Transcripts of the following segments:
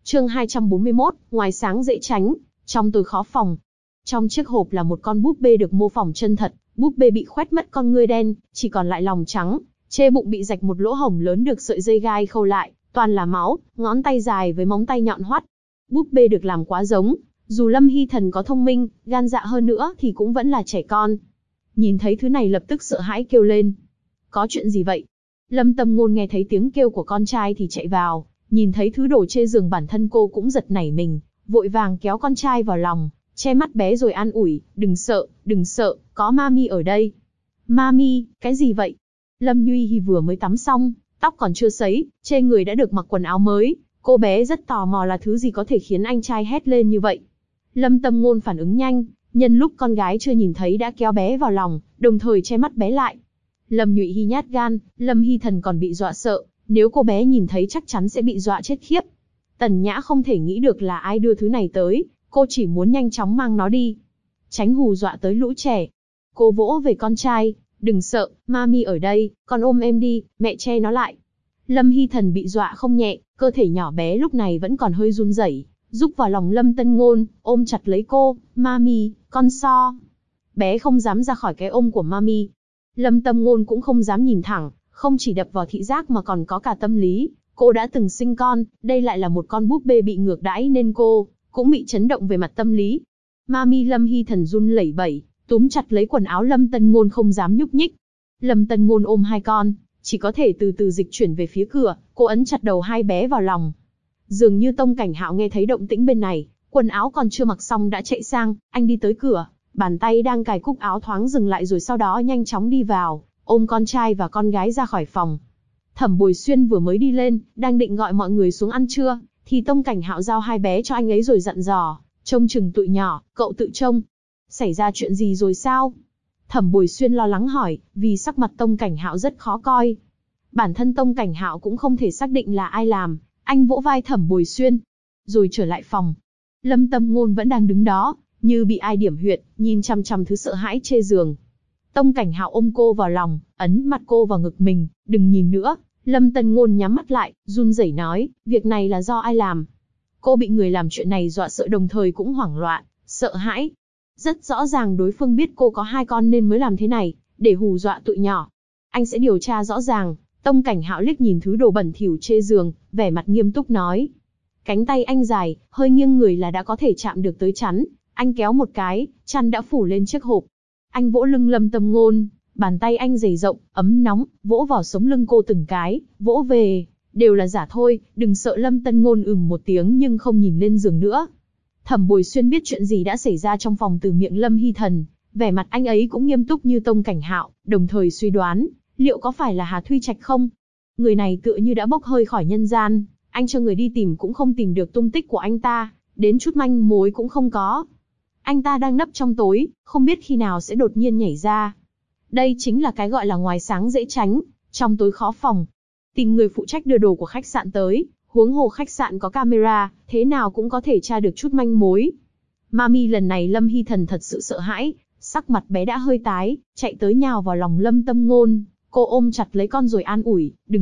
Chương 241, ngoài sáng dễ tránh, trong tối khó phòng. Trong chiếc hộp là một con búp bê được mô phỏng chân thật, búp bê bị khoét mất con ngươi đen, chỉ còn lại lòng trắng, chê bụng bị rạch một lỗ hổng lớn được sợi dây gai khâu lại, toàn là máu, ngón tay dài với móng tay nhọn hoắt. Búp bê được làm quá giống, dù Lâm Hy Thần có thông minh, gan dạ hơn nữa thì cũng vẫn là trẻ con. Nhìn thấy thứ này lập tức sợ hãi kêu lên. Có chuyện gì vậy? Lâm Tâm Ngôn nghe thấy tiếng kêu của con trai thì chạy vào, nhìn thấy thứ đồ chê giường bản thân cô cũng giật nảy mình, vội vàng kéo con trai vào lòng, che mắt bé rồi an ủi, đừng sợ, có mami ở đây. Mami, cái gì vậy? Lâm Nhuy Hi vừa mới tắm xong, tóc còn chưa sấy, trên người đã được mặc quần áo mới, cô bé rất tò mò là thứ gì có thể khiến anh trai hét lên như vậy. Lâm Tâm Ngôn phản ứng nhanh, nhân lúc con gái chưa nhìn thấy đã kéo bé vào lòng, đồng thời che mắt bé lại. Lâm Nhụy Hi nhát gan, Lâm Hy Thần còn bị dọa sợ, nếu cô bé nhìn thấy chắc chắn sẽ bị dọa chết khiếp. Tần Nhã không thể nghĩ được là ai đưa thứ này tới, cô chỉ muốn nhanh chóng mang nó đi, tránh hù dọa tới lũ trẻ. Cô vỗ về con trai, đừng sợ, mami ở đây, con ôm em đi, mẹ che nó lại. Lâm Hy Thần bị dọa không nhẹ, cơ thể nhỏ bé lúc này vẫn còn hơi run rẩy, rúc vào lòng Lâm Tân Ngôn, ôm chặt lấy cô, mami, con so. Bé không dám ra khỏi cái ôm của mami. Lâm Tâm Ngôn cũng không dám nhìn thẳng, không chỉ đập vào thị giác mà còn có cả tâm lý. Cô đã từng sinh con, đây lại là một con búp bê bị ngược đãi nên cô cũng bị chấn động về mặt tâm lý. Mami Lâm Hy Thần run lẩy bẩy, túm chặt lấy quần áo Lâm Tân Ngôn không dám nhúc nhích. Lâm Tân Ngôn ôm hai con, chỉ có thể từ từ dịch chuyển về phía cửa, cô ấn chặt đầu hai bé vào lòng. Dường như Tông Cảnh Hạo nghe thấy động tĩnh bên này, quần áo còn chưa mặc xong đã chạy sang, anh đi tới cửa, bàn tay đang cài cúc áo thoáng dừng lại rồi sau đó nhanh chóng đi vào, ôm con trai và con gái ra khỏi phòng. Thẩm Bồi Xuyên vừa mới đi lên, đang định gọi mọi người xuống ăn trưa, thì Tông Cảnh Hạo giao hai bé cho anh ấy rồi dặn dò, trông chừng tụi nhỏ, cậu tự trông. Xảy ra chuyện gì rồi sao? Thẩm Bồi Xuyên lo lắng hỏi, vì sắc mặt Tông Cảnh Hạo rất khó coi. Bản thân Tông Cảnh Hạo cũng không thể xác định là ai làm, anh vỗ vai Thẩm Bồi Xuyên, rồi trở lại phòng. Lâm Tâm Ngôn vẫn đang đứng đó, như bị ai điểm huyệt, nhìn chằm chằm thứ sợ hãi chê giường. Tông Cảnh Hạo ôm cô vào lòng, ấn mặt cô vào ngực mình, đừng nhìn nữa. Lâm Tân Ngôn nhắm mắt lại, run rẩy nói, việc này là do ai làm? Cô bị người làm chuyện này dọa sợ đồng thời cũng hoảng loạn, sợ hãi. Rất rõ ràng đối phương biết cô có hai con nên mới làm thế này, để hù dọa tụi nhỏ. Anh sẽ điều tra rõ ràng. Tông Cảnh Hạo liếc nhìn thứ đồ bẩn thỉu chê giường, vẻ mặt nghiêm túc nói. Cánh tay anh dài, hơi nghiêng người là đã có thể chạm được tới chắn. Anh kéo một cái, chăn đã phủ lên chiếc hộp. Anh vỗ lưng Lâm Tâm Ngôn, bàn tay anh dày rộng, ấm nóng, vỗ vào sống lưng cô từng cái, vỗ về. Đều là giả thôi, đừng sợ. Lâm Tân Ngôn một tiếng nhưng không nhìn lên giường nữa. Thẩm Bồi Xuyên biết chuyện gì đã xảy ra trong phòng từ miệng Lâm Hy Thần, vẻ mặt anh ấy cũng nghiêm túc như Tông Cảnh Hạo, đồng thời suy đoán, liệu có phải là Hà Thuy Trạch không? Người này tựa như đã bốc hơi khỏi nhân gian, anh cho người đi tìm cũng không tìm được tung tích của anh ta, đến chút manh mối cũng không có. Anh ta đang nấp trong tối, không biết khi nào sẽ đột nhiên nhảy ra. Đây chính là cái gọi là ngoài sáng dễ tránh, trong tối khó phòng. Tìm người phụ trách đưa đồ của khách sạn tới, huống hồ khách sạn có camera, thế nào cũng có thể tra được chút manh mối. Mami lần này Lâm Hy Thần thật sự sợ hãi, sắc mặt bé đã hơi tái, chạy tới nhào vào lòng Lâm Tâm Ngôn, cô ôm chặt lấy con rồi an ủi, đừng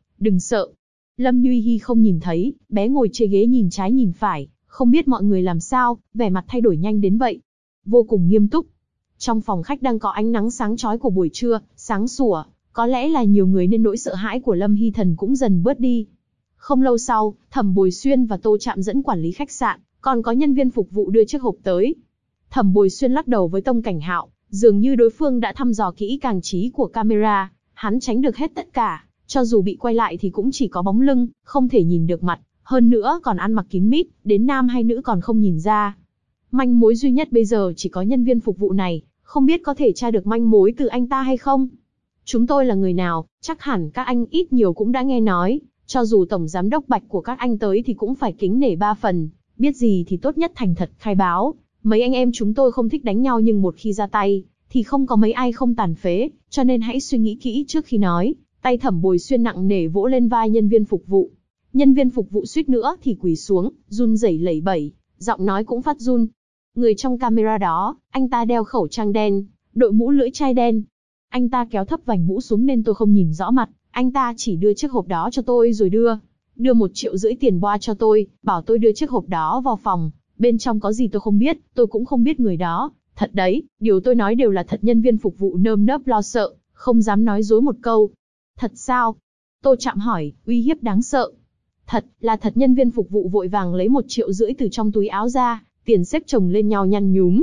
sợ. Lâm Nhuy Hi không nhìn thấy, bé ngồi trên ghế nhìn trái nhìn phải, không biết mọi người làm sao, vẻ mặt thay đổi nhanh đến vậy. Vô cùng nghiêm túc. Trong phòng khách đang có ánh nắng sáng chói của buổi trưa, sáng sủa, có lẽ là nhiều người nên nỗi sợ hãi của Lâm Hy Thần cũng dần bớt đi. Không lâu sau, Thẩm Bồi Xuyên và Tô Trạm dẫn quản lý khách sạn, còn có nhân viên phục vụ đưa chiếc hộp tới. Thẩm Bồi Xuyên lắc đầu với Tông Cảnh Hạo, dường như đối phương đã thăm dò kỹ càng trí của camera, hắn tránh được hết tất cả, cho dù bị quay lại thì cũng chỉ có bóng lưng, không thể nhìn được mặt, hơn nữa còn ăn mặc kín mít, đến nam hay nữ còn không nhìn ra. Manh mối duy nhất bây giờ chỉ có nhân viên phục vụ này, không biết có thể tra được manh mối từ anh ta hay không? Chúng tôi là người nào, chắc hẳn các anh ít nhiều cũng đã nghe nói, cho dù tổng giám đốc Bạch của các anh tới thì cũng phải kính nể 3 phần, biết gì thì tốt nhất thành thật khai báo. Mấy anh em chúng tôi không thích đánh nhau nhưng một khi ra tay, thì không có mấy ai không tàn phế, cho nên hãy suy nghĩ kỹ trước khi nói. Tay Thẩm Bồi Xuyên nặng nề vỗ lên vai nhân viên phục vụ. Nhân viên phục vụ suýt nữa thì quỳ xuống, run rẩy lẩy bẩy, giọng nói cũng phát run. Người trong camera đó, anh ta đeo khẩu trang đen, đội mũ lưỡi chai đen. Anh ta kéo thấp vành mũ xuống nên tôi không nhìn rõ mặt, anh ta chỉ đưa chiếc hộp đó cho tôi rồi đưa đưa 1,5 triệu tiền boa cho tôi, bảo tôi đưa chiếc hộp đó vào phòng. Bên trong có gì tôi không biết, tôi cũng không biết người đó. Thật đấy, điều tôi nói đều là thật. Nhân viên phục vụ nơm nớp lo sợ, không dám nói dối một câu. Thật sao? Tô Trạm hỏi, uy hiếp đáng sợ. Thật, là thật. Nhân viên phục vụ vội vàng lấy 1,5 triệu từ trong túi áo ra, tiền xếp chồng lên nhau nhăn nhúm.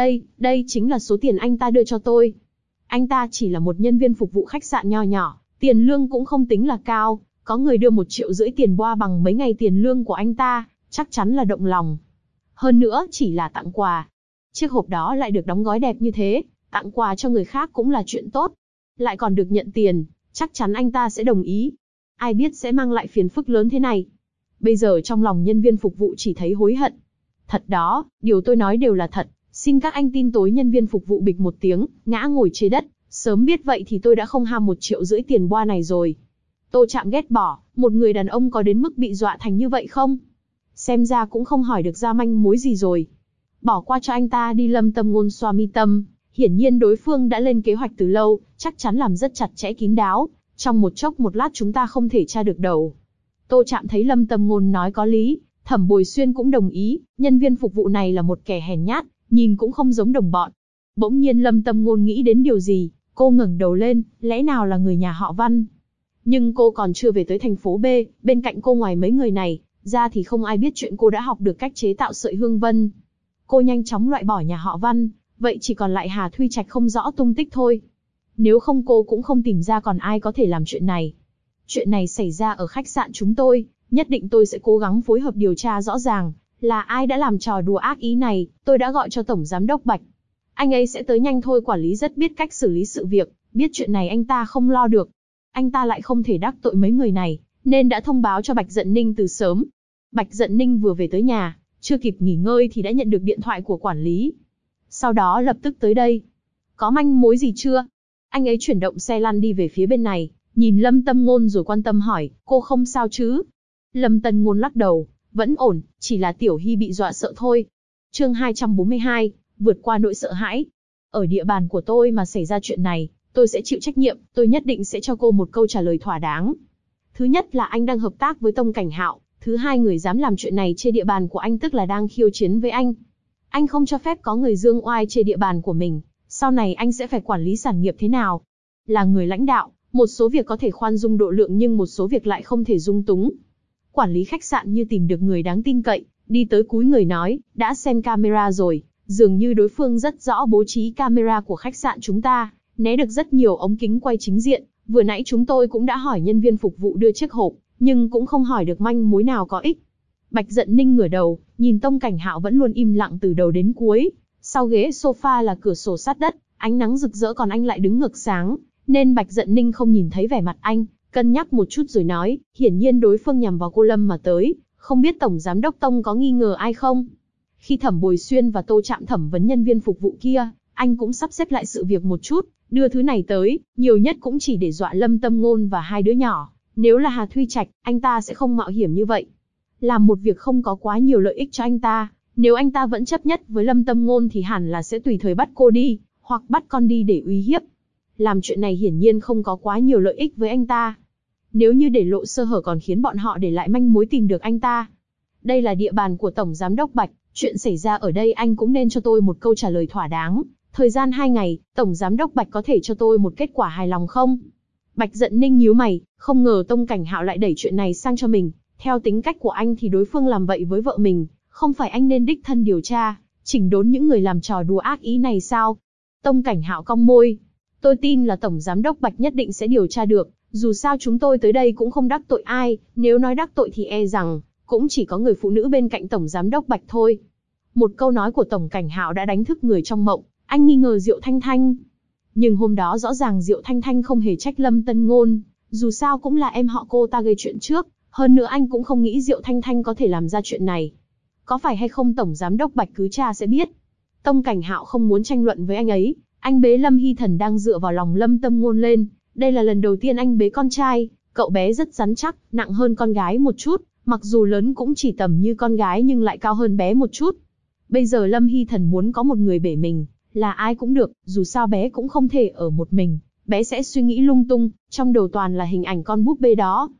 Đây chính là số tiền anh ta đưa cho tôi. Anh ta chỉ là một nhân viên phục vụ khách sạn nho nhỏ, tiền lương cũng không tính là cao. Có người đưa 1,5 triệu tiền boa bằng mấy ngày tiền lương của anh ta, chắc chắn là động lòng. Hơn nữa, chỉ là tặng quà. Chiếc hộp đó lại được đóng gói đẹp như thế, tặng quà cho người khác cũng là chuyện tốt. Lại còn được nhận tiền, chắc chắn anh ta sẽ đồng ý. Ai biết sẽ mang lại phiền phức lớn thế này. Bây giờ trong lòng nhân viên phục vụ chỉ thấy hối hận. Thật đó, điều tôi nói đều là thật, xin các anh tin tối. Nhân viên phục vụ bịch một tiếng, ngã ngồi trên đất. Sớm biết vậy thì tôi đã không ham 1,5 triệu tiền boa này rồi. Tô Trạm ghét bỏ, một người đàn ông có đến mức bị dọa thành như vậy không? Xem ra cũng không hỏi được ra manh mối gì rồi. Bỏ qua cho anh ta đi. Lâm Tâm Ngôn xoa mi tâm, hiển nhiên đối phương đã lên kế hoạch từ lâu, chắc chắn làm rất chặt chẽ kín đáo. Trong một chốc một lát chúng ta không thể tra được đầu. Tô Trạm thấy Lâm Tâm Ngôn nói có lý, Thẩm Bồi Xuyên cũng đồng ý, nhân viên phục vụ này là một kẻ hèn nhát, nhìn cũng không giống đồng bọn. Bỗng nhiên Lâm Tâm Ngôn nghĩ đến điều gì, cô ngẩng đầu lên, lẽ nào là người nhà họ Văn? Nhưng cô còn chưa về tới thành phố B, bên cạnh cô ngoài mấy người này, ra thì không ai biết chuyện cô đã học được cách chế tạo sợi hương vân. Cô nhanh chóng loại bỏ nhà họ Văn, vậy chỉ còn lại Hà Thuy Trạch không rõ tung tích thôi. Nếu không cô cũng không tìm ra còn ai có thể làm chuyện này. Chuyện này xảy ra ở khách sạn chúng tôi, nhất định tôi sẽ cố gắng phối hợp điều tra rõ ràng, là ai đã làm trò đùa ác ý này. Tôi đã gọi cho Tổng Giám đốc Bạch. Anh ấy sẽ tới nhanh thôi. Quản lý rất biết cách xử lý sự việc, biết chuyện này anh ta không lo được. Anh ta lại không thể đắc tội mấy người này, nên đã thông báo cho Bạch Dận Ninh từ sớm. Bạch Dận Ninh vừa về tới nhà, chưa kịp nghỉ ngơi thì đã nhận được điện thoại của quản lý. Sau đó lập tức tới đây. Có manh mối gì chưa? Anh ấy chuyển động xe lăn đi về phía bên này, nhìn Lâm Tâm Ngôn rồi quan tâm hỏi, cô không sao chứ? Lâm Tâm Ngôn lắc đầu, vẫn ổn, chỉ là Tiểu Hy bị dọa sợ thôi. Chương 242, vượt qua nỗi sợ hãi. Ở địa bàn của tôi mà xảy ra chuyện này, tôi sẽ chịu trách nhiệm, tôi nhất định sẽ cho cô một câu trả lời thỏa đáng. Thứ nhất là anh đang hợp tác với Tông Cảnh Hạo, thứ hai người dám làm chuyện này trên địa bàn của anh tức là đang khiêu chiến với anh. Anh không cho phép có người dương oai trên địa bàn của mình, sau này anh sẽ phải quản lý sản nghiệp thế nào? Là người lãnh đạo, một số việc có thể khoan dung độ lượng nhưng một số việc lại không thể dung túng. Quản lý khách sạn như tìm được người đáng tin cậy, đi tới cúi người nói, đã xem camera rồi, dường như đối phương rất rõ bố trí camera của khách sạn chúng ta, né được rất nhiều ống kính quay chính diện. Vừa nãy chúng tôi cũng đã hỏi nhân viên phục vụ đưa chiếc hộp, nhưng cũng không hỏi được manh mối nào có ích. Bạch Dận Ninh ngửa đầu, nhìn Tông Cảnh Hạo vẫn luôn im lặng từ đầu đến cuối. Sau ghế sofa là cửa sổ sát đất, ánh nắng rực rỡ còn anh lại đứng ngược sáng, nên Bạch Dận Ninh không nhìn thấy vẻ mặt anh, cân nhắc một chút rồi nói, hiển nhiên đối phương nhằm vào cô Lâm mà tới, không biết Tổng Giám đốc Tông có nghi ngờ ai không? Khi Thẩm Bồi Xuyên và Tô Trạm thẩm vấn nhân viên phục vụ kia, anh cũng sắp xếp lại sự việc một chút, đưa thứ này tới, nhiều nhất cũng chỉ để dọa Lâm Tâm Ngôn và hai đứa nhỏ. Nếu là Hà Thuy Trạch, anh ta sẽ không mạo hiểm như vậy. Làm một việc không có quá nhiều lợi ích cho anh ta, nếu anh ta vẫn chấp nhất với Lâm Tâm Ngôn thì hẳn là sẽ tùy thời bắt cô đi, hoặc bắt con đi để uy hiếp. Làm chuyện này hiển nhiên không có quá nhiều lợi ích với anh ta. Nếu như để lộ sơ hở còn khiến bọn họ để lại manh mối tìm được anh ta. Đây là địa bàn của Tổng Giám đốc Bạch, chuyện xảy ra ở đây anh cũng nên cho tôi một câu trả lời thỏa đáng. Thời gian 2 ngày, Tổng Giám đốc Bạch có thể cho tôi một kết quả hài lòng không? Bạch Dận Ninh nhíu mày, không ngờ Tông Cảnh Hạo lại đẩy chuyện này sang cho mình. Theo tính cách của anh thì đối phương làm vậy với vợ mình, không phải anh nên đích thân điều tra, chỉnh đốn những người làm trò đùa ác ý này sao? Tông Cảnh Hạo cong môi. Tôi tin là Tổng Giám đốc Bạch nhất định sẽ điều tra được, dù sao chúng tôi tới đây cũng không đắc tội ai, nếu nói đắc tội thì e rằng, cũng chỉ có người phụ nữ bên cạnh Tổng Giám đốc Bạch thôi. Một câu nói của Tổng Cảnh Hạo đã đánh thức người trong mộng, anh nghi ngờ Diệu Thanh Thanh. Nhưng hôm đó rõ ràng Diệu Thanh Thanh không hề trách Lâm Tân Ngôn, dù sao cũng là em họ cô ta gây chuyện trước, hơn nữa anh cũng không nghĩ Diệu Thanh Thanh có thể làm ra chuyện này. Có phải hay không Tổng Giám đốc Bạch cứ tra sẽ biết. Tông Cảnh Hạo không muốn tranh luận với anh ấy, anh bế Lâm Hy Thần đang dựa vào lòng Lâm Tâm Ngôn lên, đây là lần đầu tiên anh bế con trai, cậu bé rất rắn chắc, nặng hơn con gái một chút, mặc dù lớn cũng chỉ tầm như con gái nhưng lại cao hơn bé một chút. Bây giờ Lâm Hy Thần muốn có một người bế mình, là ai cũng được, dù sao bé cũng không thể ở một mình, bé sẽ suy nghĩ lung tung, trong đầu toàn là hình ảnh con búp bê đó.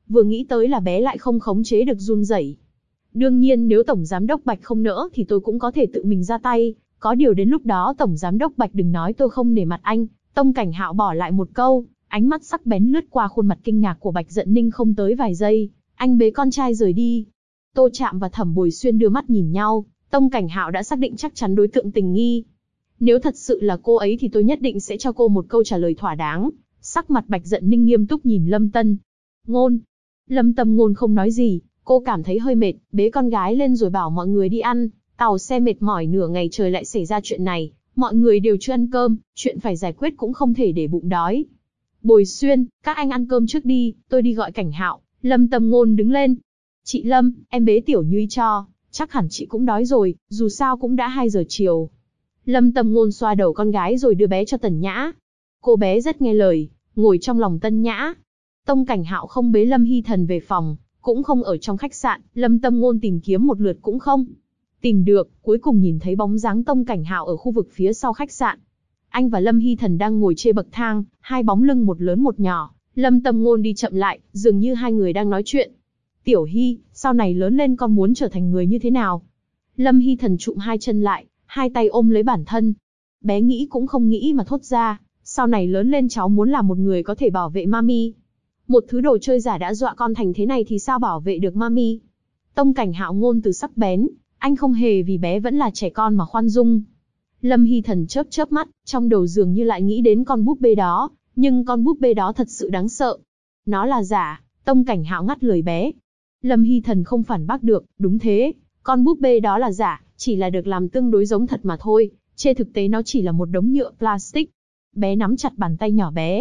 vừa nghĩ tới là bé lại không khống chế được run rẩy. Đương nhiên nếu Tổng Giám đốc Bạch không nỡ thì tôi cũng có thể tự mình ra tay, có điều đến lúc đó Tổng Giám đốc Bạch đừng nói tôi không nể mặt anh. Tông Cảnh Hạo bỏ lại một câu, ánh mắt sắc bén lướt qua khuôn mặt kinh ngạc của Bạch Dận Ninh không tới vài giây, anh bế con trai rời đi. Tô Trạm và Thẩm Bồi Xuyên đưa mắt nhìn nhau, Tông Cảnh Hạo đã xác định chắc chắn đối tượng tình nghi. Nếu thật sự là cô ấy thì tôi nhất định sẽ cho cô một câu trả lời thỏa đáng. Sắc mặt Bạch Dận Ninh nghiêm túc nhìn Lâm Tân Ngôn. Lâm Tâm Ngôn không nói gì, cô cảm thấy hơi mệt, bế con gái lên rồi bảo mọi người đi ăn. Tàu xe mệt mỏi nửa ngày trời lại xảy ra chuyện này, mọi người đều chưa ăn cơm, chuyện phải giải quyết cũng không thể để bụng đói. Bồi Xuyên, các anh ăn cơm trước đi, tôi đi gọi Cảnh Hạo. Lâm Tâm Ngôn đứng lên. Chị Lâm, em bế Tiểu Nhuy cho, chắc hẳn chị cũng đói rồi, dù sao cũng đã 2 giờ chiều. Lâm Tâm Ngôn xoa đầu con gái rồi đưa bé cho Tần Nhã. Cô bé rất nghe lời, ngồi trong lòng Tân Nhã. Tông Cảnh Hạo không bế Lâm Hy Thần về phòng, cũng không ở trong khách sạn, Lâm Tâm Ngôn tìm kiếm một lượt cũng không tìm được, cuối cùng nhìn thấy bóng dáng Tông Cảnh Hạo ở khu vực phía sau khách sạn. Anh và Lâm Hy Thần đang ngồi trên bậc thang, hai bóng lưng một lớn một nhỏ. Lâm Tâm Ngôn đi chậm lại, dường như hai người đang nói chuyện. Tiểu Hy, sau này lớn lên con muốn trở thành người như thế nào? Lâm Hy Thần trụm hai chân lại, hai tay ôm lấy bản thân. Bé nghĩ cũng không nghĩ mà thốt ra, sau này lớn lên cháu muốn là một người có thể bảo vệ mami. Một thứ đồ chơi giả đã dọa con thành thế này thì sao bảo vệ được mami? Tông Cảnh Hạo ngôn từ sắc bén, anh không hề vì bé vẫn là trẻ con mà khoan dung. Lâm Hy Thần chớp chớp mắt, trong đầu dường như lại nghĩ đến con búp bê đó, nhưng con búp bê đó thật sự đáng sợ. Nó là giả, Tông Cảnh Hạo ngắt lời bé. Lâm Hy Thần không phản bác được, đúng thế, con búp bê đó là giả, chỉ là được làm tương đối giống thật mà thôi, trên thực tế nó chỉ là một đống nhựa plastic. Bé nắm chặt bàn tay nhỏ bé,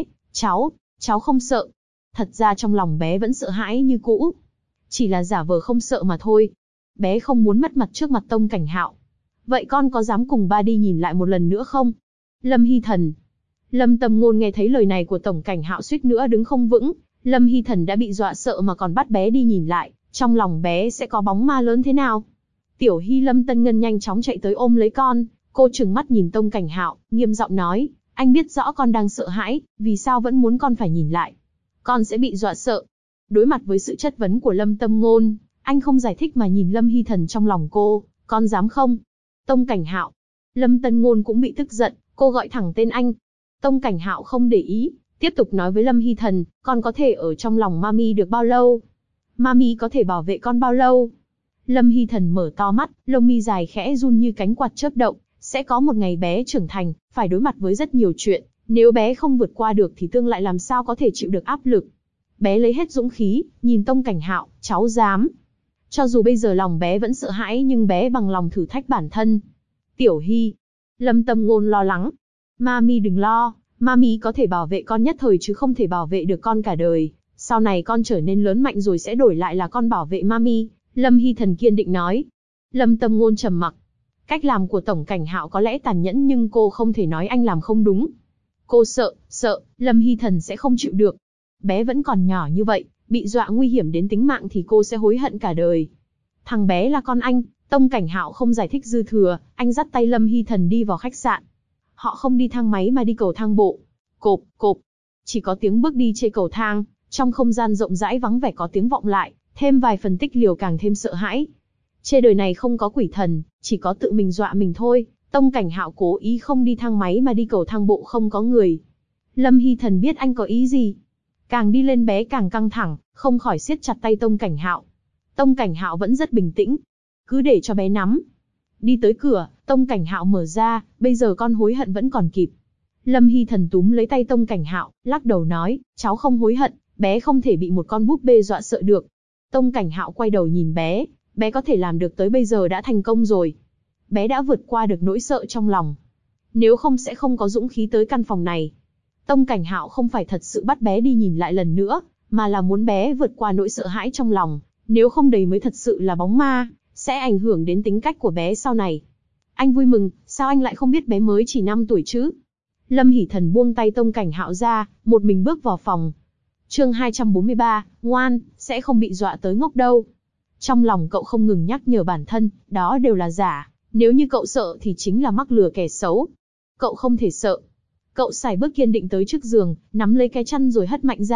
cháu không sợ. Thật ra trong lòng bé vẫn sợ hãi như cũ. Chỉ là giả vờ không sợ mà thôi. Bé không muốn mất mặt trước mặt Tông Cảnh Hạo. Vậy con có dám cùng ba đi nhìn lại một lần nữa không? Lâm Hy Thần. Lâm Tâm Ngôn nghe thấy lời này của Tổng Cảnh Hạo suýt nữa đứng không vững. Lâm Hy Thần đã bị dọa sợ mà còn bắt bé đi nhìn lại, trong lòng bé sẽ có bóng ma lớn thế nào? Tiểu Hy Lâm Tân Ngân nhanh chóng chạy tới ôm lấy con, cô trừng mắt nhìn Tông Cảnh Hạo, nghiêm giọng nói, anh biết rõ con đang sợ hãi, vì sao vẫn muốn con phải nhìn lại? Con sẽ bị dọa sợ. Đối mặt với sự chất vấn của Lâm Tâm Ngôn, anh không giải thích mà nhìn Lâm Hy Thần trong lòng cô, con dám không? Tông Cảnh Hạo. Lâm Tân Ngôn cũng bị tức giận, cô gọi thẳng tên anh. Tông Cảnh Hạo không để ý, tiếp tục nói với Lâm Hy Thần, con có thể ở trong lòng mami được bao lâu? Mami có thể bảo vệ con bao lâu? Lâm Hy Thần mở to mắt, lông mi dài khẽ run như cánh quạt chớp động, sẽ có một ngày bé trưởng thành, phải đối mặt với rất nhiều chuyện, nếu bé không vượt qua được thì tương lai làm sao có thể chịu được áp lực. Bé lấy hết dũng khí, nhìn Tông Cảnh Hạo, cháu dám. Cho dù bây giờ lòng bé vẫn sợ hãi nhưng bé bằng lòng thử thách bản thân. Tiểu Hy. Lâm Tâm Ngôn lo lắng. Mami đừng lo, mami có thể bảo vệ con nhất thời chứ không thể bảo vệ được con cả đời. Sau này con trở nên lớn mạnh rồi sẽ đổi lại là con bảo vệ mami. Lâm Hy Thần kiên định nói. Lâm Tâm Ngôn trầm mặc. Cách làm của Tổng Cảnh Hạo có lẽ tàn nhẫn nhưng cô không thể nói anh làm không đúng. Cô sợ, Lâm Hy Thần sẽ không chịu được. Bé vẫn còn nhỏ như vậy, bị dọa nguy hiểm đến tính mạng thì cô sẽ hối hận cả đời. Thằng bé là con anh, Tông Cảnh Hạo không giải thích dư thừa, anh dắt tay Lâm Hy Thần đi vào khách sạn. Họ không đi thang máy mà đi cầu thang bộ. Cộp, cộp. Chỉ có tiếng bước đi trên cầu thang, trong không gian rộng rãi vắng vẻ có tiếng vọng lại, thêm vài phần tích liều càng thêm sợ hãi. Trên đời này không có quỷ thần, chỉ có tự mình dọa mình thôi. Tông Cảnh Hạo cố ý không đi thang máy mà đi cầu thang bộ không có người. Lâm Hy Thần biết anh có ý gì. Càng đi lên bé càng căng thẳng, không khỏi siết chặt tay Tông Cảnh Hạo. Tông Cảnh Hạo vẫn rất bình tĩnh. Cứ để cho bé nắm. Đi tới cửa, Tông Cảnh Hạo mở ra, bây giờ con hối hận vẫn còn kịp. Lâm Hy Thần túm lấy tay Tông Cảnh Hạo, lắc đầu nói, cháu không hối hận, bé không thể bị một con búp bê dọa sợ được. Tông Cảnh Hạo quay đầu nhìn bé có thể làm được tới bây giờ đã thành công rồi. Bé đã vượt qua được nỗi sợ trong lòng. Nếu không sẽ không có dũng khí tới căn phòng này. Tông Cảnh Hạo không phải thật sự bắt bé đi nhìn lại lần nữa, mà là muốn bé vượt qua nỗi sợ hãi trong lòng. Nếu không đấy mới thật sự là bóng ma, sẽ ảnh hưởng đến tính cách của bé sau này. Anh vui mừng, sao anh lại không biết bé mới chỉ 5 tuổi chứ? Lâm Hỷ Thần buông tay Tông Cảnh Hạo ra, một mình bước vào phòng. Chương 243, ngoan, sẽ không bị dọa tới ngốc đâu. Trong lòng cậu không ngừng nhắc nhở bản thân, đó đều là giả, nếu như cậu sợ thì chính là mắc lừa kẻ xấu. Cậu không thể sợ. Cậu sải bước kiên định tới trước giường, nắm lấy cái chăn rồi hất mạnh ra,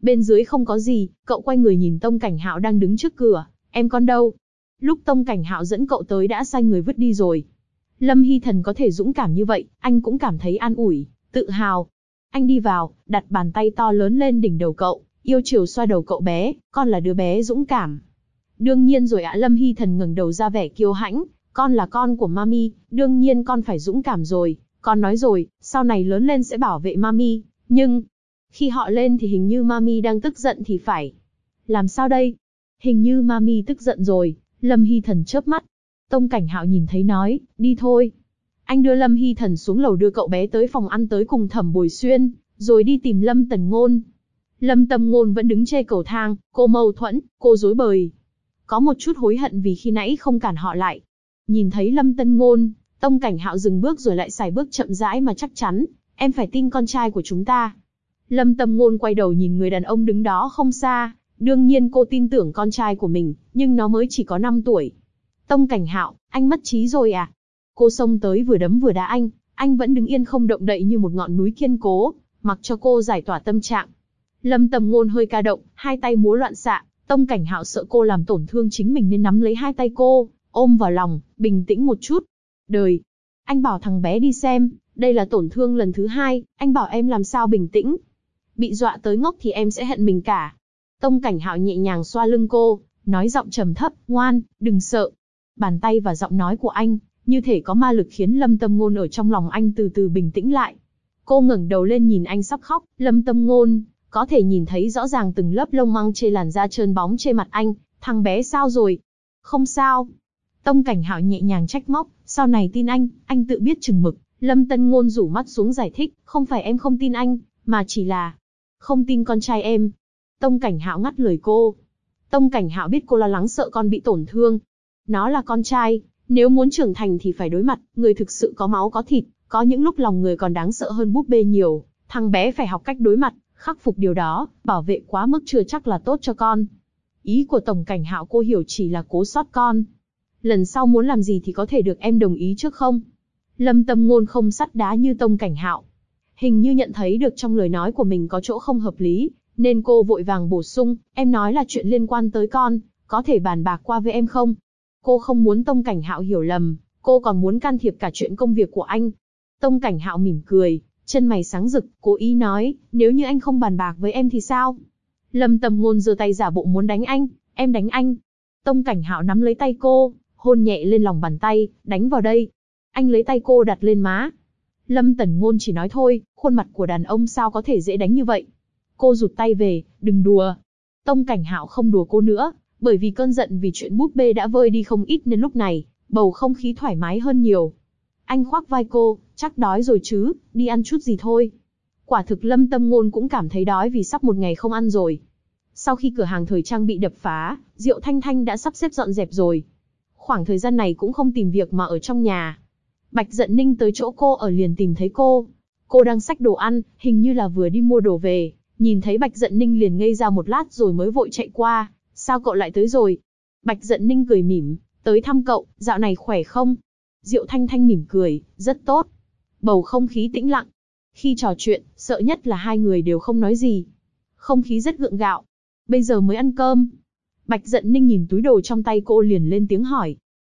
Bên dưới không có gì, cậu quay người nhìn Tông Cảnh Hạo đang đứng trước cửa. Em con đâu? Lúc Tông Cảnh Hạo dẫn cậu tới đã sai người vứt đi rồi. Lâm Hy Thần có thể dũng cảm như vậy, anh cũng cảm thấy an ủi, tự hào. Anh đi vào, đặt bàn tay to lớn lên đỉnh đầu cậu, yêu chiều xoa đầu cậu bé, con là đứa bé dũng cảm. Đương nhiên rồi ạ. Lâm Hy Thần ngẩng đầu ra vẻ kiêu hãnh, con là con của Mami, đương nhiên con phải dũng cảm rồi. Con nói rồi, sau này lớn lên sẽ bảo vệ Mami, nhưng khi họ lên thì hình như Mami đang tức giận thì phải. Làm sao đây? Hình như Mami tức giận rồi. Lâm Hy Thần chớp mắt. Tông Cảnh Hạo nhìn thấy nói, đi thôi. Anh đưa Lâm Hy Thần xuống lầu đưa cậu bé tới phòng ăn tới cùng Thẩm Bồi Xuyên, rồi đi tìm Lâm Tần Ngôn. Lâm Tâm Ngôn vẫn đứng trên cầu thang, cô mâu thuẫn, cô rối bời. Có một chút hối hận vì khi nãy không cản họ lại. Nhìn thấy Lâm Tân Ngôn, Tông Cảnh Hạo dừng bước rồi lại xài bước chậm rãi mà chắc chắn, em phải tin con trai của chúng ta. Lâm Tâm Ngôn quay đầu nhìn người đàn ông đứng đó không xa, đương nhiên cô tin tưởng con trai của mình, nhưng nó mới chỉ có 5 tuổi. Tông Cảnh Hạo, anh mất trí rồi à? Cô xông tới vừa đấm vừa đá anh vẫn đứng yên không động đậy như một ngọn núi kiên cố, mặc cho cô giải tỏa tâm trạng. Lâm Tầm Ngôn hơi ca động, hai tay múa loạn xạ, Tông Cảnh Hạo sợ cô làm tổn thương chính mình nên nắm lấy hai tay cô, ôm vào lòng, bình tĩnh một chút. Đời, anh bảo thằng bé đi xem, đây là tổn thương lần thứ 2, anh bảo em làm sao bình tĩnh. Bị dọa tới ngốc thì em sẽ hận mình cả. Tông Cảnh Hạo nhẹ nhàng xoa lưng cô, nói giọng trầm thấp, ngoan, đừng sợ. Bàn tay và giọng nói của anh, như thể có ma lực khiến Lâm Tâm Ngôn ở trong lòng anh từ từ bình tĩnh lại. Cô ngẩng đầu lên nhìn anh sắp khóc, Lâm Tâm Ngôn có thể nhìn thấy rõ ràng từng lớp lông măng trên làn da trơn bóng trên mặt anh. Thằng bé sao rồi? Không sao. Tông Cảnh Hạo nhẹ nhàng trách móc, sau này tin anh tự biết chừng mực. Lâm Tân Ngôn rủ mắt xuống giải thích, không phải em không tin anh, mà chỉ là không tin con trai em. Tông Cảnh Hạo ngắt lời cô. Tông Cảnh Hạo biết cô lo lắng sợ con bị tổn thương. Nó là con trai, nếu muốn trưởng thành thì phải đối mặt, người thực sự có máu có thịt, có những lúc lòng người còn đáng sợ hơn búp bê nhiều. Thằng bé phải học cách đối mặt, khắc phục điều đó, bảo vệ quá mức chưa chắc là tốt cho con. Ý của Tổng Cảnh Hạo cô hiểu chỉ là cố sót con. Lần sau muốn làm gì thì có thể được em đồng ý trước không? Lâm Tâm Ngôn không sắt đá như Tông Cảnh Hạo. Hình như nhận thấy được trong lời nói của mình có chỗ không hợp lý, nên cô vội vàng bổ sung, em nói là chuyện liên quan tới con, có thể bàn bạc qua với em không? Cô không muốn Tông Cảnh Hạo hiểu lầm, cô còn muốn can thiệp cả chuyện công việc của anh. Tông Cảnh Hạo mỉm cười, chân mày sáng rực, cố ý nói, nếu như anh không bàn bạc với em thì sao? Lâm Tâm Ngôn giơ tay giả bộ muốn đánh anh, em đánh anh. Tông Cảnh Hạo nắm lấy tay cô, hôn nhẹ lên lòng bàn tay, đánh vào đây. Anh lấy tay cô đặt lên má. Lâm Tần Ngôn chỉ nói thôi, khuôn mặt của đàn ông sao có thể dễ đánh như vậy. Cô rụt tay về, đừng đùa. Tông Cảnh Hạo không đùa cô nữa, bởi vì cơn giận vì chuyện búp bê đã vơi đi không ít nên lúc này, bầu không khí thoải mái hơn nhiều. Anh khoác vai cô, chắc đói rồi chứ, đi ăn chút gì thôi. Quả thực Lâm Tâm Ngôn cũng cảm thấy đói vì sắp một ngày không ăn rồi. Sau khi cửa hàng thời trang bị đập phá, Diệu Thanh Thanh đã sắp xếp dọn dẹp rồi. Khoảng thời gian này cũng không tìm việc mà ở trong nhà. Bạch Dận Ninh tới chỗ cô ở liền tìm thấy cô. Cô đang xách đồ ăn, hình như là vừa đi mua đồ về. Nhìn thấy Bạch Dận Ninh liền ngây ra một lát rồi mới vội chạy qua. Sao cậu lại tới rồi? Bạch Dận Ninh cười mỉm, tới thăm cậu, dạo này khỏe không? Diệu Thanh Thanh mỉm cười, rất tốt. Bầu không khí tĩnh lặng. Khi trò chuyện, sợ nhất là hai người đều không nói gì. Không khí rất gượng gạo. Bây giờ mới ăn cơm. Bạch Dận Ninh nhìn túi đồ trong tay cô liền lên tiếng hỏi.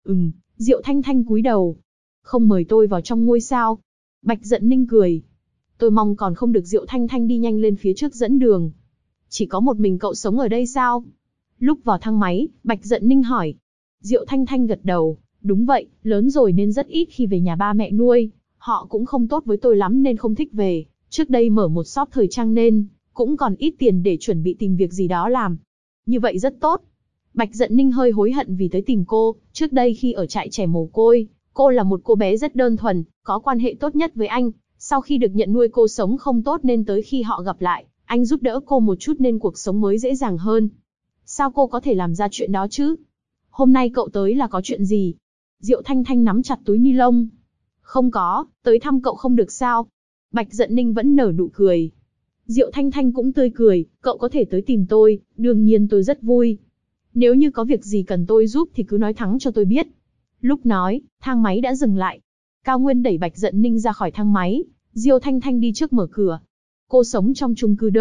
Diệu Thanh Thanh cúi đầu. Không mời tôi vào trong ngôi sao? Bạch Dận Ninh cười. Tôi mong còn không được. Diệu Thanh Thanh đi nhanh lên phía trước dẫn đường. Chỉ có một mình cậu sống ở đây sao? Lúc vào thang máy, Bạch Dận Ninh hỏi. Diệu Thanh Thanh gật đầu. Đúng vậy, lớn rồi nên rất ít khi về nhà ba mẹ nuôi. Họ cũng không tốt với tôi lắm nên không thích về. Trước đây mở một shop thời trang nên cũng còn ít tiền để chuẩn bị tìm việc gì đó làm. Như vậy rất tốt. Bạch Dận Ninh hơi hối hận vì tới tìm cô. Trước đây khi ở trại trẻ mồ côi, cô là một cô bé rất đơn thuần, có quan hệ tốt nhất với anh. Sau khi được nhận nuôi cô sống không tốt nên tới khi họ gặp lại, anh giúp đỡ cô một chút nên cuộc sống mới dễ dàng hơn. Sao cô có thể làm ra chuyện đó chứ? Hôm nay cậu tới là có chuyện gì? Diệu Thanh Thanh nắm chặt túi ni lông. Không có, tới thăm cậu không được sao? Bạch Dận Ninh vẫn nở nụ cười. Diệu Thanh Thanh cũng tươi cười, cậu có thể tới tìm tôi, đương nhiên tôi rất vui. Nếu như có việc gì cần tôi giúp thì cứ nói thẳng cho tôi biết. Lúc nói, thang máy đã dừng lại. Cao Nguyên đẩy Bạch Dận Ninh ra khỏi thang máy, Diêu Thanh Thanh đi trước mở cửa. Cô sống trong chung cư đơn,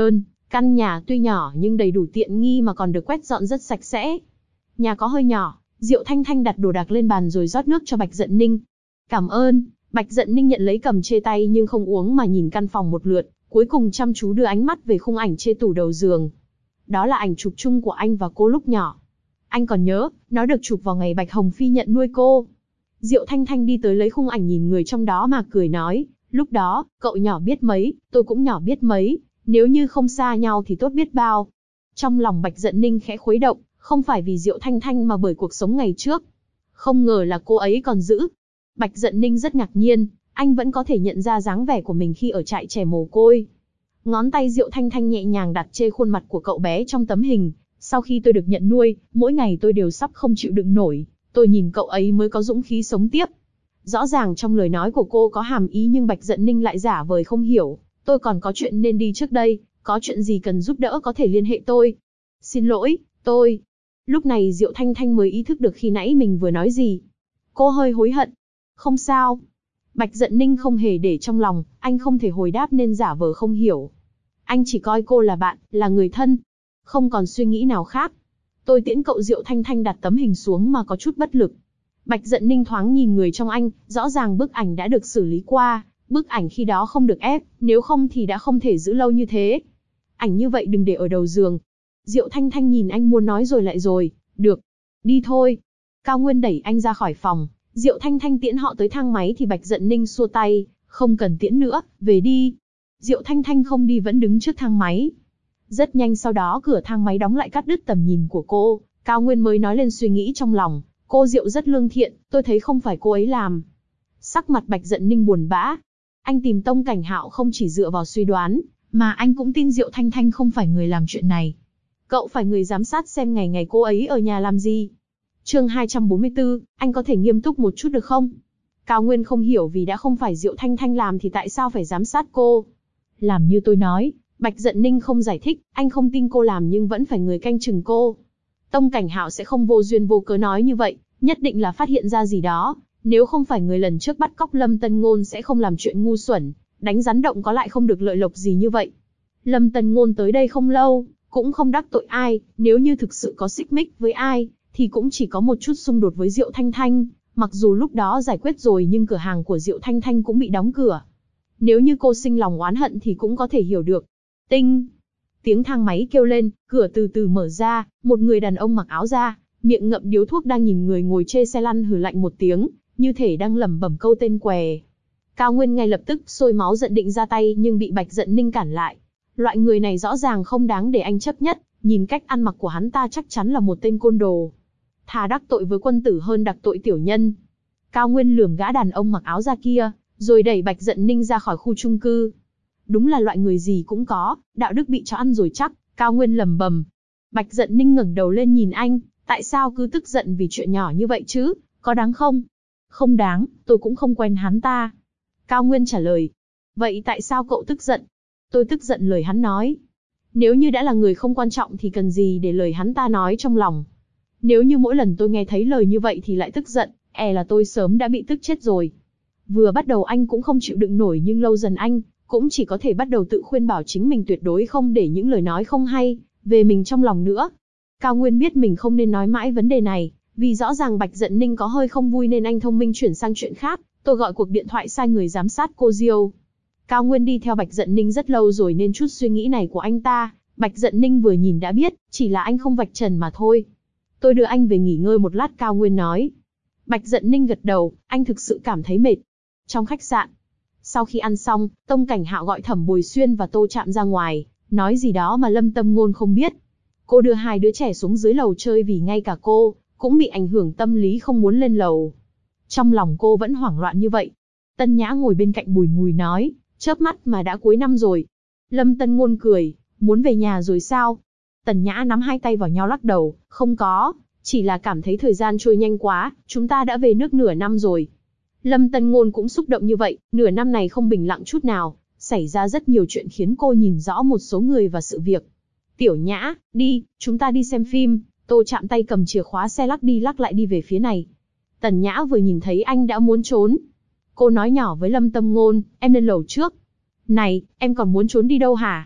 Căn nhà tuy nhỏ nhưng đầy đủ tiện nghi mà còn được quét dọn rất sạch sẽ. Nhà có hơi nhỏ, Diệu Thanh Thanh đặt đồ đạc lên bàn rồi rót nước cho Bạch Dận Ninh. Cảm ơn. Bạch Dận Ninh nhận lấy cầm chê tay nhưng không uống mà nhìn căn phòng một lượt, cuối cùng chăm chú đưa ánh mắt về khung ảnh trên tủ đầu giường. Đó là ảnh chụp chung của anh và cô lúc nhỏ. Anh còn nhớ, nó được chụp vào ngày Bạch Hồng Phi nhận nuôi cô. Diệu Thanh Thanh đi tới lấy khung ảnh nhìn người trong đó mà cười nói, lúc đó, cậu nhỏ biết mấy, tôi cũng nhỏ biết mấy, nếu như không xa nhau thì tốt biết bao. Trong lòng Bạch Dận Ninh khẽ khuấy động, không phải vì Diệu Thanh Thanh mà bởi cuộc sống ngày trước. Không ngờ là cô ấy còn giữ. Bạch Dận Ninh rất ngạc nhiên, anh vẫn có thể nhận ra dáng vẻ của mình khi ở trại trẻ mồ côi. Ngón tay Diệu Thanh Thanh nhẹ nhàng đặt trên khuôn mặt của cậu bé trong tấm hình. Sau khi tôi được nhận nuôi, mỗi ngày tôi đều sắp không chịu đựng nổi. Tôi nhìn cậu ấy mới có dũng khí sống tiếp. Rõ ràng trong lời nói của cô có hàm ý nhưng Bạch Dận Ninh lại giả vời không hiểu. Tôi còn có chuyện nên đi trước đây, có chuyện gì cần giúp đỡ có thể liên hệ tôi. Xin lỗi, tôi... Lúc này Diệu Thanh Thanh mới ý thức được khi nãy mình vừa nói gì. Cô hơi hối hận. Không sao. Bạch Dận Ninh không hề để trong lòng, anh không thể hồi đáp nên giả vờ không hiểu. Anh chỉ coi cô là bạn, là người thân. Không còn suy nghĩ nào khác. Tôi tiễn cậu. Diệu Thanh Thanh đặt tấm hình xuống mà có chút bất lực. Bạch Dận Ninh thoáng nhìn người trong anh, rõ ràng bức ảnh đã được xử lý qua. Bức ảnh khi đó không được ép, nếu không thì đã không thể giữ lâu như thế. Ảnh như vậy đừng để ở đầu giường. Diệu Thanh Thanh nhìn anh muốn nói rồi lại rồi, được, đi thôi. Cao Nguyên đẩy anh ra khỏi phòng, Diệu Thanh Thanh tiễn họ tới thang máy thì Bạch Dận Ninh xua tay, không cần tiễn nữa, về đi. Diệu Thanh Thanh không đi vẫn đứng trước thang máy. Rất nhanh sau đó cửa thang máy đóng lại cắt đứt tầm nhìn của cô, Cao Nguyên mới nói lên suy nghĩ trong lòng, cô Diệu rất lương thiện, tôi thấy không phải cô ấy làm. Sắc mặt Bạch Dận Ninh buồn bã. Anh tìm Tông Cảnh Hạo không chỉ dựa vào suy đoán, mà anh cũng tin Diệu Thanh Thanh không phải người làm chuyện này. Cậu phải người giám sát xem ngày ngày cô ấy ở nhà làm gì. Chương 244, anh có thể nghiêm túc một chút được không? Cao Nguyên không hiểu vì đã không phải Diệu Thanh Thanh làm thì tại sao phải giám sát cô. Làm như tôi nói, Bạch Dận Ninh không giải thích, anh không tin cô làm nhưng vẫn phải người canh chừng cô. Tông Cảnh Hạo sẽ không vô duyên vô cớ nói như vậy, nhất định là phát hiện ra gì đó. Nếu không phải người lần trước bắt cóc Lâm Tân Ngôn sẽ không làm chuyện ngu xuẩn, đánh rắn động có lại không được lợi lộc gì như vậy. Lâm Tân Ngôn tới đây không lâu, cũng không đắc tội ai, nếu như thực sự có xích mích với ai, thì cũng chỉ có một chút xung đột với Diệu Thanh Thanh, mặc dù lúc đó giải quyết rồi nhưng cửa hàng của Diệu Thanh Thanh cũng bị đóng cửa. Nếu như cô sinh lòng oán hận thì cũng có thể hiểu được. Tinh! Tiếng thang máy kêu lên, cửa từ từ mở ra, một người đàn ông mặc áo da, miệng ngậm điếu thuốc đang nhìn người ngồi trên xe lăn hừ lạnh một tiếng, như thể đang lẩm bẩm câu tên què. Cao Nguyên ngay lập tức sôi máu giận định ra tay nhưng bị Bạch Dận Ninh cản lại. Loại người này rõ ràng không đáng để anh chấp nhất, nhìn cách ăn mặc của hắn ta chắc chắn là một tên côn đồ. Thà đắc tội với quân tử hơn đắc tội tiểu nhân. Cao Nguyên lườm gã đàn ông mặc áo da kia, rồi đẩy Bạch Dận Ninh ra khỏi khu chung cư. Đúng là loại người gì cũng có, đạo đức bị chó ăn rồi chắc, Cao Nguyên lẩm bẩm. Bạch Dận Ninh ngẩng đầu lên nhìn anh, tại sao cứ tức giận vì chuyện nhỏ như vậy chứ, có đáng không? Không đáng, tôi cũng không quen hắn ta. Cao Nguyên trả lời. Vậy tại sao cậu tức giận? Tôi tức giận lời hắn nói. Nếu như đã là người không quan trọng thì cần gì để lời hắn ta nói trong lòng. Nếu như mỗi lần tôi nghe thấy lời như vậy thì lại tức giận, là tôi sớm đã bị tức chết rồi. Vừa bắt đầu anh cũng không chịu đựng nổi nhưng lâu dần anh cũng chỉ có thể bắt đầu tự khuyên bảo chính mình tuyệt đối không để những lời nói không hay về mình trong lòng nữa. Cao Nguyên biết mình không nên nói mãi vấn đề này, vì rõ ràng Bạch Dận Ninh có hơi không vui nên anh thông minh chuyển sang chuyện khác. Tôi gọi cuộc điện thoại sai người giám sát cô Diêu. Cao Nguyên đi theo Bạch Dận Ninh rất lâu rồi nên chút suy nghĩ này của anh ta, Bạch Dận Ninh vừa nhìn đã biết, chỉ là anh không vạch trần mà thôi. Tôi đưa anh về nghỉ ngơi một lát, Cao Nguyên nói. Bạch Dận Ninh gật đầu, anh thực sự cảm thấy mệt. Trong khách sạn, sau khi ăn xong, Tông Cảnh Hạo gọi Thẩm Bồi Xuyên và Tô Trạm ra ngoài, nói gì đó mà Lâm Tâm Ngôn không biết. Cô đưa hai đứa trẻ xuống dưới lầu chơi vì ngay cả cô cũng bị ảnh hưởng tâm lý không muốn lên lầu. Trong lòng cô vẫn hoảng loạn như vậy. Tân Nhã ngồi bên cạnh bùi ngùi nói, chớp mắt mà đã cuối năm rồi. Lâm Tân Ngôn cười, muốn về nhà rồi sao? Tần Nhã nắm hai tay vào nhau lắc đầu, không có, chỉ là cảm thấy thời gian trôi nhanh quá, chúng ta đã về nước nửa năm rồi. Lâm Tân Ngôn cũng xúc động như vậy, nửa năm này không bình lặng chút nào, xảy ra rất nhiều chuyện khiến cô nhìn rõ một số người và sự việc. Tiểu Nhã, đi, chúng ta đi xem phim. Tô Chạm tay cầm chìa khóa xe lắc đi lắc lại đi về phía này. Tần Nhã vừa nhìn thấy anh đã muốn trốn. Cô nói nhỏ với Lâm Tâm Ngôn, em lên lầu trước. Này, em còn muốn trốn đi đâu hả?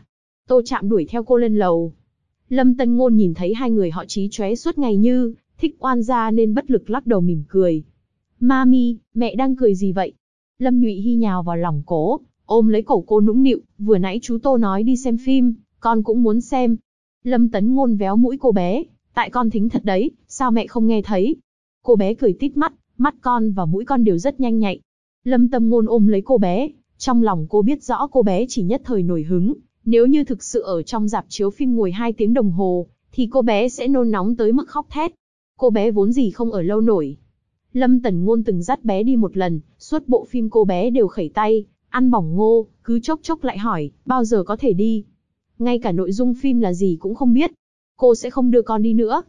Tô Trạm đuổi theo cô lên lầu. Lâm Tân Ngôn nhìn thấy hai người họ chí chóe suốt ngày như thích oan gia nên bất lực lắc đầu mỉm cười. Mami, mẹ đang cười gì vậy? Lâm Nhụy Hy nhào vào lòng cô, ôm lấy cổ cô nũng nịu, vừa nãy chú Tô nói đi xem phim, con cũng muốn xem. Lâm Tấn Ngôn véo mũi cô bé, tại con thính thật đấy, sao mẹ không nghe thấy? Cô bé cười tít mắt, mắt con và mũi con đều rất nhanh nhạy. Lâm Tâm Ngôn ôm lấy cô bé, trong lòng cô biết rõ cô bé chỉ nhất thời nổi hứng, nếu như thực sự ở trong rạp chiếu phim ngồi 2 tiếng đồng hồ, thì cô bé sẽ nôn nóng tới mức khóc thét. Cô bé vốn gì không ở lâu nổi. Lâm Tấn Ngôn từng dắt bé đi một lần, suốt bộ phim cô bé đều khẩy tay, ăn bỏng ngô, cứ chốc chốc lại hỏi, bao giờ có thể đi. Ngay cả nội dung phim là gì cũng không biết. Cô sẽ không đưa con đi nữa.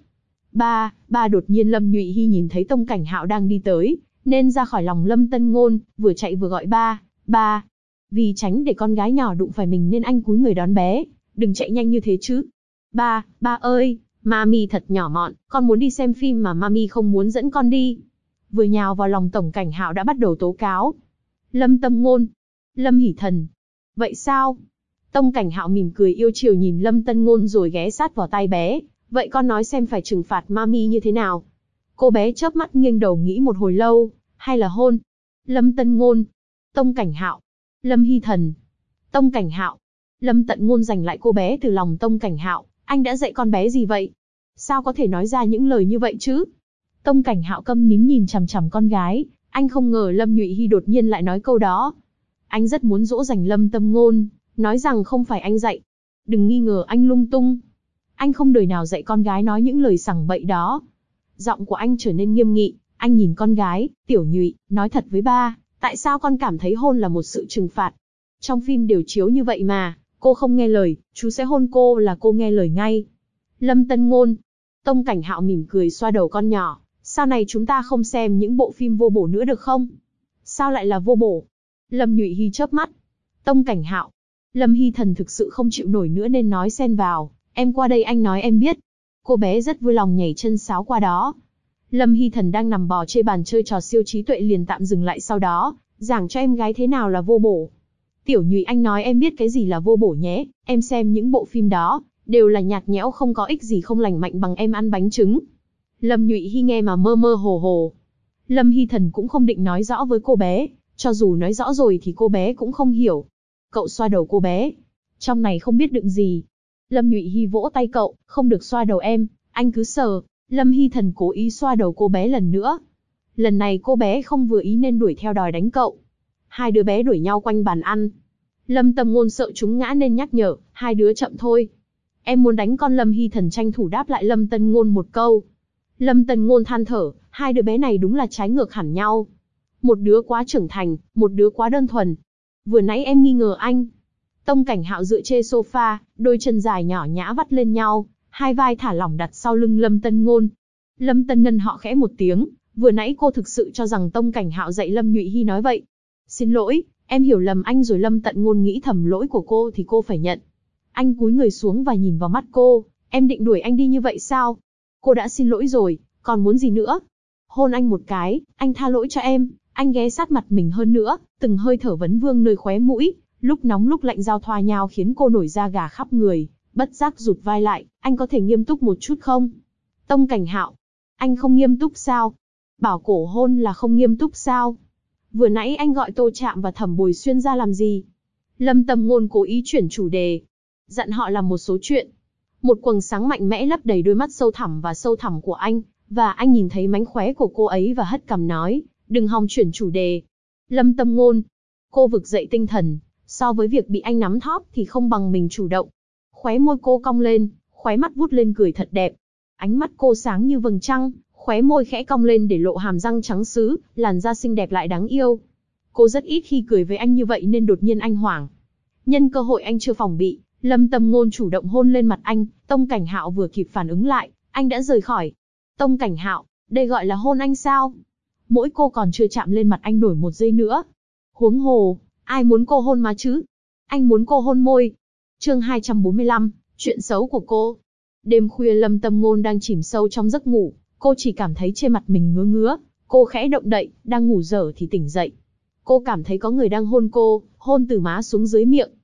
Ba đột nhiên Lâm Nhụy Hy nhìn thấy Tông Cảnh Hạo đang đi tới, nên ra khỏi lòng Lâm Tân Ngôn, vừa chạy vừa gọi ba. Vì tránh để con gái nhỏ đụng phải mình nên anh cúi người đón bé, đừng chạy nhanh như thế chứ. Ba ơi, Mami thật nhỏ mọn, con muốn đi xem phim mà Mami không muốn dẫn con đi. Vừa nhào vào lòng Tổng Cảnh Hạo đã bắt đầu tố cáo. Lâm Tâm Ngôn, Lâm Hỷ Thần. Vậy sao? Tông Cảnh Hạo mỉm cười yêu chiều nhìn Lâm Tân Ngôn rồi ghé sát vào tai bé. Vậy con nói xem phải trừng phạt Mami như thế nào? Cô bé chớp mắt nghiêng đầu nghĩ một hồi lâu, hay là hôn? Lâm Tân Ngôn, Tông Cảnh Hạo, Lâm Hy Thần, Tông Cảnh Hạo. Lâm Tận Ngôn giành lại cô bé từ lòng Tông Cảnh Hạo, anh đã dạy con bé gì vậy? Sao có thể nói ra những lời như vậy chứ? Tông Cảnh Hạo câm nín nhìn chằm chằm con gái, anh không ngờ Lâm Nhụy Hy đột nhiên lại nói câu đó. Anh rất muốn dỗ dành Lâm Tâm Ngôn, nói rằng không phải anh dạy. Đừng nghi ngờ anh lung tung. Anh không đời nào dạy con gái nói những lời sằng bậy đó. Giọng của anh trở nên nghiêm nghị, anh nhìn con gái, Tiểu Nhụy, nói thật với ba, tại sao con cảm thấy hôn là một sự trừng phạt? Trong phim đều chiếu như vậy mà, cô không nghe lời, chú sẽ hôn cô là cô nghe lời ngay. Lâm Tân Ngôn. Tông Cảnh Hạo mỉm cười xoa đầu con nhỏ, sau này chúng ta không xem những bộ phim vô bổ nữa được không? Sao lại là vô bổ? Lâm Nhụy Hy chớp mắt. Tông Cảnh Hạo. Lâm Hy Thần thực sự không chịu nổi nữa nên nói xen vào, em qua đây anh nói em biết. Cô bé rất vui lòng nhảy chân sáo qua đó. Lâm Hy Thần đang nằm bò trên bàn chơi trò siêu trí tuệ liền tạm dừng lại sau đó, giảng cho em gái thế nào là vô bổ. Tiểu Nhụy anh nói em biết cái gì là vô bổ nhé, em xem những bộ phim đó, đều là nhạt nhẽo không có ích gì không lành mạnh bằng em ăn bánh trứng. Lâm Nhụy Hy nghe mà mơ mơ hồ hồ. Lâm Hy Thần cũng không định nói rõ với cô bé, cho dù nói rõ rồi thì cô bé cũng không hiểu. Cậu xoa đầu cô bé. Trong này không biết đựng gì. Lâm Nhụy Hy vỗ tay cậu, không được xoa đầu em, anh cứ sờ. Lâm Hy Thần cố ý xoa đầu cô bé lần nữa. Lần này cô bé không vừa ý nên đuổi theo đòi đánh cậu. Hai đứa bé đuổi nhau quanh bàn ăn. Lâm Tâm Ngôn sợ chúng ngã nên nhắc nhở, hai đứa chậm thôi. Em muốn đánh con. Lâm Hy Thần tranh thủ đáp lại Lâm Tân Ngôn một câu. Lâm Tân Ngôn than thở, hai đứa bé này đúng là trái ngược hẳn nhau. Một đứa quá trưởng thành, một đứa quá đơn thuần. Vừa nãy em nghi ngờ anh. Tông Cảnh Hạo dựa trên sofa, đôi chân dài nhỏ nhã vắt lên nhau, hai vai thả lỏng đặt sau lưng Lâm Tân Ngôn. Lâm Tân Ngân họ khẽ một tiếng, vừa nãy cô thực sự cho rằng Tông Cảnh Hạo dạy Lâm Nhụy Hy nói vậy. Xin lỗi, em hiểu lầm anh rồi. Lâm Tận Ngôn nghĩ thầm lỗi của cô thì cô phải nhận. Anh cúi người xuống và nhìn vào mắt cô, em định đuổi anh đi như vậy sao? Cô đã xin lỗi rồi, còn muốn gì nữa? Hôn anh một cái, anh tha lỗi cho em. Anh ghé sát mặt mình hơn nữa, từng hơi thở vấn vương nơi khóe mũi, lúc nóng lúc lạnh giao thoa nhau khiến cô nổi da gà khắp người, bất giác rụt vai lại, anh có thể nghiêm túc một chút không? Tông Cảnh Hạo, anh không nghiêm túc sao? Bảo cổ hôn là không nghiêm túc sao? Vừa nãy anh gọi Tô Trạm và Thẩm Bồi Xuyên ra làm gì? Lâm Tâm Ngôn cố ý chuyển chủ đề, dặn họ làm một số chuyện. Một quầng sáng mạnh mẽ lấp đầy đôi mắt sâu thẳm của anh, và anh nhìn thấy mánh khóe của cô ấy và hất cằm nói, đừng hòng chuyển chủ đề. Lâm Tâm Ngôn, cô vực dậy tinh thần, so với việc bị anh nắm thóp thì không bằng mình chủ động. Khóe môi cô cong lên, khóe mắt vút lên cười thật đẹp. Ánh mắt cô sáng như vầng trăng, khóe môi khẽ cong lên để lộ hàm răng trắng sứ, làn da xinh đẹp lại đáng yêu. Cô rất ít khi cười với anh như vậy nên đột nhiên anh hoảng. Nhân cơ hội anh chưa phòng bị, Lâm Tâm Ngôn chủ động hôn lên mặt anh, Tông Cảnh Hạo vừa kịp phản ứng lại, anh đã rời khỏi. Tông Cảnh Hạo, đây gọi là hôn anh sao? Mỗi cô còn chưa chạm lên mặt anh nổi một giây nữa. Huống hồ, ai muốn cô hôn má chứ? Anh muốn cô hôn môi. Chương 245, chuyện xấu của cô. Đêm khuya Lâm Tâm Ngôn đang chìm sâu trong giấc ngủ, cô chỉ cảm thấy trên mặt mình ngứa ngứa, cô khẽ động đậy, đang ngủ dở thì tỉnh dậy. Cô cảm thấy có người đang hôn cô, hôn từ má xuống dưới miệng.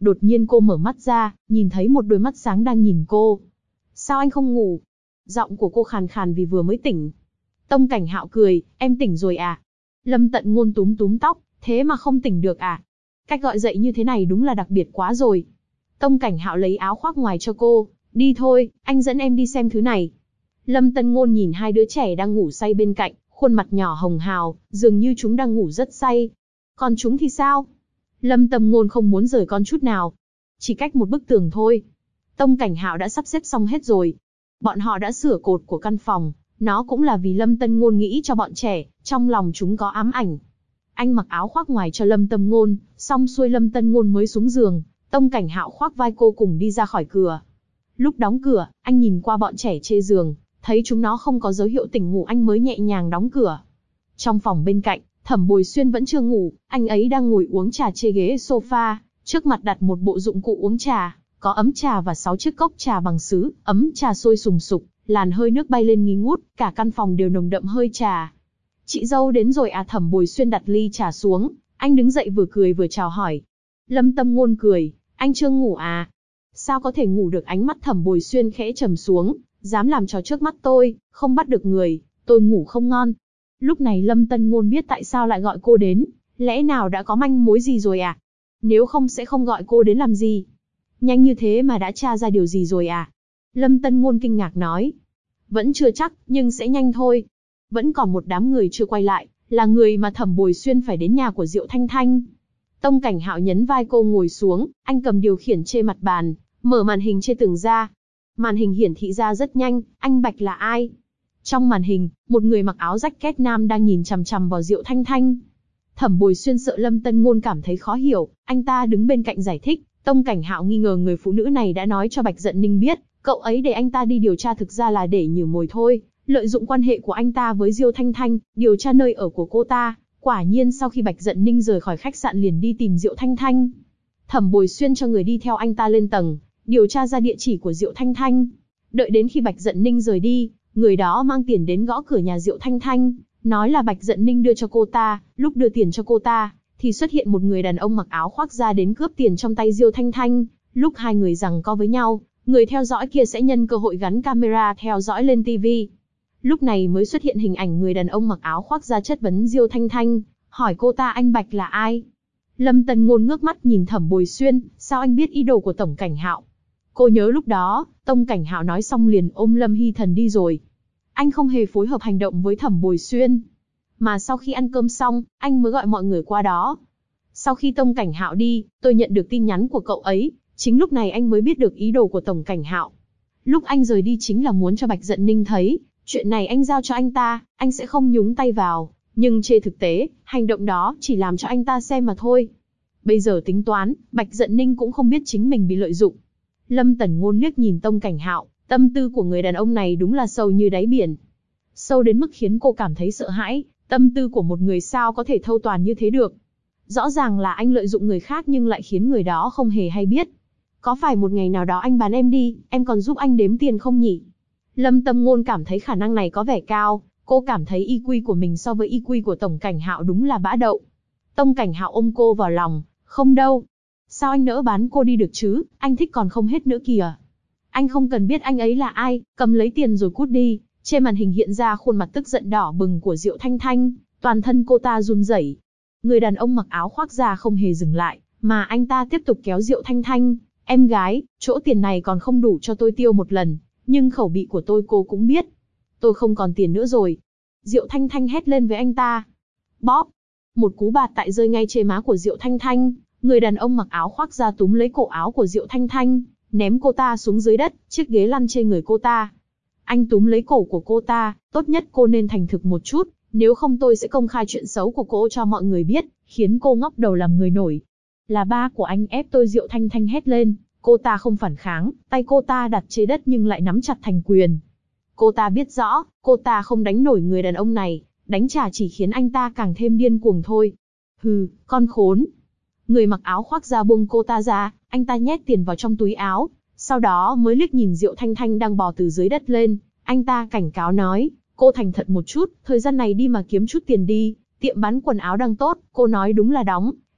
Đột nhiên cô mở mắt ra, nhìn thấy một đôi mắt sáng đang nhìn cô. Sao anh không ngủ? Giọng của cô khàn khàn vì vừa mới tỉnh. Tông Cảnh Hạo cười, em tỉnh rồi à? Lâm Tận Ngôn túm túm tóc, thế mà không tỉnh được à? Cách gọi dậy như thế này đúng là đặc biệt quá rồi. Tông Cảnh Hạo lấy áo khoác ngoài cho cô, đi thôi, anh dẫn em đi xem thứ này. Lâm Tận Ngôn nhìn hai đứa trẻ đang ngủ say bên cạnh, khuôn mặt nhỏ hồng hào, dường như chúng đang ngủ rất say. Còn chúng thì sao? Lâm Tận Ngôn không muốn rời con chút nào. Chỉ cách một bức tường thôi. Tông Cảnh Hạo đã sắp xếp xong hết rồi. Bọn họ đã sửa cột của căn phòng, nó cũng là vì Lâm Tận Ngôn nghĩ cho bọn trẻ, trong lòng chúng có ám ảnh. Anh mặc áo khoác ngoài cho Lâm Tận Ngôn, xong xuôi Lâm Tận Ngôn mới xuống giường, Tông Cảnh Hạo khoác vai cô cùng đi ra khỏi cửa. Lúc đóng cửa, anh nhìn qua bọn trẻ trên giường, thấy chúng nó không có dấu hiệu tỉnh ngủ anh mới nhẹ nhàng đóng cửa. Trong phòng bên cạnh, Thẩm Bồi Xuyên vẫn chưa ngủ, anh ấy đang ngồi uống trà trên ghế sofa, trước mặt đặt một bộ dụng cụ uống trà, có ấm trà và 6 chiếc cốc trà bằng sứ, ấm trà sôi sùng sục, làn hơi nước bay lên nghi ngút, cả căn phòng đều nồng đậm hơi trà. Chị dâu đến rồi à? Thẩm Bồi Xuyên đặt ly trà xuống, anh đứng dậy vừa cười vừa chào hỏi. Lâm Tận Ngôn cười, anh chưa ngủ à? Sao có thể ngủ được? Ánh mắt Thẩm Bồi Xuyên khẽ trầm xuống, dám làm trò trước mắt tôi, không bắt được người, tôi ngủ không ngon. Lúc này Lâm Tận Ngôn biết tại sao lại gọi cô đến, lẽ nào đã có manh mối gì rồi à? Nếu không sẽ không gọi cô đến làm gì? Nhanh như thế mà đã tra ra điều gì rồi à? Lâm Tận Ngôn kinh ngạc nói. Vẫn chưa chắc, nhưng sẽ nhanh thôi. Vẫn còn một đám người chưa quay lại, là người mà Thẩm Bồi Xuyên phải đến nhà của Diệu Thanh Thanh. Tông Cảnh Hạo nhấn vai cô ngồi xuống, anh cầm điều khiển trên mặt bàn, mở màn hình trên tường ra. Màn hình hiển thị ra rất nhanh, anh Bạch là ai? Trong màn hình, một người mặc áo jacket nam đang nhìn chằm chằm vào Diệu Thanh Thanh. Thẩm Bồi Xuyên sợ Lâm Tận Ngôn cảm thấy khó hiểu, anh ta đứng bên cạnh giải thích. Tông Cảnh Hạo nghi ngờ người phụ nữ này đã nói cho Bạch Dận Ninh biết, cậu ấy để anh ta đi điều tra thực ra là để nhử mồi thôi, lợi dụng quan hệ của anh ta với Diêu Thanh Thanh, điều tra nơi ở của cô ta. Quả nhiên sau khi Bạch Dận Ninh rời khỏi khách sạn liền đi tìm Diệu Thanh Thanh. Thẩm Bồi Xuyên cho người đi theo anh ta lên tầng, điều tra ra địa chỉ của Diệu Thanh Thanh. Đợi đến khi Bạch Dận Ninh rời đi, người đó mang tiền đến gõ cửa nhà Diệu Thanh Thanh, nói là Bạch Dận Ninh đưa cho cô ta. Lúc đưa tiền cho cô ta, thì xuất hiện một người đàn ông mặc áo khoác ra đến cướp tiền trong tay Diêu Thanh Thanh. Lúc hai người giằng co với nhau, người theo dõi kia sẽ nhân cơ hội gắn camera theo dõi lên TV. Lúc này mới xuất hiện hình ảnh người đàn ông mặc áo khoác ra chất vấn Diêu Thanh Thanh, hỏi cô ta anh Bạch là ai. Lâm Tận Ngôn ngước mắt nhìn Thẩm Bồi Xuyên, sao anh biết ý đồ của Tổng Cảnh Hạo? Cô nhớ lúc đó, Tông Cảnh Hạo nói xong liền ôm Lâm Hy Thần đi rồi. Anh không hề phối hợp hành động với Thẩm Bồi Xuyên. Mà sau khi ăn cơm xong, anh mới gọi mọi người qua đó. Sau khi Tông Cảnh Hạo đi, tôi nhận được tin nhắn của cậu ấy, chính lúc này anh mới biết được ý đồ của Tổng Cảnh Hạo. Lúc anh rời đi chính là muốn cho Bạch Dận Ninh thấy, chuyện này anh giao cho anh ta, anh sẽ không nhúng tay vào, nhưng trên thực tế, hành động đó chỉ làm cho anh ta xem mà thôi. Bây giờ tính toán, Bạch Dận Ninh cũng không biết chính mình bị lợi dụng. Lâm Tận Ngôn liếc nhìn Tông Cảnh Hạo, tâm tư của người đàn ông này đúng là sâu như đáy biển. Sâu đến mức khiến cô cảm thấy sợ hãi, tâm tư của một người sao có thể thâu toàn như thế được. Rõ ràng là anh lợi dụng người khác nhưng lại khiến người đó không hề hay biết. Có phải một ngày nào đó anh bán em đi, em còn giúp anh đếm tiền không nhỉ? Lâm Tận Ngôn cảm thấy khả năng này có vẻ cao, cô cảm thấy IQ của mình so với IQ của Tổng Cảnh Hạo đúng là bã đậu. Tông Cảnh Hạo ôm cô vào lòng, không đâu. Sao anh nỡ bán cô đi được chứ, anh thích còn không hết nữa kìa. Anh không cần biết anh ấy là ai, cầm lấy tiền rồi cút đi. Trên màn hình hiện ra khuôn mặt tức giận đỏ bừng của Diệu Thanh Thanh, toàn thân cô ta run rẩy. Người đàn ông mặc áo khoác ra không hề dừng lại, mà anh ta tiếp tục kéo Diệu Thanh Thanh. Em gái, chỗ tiền này còn không đủ cho tôi tiêu một lần, nhưng khẩu vị của tôi cô cũng biết. Tôi không còn tiền nữa rồi. Diệu Thanh Thanh hét lên với anh ta. Bóp! Một cú bạt tại rơi ngay trên má của Diệu Thanh Thanh. Người đàn ông mặc áo khoác ra túm lấy cổ áo của Diệu Thanh Thanh, ném cô ta xuống dưới đất, chiếc ghế lăn trên người cô ta. Anh túm lấy cổ của cô ta, tốt nhất cô nên thành thực một chút, nếu không tôi sẽ công khai chuyện xấu của cô cho mọi người biết, khiến cô ngóc đầu làm người nổi. Là ba của anh ép tôi. Diệu Thanh Thanh hét lên, cô ta không phản kháng, tay cô ta đặt trên đất nhưng lại nắm chặt thành quyền. Cô ta biết rõ, cô ta không đánh nổi người đàn ông này, đánh trả chỉ khiến anh ta càng thêm điên cuồng thôi. Hừ, con khốn. Người mặc áo khoác ra buông cô ta ra, anh ta nhét tiền vào trong túi áo, sau đó mới liếc nhìn Diệu Thanh Thanh đang bò từ dưới đất lên, anh ta cảnh cáo nói, cô thành thật một chút, thời gian này đi mà kiếm chút tiền đi, tiệm bán quần áo đang tốt, cô nói đúng là đóng,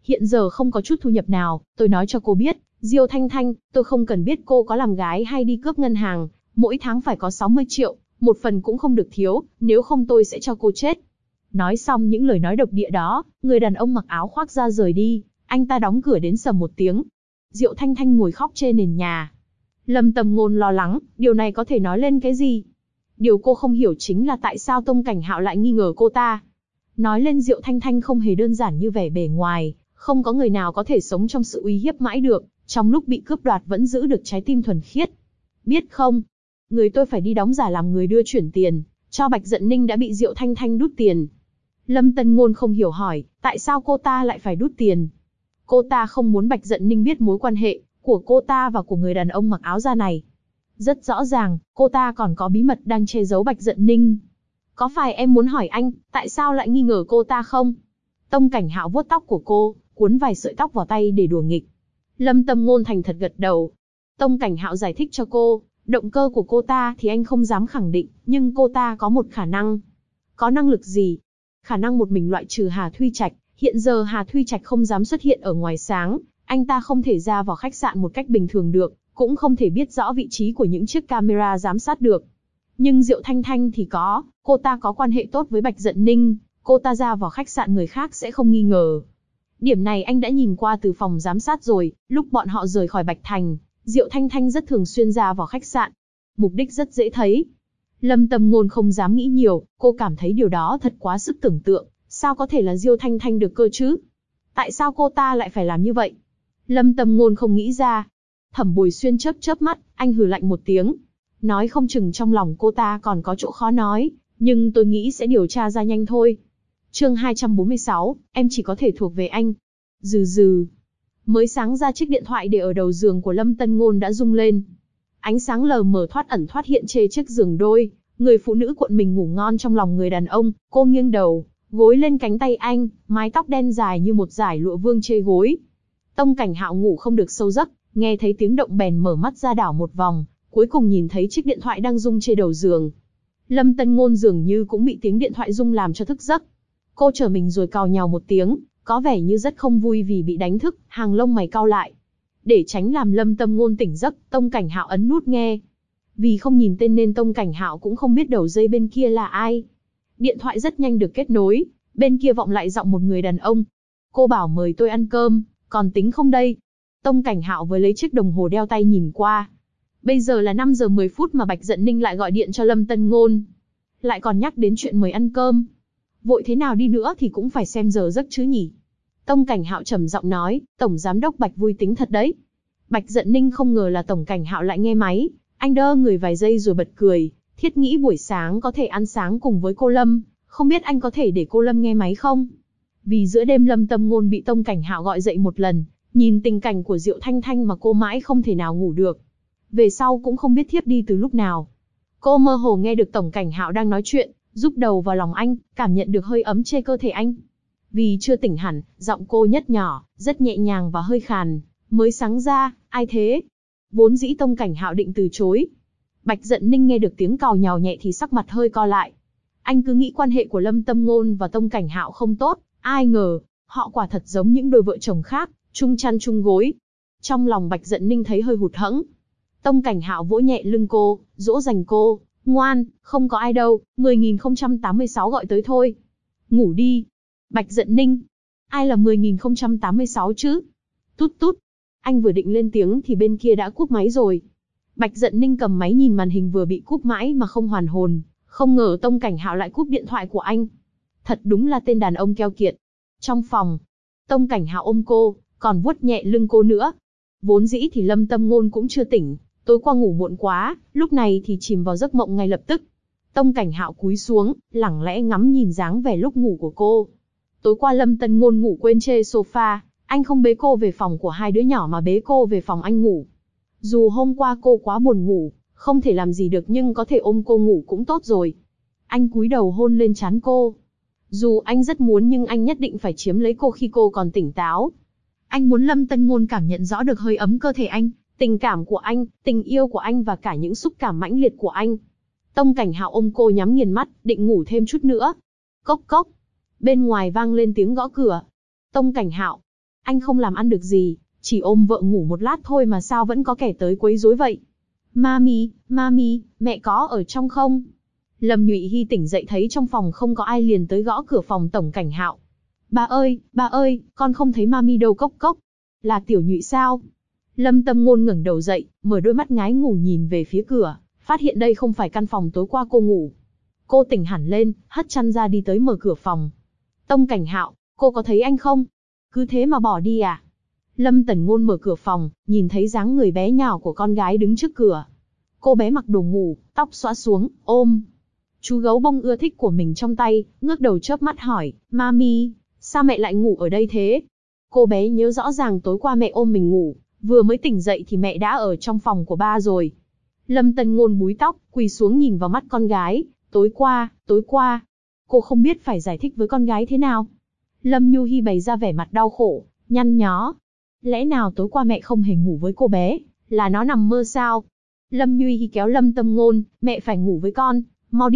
hiện giờ không có chút thu nhập nào, tôi nói cho cô biết, Diêu Thanh Thanh, tôi không cần biết cô có làm gái hay đi cướp ngân hàng, mỗi tháng phải có 60 triệu, một phần cũng không được thiếu, nếu không tôi sẽ cho cô chết. Nói xong những lời nói độc địa đó, người đàn ông mặc áo khoác ra rời đi, anh ta đóng cửa đến sầm một tiếng. Diệu Thanh Thanh ngồi khóc trên nền nhà. Lâm Tầm Ngôn lo lắng, điều này có thể nói lên cái gì? Điều cô không hiểu chính là tại sao Tông Cảnh Hạo lại nghi ngờ cô ta. Nói lên Diệu Thanh Thanh không hề đơn giản như vẻ bề ngoài, không có người nào có thể sống trong sự uy hiếp mãi được, trong lúc bị cướp đoạt vẫn giữ được trái tim thuần khiết. Biết không? Người tôi phải đi đóng giả làm người đưa chuyển tiền, cho Bạch Dận Ninh đã bị Diệu Thanh Thanh đút tiền. Lâm Tân Ngôn không hiểu hỏi, tại sao cô ta lại phải đút tiền? Cô ta không muốn Bạch Dận Ninh biết mối quan hệ của cô ta và của người đàn ông mặc áo da này. Rất rõ ràng, cô ta còn có bí mật đang che giấu Bạch Dận Ninh. Có phải em muốn hỏi anh, tại sao lại nghi ngờ cô ta không? Tông Cảnh Hạo vuốt tóc của cô, cuốn vài sợi tóc vào tay để đùa nghịch. Lâm Tâm Ngôn thành thật gật đầu. Tông Cảnh Hạo giải thích cho cô, động cơ của cô ta thì anh không dám khẳng định, nhưng cô ta có một khả năng. Có năng lực gì? Khả năng một mình loại trừ Hà Thuy Trạch. Hiện giờ Hà Thuy Trạch không dám xuất hiện ở ngoài sáng, anh ta không thể ra vào khách sạn một cách bình thường được, cũng không thể biết rõ vị trí của những chiếc camera giám sát được. Nhưng Diệu Thanh Thanh thì có, cô ta có quan hệ tốt với Bạch Dận Ninh, cô ta ra vào khách sạn người khác sẽ không nghi ngờ. Điểm này anh đã nhìn qua từ phòng giám sát rồi, lúc bọn họ rời khỏi Bạch Thành, Diệu Thanh Thanh rất thường xuyên ra vào khách sạn. Mục đích rất dễ thấy. Lâm Tâm Ngôn không dám nghĩ nhiều, cô cảm thấy điều đó thật quá sức tưởng tượng, sao có thể là Diêu Thanh Thanh được cơ chứ? Tại sao cô ta lại phải làm như vậy? Lâm Tâm Ngôn không nghĩ ra. Thẩm Bồi Xuyên chớp chớp mắt, anh hừ lạnh một tiếng. Nói không chừng trong lòng cô ta còn có chỗ khó nói, nhưng tôi nghĩ sẽ điều tra ra nhanh thôi. Chương 246, em chỉ có thể thuộc về anh. Dừ. Mới sáng ra chiếc điện thoại để ở đầu giường của Lâm Tân Ngôn đã rung lên. Ánh sáng lờ mờ thoát ẩn thoát hiện trên chiếc giường đôi, người phụ nữ cuộn mình ngủ ngon trong lòng người đàn ông, cô nghiêng đầu, gối lên cánh tay anh, mái tóc đen dài như một dải lụa vương chê gối. Tông Cảnh Hạo ngủ không được sâu giấc, nghe thấy tiếng động bèn mở mắt ra đảo một vòng, cuối cùng nhìn thấy chiếc điện thoại đang rung trên đầu giường. Lâm Tân Ngôn dường như cũng bị tiếng điện thoại rung làm cho thức giấc. Cô trở mình rồi cào nhào một tiếng, có vẻ như rất không vui vì bị đánh thức, hàng lông mày cau lại. Để tránh làm Lâm Tâm Ngôn tỉnh giấc, Tông Cảnh Hạo ấn nút nghe. Vì không nhìn tên nên Tông Cảnh Hạo cũng không biết đầu dây bên kia là ai. Điện thoại rất nhanh được kết nối, bên kia vọng lại giọng một người đàn ông. Cô bảo mời tôi ăn cơm, còn tính không đây? Tông Cảnh Hạo với lấy chiếc đồng hồ đeo tay nhìn qua. Bây giờ là 5 giờ 10 phút mà Bạch Dận Ninh lại gọi điện cho Lâm Tân Ngôn. Lại còn nhắc đến chuyện mời ăn cơm. Vội thế nào đi nữa thì cũng phải xem giờ giấc chứ nhỉ? Tông Cảnh Hạo trầm giọng nói, Tổng Giám đốc Bạch vui tính thật đấy. Bạch Dận Ninh không ngờ là Tổng Cảnh Hạo lại nghe máy. Anh đơ người vài giây rồi bật cười. Thiết nghĩ buổi sáng có thể ăn sáng cùng với cô Lâm. Không biết anh có thể để cô Lâm nghe máy không? Vì giữa đêm Lâm Tâm Ngôn bị Tông Cảnh Hạo gọi dậy một lần. Nhìn tình cảnh của Diệu Thanh Thanh mà cô mãi không thể nào ngủ được. Về sau cũng không biết thiếp đi từ lúc nào. Cô mơ hồ nghe được Tổng Cảnh Hạo đang nói chuyện, rúc đầu vào lòng anh, cảm nhận được hơi ấm trên cơ thể anh. Vì chưa tỉnh hẳn, giọng cô nhất nhỏ, rất nhẹ nhàng và hơi khàn. Mới sáng ra, ai thế? Vốn dĩ Tông Cảnh Hạo định từ chối. Bạch Dận Ninh nghe được tiếng cào nhào nhẹ thì sắc mặt hơi co lại. Anh cứ nghĩ quan hệ của Lâm Tâm Ngôn và Tông Cảnh Hạo không tốt, ai ngờ, họ quả thật giống những đôi vợ chồng khác, chung chăn chung gối. Trong lòng Bạch Dận Ninh thấy hơi hụt hẫng. Tông Cảnh Hạo vỗ nhẹ lưng cô, dỗ dành cô, ngoan, không có ai đâu, 10.086 gọi tới thôi. Ngủ đi. Bạch Dận Ninh. Ai là 10.086 chứ? Tút tút. Anh vừa định lên tiếng thì bên kia đã cúp máy rồi. Bạch Dận Ninh cầm máy nhìn màn hình vừa bị cúp mãi mà không hoàn hồn, không ngờ Tông Cảnh Hạo lại cúp điện thoại của anh. Thật đúng là tên đàn ông keo kiệt. Trong phòng, Tông Cảnh Hạo ôm cô, còn vuốt nhẹ lưng cô nữa. Vốn dĩ thì Lâm Tâm Ngôn cũng chưa tỉnh, tối qua ngủ muộn quá, lúc này thì chìm vào giấc mộng ngay lập tức. Tông Cảnh Hạo cúi xuống, lẳng lẽ ngắm nhìn dáng vẻ lúc ngủ của cô. Tối qua Lâm Tân Ngôn ngủ quên trên sofa, anh không bế cô về phòng của hai đứa nhỏ mà bế cô về phòng anh ngủ. Dù hôm qua cô quá buồn ngủ, không thể làm gì được nhưng có thể ôm cô ngủ cũng tốt rồi. Anh cúi đầu hôn lên trán cô. Dù anh rất muốn nhưng anh nhất định phải chiếm lấy cô khi cô còn tỉnh táo. Anh muốn Lâm Tân Ngôn cảm nhận rõ được hơi ấm cơ thể anh, tình cảm của anh, tình yêu của anh và cả những xúc cảm mãnh liệt của anh. Tông Cảnh Hạo ôm cô nhắm nghiền mắt, định ngủ thêm chút nữa. Cốc cốc. Bên ngoài vang lên tiếng gõ cửa. Tông Cảnh Hạo. Anh không làm ăn được gì, chỉ ôm vợ ngủ một lát thôi mà sao vẫn có kẻ tới quấy rối vậy? Mami, mẹ có ở trong không? Lâm Nhụy Hy tỉnh dậy thấy trong phòng không có ai liền tới gõ cửa phòng Tổng Cảnh Hạo. Ba ơi, con không thấy mami đâu cốc cốc. Là Tiểu Nhụy sao? Lâm Tâm Ngôn ngẩng đầu dậy, mở đôi mắt ngái ngủ nhìn về phía cửa, phát hiện đây không phải căn phòng tối qua cô ngủ. Cô tỉnh hẳn lên, hất chăn ra đi tới mở cửa phòng. Tông Cảnh Hạo, cô có thấy anh không? Cứ thế mà bỏ đi à? Lâm Tần Ngôn mở cửa phòng, nhìn thấy dáng người bé nhỏ của con gái đứng trước cửa. Cô bé mặc đồ ngủ, tóc xõa xuống, ôm chú gấu bông ưa thích của mình trong tay, ngước đầu chớp mắt hỏi, Mami, sao mẹ lại ngủ ở đây thế? Cô bé nhớ rõ ràng tối qua mẹ ôm mình ngủ, vừa mới tỉnh dậy thì mẹ đã ở trong phòng của ba rồi. Lâm Tần Ngôn búi tóc, quỳ xuống nhìn vào mắt con gái, tối qua. Cô không biết phải giải thích với con gái thế nào. Lâm Nhu Hi bày ra vẻ mặt đau khổ, nhăn nhó. Lẽ nào tối qua mẹ không hề ngủ với cô bé, là nó nằm mơ sao? Lâm Nhu Hi kéo Lâm Tâm Ngôn, mẹ phải ngủ với con, mau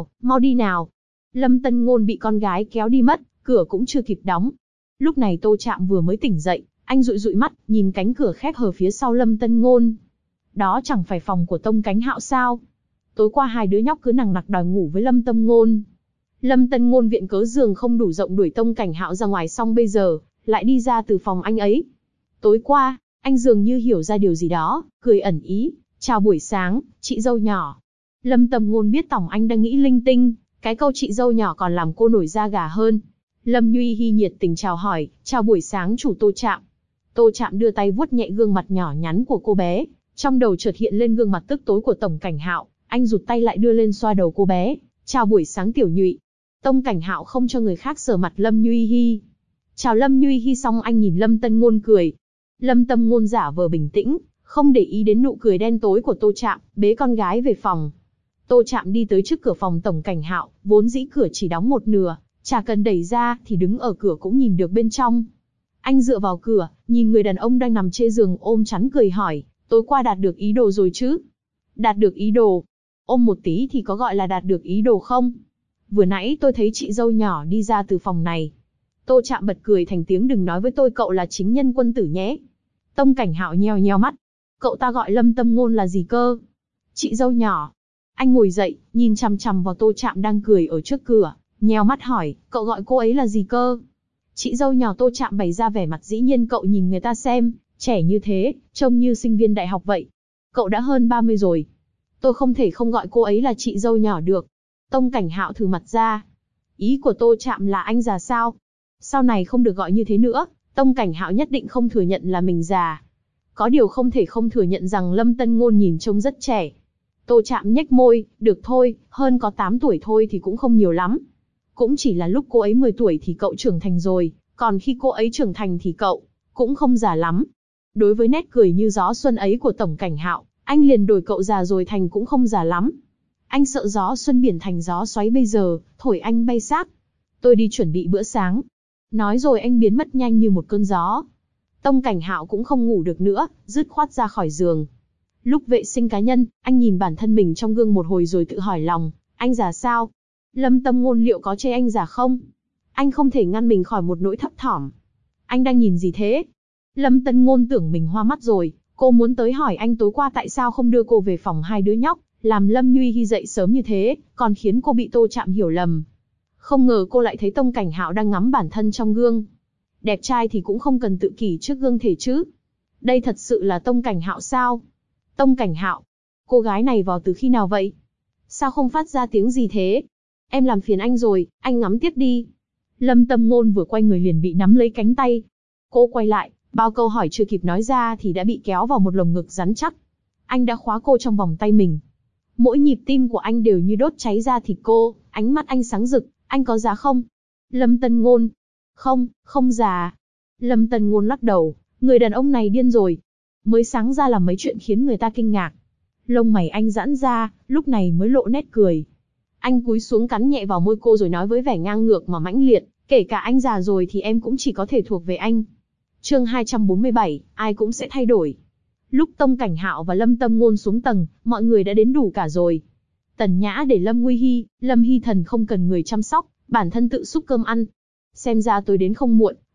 đi nào. Lâm Tân Ngôn bị con gái kéo đi mất, cửa cũng chưa kịp đóng. Lúc này Tô Trạm vừa mới tỉnh dậy, anh dụi dụi mắt, nhìn cánh cửa khép hờ phía sau Lâm Tân Ngôn. Đó chẳng phải phòng của Tông Cánh Hạo sao? Tối qua hai đứa nhóc cứ nằng nặc đòi ngủ với Lâm Tâm Ngôn. Lâm Tân Ngôn viện cớ giường không đủ rộng đuổi Tông Cảnh Hạo ra ngoài, xong bây giờ lại đi ra từ phòng anh ấy. Tối qua, anh dường như hiểu ra điều gì đó, cười ẩn ý, chào buổi sáng, chị dâu nhỏ. Lâm Tâm Ngôn biết Tổng anh đang nghĩ linh tinh, cái câu chị dâu nhỏ còn làm cô nổi da gà hơn. Lâm Nhuy Hi nhiệt tình chào hỏi, chào buổi sáng chủ Tô Trạm. Tô Trạm đưa tay vuốt nhẹ gương mặt nhỏ nhắn của cô bé, trong đầu chợt hiện lên gương mặt tức tối của Tổng Cảnh Hạo, anh rụt tay lại đưa lên xoa đầu cô bé, chào buổi sáng Tiểu Nhụy. Tông Cảnh Hạo không cho người khác sờ mặt Lâm Nhuy Hi. Chào Lâm Nhuy Hi xong anh nhìn Lâm Tân Ngôn cười. Lâm Tâm Ngôn giả vờ bình tĩnh, không để ý đến nụ cười đen tối của Tô Trạm, bế con gái về phòng. Tô Trạm đi tới trước cửa phòng Tổng Cảnh Hạo, vốn dĩ cửa chỉ đóng một nửa, chả cần đẩy ra thì đứng ở cửa cũng nhìn được bên trong. Anh dựa vào cửa, nhìn người đàn ông đang nằm trên giường ôm chắn cười hỏi, tối qua đạt được ý đồ rồi chứ? Đạt được ý đồ? Ôm một tí thì có gọi là đạt được ý đồ không? Vừa nãy tôi thấy chị dâu nhỏ đi ra từ phòng này. Tô Trạm bật cười thành tiếng, đừng nói với tôi cậu là chính nhân quân tử nhé. Tông Cảnh Hạo nheo nheo mắt. Cậu ta gọi Lâm Tâm Ngôn là gì cơ? Chị dâu nhỏ. Anh ngồi dậy, nhìn chằm chằm vào Tô Trạm đang cười ở trước cửa, nheo mắt hỏi, cậu gọi cô ấy là gì cơ? Chị dâu nhỏ. Tô Trạm bày ra vẻ mặt dĩ nhiên, cậu nhìn người ta xem, trẻ như thế, trông như sinh viên đại học vậy. Cậu đã hơn 30 rồi. Tôi không thể không gọi cô ấy là chị dâu nhỏ được. Tông Cảnh Hạo thử mặt ra. Ý của Tô Trạm là anh già sao? Sau này không được gọi như thế nữa. Tông Cảnh Hạo nhất định không thừa nhận là mình già. Có điều không thể không thừa nhận rằng Lâm Tân Ngôn nhìn trông rất trẻ. Tô Trạm nhếch môi, được thôi, hơn có 8 tuổi thôi thì cũng không nhiều lắm. Cũng chỉ là lúc cô ấy 10 tuổi thì cậu trưởng thành rồi, còn khi cô ấy trưởng thành thì cậu cũng không già lắm. Đối với nét cười như gió xuân ấy của Tổng Cảnh Hạo, anh liền đổi cậu già rồi thành cũng không già lắm. Anh sợ gió xuân biển thành gió xoáy bây giờ, thổi anh bay xác. Tôi đi chuẩn bị bữa sáng. Nói rồi anh biến mất nhanh như một cơn gió. Tông Cảnh Hạo cũng không ngủ được nữa, dứt khoát ra khỏi giường. Lúc vệ sinh cá nhân, anh nhìn bản thân mình trong gương một hồi rồi tự hỏi lòng, anh già sao? Lâm Tâm Ngôn liệu có chê anh già không? Anh không thể ngăn mình khỏi một nỗi thấp thỏm. Anh đang nhìn gì thế? Lâm Tân Ngôn tưởng mình hoa mắt rồi, cô muốn tới hỏi anh tối qua tại sao không đưa cô về phòng hai đứa nhóc, làm Lâm Nhuy Hi dậy sớm như thế, còn khiến cô bị Tô Trạm hiểu lầm. Không ngờ cô lại thấy Tông Cảnh Hạo đang ngắm bản thân trong gương. Đẹp trai thì cũng không cần tự kỷ trước gương thể chứ. Đây thật sự là Tông Cảnh Hạo sao? Tông Cảnh Hạo, cô gái này vào từ khi nào vậy? Sao không phát ra tiếng gì thế? Em làm phiền anh rồi, anh ngắm tiếp đi. Lâm Tâm Ngôn vừa quay người liền bị nắm lấy cánh tay. Cô quay lại, bao câu hỏi chưa kịp nói ra thì đã bị kéo vào một lồng ngực rắn chắc. Anh đã khóa cô trong vòng tay mình. Mỗi nhịp tim của anh đều như đốt cháy ra thịt cô, ánh mắt anh sáng rực, anh có già không? Lâm Tân Ngôn, không già. Lâm Tân Ngôn lắc đầu, người đàn ông này điên rồi. Mới sáng ra làm mấy chuyện khiến người ta kinh ngạc. Lông mày anh giãn ra, lúc này mới lộ nét cười. Anh cúi xuống cắn nhẹ vào môi cô rồi nói với vẻ ngang ngược mà mãnh liệt, kể cả anh già rồi thì em cũng chỉ có thể thuộc về anh. Chương 247, ai cũng sẽ thay đổi. Lúc Tông Cảnh Hạo và Lâm Tâm Ngôn xuống tầng, mọi người đã đến đủ cả rồi. Tần Nhã để Lâm Nguy Hi, Lâm Hy Thần không cần người chăm sóc, bản thân tự xúc cơm ăn. Xem ra tôi đến không muộn,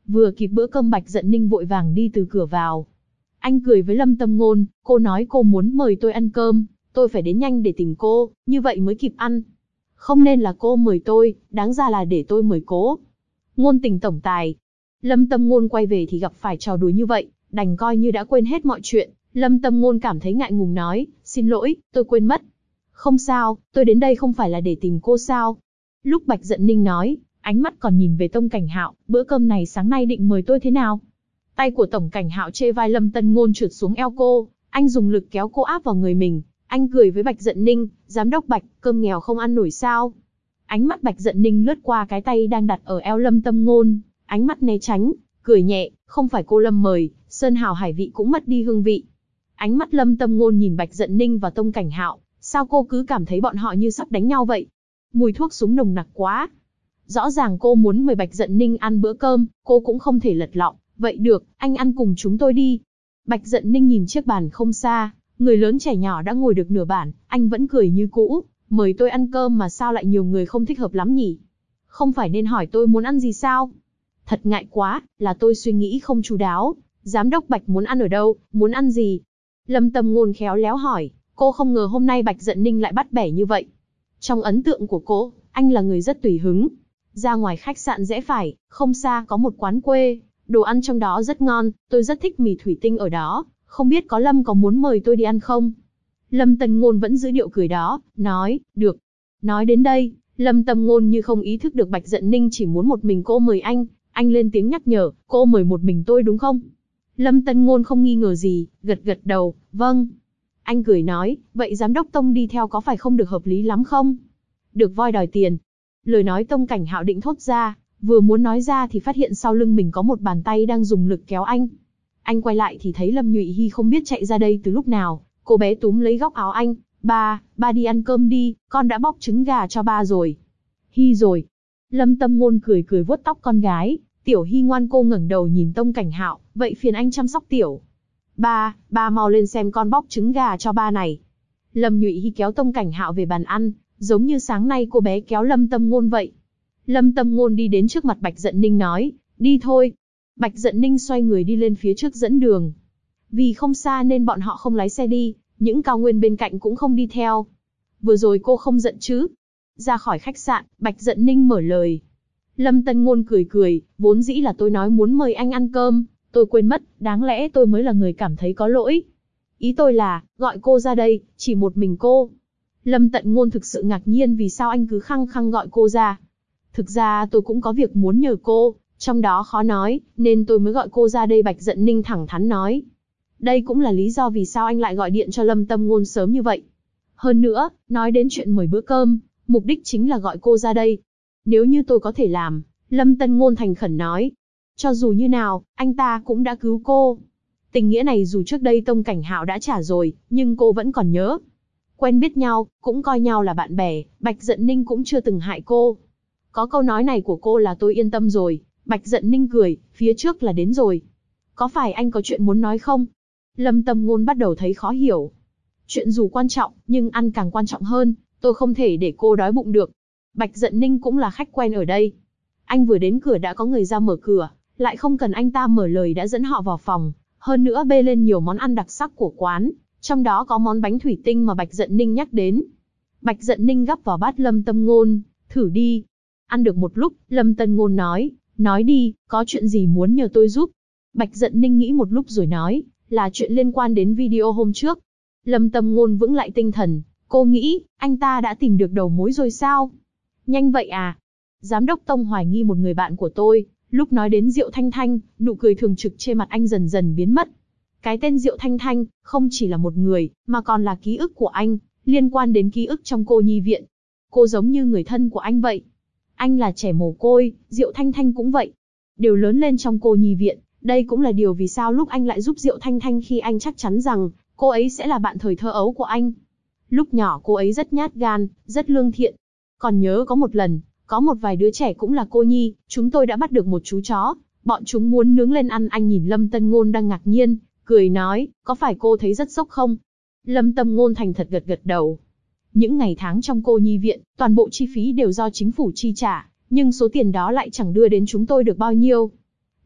Vừa kịp bữa cơm Bạch Dận Ninh vội vàng đi từ cửa vào. Anh cười với Lâm Tâm Ngôn, cô nói cô muốn mời tôi ăn cơm, tôi phải đến nhanh để tìm cô, như vậy mới kịp ăn. Không nên là cô mời tôi, đáng ra là để tôi mời cô. Ngôn tình tổng tài. Lâm Tâm Ngôn quay về thì gặp phải trò đùa như vậy, đành coi như đã quên hết mọi chuyện. Lâm Tâm Ngôn cảm thấy ngại ngùng nói, xin lỗi, tôi quên mất. Không sao, tôi đến đây không phải là để tìm cô sao? Lúc Bạch Dận Ninh nói, ánh mắt còn nhìn về Tông Cảnh Hạo, bữa cơm này sáng nay định mời tôi thế nào? Tay của Tổng Cảnh Hạo chê vai Lâm Tân Ngôn trượt xuống eo cô, anh dùng lực kéo cô áp vào người mình. Anh cười với Bạch Dận Ninh, giám đốc Bạch, cơm nghèo không ăn nổi sao? Ánh mắt Bạch Dận Ninh lướt qua cái tay đang đặt ở eo Lâm Tâm Ngôn, ánh mắt né tránh, cười nhẹ, không phải cô Lâm mời, sơn hào hải vị cũng mất đi hương vị. Ánh mắt Lâm Tâm Ngôn nhìn Bạch Dận Ninh và Tông Cảnh Hạo, sao cô cứ cảm thấy bọn họ như sắp đánh nhau vậy? Mùi thuốc súng nồng nặc quá. Rõ ràng cô muốn mời Bạch Dận Ninh ăn bữa cơm, cô cũng không thể lật lọng. Vậy được, anh ăn cùng chúng tôi đi. Bạch Dận Ninh nhìn chiếc bàn không xa, người lớn trẻ nhỏ đã ngồi được nửa bản, anh vẫn cười như cũ, mời tôi ăn cơm mà sao lại nhiều người không thích hợp lắm nhỉ? Không phải nên hỏi tôi muốn ăn gì sao? Thật ngại quá, là tôi suy nghĩ không chu đáo. Giám đốc Bạch muốn ăn ở đâu, muốn ăn gì? Lâm Tâm Ngôn khéo léo hỏi, cô không ngờ hôm nay Bạch Dận Ninh lại bắt bẻ như vậy. Trong ấn tượng của cô, anh là người rất tùy hứng. Ra ngoài khách sạn rẽ phải, không xa có một quán quê, đồ ăn trong đó rất ngon, tôi rất thích mì thủy tinh ở đó, không biết có Lâm có muốn mời tôi đi ăn không? Lâm Tân Ngôn vẫn giữ điệu cười đó, nói, được. Nói đến đây, Lâm Tâm Ngôn như không ý thức được Bạch Dận Ninh chỉ muốn một mình cô mời anh lên tiếng nhắc nhở, cô mời một mình tôi đúng không? Lâm Tân Ngôn không nghi ngờ gì, gật gật đầu, vâng. Anh cười nói, vậy giám đốc Tông đi theo có phải không được hợp lý lắm không? Được voi đòi tiền. Lời nói Tông Cảnh Hạo định thốt ra, vừa muốn nói ra thì phát hiện sau lưng mình có một bàn tay đang dùng lực kéo anh. Anh quay lại thì thấy Lâm Nhụy Hy không biết chạy ra đây từ lúc nào, cô bé túm lấy góc áo anh, ba đi ăn cơm đi, con đã bóc trứng gà cho ba rồi. Hy rồi. Lâm Tâm Ngôn cười cười vuốt tóc con gái, Tiểu Hy ngoan. Cô ngẩng đầu nhìn Tông Cảnh Hạo, vậy phiền anh chăm sóc Tiểu. Ba mau lên xem con bóc trứng gà cho ba này. Lâm Nhụy Hy kéo Tông Cảnh Hạo về bàn ăn, giống như sáng nay cô bé kéo Lâm Tâm Ngôn vậy. Lâm Tâm Ngôn đi đến trước mặt Bạch Dận Ninh nói, đi thôi. Bạch Dận Ninh xoay người đi lên phía trước dẫn đường. Vì không xa nên bọn họ không lái xe đi, những cao nguyên bên cạnh cũng không đi theo. Vừa rồi cô không giận chứ? Ra khỏi khách sạn, Bạch Dận Ninh mở lời. Lâm Tân Ngôn cười cười, vốn dĩ là tôi nói muốn mời anh ăn cơm, tôi quên mất, đáng lẽ tôi mới là người cảm thấy có lỗi. Ý tôi là, gọi cô ra đây, chỉ một mình cô. Lâm Tận Ngôn thực sự ngạc nhiên vì sao anh cứ khăng khăng gọi cô ra. Thực ra tôi cũng có việc muốn nhờ cô, trong đó khó nói, nên tôi mới gọi cô ra đây. Bạch Dận Ninh thẳng thắn nói. Đây cũng là lý do vì sao anh lại gọi điện cho Lâm Tâm Ngôn sớm như vậy. Hơn nữa, nói đến chuyện mời bữa cơm, mục đích chính là gọi cô ra đây. Nếu như tôi có thể làm, Lâm Tân Ngôn thành khẩn nói. Cho dù như nào, anh ta cũng đã cứu cô. Tình nghĩa này dù trước đây Tông Cảnh Hạo đã trả rồi, nhưng cô vẫn còn nhớ. Quen biết nhau, cũng coi nhau là bạn bè, Bạch Dận Ninh cũng chưa từng hại cô. Có câu nói này của cô là tôi yên tâm rồi. Bạch Dận Ninh cười, phía trước là đến rồi. Có phải anh có chuyện muốn nói không? Lâm Tâm Ngôn bắt đầu thấy khó hiểu. Chuyện dù quan trọng, nhưng ăn càng quan trọng hơn, tôi không thể để cô đói bụng được. Bạch Dận Ninh cũng là khách quen ở đây. Anh vừa đến cửa đã có người ra mở cửa, lại không cần anh ta mở lời đã dẫn họ vào phòng. Hơn nữa bê lên nhiều món ăn đặc sắc của quán, trong đó có món bánh thủy tinh mà Bạch Dận Ninh nhắc đến. Bạch Dận Ninh gắp vào bát Lâm Tâm Ngôn, thử đi. Ăn được một lúc, Lâm Tân Ngôn nói đi, có chuyện gì muốn nhờ tôi giúp? Bạch Dận Ninh nghĩ một lúc rồi nói, là chuyện liên quan đến video hôm trước. Lâm Tâm Ngôn vững lại tinh thần, cô nghĩ, anh ta đã tìm được đầu mối rồi sao? Nhanh vậy à? Giám đốc Tông hoài nghi một người bạn của tôi, lúc nói đến Diệu Thanh Thanh, nụ cười thường trực trên mặt anh dần dần biến mất. Cái tên Diệu Thanh Thanh, không chỉ là một người, mà còn là ký ức của anh, liên quan đến ký ức trong cô nhi viện. Cô giống như người thân của anh vậy. Anh là trẻ mồ côi, Diệu Thanh Thanh cũng vậy. Đều lớn lên trong cô nhi viện, đây cũng là điều vì sao lúc anh lại giúp Diệu Thanh Thanh khi anh chắc chắn rằng, cô ấy sẽ là bạn thời thơ ấu của anh. Lúc nhỏ cô ấy rất nhát gan, rất lương thiện. Còn nhớ có một lần, có một vài đứa trẻ cũng là cô nhi, chúng tôi đã bắt được một chú chó, bọn chúng muốn nướng lên ăn. Anh nhìn Lâm Tân Ngôn đang ngạc nhiên, cười nói, có phải cô thấy rất sốc không? Lâm Tâm Ngôn thành thật gật gật đầu. Những ngày tháng trong cô nhi viện, toàn bộ chi phí đều do chính phủ chi trả, nhưng số tiền đó lại chẳng đưa đến chúng tôi được bao nhiêu.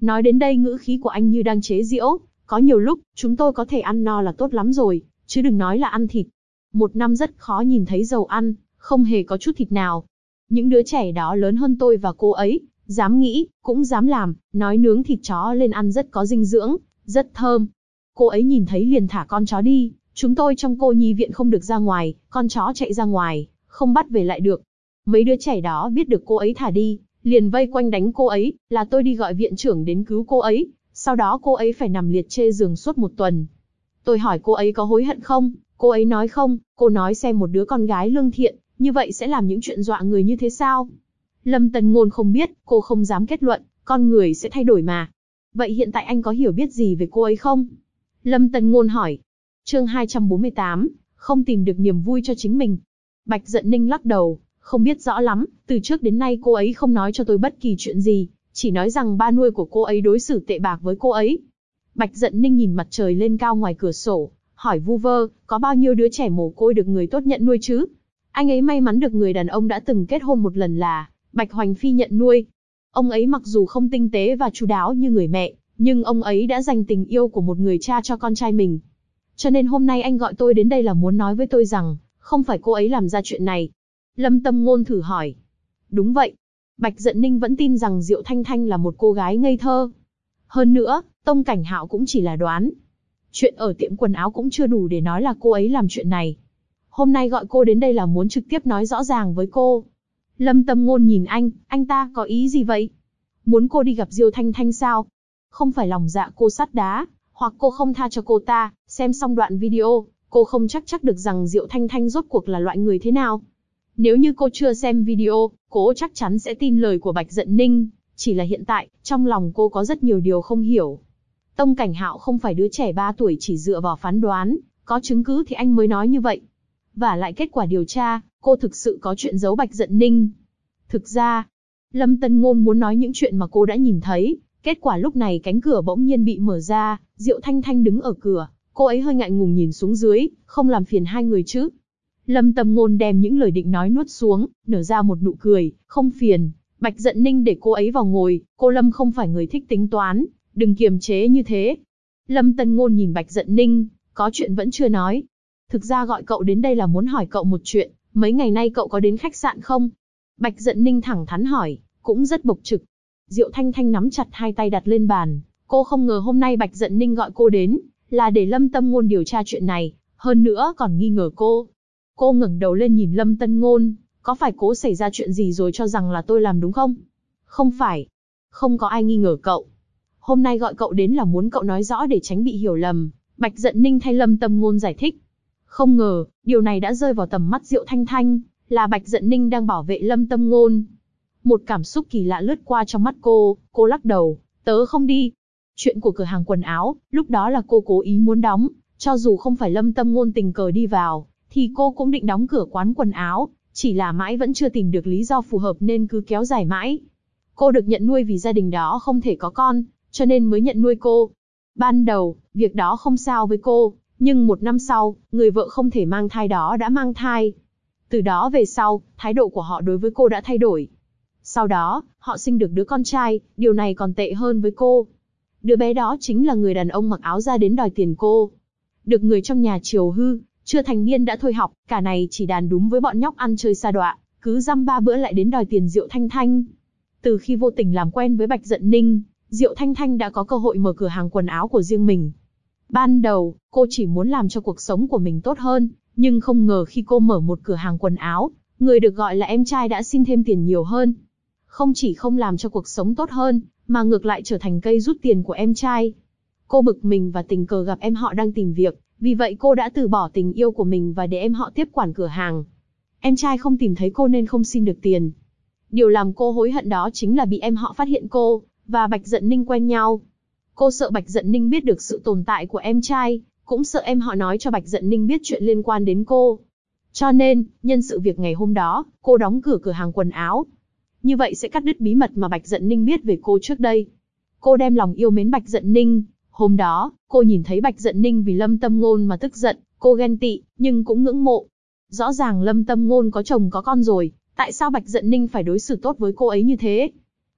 Nói đến đây ngữ khí của anh như đang chế giễu, có nhiều lúc, chúng tôi có thể ăn no là tốt lắm rồi, chứ đừng nói là ăn thịt. Một năm rất khó nhìn thấy dầu ăn, không hề có chút thịt nào. Những đứa trẻ đó lớn hơn tôi và cô ấy, dám nghĩ, cũng dám làm, nói nướng thịt chó lên ăn rất có dinh dưỡng, rất thơm. Cô ấy nhìn thấy liền thả con chó đi, chúng tôi trong cô nhi viện không được ra ngoài, con chó chạy ra ngoài, không bắt về lại được. Mấy đứa trẻ đó biết được cô ấy thả đi, liền vây quanh đánh cô ấy, là tôi đi gọi viện trưởng đến cứu cô ấy, sau đó cô ấy phải nằm liệt chê giường suốt 1 tuần. Tôi hỏi cô ấy có hối hận không, cô ấy nói không, cô nói xem một đứa con gái lương thiện, như vậy sẽ làm những chuyện dọa người như thế sao? Lâm Tân Ngôn không biết, cô không dám kết luận, con người sẽ thay đổi mà. Vậy hiện tại anh có hiểu biết gì về cô ấy không? Lâm Tân Ngôn hỏi. Chương 248, không tìm được niềm vui cho chính mình. Bạch Dận Ninh lắc đầu, không biết rõ lắm, từ trước đến nay cô ấy không nói cho tôi bất kỳ chuyện gì, chỉ nói rằng ba nuôi của cô ấy đối xử tệ bạc với cô ấy. Bạch Dận Ninh nhìn mặt trời lên cao ngoài cửa sổ, hỏi vu vơ, có bao nhiêu đứa trẻ mồ côi được người tốt nhận nuôi chứ? Anh ấy may mắn được người đàn ông đã từng kết hôn một lần là Bạch Hoành Phi nhận nuôi. Ông ấy mặc dù không tinh tế và chu đáo như người mẹ, nhưng ông ấy đã dành tình yêu của một người cha cho con trai mình. Cho nên hôm nay anh gọi tôi đến đây là muốn nói với tôi rằng, không phải cô ấy làm ra chuyện này. Lâm Tâm Ngôn thử hỏi. Đúng vậy. Bạch Dận Ninh vẫn tin rằng Diệu Thanh Thanh là một cô gái ngây thơ. Hơn nữa, Tông Cảnh Hạo cũng chỉ là đoán. Chuyện ở tiệm quần áo cũng chưa đủ để nói là cô ấy làm chuyện này. Hôm nay gọi cô đến đây là muốn trực tiếp nói rõ ràng với cô. Lâm Tâm Ngôn nhìn anh ta có ý gì vậy? Muốn cô đi gặp Diêu Thanh Thanh sao? Không phải lòng dạ cô sắt đá, hoặc cô không tha cho cô ta, xem xong đoạn video, cô không chắc được rằng Diệu Thanh Thanh rốt cuộc là loại người thế nào. Nếu như cô chưa xem video, cô chắc chắn sẽ tin lời của Bạch Dận Ninh, chỉ là hiện tại, trong lòng cô có rất nhiều điều không hiểu. Tông Cảnh Hạo không phải đứa trẻ 3 tuổi chỉ dựa vào phán đoán, có chứng cứ thì anh mới nói như vậy. Và lại kết quả điều tra, cô thực sự có chuyện giấu Bạch Dận Ninh. Thực ra, Lâm Tân Ngôn muốn nói những chuyện mà cô đã nhìn thấy, kết quả lúc này cánh cửa bỗng nhiên bị mở ra, Diệu Thanh Thanh đứng ở cửa, cô ấy hơi ngại ngùng nhìn xuống dưới, không làm phiền hai người chứ. Lâm Tân Ngôn đem những lời định nói nuốt xuống, nở ra một nụ cười, không phiền, Bạch Dận Ninh để cô ấy vào ngồi, cô Lâm không phải người thích tính toán, đừng kiềm chế như thế. Lâm Tân Ngôn nhìn Bạch Dận Ninh, có chuyện vẫn chưa nói. Thực ra gọi cậu đến đây là muốn hỏi cậu một chuyện, mấy ngày nay cậu có đến khách sạn không? Bạch Dận Ninh thẳng thắn hỏi, cũng rất bộc trực. Diệu Thanh Thanh nắm chặt hai tay đặt lên bàn, cô không ngờ hôm nay Bạch Dận Ninh gọi cô đến, là để Lâm Tâm Ngôn điều tra chuyện này, hơn nữa còn nghi ngờ cô. Cô ngẩng đầu lên nhìn Lâm Tân Ngôn, có phải cố xảy ra chuyện gì rồi cho rằng là tôi làm đúng không? Không phải, không có ai nghi ngờ cậu. Hôm nay gọi cậu đến là muốn cậu nói rõ để tránh bị hiểu lầm, Bạch Dận Ninh thay Lâm Tâm Ngôn giải thích. Không ngờ, điều này đã rơi vào tầm mắt Diệu Thanh Thanh, là Bạch Dận Ninh đang bảo vệ Lâm Tâm Ngôn. Một cảm xúc kỳ lạ lướt qua trong mắt cô lắc đầu, tớ không đi. Chuyện của cửa hàng quần áo, lúc đó là cô cố ý muốn đóng, cho dù không phải Lâm Tâm Ngôn tình cờ đi vào, thì cô cũng định đóng cửa quán quần áo, chỉ là mãi vẫn chưa tìm được lý do phù hợp nên cứ kéo dài mãi. Cô được nhận nuôi vì gia đình đó không thể có con, cho nên mới nhận nuôi cô. Ban đầu, việc đó không sao với cô, nhưng 1 năm sau, người vợ không thể mang thai đó đã mang thai. Từ đó về sau, thái độ của họ đối với cô đã thay đổi. Sau đó, họ sinh được đứa con trai, điều này còn tệ hơn với cô. Đứa bé đó chính là người đàn ông mặc áo da đến đòi tiền cô. Được người trong nhà chiều hư, chưa thành niên đã thôi học, cả này chỉ đàn đúng với bọn nhóc ăn chơi sa đọa, cứ dăm 3 bữa lại đến đòi tiền Diệu Thanh Thanh. Từ khi vô tình làm quen với Bạch Dận Ninh, Diệu Thanh Thanh đã có cơ hội mở cửa hàng quần áo của riêng mình. Ban đầu, cô chỉ muốn làm cho cuộc sống của mình tốt hơn, nhưng không ngờ khi cô mở một cửa hàng quần áo, người được gọi là em trai đã xin thêm tiền nhiều hơn. Không chỉ không làm cho cuộc sống tốt hơn, mà ngược lại trở thành cây rút tiền của em trai. Cô bực mình và tình cờ gặp em họ đang tìm việc, vì vậy cô đã từ bỏ tình yêu của mình và để em họ tiếp quản cửa hàng. Em trai không tìm thấy cô nên không xin được tiền. Điều làm cô hối hận đó chính là bị em họ phát hiện cô và Bạch Dận Ninh quen nhau. Cô sợ Bạch Dận Ninh biết được sự tồn tại của em trai, cũng sợ em họ nói cho Bạch Dận Ninh biết chuyện liên quan đến cô. Cho nên, nhân sự việc ngày hôm đó, cô đóng cửa cửa hàng quần áo. Như vậy sẽ cắt đứt bí mật mà Bạch Dận Ninh biết về cô trước đây. Cô đem lòng yêu mến Bạch Dận Ninh. Hôm đó, cô nhìn thấy Bạch Dận Ninh vì Lâm Tâm Ngôn mà tức giận, cô ghen tị, nhưng cũng ngưỡng mộ. Rõ ràng Lâm Tâm Ngôn có chồng có con rồi, tại sao Bạch Dận Ninh phải đối xử tốt với cô ấy như thế?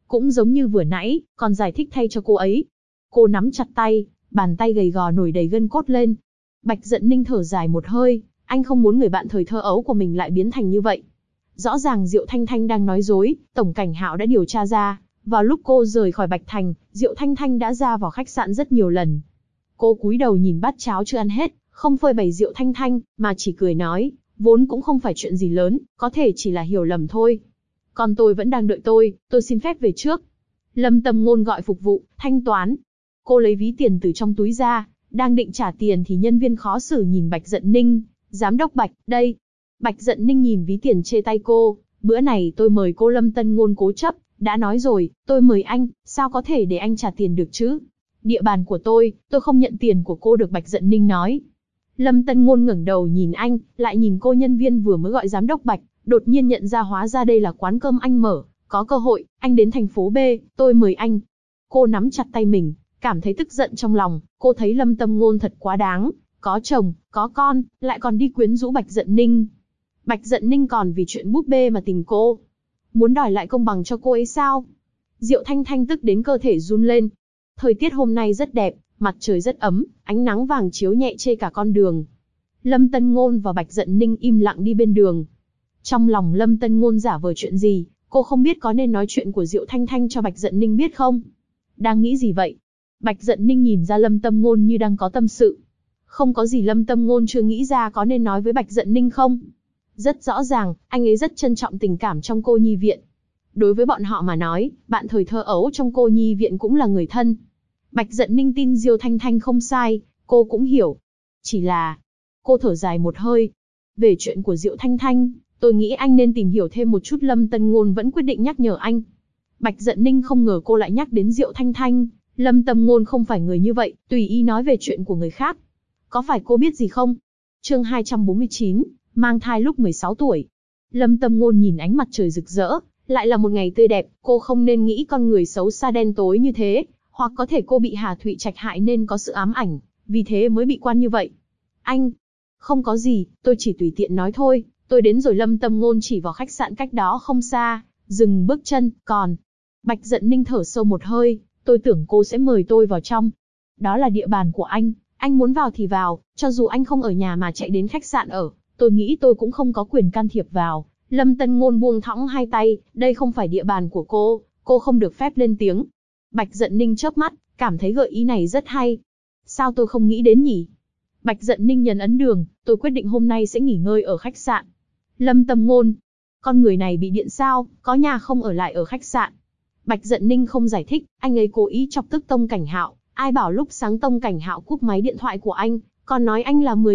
cũng giống như vừa nãy, còn giải thích thay cho cô ấy. Cô nắm chặt tay, bàn tay gầy gò nổi đầy gân cốt lên. Bạch Dận Ninh thở dài một hơi, anh không muốn người bạn thời thơ ấu của mình lại biến thành như vậy. Rõ ràng Diệu Thanh Thanh đang nói dối, Tổng Cảnh Hạo đã điều tra ra, vào lúc cô rời khỏi Bạch Thành, Diệu Thanh Thanh đã ra vào khách sạn rất nhiều lần. Cô cúi đầu nhìn bát cháo chưa ăn hết, không phơi bày Diệu Thanh Thanh, mà chỉ cười nói, vốn cũng không phải chuyện gì lớn, có thể chỉ là hiểu lầm thôi. Còn tôi vẫn đang đợi tôi xin phép về trước. Lâm Tâm Ngôn gọi phục vụ, thanh toán. Cô lấy ví tiền từ trong túi ra, đang định trả tiền thì nhân viên khó xử nhìn Bạch Dận Ninh, giám đốc Bạch, đây. Bạch Dận Ninh nhìn ví tiền chê tay cô, bữa này tôi mời cô. Lâm Tân Ngôn cố chấp, đã nói rồi, tôi mời anh, sao có thể để anh trả tiền được chứ? Địa bàn của tôi không nhận tiền của cô được, Bạch Dận Ninh nói. Lâm Tân Ngôn ngẩng đầu nhìn anh, lại nhìn cô nhân viên vừa mới gọi giám đốc Bạch, đột nhiên nhận ra hóa ra đây là quán cơm anh mở, có cơ hội, anh đến thành phố B, tôi mời anh. Cô nắm chặt tay mình, cảm thấy tức giận trong lòng, cô thấy Lâm Tâm Ngôn thật quá đáng, có chồng, có con, lại còn đi quyến rũ Bạch Dận Ninh. Bạch Dận Ninh còn vì chuyện búp bê mà tìm cô. Muốn đòi lại công bằng cho cô ấy sao? Diệu Thanh Thanh tức đến cơ thể run lên. Thời tiết hôm nay rất đẹp, mặt trời rất ấm, ánh nắng vàng chiếu nhẹ trên cả con đường. Lâm Tân Ngôn và Bạch Dận Ninh im lặng đi bên đường. Trong lòng Lâm Tân Ngôn giả vờ chuyện gì, cô không biết có nên nói chuyện của Diệu Thanh Thanh cho Bạch Dận Ninh biết không? Đang nghĩ gì vậy? Bạch Dận Ninh nhìn ra Lâm Tâm Ngôn như đang có tâm sự. Không có gì Lâm Tâm Ngôn chưa nghĩ ra có nên nói với Bạch Dận Ninh không? Rất rõ ràng, anh ấy rất trân trọng tình cảm trong cô nhi viện. Đối với bọn họ mà nói, bạn thời thơ ấu trong cô nhi viện cũng là người thân. Bạch Dận Ninh tin Diêu Thanh Thanh không sai, cô cũng hiểu. Chỉ là, cô thở dài một hơi. Về chuyện của Diệu Thanh Thanh, tôi nghĩ anh nên tìm hiểu thêm một chút. Lâm Tân Ngôn vẫn quyết định nhắc nhở anh. Bạch Dận Ninh không ngờ cô lại nhắc đến Diệu Thanh Thanh. Lâm Tâm Ngôn không phải người như vậy, tùy ý nói về chuyện của người khác. Có phải cô biết gì không? Chương 249, mang thai lúc 16 tuổi. Lâm Tâm Ngôn nhìn ánh mặt trời rực rỡ, lại là một ngày tươi đẹp, cô không nên nghĩ con người xấu xa đen tối như thế, hoặc có thể cô bị Hà Thụy Trạch hại nên có sự ám ảnh, vì thế mới bị quan như vậy. Anh, không có gì, tôi chỉ tùy tiện nói thôi, tôi đến rồi. Lâm Tâm Ngôn chỉ vào khách sạn cách đó không xa, dừng bước chân, còn. Bạch Dận Ninh thở sâu một hơi, tôi tưởng cô sẽ mời tôi vào trong. Đó là địa bàn của anh muốn vào thì vào, cho dù anh không ở nhà mà chạy đến khách sạn ở, tôi nghĩ tôi cũng không có quyền can thiệp vào. Lâm Tân Ngôn buông thõng hai tay, đây không phải địa bàn của cô không được phép lên tiếng. Bạch Dận Ninh chớp mắt, cảm thấy gợi ý này rất hay. Sao tôi không nghĩ đến nhỉ? Bạch Dận Ninh nhấn ấn đường, tôi quyết định hôm nay sẽ nghỉ ngơi ở khách sạn. Lâm Tâm Ngôn, con người này bị điện sao, có nhà không ở lại ở khách sạn. Bạch Dận Ninh không giải thích, anh ấy cố ý chọc tức Tông Cảnh Hạo. Ai bảo lúc sáng Tông Cảnh Hạo cúp máy điện thoại của anh, còn nói anh là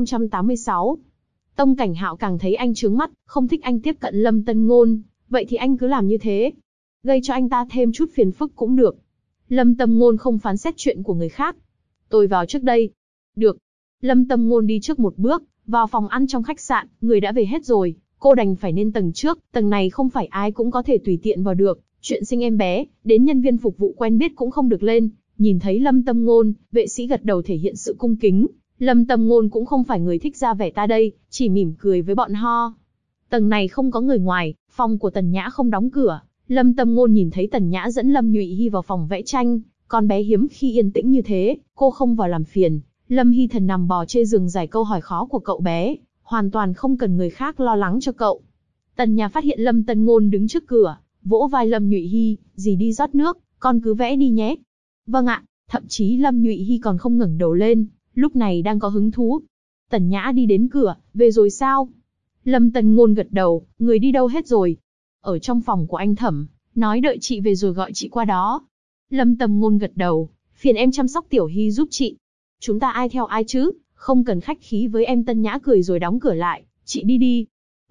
10.086. Tông Cảnh Hạo càng thấy anh trướng mắt, không thích anh tiếp cận Lâm Tân Ngôn, vậy thì anh cứ làm như thế. Gây cho anh ta thêm chút phiền phức cũng được. Lâm Tâm Ngôn không phán xét chuyện của người khác. Tôi vào trước đây. Được. Lâm Tâm Ngôn đi trước một bước, vào phòng ăn trong khách sạn, người đã về hết rồi. Cô đành phải lên tầng trước, tầng này không phải ai cũng có thể tùy tiện vào được. Chuyện sinh em bé, đến nhân viên phục vụ quen biết cũng không được lên. Nhìn thấy Lâm Tâm Ngôn, vệ sĩ gật đầu thể hiện sự cung kính. Lâm Tâm Ngôn cũng không phải người thích ra vẻ ta đây, chỉ mỉm cười với bọn ho. Tầng này không có người ngoài, phòng của Tần Nhã không đóng cửa. Lâm Tâm Ngôn nhìn thấy Tần Nhã dẫn Lâm Nhụy Hy vào phòng vẽ tranh, con bé hiếm khi yên tĩnh như thế, cô không vào làm phiền. Lâm Hy Thần nằm bò trên giường giải câu hỏi khó của cậu bé, hoàn toàn không cần người khác lo lắng cho cậu. Tần Nhã phát hiện Lâm Tân Ngôn đứng trước cửa, vỗ vai Lâm Nhụy Hy, dì đi rót nước, con cứ vẽ đi nhé. Vâng ạ, thậm chí Lâm Nhụy Hy còn không ngẩng đầu lên, lúc này đang có hứng thú. Tần Nhã đi đến cửa, về rồi sao? Lâm Tân Ngôn gật đầu, người đi đâu hết rồi? Ở trong phòng của anh Thẩm, nói đợi chị về rồi gọi chị qua đó. Lâm Tân Ngôn gật đầu, phiền em chăm sóc Tiểu Hy giúp chị. Chúng ta ai theo ai chứ, không cần khách khí với em. Tần Nhã cười rồi đóng cửa lại, chị đi đi.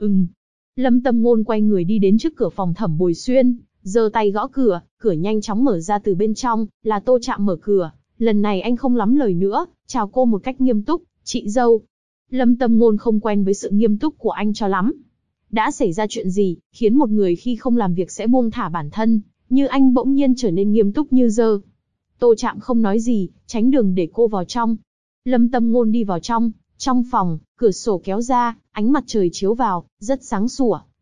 Lâm Tân Ngôn quay người đi đến trước cửa phòng Thẩm Bồi Xuyên, giơ tay gõ cửa, cửa nhanh chóng mở ra từ bên trong, là Tô Trạm mở cửa. Lần này anh không lắm lời nữa, chào cô một cách nghiêm túc, chị dâu. Lâm Tân Ngôn không quen với sự nghiêm túc của anh cho lắm. Đã xảy ra chuyện gì, khiến một người khi không làm việc sẽ buông thả bản thân, như anh bỗng nhiên trở nên nghiêm túc như giờ. Tô Trạm không nói gì, tránh đường để cô vào trong. Lâm Tân Ngôn đi vào trong phòng, cửa sổ kéo ra, ánh mặt trời chiếu vào, rất sáng sủa.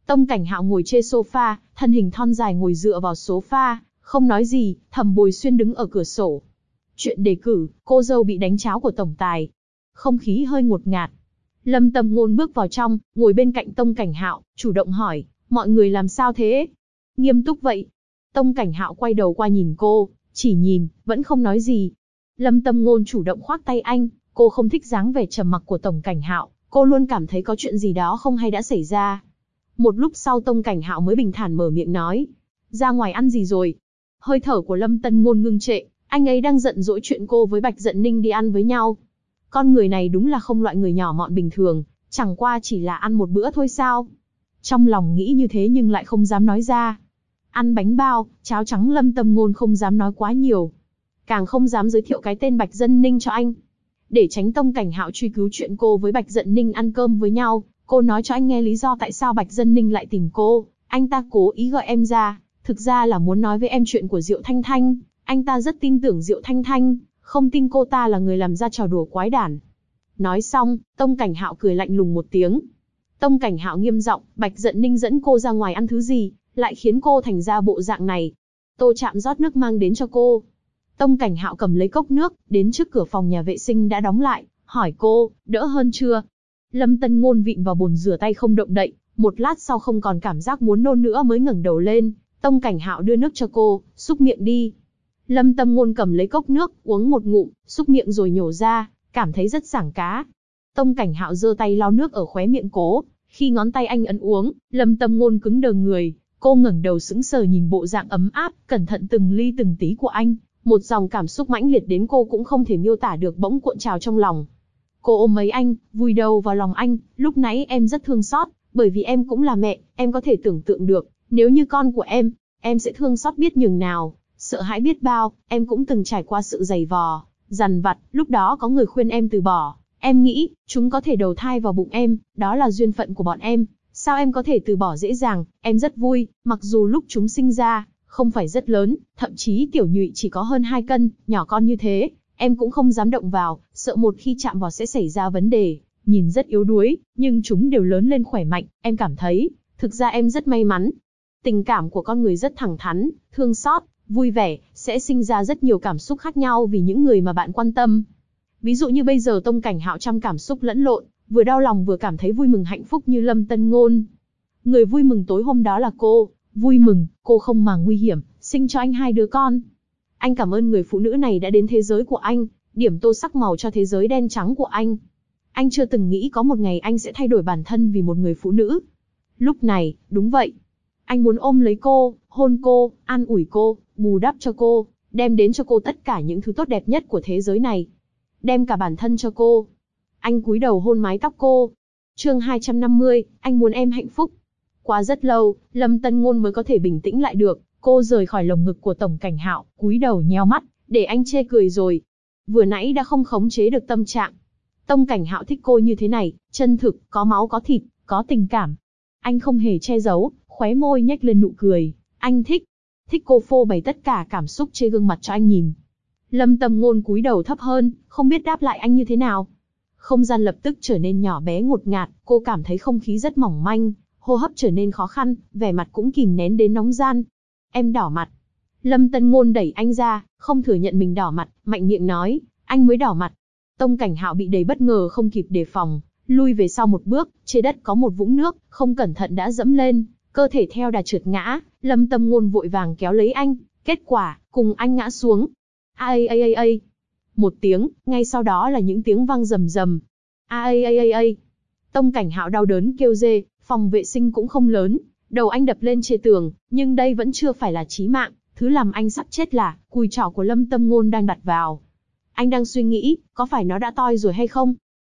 Tông Cảnh Hạo ngồi trên sofa, thân hình thon dài ngồi dựa vào sofa, không nói gì. Thẩm Bồi Xuyên đứng ở cửa sổ. Chuyện đề cử, cô dâu bị đánh tráo của tổng tài. Không khí hơi ngột ngạt. Lâm Tâm Ngôn bước vào trong, ngồi bên cạnh Tông Cảnh Hạo, chủ động hỏi, mọi người làm sao thế? Nghiêm túc vậy. Tông Cảnh Hạo quay đầu qua nhìn cô, chỉ nhìn, vẫn không nói gì. Lâm Tâm Ngôn chủ động khoác tay anh, cô không thích dáng vẻ trầm mặc của Tổng Cảnh Hạo, cô luôn cảm thấy có chuyện gì đó không hay đã xảy ra. Một lúc sau Tông Cảnh Hạo mới bình thản mở miệng nói, ra ngoài ăn gì rồi? Hơi thở của Lâm Tâm Ngôn ngưng trệ, anh ấy đang giận dỗi chuyện cô với Bạch Dận Ninh đi ăn với nhau. Con người này đúng là không loại người nhỏ mọn bình thường, chẳng qua chỉ là ăn một bữa thôi sao? Trong lòng nghĩ như thế nhưng lại không dám nói ra. Ăn bánh bao, cháo trắng Lâm Tâm Ngôn không dám nói quá nhiều. Càng không dám giới thiệu cái tên Bạch Dận Ninh cho anh. Để tránh Tông Cảnh Hạo truy cứu chuyện cô với Bạch Dận Ninh ăn cơm với nhau, cô nói cho anh nghe lý do tại sao Bạch Dận Ninh lại tìm cô. Anh ta cố ý gọi em ra, thực ra là muốn nói với em chuyện của Diệu Thanh Thanh. Anh ta rất tin tưởng Diệu Thanh Thanh, không tin cô ta là người làm ra trò đùa quái đản. Nói xong, Tông Cảnh Hạo cười lạnh lùng một tiếng. Tông Cảnh Hạo nghiêm giọng, Bạch Dận Ninh dẫn cô ra ngoài ăn thứ gì, lại khiến cô thành ra bộ dạng này. Tô Trạm rót nước mang đến cho cô. Tông Cảnh Hạo cầm lấy cốc nước, đến trước cửa phòng nhà vệ sinh đã đóng lại, hỏi cô, đỡ hơn chưa? Lâm Tân Ngôn vịn vào bồn rửa tay không động đậy, một lát sau không còn cảm giác muốn nôn nữa mới ngẩng đầu lên. Tông Cảnh Hạo đưa nước cho cô, xúc miệng đi. Lâm Tâm Ngôn cầm lấy cốc nước, uống một ngụm, xúc miệng rồi nhổ ra, cảm thấy rất sảng cá. Tông Cảnh Hạo giơ tay lau nước ở khóe miệng cô, khi ngón tay anh ấn uống, Lâm Tâm Ngôn cứng đờ người, cô ngẩng đầu sững sờ nhìn bộ dạng ấm áp, cẩn thận từng ly từng tí của anh, một dòng cảm xúc mãnh liệt đến cô cũng không thể miêu tả được bỗng cuộn trào trong lòng. Cô ôm lấy anh, vùi đầu vào lòng anh, lúc nãy em rất thương xót, bởi vì em cũng là mẹ, em có thể tưởng tượng được, nếu như con của em sẽ thương xót biết nhường nào. Sợ hãi biết bao, em cũng từng trải qua sự giày vò, dằn vặt, lúc đó có người khuyên em từ bỏ, em nghĩ, chúng có thể đầu thai vào bụng em, đó là duyên phận của bọn em, sao em có thể từ bỏ dễ dàng, em rất vui, mặc dù lúc chúng sinh ra, không phải rất lớn, thậm chí tiểu nhụy chỉ có hơn 2 cân, nhỏ con như thế, em cũng không dám động vào, sợ một khi chạm vào sẽ xảy ra vấn đề, nhìn rất yếu đuối, nhưng chúng đều lớn lên khỏe mạnh, em cảm thấy, thực ra em rất may mắn. Tình cảm của con người rất thẳng thắn, thương xót, vui vẻ, sẽ sinh ra rất nhiều cảm xúc khác nhau vì những người mà bạn quan tâm. Ví dụ như bây giờ Tông Cảnh Hạo trăm cảm xúc lẫn lộn, vừa đau lòng vừa cảm thấy vui mừng hạnh phúc như Lâm Tân Ngôn. Người vui mừng tối hôm đó là cô, vui mừng, cô không màng nguy hiểm, sinh cho anh 2 đứa con. Anh cảm ơn người phụ nữ này đã đến thế giới của anh, điểm tô sắc màu cho thế giới đen trắng của anh. Anh chưa từng nghĩ có một ngày anh sẽ thay đổi bản thân vì một người phụ nữ. Lúc này, đúng vậy. Anh muốn ôm lấy cô, hôn cô, an ủi cô, bù đắp cho cô, đem đến cho cô tất cả những thứ tốt đẹp nhất của thế giới này. Đem cả bản thân cho cô. Anh cúi đầu hôn mái tóc cô. Chương 250, anh muốn em hạnh phúc. Qua rất lâu, Lâm Tân Ngôn mới có thể bình tĩnh lại được, cô rời khỏi lồng ngực của Tổng Cảnh Hạo, cúi đầu nheo mắt, để anh chê cười rồi. Vừa nãy đã không khống chế được tâm trạng. Tông Cảnh Hạo thích cô như thế này, chân thực, có máu có thịt, có tình cảm. Anh không hề che giấu, khóe môi nhếch lên nụ cười. Anh thích cô phô bày tất cả cảm xúc trên gương mặt cho anh nhìn. Lâm Tâm Ngôn cúi đầu thấp hơn, không biết đáp lại anh như thế nào. Không gian lập tức trở nên nhỏ bé ngột ngạt, cô cảm thấy không khí rất mỏng manh, hô hấp trở nên khó khăn, vẻ mặt cũng kìm nén đến nóng gian. Em đỏ mặt. Lâm Tân Ngôn đẩy anh ra, không thừa nhận mình đỏ mặt, mạnh miệng nói, anh mới đỏ mặt. Tông Cảnh Hạo bị đầy bất ngờ không kịp đề phòng, lui về sau một bước, trên đất có một vũng nước, không cẩn thận đã dẫm lên, cơ thể theo đà trượt ngã. Lâm Tâm Ngôn vội vàng kéo lấy anh, kết quả, cùng anh ngã xuống. Ai ai ai ai. Một tiếng, ngay sau đó là những tiếng vang rầm rầm. Ai ai ai ai. Tông Cảnh Hạo đau đớn kêu rê, phòng vệ sinh cũng không lớn, đầu anh đập lên trên tường, nhưng đây vẫn chưa phải là chí mạng, thứ làm anh sắp chết là cùi trỏ của Lâm Tâm Ngôn đang đặt vào. Anh đang suy nghĩ, có phải nó đã toi rồi hay không?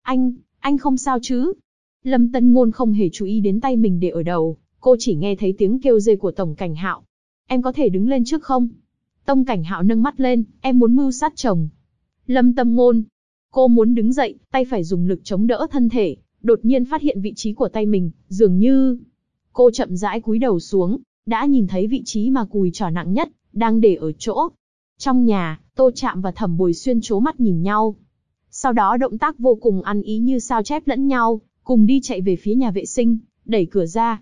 Anh không sao chứ? Lâm Tân Ngôn không hề chú ý đến tay mình để ở đầu, cô chỉ nghe thấy tiếng kêu rê của Tổng Cảnh Hạo. Em có thể đứng lên trước không? Tông Cảnh Hạo nâng mắt lên, em muốn mưu sát chồng. Lâm Tâm Ngôn, cô muốn đứng dậy, tay phải dùng lực chống đỡ thân thể, đột nhiên phát hiện vị trí của tay mình, dường như... Cô chậm rãi cúi đầu xuống, đã nhìn thấy vị trí mà cùi trỏ nặng nhất, đang để ở chỗ. Trong nhà, Tô Trạm và Thẩm Bồi Xuyên trố mắt nhìn nhau. Sau đó động tác vô cùng ăn ý như sao chép lẫn nhau, cùng đi chạy về phía nhà vệ sinh, đẩy cửa ra.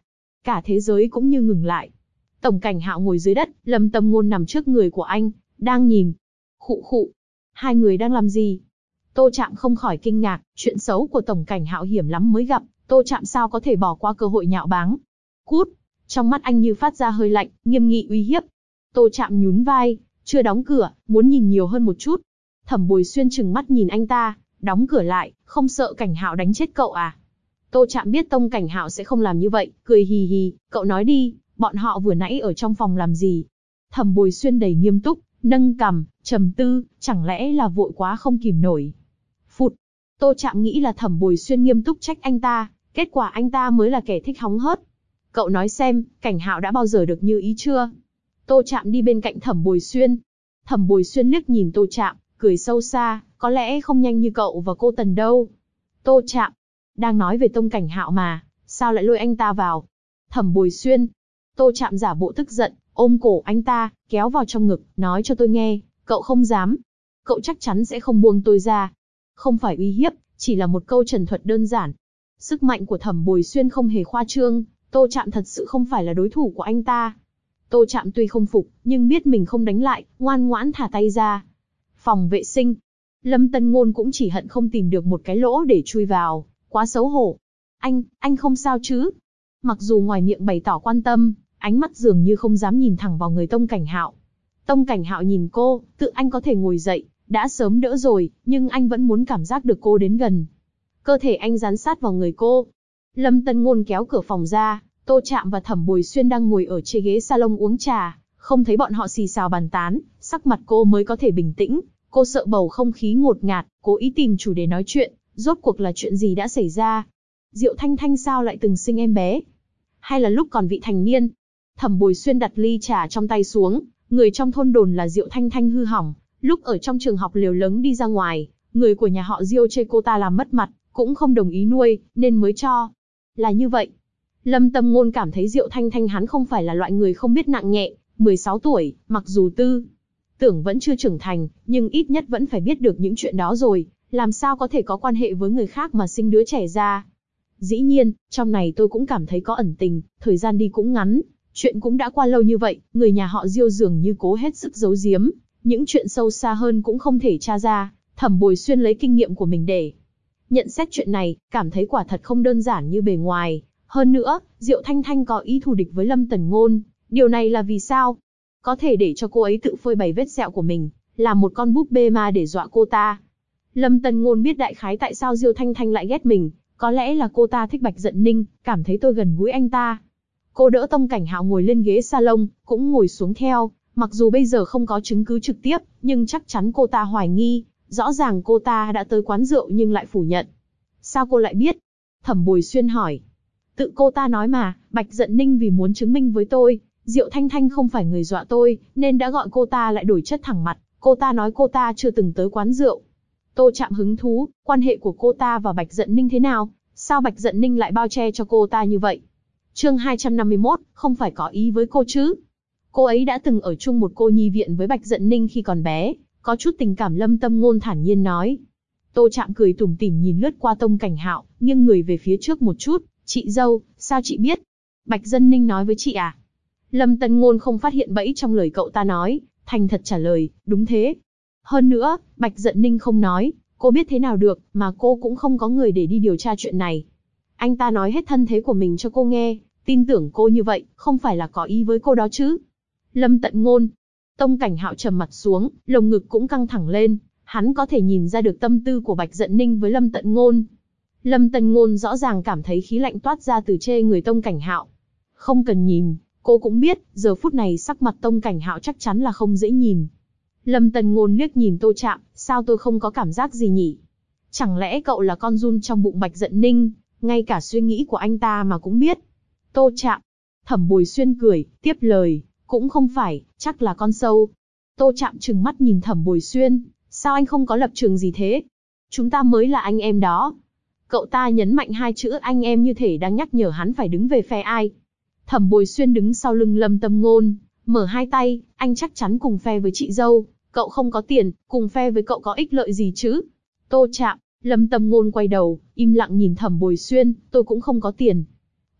Cả thế giới cũng như ngừng lại. Tổng Cảnh Hạo ngồi dưới đất, Lâm Tâm Ngôn nằm trước người của anh, đang nhìn. Khụ khụ. Hai người đang làm gì? Tô Trạm không khỏi kinh ngạc, chuyện xấu của Tổng Cảnh Hạo hiểm lắm mới gặp, Tô Trạm sao có thể bỏ qua cơ hội nhạo báng. Cút. Trong mắt anh như phát ra hơi lạnh, nghiêm nghị uy hiếp. Tô Trạm nhún vai, chưa đóng cửa, muốn nhìn nhiều hơn một chút. Thẩm Bồi Xuyên trừng mắt nhìn anh ta, đóng cửa lại, không sợ Cảnh Hạo đánh chết cậu à? Tô Trạm biết Tông Cảnh Hạo sẽ không làm như vậy, cười hì hì, cậu nói đi, bọn họ vừa nãy ở trong phòng làm gì? Thẩm Bồi Xuyên đầy nghiêm túc, nâng cằm, trầm tư, chẳng lẽ là vội quá không kìm nổi. Phụt. Tô Trạm nghĩ là Thẩm Bồi Xuyên nghiêm túc trách anh ta, kết quả anh ta mới là kẻ thích hóng hớt. Cậu nói xem, Cảnh Hạo đã bao giờ được như ý chưa? Tô Trạm đi bên cạnh Thẩm Bồi Xuyên. Thẩm Bồi Xuyên liếc nhìn Tô Trạm, cười sâu xa, có lẽ không nhanh như cậu và cô Tần đâu. Tô Trạm, đang nói về Tông Cảnh Hạo mà, sao lại lôi anh ta vào? Thẩm Bồi Xuyên. Tô Trạm giả bộ tức giận, ôm cổ anh ta, kéo vào trong ngực, nói cho tôi nghe, cậu không dám. Cậu chắc chắn sẽ không buông tôi ra. Không phải uy hiếp, chỉ là một câu trần thuật đơn giản. Sức mạnh của Thẩm Bồi Xuyên không hề khoa trương, Tô Trạm thật sự không phải là đối thủ của anh ta. Tô Trạm tuy không phục, nhưng biết mình không đánh lại, ngoan ngoãn thả tay ra. Phòng vệ sinh. Lâm Tân Ngôn cũng chỉ hận không tìm được một cái lỗ để chui vào, quá xấu hổ. Anh không sao chứ? Mặc dù ngoài miệng bày tỏ quan tâm, ánh mắt dường như không dám nhìn thẳng vào người Tông Cảnh Hạo. Tông Cảnh Hạo nhìn cô, tự anh có thể ngồi dậy, đã sớm đỡ rồi, nhưng anh vẫn muốn cảm giác được cô đến gần. Cơ thể anh dán sát vào người cô. Lâm Tân Ngôn kéo cửa phòng ra, Tô Trạm và Thẩm Bồi Xuyên đang ngồi ở trên ghế salon uống trà, không thấy bọn họ xì xào bàn tán, sắc mặt cô mới có thể bình tĩnh. Cô sợ bầu không khí ngột ngạt, cố ý tìm chủ đề nói chuyện, rốt cuộc là chuyện gì đã xảy ra? Diệu Thanh Thanh sao lại từng sinh em bé? Hay là lúc còn vị thành niên? Thẩm Bồi Xuyên đặt ly trà trong tay xuống, người trong thôn đồn là Diệu Thanh Thanh hư hỏng, lúc ở trong trường học liều lắng đi ra ngoài, người của nhà họ Diêu chê cô ta làm mất mặt, cũng không đồng ý nuôi, nên mới cho. Là như vậy. Lâm Tâm Ngôn cảm thấy Diệu Thanh Thanh hắn không phải là loại người không biết nặng nhẹ, 16 tuổi, mặc dù tư tưởng vẫn chưa trưởng thành, nhưng ít nhất vẫn phải biết được những chuyện đó rồi, làm sao có thể có quan hệ với người khác mà sinh đứa trẻ ra. Dĩ nhiên, trong này tôi cũng cảm thấy có ẩn tình, thời gian đi cũng ngắn, chuyện cũng đã qua lâu như vậy, người nhà họ Diêu dường như cố hết sức giấu giếm, những chuyện sâu xa hơn cũng không thể tra ra. Thẩm Bồi Xuyên lấy kinh nghiệm của mình để nhận xét chuyện này, cảm thấy quả thật không đơn giản như bề ngoài. Hơn nữa, Diệu Thanh Thanh có ý thù địch với Lâm Tần Ngôn, điều này là vì sao? Có thể để cho cô ấy tự phơi bày vết sẹo của mình, làm một con búp bê ma để dọa cô ta. Lâm Tần Ngôn biết đại khái tại sao Diêu Thanh Thanh lại ghét mình, có lẽ là cô ta thích Bạch Dận Ninh, cảm thấy tôi gần gũi anh ta. Cô đỡ Tông Cảnh Hạo ngồi lên ghế salon, cũng ngồi xuống theo, mặc dù bây giờ không có chứng cứ trực tiếp, nhưng chắc chắn cô ta hoài nghi, rõ ràng cô ta đã tới quán rượu nhưng lại phủ nhận. Sao cô lại biết? Thẩm Bồi Xuyên hỏi. Tự cô ta nói mà, Bạch Dận Ninh vì muốn chứng minh với tôi, Diệu Thanh Thanh không phải người dọa tôi, nên đã gọi cô ta lại đổi chất thẳng mặt, cô ta nói cô ta chưa từng tới quán rượu. Tô Trạm hứng thú, quan hệ của cô ta và Bạch Dận Ninh thế nào? Sao Bạch Dận Ninh lại bao che cho cô ta như vậy? Chương 251, không phải có ý với cô chứ? Cô ấy đã từng ở chung một cô nhi viện với Bạch Dận Ninh khi còn bé, có chút tình cảm. Lâm Tâm Ngôn thản nhiên nói. Tô Trạm cười tủm tỉm nhìn lướt qua Tông Cảnh Hạo, nghiêng người về phía trước một chút. Chị dâu, sao chị biết? Bạch Dận Ninh nói với chị à? Lâm Tân Ngôn không phát hiện bẫy trong lời cậu ta nói, thành thật trả lời, đúng thế. Hơn nữa, Bạch Dận Ninh không nói, cô biết thế nào được, mà cô cũng không có người để đi điều tra chuyện này. Anh ta nói hết thân thế của mình cho cô nghe, tin tưởng cô như vậy, không phải là có ý với cô đó chứ? Lâm Tận Ngôn. Tông Cảnh Hạo trầm mặt xuống, lồng ngực cũng căng thẳng lên, hắn có thể nhìn ra được tâm tư của Bạch Dận Ninh với Lâm Tận Ngôn. Lâm Tận Ngôn rõ ràng cảm thấy khí lạnh toát ra từ trên người Tông Cảnh Hạo. Không cần nhìn, cô cũng biết, giờ phút này sắc mặt Tông Cảnh Hạo chắc chắn là không dễ nhìn. Lâm Tần Ngôn liếc nhìn Tô Trạm, sao tôi không có cảm giác gì nhỉ? Chẳng lẽ cậu là con giun trong bụng Bạch Dận Ninh, ngay cả suy nghĩ của anh ta mà cũng biết? Tô Trạm. Thẩm Bồi Xuyên cười, tiếp lời, cũng không phải, chắc là con sâu. Tô Trạm trừng mắt nhìn Thẩm Bồi Xuyên, sao anh không có lập trường gì thế? Chúng ta mới là anh em đó. Cậu ta nhấn mạnh hai chữ anh em như thể đang nhắc nhở hắn phải đứng về phe ai. Thẩm Bồi Xuyên đứng sau lưng Lâm Tâm Ngôn, mở hai tay, anh chắc chắn cùng phe với chị dâu, cậu không có tiền, cùng phe với cậu có ích lợi gì chứ? Tô Trạm. Lâm Tâm Ngôn quay đầu, im lặng nhìn Thẩm Bồi Xuyên, tôi cũng không có tiền.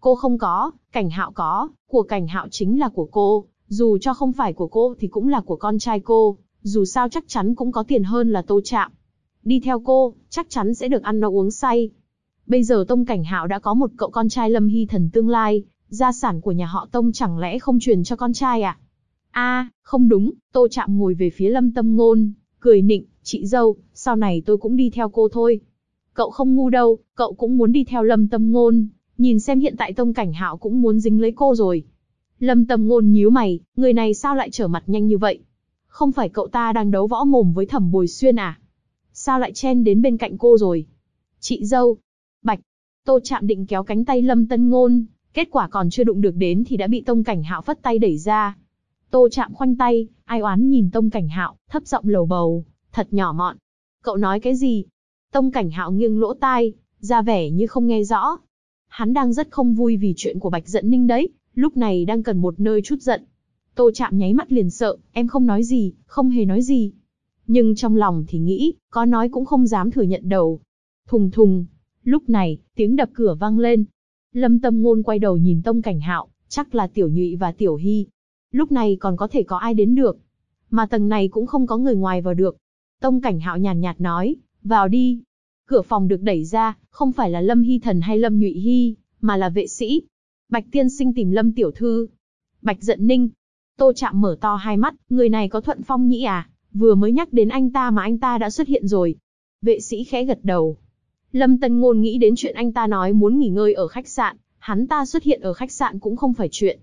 Cô không có, Cảnh Hạo có, của Cảnh Hạo chính là của cô, dù cho không phải của cô thì cũng là của con trai cô, dù sao chắc chắn cũng có tiền hơn là Tô Trạm. Đi theo cô, chắc chắn sẽ được ăn no uống say. Bây giờ Tông Cảnh Hạo đã có một cậu con trai Lâm Hy Thần tương lai, gia sản của nhà họ Tông chẳng lẽ không truyền cho con trai à? Không đúng, Tô Trạm ngồi về phía Lâm Tâm Ngôn, cười nịnh, chị dâu, sau này tôi cũng đi theo cô thôi. Cậu không ngu đâu, cậu cũng muốn đi theo Lâm Tâm Ngôn, nhìn xem hiện tại Tông Cảnh Hạo cũng muốn dính lấy cô rồi. Lâm Tâm Ngôn nhíu mày, người này sao lại trở mặt nhanh như vậy? Không phải cậu ta đang đấu võ mồm với Thẩm Bồi Xuyên à? Sao lại chen đến bên cạnh cô rồi? Chị dâu. Bạch. Tô Trạm định kéo cánh tay Lâm Tân Ngôn, kết quả còn chưa đụng được đến thì đã bị Tông Cảnh Hạo phất tay đẩy ra. Tô Trạm khoanh tay, ai oán nhìn Tông Cảnh Hạo, thấp giọng lầu bầu, thật nhỏ mọn. Cậu nói cái gì? Tông Cảnh Hạo nghiêng lỗ tai, ra vẻ như không nghe rõ. Hắn đang rất không vui vì chuyện của Bạch Dận Ninh đấy, lúc này đang cần một nơi trút giận. Tô Trạm nháy mắt liền sợ, em không nói gì, không hề nói gì. Nhưng trong lòng thì nghĩ, có nói cũng không dám thừa nhận đầu. Thùng thùng. Lúc này, tiếng đập cửa vang lên. Lâm Tâm Ngôn quay đầu nhìn Tông Cảnh Hạo, chắc là Tiểu Nhụy và Tiểu Hy. Lúc này còn có thể có ai đến được. Mà tầng này cũng không có người ngoài vào được. Tông Cảnh Hạo nhàn nhạt nói, vào đi. Cửa phòng được đẩy ra, không phải là Lâm Hy Thần hay Lâm Nhụy Hy, mà là vệ sĩ. Bạch tiên sinh tìm Lâm tiểu thư. Bạch Dận Ninh. Tô Trạm mở to hai mắt, người này có Thuận Phong Nhĩ à? Vừa mới nhắc đến anh ta mà anh ta đã xuất hiện rồi. Vệ sĩ khẽ gật đầu. Lâm Tân Ngôn nghĩ đến chuyện anh ta nói muốn nghỉ ngơi ở khách sạn, hắn ta xuất hiện ở khách sạn cũng không phải chuyện.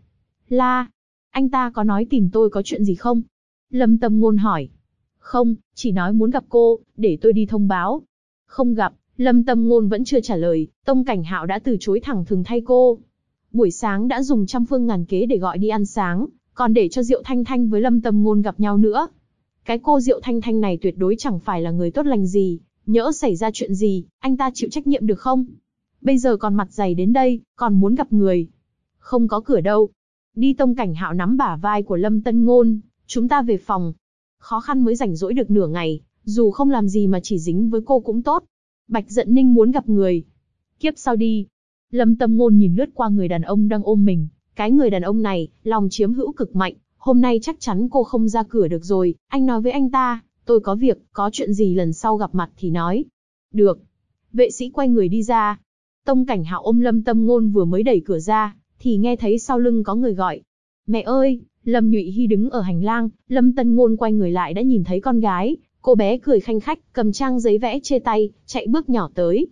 Anh ta có nói tìm tôi có chuyện gì không? Lâm Tâm Ngôn hỏi. Không, chỉ nói muốn gặp cô, để tôi đi thông báo. Không gặp, Lâm Tâm Ngôn vẫn chưa trả lời, Tông Cảnh Hạo đã từ chối thẳng thừng thay cô. Buổi sáng đã dùng trăm phương ngàn kế để gọi đi ăn sáng, còn để cho Diệu Thanh Thanh với Lâm Tâm Ngôn gặp nhau nữa. Cái cô Diệu Thanh Thanh này tuyệt đối chẳng phải là người tốt lành gì, nhỡ xảy ra chuyện gì, anh ta chịu trách nhiệm được không? Bây giờ còn mặt dày đến đây, còn muốn gặp người. Không có cửa đâu. Đi. Tông Cảnh Hạo nắm bả vai của Lâm Tân Ngôn, chúng ta về phòng. Khó khăn mới rảnh rỗi được nửa ngày, dù không làm gì mà chỉ dính với cô cũng tốt. Bạch Dận Ninh muốn gặp người. Kiếp sau đi. Lâm Tâm Ngôn nhìn lướt qua người đàn ông đang ôm mình, cái người đàn ông này, lòng chiếm hữu cực mạnh, hôm nay chắc chắn cô không ra cửa được rồi, anh nói với anh ta, tôi có việc, có chuyện gì lần sau gặp mặt thì nói. Được. Vệ sĩ quay người đi ra. Tông Cảnh Hạo ôm Lâm Tâm Ngôn vừa mới đẩy cửa ra, thì nghe thấy sau lưng có người gọi. Mẹ ơi! Lâm Nhụy Hy đứng ở hành lang, Lâm Tân Ngôn quay người lại đã nhìn thấy con gái, cô bé cười khanh khách, cầm trang giấy vẽ trên tay, chạy bước nhỏ tới.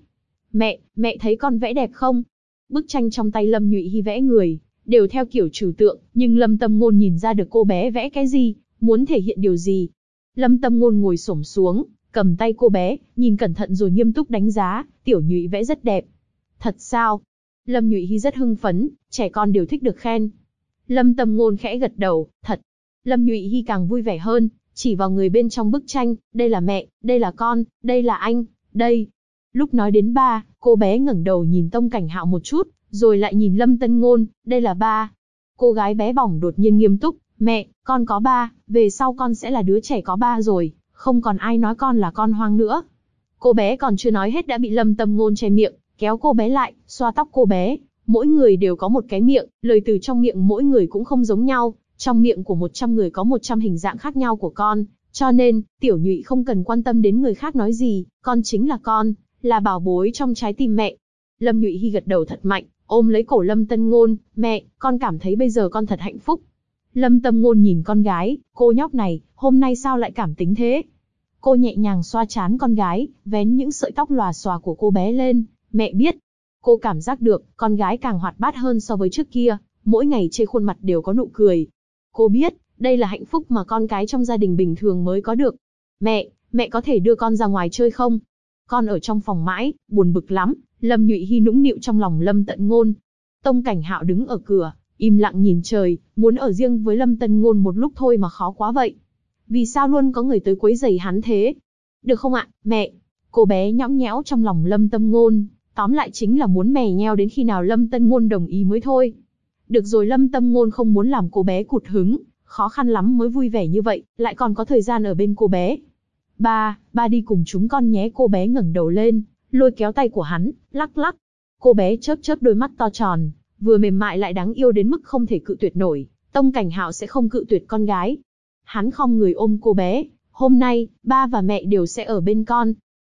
Mẹ thấy con vẽ đẹp không? Bức tranh trong tay Lâm Nhụy Hy vẽ người, đều theo kiểu trừu tượng, nhưng Lâm Tâm Ngôn nhìn ra được cô bé vẽ cái gì, muốn thể hiện điều gì. Lâm Tâm Ngôn ngồi xổm xuống, cầm tay cô bé, nhìn cẩn thận rồi nghiêm túc đánh giá, Tiểu Nhụy vẽ rất đẹp. Thật sao? Lâm Nhụy Hy rất hưng phấn, trẻ con đều thích được khen. Lâm Tâm Ngôn khẽ gật đầu, thật. Lâm Nhụy Hy càng vui vẻ hơn, chỉ vào người bên trong bức tranh, đây là mẹ, đây là con, đây là anh, đây. Lúc nói đến ba, cô bé ngẩng đầu nhìn Tông Cảnh Hạo một chút, rồi lại nhìn Lâm Tân Ngôn, đây là ba. Cô gái bé bỏng đột nhiên nghiêm túc, mẹ, con có ba, về sau con sẽ là đứa trẻ có ba rồi, không còn ai nói con là con hoang nữa. Cô bé còn chưa nói hết đã bị Lâm Tâm Ngôn che miệng, kéo cô bé lại, xoa tóc cô bé. Mỗi người đều có một cái miệng, lời từ trong miệng mỗi người cũng không giống nhau, trong miệng của 100 người có 100 hình dạng khác nhau của con, cho nên, Tiểu Nhụy không cần quan tâm đến người khác nói gì, con chính là con, là bảo bối trong trái tim mẹ. Lâm Nhụy Hy gật đầu thật mạnh, ôm lấy cổ Lâm Tân Ngôn, mẹ, con cảm thấy bây giờ con thật hạnh phúc. Lâm Tâm Ngôn nhìn con gái, cô nhóc này, hôm nay sao lại cảm tính thế? Cô nhẹ nhàng xoa trán con gái, vén những sợi tóc lòa xòa của cô bé lên, mẹ biết. Cô cảm giác được, con gái càng hoạt bát hơn so với trước kia, mỗi ngày trên khuôn mặt đều có nụ cười. Cô biết, đây là hạnh phúc mà con cái trong gia đình bình thường mới có được. Mẹ có thể đưa con ra ngoài chơi không? Con ở trong phòng mãi, buồn bực lắm. Lâm Nhụy Hy nũng nịu trong lòng Lâm Tận Ngôn. Tông Cảnh Hạo đứng ở cửa, im lặng nhìn trời, muốn ở riêng với Lâm Tân Ngôn một lúc thôi mà khó quá vậy. Vì sao luôn có người tới quấy rầy hắn thế? Được không ạ, mẹ? Cô bé nhõng nhẽo trong lòng Lâm Tâm Ngôn, tóm lại chính là muốn mè nheo đến khi nào Lâm Tân Ngôn đồng ý mới thôi. Được rồi, Lâm Tâm Ngôn không muốn làm cô bé cụt hứng, khó khăn lắm mới vui vẻ như vậy, lại còn có thời gian ở bên cô bé. Ba đi cùng chúng con nhé. Cô bé ngẩng đầu lên, lôi kéo tay của hắn, lắc lắc. Cô bé chớp chớp đôi mắt to tròn, vừa mềm mại lại đáng yêu đến mức không thể cự tuyệt nổi, Tông Cảnh Hạo sẽ không cự tuyệt con gái. Hắn khom người ôm cô bé, hôm nay, ba và mẹ đều sẽ ở bên con.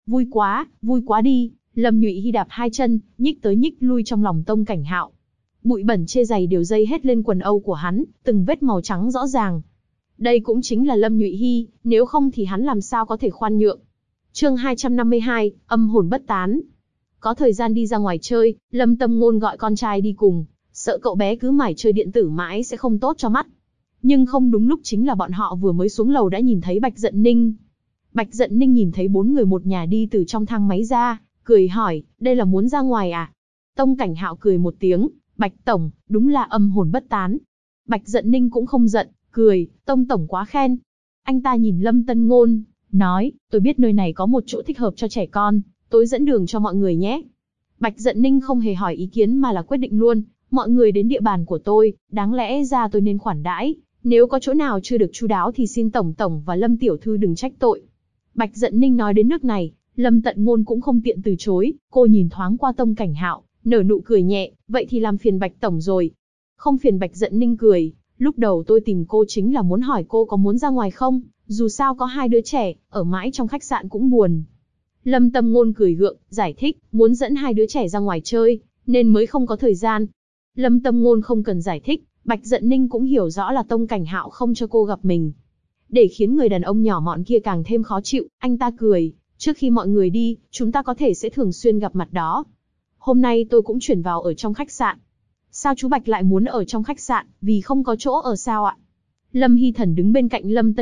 Vui quá đi, Lâm Nhụy Hy đạp hai chân, nhích tới nhích lui trong lòng Tông Cảnh Hạo. Bụi bẩn chê giày đều dây hết lên quần âu của hắn, từng vết màu trắng rõ ràng. Đây cũng chính là Lâm Nhụy Hy, nếu không thì hắn làm sao có thể khoan nhượng. Chương 252, âm hồn bất tán. Có thời gian đi ra ngoài chơi, Lâm Tâm Ngôn gọi con trai đi cùng, sợ cậu bé cứ mải chơi điện tử mãi sẽ không tốt cho mắt. Nhưng không đúng lúc chính là bọn họ vừa mới xuống lầu đã nhìn thấy Bạch Dận Ninh. Bạch Dận Ninh nhìn thấy 4 người một nhà đi từ trong thang máy ra, cười hỏi, đây là muốn ra ngoài à? Tông Cảnh Hạo cười một tiếng, Bạch Tổng, đúng là âm hồn bất tán. Bạch Dận Ninh cũng không giận, cười, Tông Tổng quá khen. Anh ta nhìn Lâm Tân Ngôn, nói, tôi biết nơi này có một chỗ thích hợp cho trẻ con, tôi dẫn đường cho mọi người nhé. Bạch Dận Ninh không hề hỏi ý kiến mà là quyết định luôn, mọi người đến địa bàn của tôi, đáng lẽ ra tôi nên khoản đãi, nếu có chỗ nào chưa được chu đáo thì xin Tổng và Lâm Tiểu Thư đừng trách tội. Bạch Dận Ninh nói đến nước này, Lâm Tận Ngôn cũng không tiện từ chối, cô nhìn thoáng qua Tông Cảnh Hạo, nở nụ cười nhẹ, vậy thì làm phiền Bạch Tổng rồi. Không phiền. Bạch Dận Ninh cười, lúc đầu tôi tìm cô chính là muốn hỏi cô có muốn ra ngoài không, dù sao có 2 đứa trẻ, ở mãi trong khách sạn cũng buồn. Lâm Tâm Ngôn cười gượng, giải thích, muốn dẫn 2 đứa trẻ ra ngoài chơi, nên mới không có thời gian. Lâm Tâm Ngôn không cần giải thích, Bạch Dận Ninh cũng hiểu rõ là Tông Cảnh Hạo không cho cô gặp mình. Để khiến người đàn ông nhỏ mọn kia càng thêm khó chịu, anh ta cười, trước khi mọi người đi, chúng ta có thể sẽ thường xuyên gặp mặt đó. Hôm nay tôi cũng chuyển vào ở trong khách sạn. Sao chú Bạch lại muốn ở trong khách sạn, vì không có chỗ ở sao ạ? Lâm Hy Thần đứng bên cạnh Lâm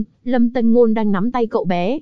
Tân Ngôn đang nắm tay cậu bé.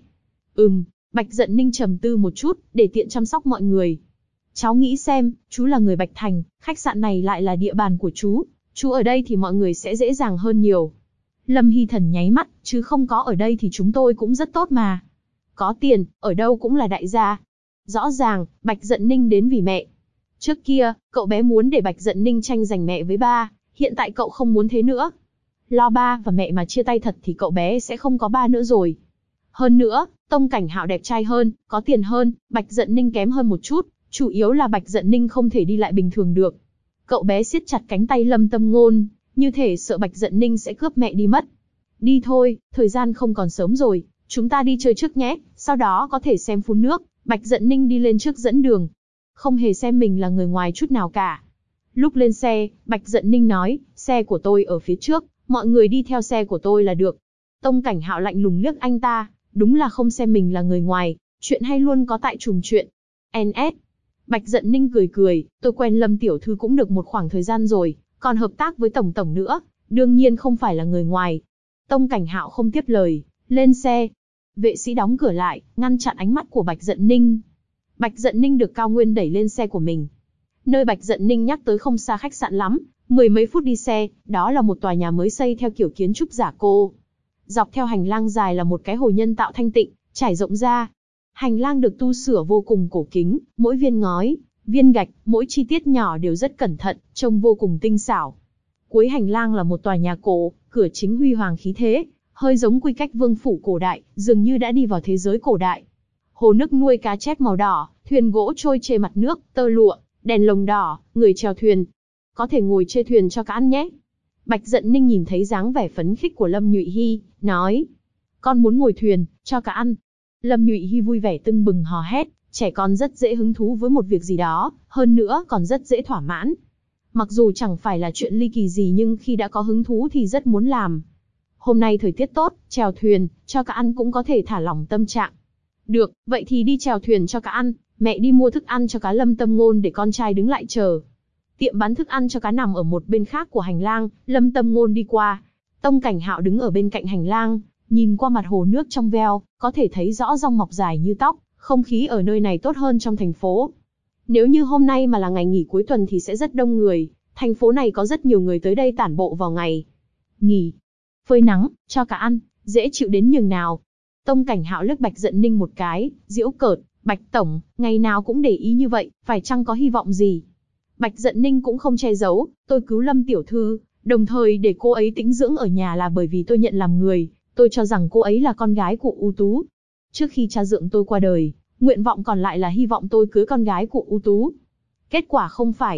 Bạch Dận Ninh trầm tư một chút, để tiện chăm sóc mọi người. Cháu nghĩ xem, chú là người Bạch Thành, khách sạn này lại là địa bàn của chú ở đây thì mọi người sẽ dễ dàng hơn nhiều. Lâm Hy Thần nháy mắt, chứ không có ở đây thì chúng tôi cũng rất tốt mà. Có tiền, ở đâu cũng là đại gia. Rõ ràng, Bạch Dận Ninh đến vì mẹ. Trước kia, cậu bé muốn để Bạch Dận Ninh tranh giành mẹ với ba, hiện tại cậu không muốn thế nữa. Lo ba và mẹ mà chia tay thật thì cậu bé sẽ không có ba nữa rồi. Hơn nữa, Tông Cảnh Hạo đẹp trai hơn, có tiền hơn, Bạch Dận Ninh kém hơn một chút, chủ yếu là Bạch Dận Ninh không thể đi lại bình thường được. Cậu bé siết chặt cánh tay Lâm Tâm Ngôn, như thể sợ Bạch Dận Ninh sẽ cướp mẹ đi mất. Đi thôi, thời gian không còn sớm rồi, chúng ta đi chơi trước nhé, sau đó có thể xem phun nước. Bạch Dận Ninh đi lên trước dẫn đường, không hề xem mình là người ngoài chút nào cả. Lúc lên xe, Bạch Dận Ninh nói, xe của tôi ở phía trước, mọi người đi theo xe của tôi là được. Tông Cảnh Hạo lạnh lùng liếc anh ta, đúng là không xem mình là người ngoài, chuyện hay luôn có tại trùm chuyện. NS. Bạch Dận Ninh cười, tôi quen Lâm Tiểu Thư cũng được một khoảng thời gian rồi, còn hợp tác với Tổng nữa, đương nhiên không phải là người ngoài. Tông Cảnh Hạo không tiếp lời, lên xe. Vệ sĩ đóng cửa lại, ngăn chặn ánh mắt của Bạch Dận Ninh. Bạch Dận Ninh được Cao Nguyên đẩy lên xe của mình. Nơi Bạch Dận Ninh nhắc tới không xa khách sạn lắm, 10 mấy phút đi xe, đó là một tòa nhà mới xây theo kiểu kiến trúc giả cô. Dọc theo hành lang dài là một cái hồ nhân tạo thanh tịnh, trải rộng ra. Hành lang được tu sửa vô cùng cổ kính, mỗi viên ngói, viên gạch, mỗi chi tiết nhỏ đều rất cẩn thận, trông vô cùng tinh xảo. Cuối hành lang là một tòa nhà cổ, cửa chính huy hoàng khí thế, hơi giống quy cách vương phủ cổ đại, dường như đã đi vào thế giới cổ đại. Hồ nước nuôi cá chép màu đỏ, thuyền gỗ trôi trên mặt nước, tơ lụa, đèn lồng đỏ, người chèo thuyền. Có thể ngồi trên thuyền cho cá ăn nhé. Bạch Dận Ninh nhìn thấy dáng vẻ phấn khích của Lâm Nhụy Hy, nói. Con muốn ngồi thuyền, cho cá ăn. Lâm Nhụy Hy vui vẻ tưng bừng hò hét, trẻ con rất dễ hứng thú với một việc gì đó, hơn nữa còn rất dễ thỏa mãn. Mặc dù chẳng phải là chuyện ly kỳ gì nhưng khi đã có hứng thú thì rất muốn làm. Hôm nay thời tiết tốt, chèo thuyền, cho cá ăn cũng có thể thả lỏng tâm trạng. Được, vậy thì đi chèo thuyền cho cá ăn, mẹ đi mua thức ăn cho cá. Lâm Tâm Ngôn để con trai đứng lại chờ. Tiệm bán thức ăn cho cá nằm ở một bên khác của hành lang, Lâm Tâm Ngôn đi qua. Tông Cảnh Hạo đứng ở bên cạnh hành lang, nhìn qua mặt hồ nước trong veo, có thể thấy rõ rong mọc dài như tóc, không khí ở nơi này tốt hơn trong thành phố. Nếu như hôm nay mà là ngày nghỉ cuối tuần thì sẽ rất đông người, thành phố này có rất nhiều người tới đây tản bộ vào ngày nghỉ. Phơi nắng, cho cá ăn, dễ chịu đến nhường nào. Tông Cảnh Hạo liếc Bạch Dận Ninh một cái, giễu cợt, Bạch Tổng, ngày nào cũng để ý như vậy, phải chăng có hy vọng gì? Bạch Dận Ninh cũng không che giấu, tôi cứu Lâm Tiểu Thư, đồng thời để cô ấy tĩnh dưỡng ở nhà là bởi vì tôi nhận làm người, tôi cho rằng cô ấy là con gái của U Tú. Trước khi cha dượng tôi qua đời, nguyện vọng còn lại là hy vọng tôi cưới con gái của U Tú. Kết quả không phải.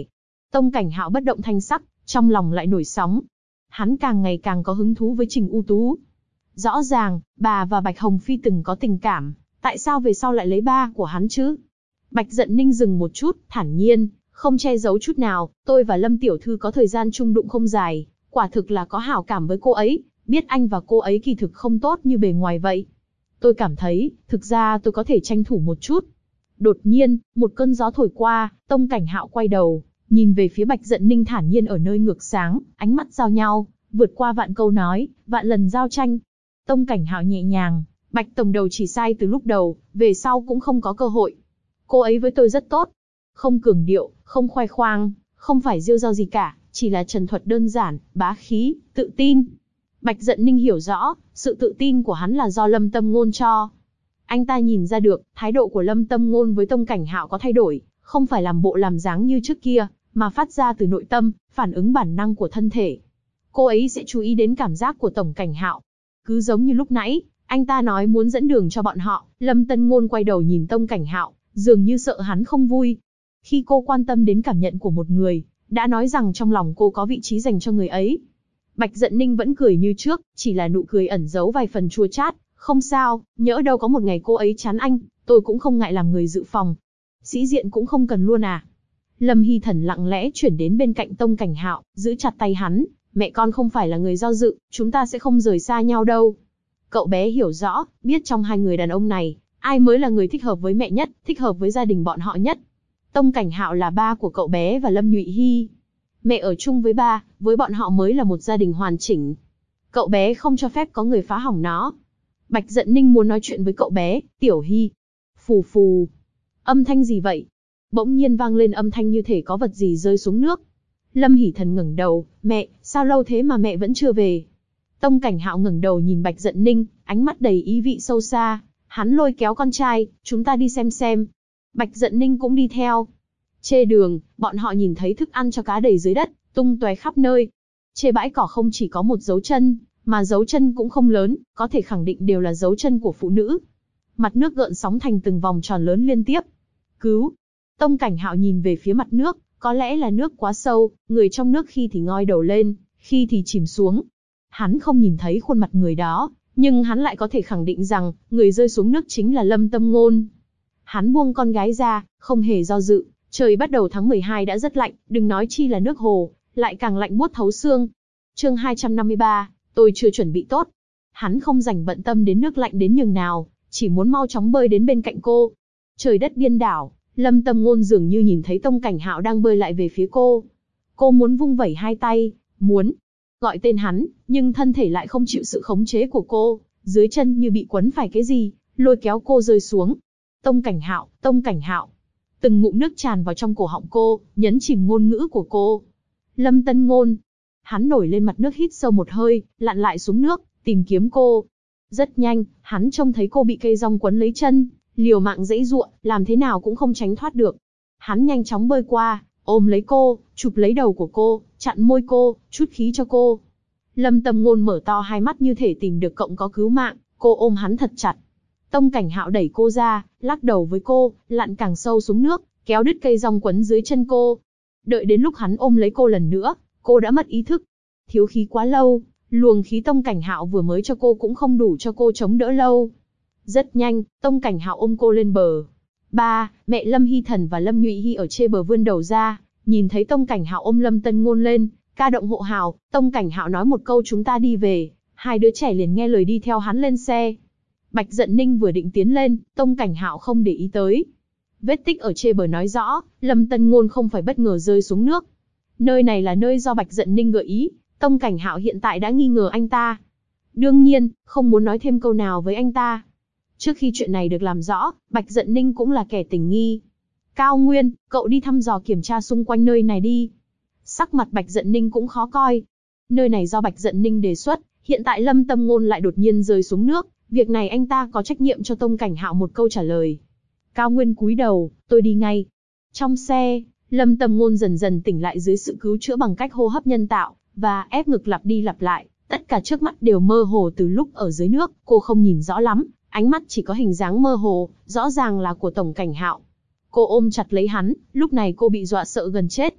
Tông Cảnh Hạo bất động thanh sắc, trong lòng lại nổi sóng. Hắn càng ngày càng có hứng thú với Trình U Tú. Rõ ràng, bà và Bạch Hồng Phi từng có tình cảm, tại sao về sau lại lấy ba của hắn chứ? Bạch Dận Ninh dừng một chút, thản nhiên, không che giấu chút nào, tôi và Lâm tiểu thư có thời gian chung đụng không dài, quả thực là có hảo cảm với cô ấy, biết anh và cô ấy kỳ thực không tốt như bề ngoài vậy. Tôi cảm thấy, thực ra tôi có thể tranh thủ một chút. Đột nhiên, một cơn gió thổi qua, Tông Cảnh Hạo quay đầu, nhìn về phía Bạch Dận Ninh thản nhiên ở nơi ngược sáng, ánh mắt giao nhau, vượt qua vạn câu nói, vạn lần giao tranh. Tông Cảnh Hạo nhẹ nhàng, Bạch tổng đầu chỉ sai từ lúc đầu, về sau cũng không có cơ hội. Cô ấy với tôi rất tốt. Không cường điệu, không khoe khoang, không phải rêu rao gì cả, chỉ là trần thuật đơn giản, bá khí, tự tin. Bạch Dận Ninh hiểu rõ, sự tự tin của hắn là do Lâm Tâm Ngôn cho. Anh ta nhìn ra được, thái độ của Lâm Tâm Ngôn với Tông Cảnh Hạo có thay đổi, không phải làm bộ làm dáng như trước kia, mà phát ra từ nội tâm, phản ứng bản năng của thân thể. Cô ấy sẽ chú ý đến cảm giác của Tổng Cảnh Hạo. Cứ giống như lúc nãy, anh ta nói muốn dẫn đường cho bọn họ, Lâm Tân Ngôn quay đầu nhìn Tông Cảnh Hạo, dường như sợ hắn không vui. Khi cô quan tâm đến cảm nhận của một người, đã nói rằng trong lòng cô có vị trí dành cho người ấy. Bạch Dận Ninh vẫn cười như trước, chỉ là nụ cười ẩn giấu vài phần chua chát. Không sao, nhỡ đâu có một ngày cô ấy chán anh, tôi cũng không ngại làm người dự phòng. Sĩ diện cũng không cần luôn à. Lâm Hy Thần lặng lẽ chuyển đến bên cạnh Tông Cảnh Hạo, giữ chặt tay hắn. Mẹ con không phải là người do dự, chúng ta sẽ không rời xa nhau đâu. Cậu bé hiểu rõ, biết trong hai người đàn ông này, ai mới là người thích hợp với mẹ nhất, thích hợp với gia đình bọn họ nhất. Tông Cảnh Hạo là ba của cậu bé và Lâm Nhụy Hy. Mẹ ở chung với ba, với bọn họ mới là một gia đình hoàn chỉnh. Cậu bé không cho phép có người phá hỏng nó. Bạch Dận Ninh muốn nói chuyện với cậu bé, Tiểu Hy. Phù phù. Âm thanh gì vậy? Bỗng nhiên vang lên âm thanh như thể có vật gì rơi xuống nước. Lâm Hỷ Thần ngẩng đầu, mẹ, sao lâu thế mà mẹ vẫn chưa về? Tông Cảnh Hạo ngẩng đầu nhìn Bạch Dận Ninh, ánh mắt đầy ý vị sâu xa. Hắn lôi kéo con trai, chúng ta đi xem. Bạch Dận Ninh cũng đi theo. Trên đường, bọn họ nhìn thấy thức ăn cho cá đầy dưới đất, tung tóe khắp nơi. Trên bãi cỏ không chỉ có một dấu chân, mà dấu chân cũng không lớn, có thể khẳng định đều là dấu chân của phụ nữ. Mặt nước gợn sóng thành từng vòng tròn lớn liên tiếp. Cứu! Tông Cảnh Hạo nhìn về phía mặt nước, có lẽ là nước quá sâu, người trong nước khi thì ngoi đầu lên, khi thì chìm xuống. Hắn không nhìn thấy khuôn mặt người đó, nhưng hắn lại có thể khẳng định rằng, người rơi xuống nước chính là Lâm Tâm Ngôn. Hắn buông con gái ra, không hề do dự, trời bắt đầu tháng 12 đã rất lạnh, đừng nói chi là nước hồ, lại càng lạnh buốt thấu xương. Chương 253, tôi chưa chuẩn bị tốt. Hắn không rảnh bận tâm đến nước lạnh đến nhường nào, chỉ muốn mau chóng bơi đến bên cạnh cô. Trời đất điên đảo, Lâm Tâm Ngôn dường như nhìn thấy Tông Cảnh Hạo đang bơi lại về phía cô. Cô muốn vung vẩy hai tay, muốn gọi tên hắn, nhưng thân thể lại không chịu sự khống chế của cô, dưới chân như bị quấn phải cái gì, lôi kéo cô rơi xuống. Tông Cảnh Hạo, Tông Cảnh Hạo. Từng ngụm nước tràn vào trong cổ họng cô, nhấn chìm ngôn ngữ của cô. Lâm Tân Ngôn. Hắn nổi lên mặt nước hít sâu một hơi, lặn lại xuống nước, tìm kiếm cô. Rất nhanh, hắn trông thấy cô bị cây rong quấn lấy chân, liều mạng giãy giụa, làm thế nào cũng không tránh thoát được. Hắn nhanh chóng bơi qua, ôm lấy cô, chụp lấy đầu của cô, chặn môi cô, chút khí cho cô. Lâm Tâm Ngôn mở to hai mắt như thể tìm được cọng có cứu mạng, cô ôm hắn thật chặt. Tông Cảnh Hạo đẩy cô ra, lắc đầu với cô, lặn càng sâu xuống nước, kéo đứt cây rong quấn dưới chân cô. Đợi đến lúc hắn ôm lấy cô lần nữa, cô đã mất ý thức. Thiếu khí quá lâu, luồng khí Tông Cảnh Hạo vừa mới cho cô cũng không đủ cho cô chống đỡ lâu. Rất nhanh, Tông Cảnh Hạo ôm cô lên bờ. Ba, mẹ Lâm Hy Thần và Lâm Nhụy Hy ở trên bờ vươn đầu ra, nhìn thấy Tông Cảnh Hạo ôm Lâm Tân Ngôn lên, ca động hộ hào. Tông Cảnh Hạo nói một câu chúng ta đi về, hai đứa trẻ liền nghe lời đi theo hắn lên xe. Bạch Dận Ninh vừa định tiến lên, Tông Cảnh Hạo không để ý tới. Vết tích ở trên bờ nói rõ, Lâm Tân Ngôn không phải bất ngờ rơi xuống nước. Nơi này là nơi do Bạch Dận Ninh gợi ý, Tông Cảnh Hạo hiện tại đã nghi ngờ anh ta. Đương nhiên, không muốn nói thêm câu nào với anh ta. Trước khi chuyện này được làm rõ, Bạch Dận Ninh cũng là kẻ tình nghi. Cao Nguyên, cậu đi thăm dò kiểm tra xung quanh nơi này đi. Sắc mặt Bạch Dận Ninh cũng khó coi. Nơi này do Bạch Dận Ninh đề xuất, hiện tại Lâm Tâm Ngôn lại đột nhiên rơi xuống nước. Việc này anh ta có trách nhiệm cho Tông Cảnh Hạo một câu trả lời. Cao Nguyên cúi đầu, tôi đi ngay. Trong xe, Lâm Tâm Ngôn dần dần tỉnh lại dưới sự cứu chữa bằng cách hô hấp nhân tạo, và ép ngực lặp đi lặp lại. Tất cả trước mắt đều mơ hồ từ lúc ở dưới nước, cô không nhìn rõ lắm, ánh mắt chỉ có hình dáng mơ hồ, rõ ràng là của Tổng Cảnh Hạo. Cô ôm chặt lấy hắn, lúc này cô bị dọa sợ gần chết.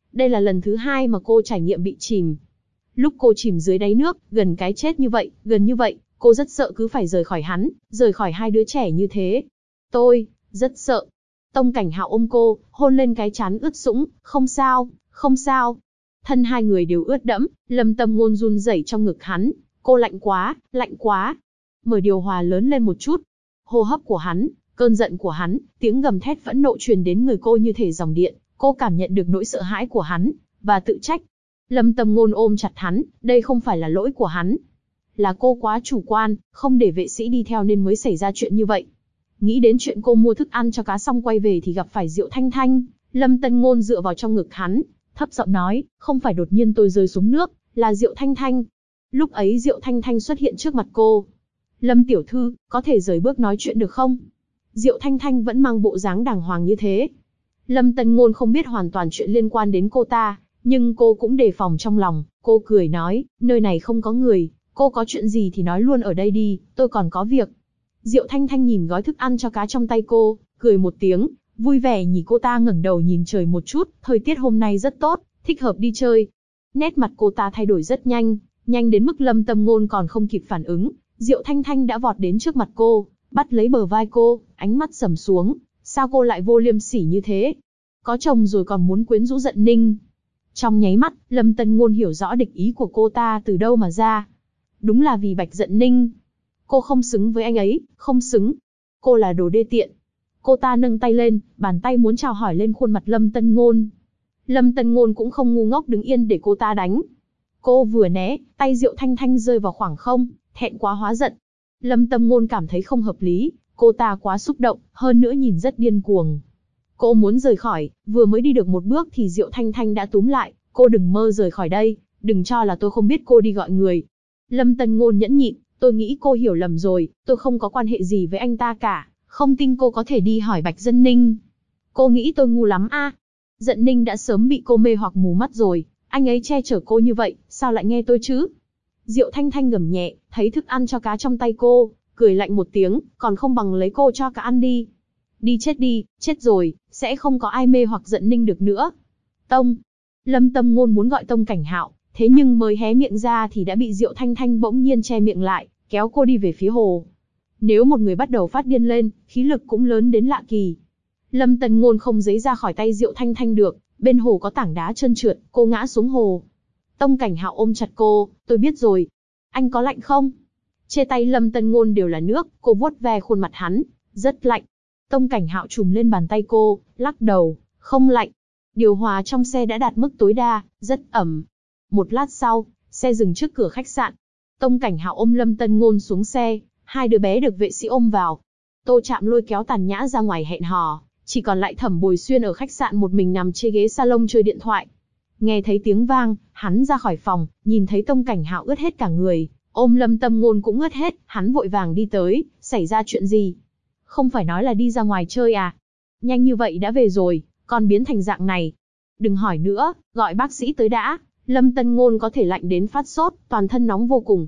Đây là lần thứ 2 mà cô trải nghiệm bị chìm. Lúc cô chìm dưới đáy nước, gần cái chết như vậy, gần như vậy, cô rất sợ cứ phải rời khỏi hắn, rời khỏi hai đứa trẻ như thế. Tôi, rất sợ. Tông Cảnh Hạo ôm cô, hôn lên cái trán ướt sũng, không sao, không sao. Thân hai người đều ướt đẫm, Lâm Tâm Ngôn run rẩy trong ngực hắn. Cô lạnh quá, lạnh quá. Mở điều hòa lớn lên một chút. Hô hấp của hắn, cơn giận của hắn, tiếng gầm thét phẫn nộ truyền đến người cô như thể dòng điện. Cô cảm nhận được nỗi sợ hãi của hắn, và tự trách. Lâm Tâm Ngôn ôm chặt hắn, đây không phải là lỗi của hắn. Là cô quá chủ quan, không để vệ sĩ đi theo nên mới xảy ra chuyện như vậy. Nghĩ đến chuyện cô mua thức ăn cho cá xong quay về thì gặp phải Diệu Thanh Thanh, Lâm Tân Ngôn dựa vào trong ngực hắn, thấp giọng nói, không phải đột nhiên tôi rơi xuống nước, là Diệu Thanh Thanh. Lúc ấy Diệu Thanh Thanh xuất hiện trước mặt cô. Lâm tiểu thư, có thể rời bước nói chuyện được không? Diệu Thanh Thanh vẫn mang bộ dáng đàng hoàng như thế. Lâm Tân Ngôn không biết hoàn toàn chuyện liên quan đến cô ta, nhưng cô cũng đề phòng trong lòng. Cô cười nói, nơi này không có người, cô có chuyện gì thì nói luôn ở đây đi, tôi còn có việc. Diệu Thanh Thanh nhìn gói thức ăn cho cá trong tay cô, cười một tiếng, vui vẻ nhìn cô ta ngẩng đầu nhìn trời một chút, thời tiết hôm nay rất tốt, thích hợp đi chơi. Nét mặt cô ta thay đổi rất nhanh, nhanh đến mức Lâm Tâm Ngôn còn không kịp phản ứng, Diệu Thanh Thanh đã vọt đến trước mặt cô, bắt lấy bờ vai cô, ánh mắt sầm xuống, sao cô lại vô liêm sỉ như thế? Có chồng rồi còn muốn quyến rũ Dận Ninh. Trong nháy mắt, Lâm Tân Ngôn hiểu rõ địch ý của cô ta từ đâu mà ra. Đúng là vì Bạch Dận Ninh. Cô không xứng với anh ấy, không xứng. Cô là đồ đê tiện. Cô ta nâng tay lên, bàn tay muốn chào hỏi lên khuôn mặt Lâm Tân Ngôn. Lâm Tân Ngôn cũng không ngu ngốc đứng yên để cô ta đánh. Cô vừa né, tay Diệu Thanh Thanh rơi vào khoảng không, thẹn quá hóa giận. Lâm Tân Ngôn cảm thấy không hợp lý, cô ta quá xúc động, hơn nữa nhìn rất điên cuồng. Cô muốn rời khỏi, vừa mới đi được một bước thì Diệu Thanh Thanh đã túm lại, cô đừng mơ rời khỏi đây, đừng cho là tôi không biết cô đi gọi người. Lâm Tân Ngôn nhẫn nhịn, tôi nghĩ cô hiểu lầm rồi, tôi không có quan hệ gì với anh ta cả, không tin cô có thể đi hỏi Bạch Dận Ninh. Cô nghĩ tôi ngu lắm à? Dận Ninh đã sớm bị cô mê hoặc mù mắt rồi, anh ấy che chở cô như vậy, sao lại nghe tôi chứ? Diệu Thanh Thanh gầm nhẹ, thấy thức ăn cho cá trong tay cô, cười lạnh một tiếng, còn không bằng lấy cô cho cá ăn đi. Đi, chết rồi, sẽ không có ai mê hoặc Dận Ninh được nữa. Tông. Lâm Tâm Ngôn muốn gọi Tông Cảnh Hạo, thế nhưng mới hé miệng ra thì đã bị Diệu Thanh Thanh bỗng nhiên che miệng lại, kéo cô đi về phía hồ. Nếu một người bắt đầu phát điên lên, khí lực cũng lớn đến lạ kỳ. Lâm Tân Ngôn không giấy ra khỏi tay Diệu Thanh Thanh được, bên hồ có tảng đá trơn trượt, cô ngã xuống hồ. Tông Cảnh Hạo ôm chặt cô, tôi biết rồi. Anh có lạnh không? Trên tay Lâm Tân Ngôn đều là nước, cô vuốt ve khuôn mặt hắn, rất lạnh. Tông Cảnh Hạo trùm lên bàn tay cô, lắc đầu, không lạnh. Điều hòa trong xe đã đạt mức tối đa, rất ẩm. Một lát sau, xe dừng trước cửa khách sạn. Tông Cảnh Hạo ôm Lâm Tân Ngôn xuống xe, hai đứa bé được vệ sĩ ôm vào. Tô Trạm lôi kéo Tàn Nhã ra ngoài hẹn hò, chỉ còn lại Thẩm Bồi Xuyên ở khách sạn một mình nằm trên ghế salon chơi điện thoại. Nghe thấy tiếng vang, hắn ra khỏi phòng, nhìn thấy Tông Cảnh Hạo ướt hết cả người, ôm Lâm Tâm Ngôn cũng ướt hết, hắn vội vàng đi tới, xảy ra chuyện gì? Không phải nói là đi ra ngoài chơi à? Nhanh như vậy đã về rồi, còn biến thành dạng này. Đừng hỏi nữa, gọi bác sĩ tới đã. Lâm Tân Ngôn có thể lạnh đến phát sốt, toàn thân nóng vô cùng.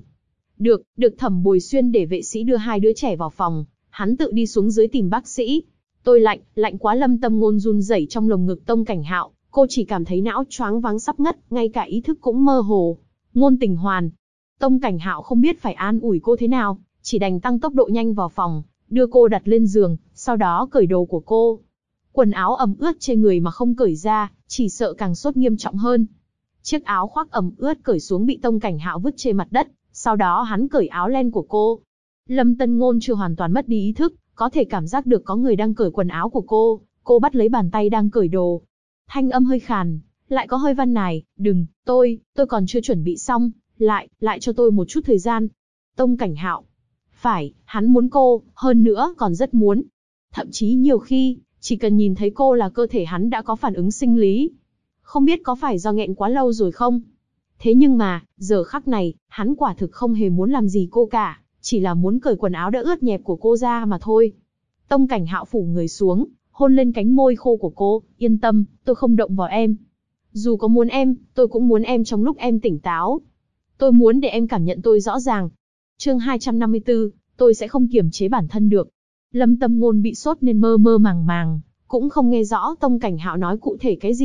Được Thẩm Bồi Xuyên để vệ sĩ đưa hai đứa trẻ vào phòng, hắn tự đi xuống dưới tìm bác sĩ. Tôi lạnh quá. Lâm Tâm Ngôn run rẩy trong lồng ngực Tông Cảnh Hạo, cô chỉ cảm thấy não choáng váng sắp ngất, ngay cả ý thức cũng mơ hồ. Ngôn Tình Hoàn. Tông Cảnh Hạo không biết phải an ủi cô thế nào, chỉ đành tăng tốc độ nhanh vào phòng, đưa cô đặt lên giường, sau đó cởi đồ của cô. Quần áo ẩm ướt trên người mà không cởi ra, chỉ sợ càng sốt nghiêm trọng hơn. Chiếc áo khoác ẩm ướt cởi xuống bị Tông Cảnh Hạo vứt trên mặt đất, sau đó hắn cởi áo len của cô. Lâm Tân Ngôn chưa hoàn toàn mất đi ý thức, có thể cảm giác được có người đang cởi quần áo của cô bắt lấy bàn tay đang cởi đồ. Thanh âm hơi khàn, lại có hơi van nài, đừng, tôi còn chưa chuẩn bị xong, lại cho tôi một chút thời gian. Tông Cảnh Hạo. Phải, hắn muốn cô, hơn nữa còn rất muốn. Thậm chí nhiều khi, chỉ cần nhìn thấy cô là cơ thể hắn đã có phản ứng sinh lý. Không biết có phải do nghẹn quá lâu rồi không? Thế nhưng mà, giờ khắc này, hắn quả thực không hề muốn làm gì cô cả, chỉ là muốn cởi quần áo đã ướt nhẹp của cô ra mà thôi. Tông Cảnh Hạo phủ người xuống, hôn lên cánh môi khô của cô, yên tâm, tôi không động vào em. Dù có muốn em, tôi cũng muốn em trong lúc em tỉnh táo. Tôi muốn để em cảm nhận tôi rõ ràng. Chương 254, tôi sẽ không kiềm chế bản thân được. Lâm Tâm Ngôn bị sốt nên mơ mơ màng màng, cũng không nghe rõ Tông Cảnh Hạo nói cụ thể cái gì,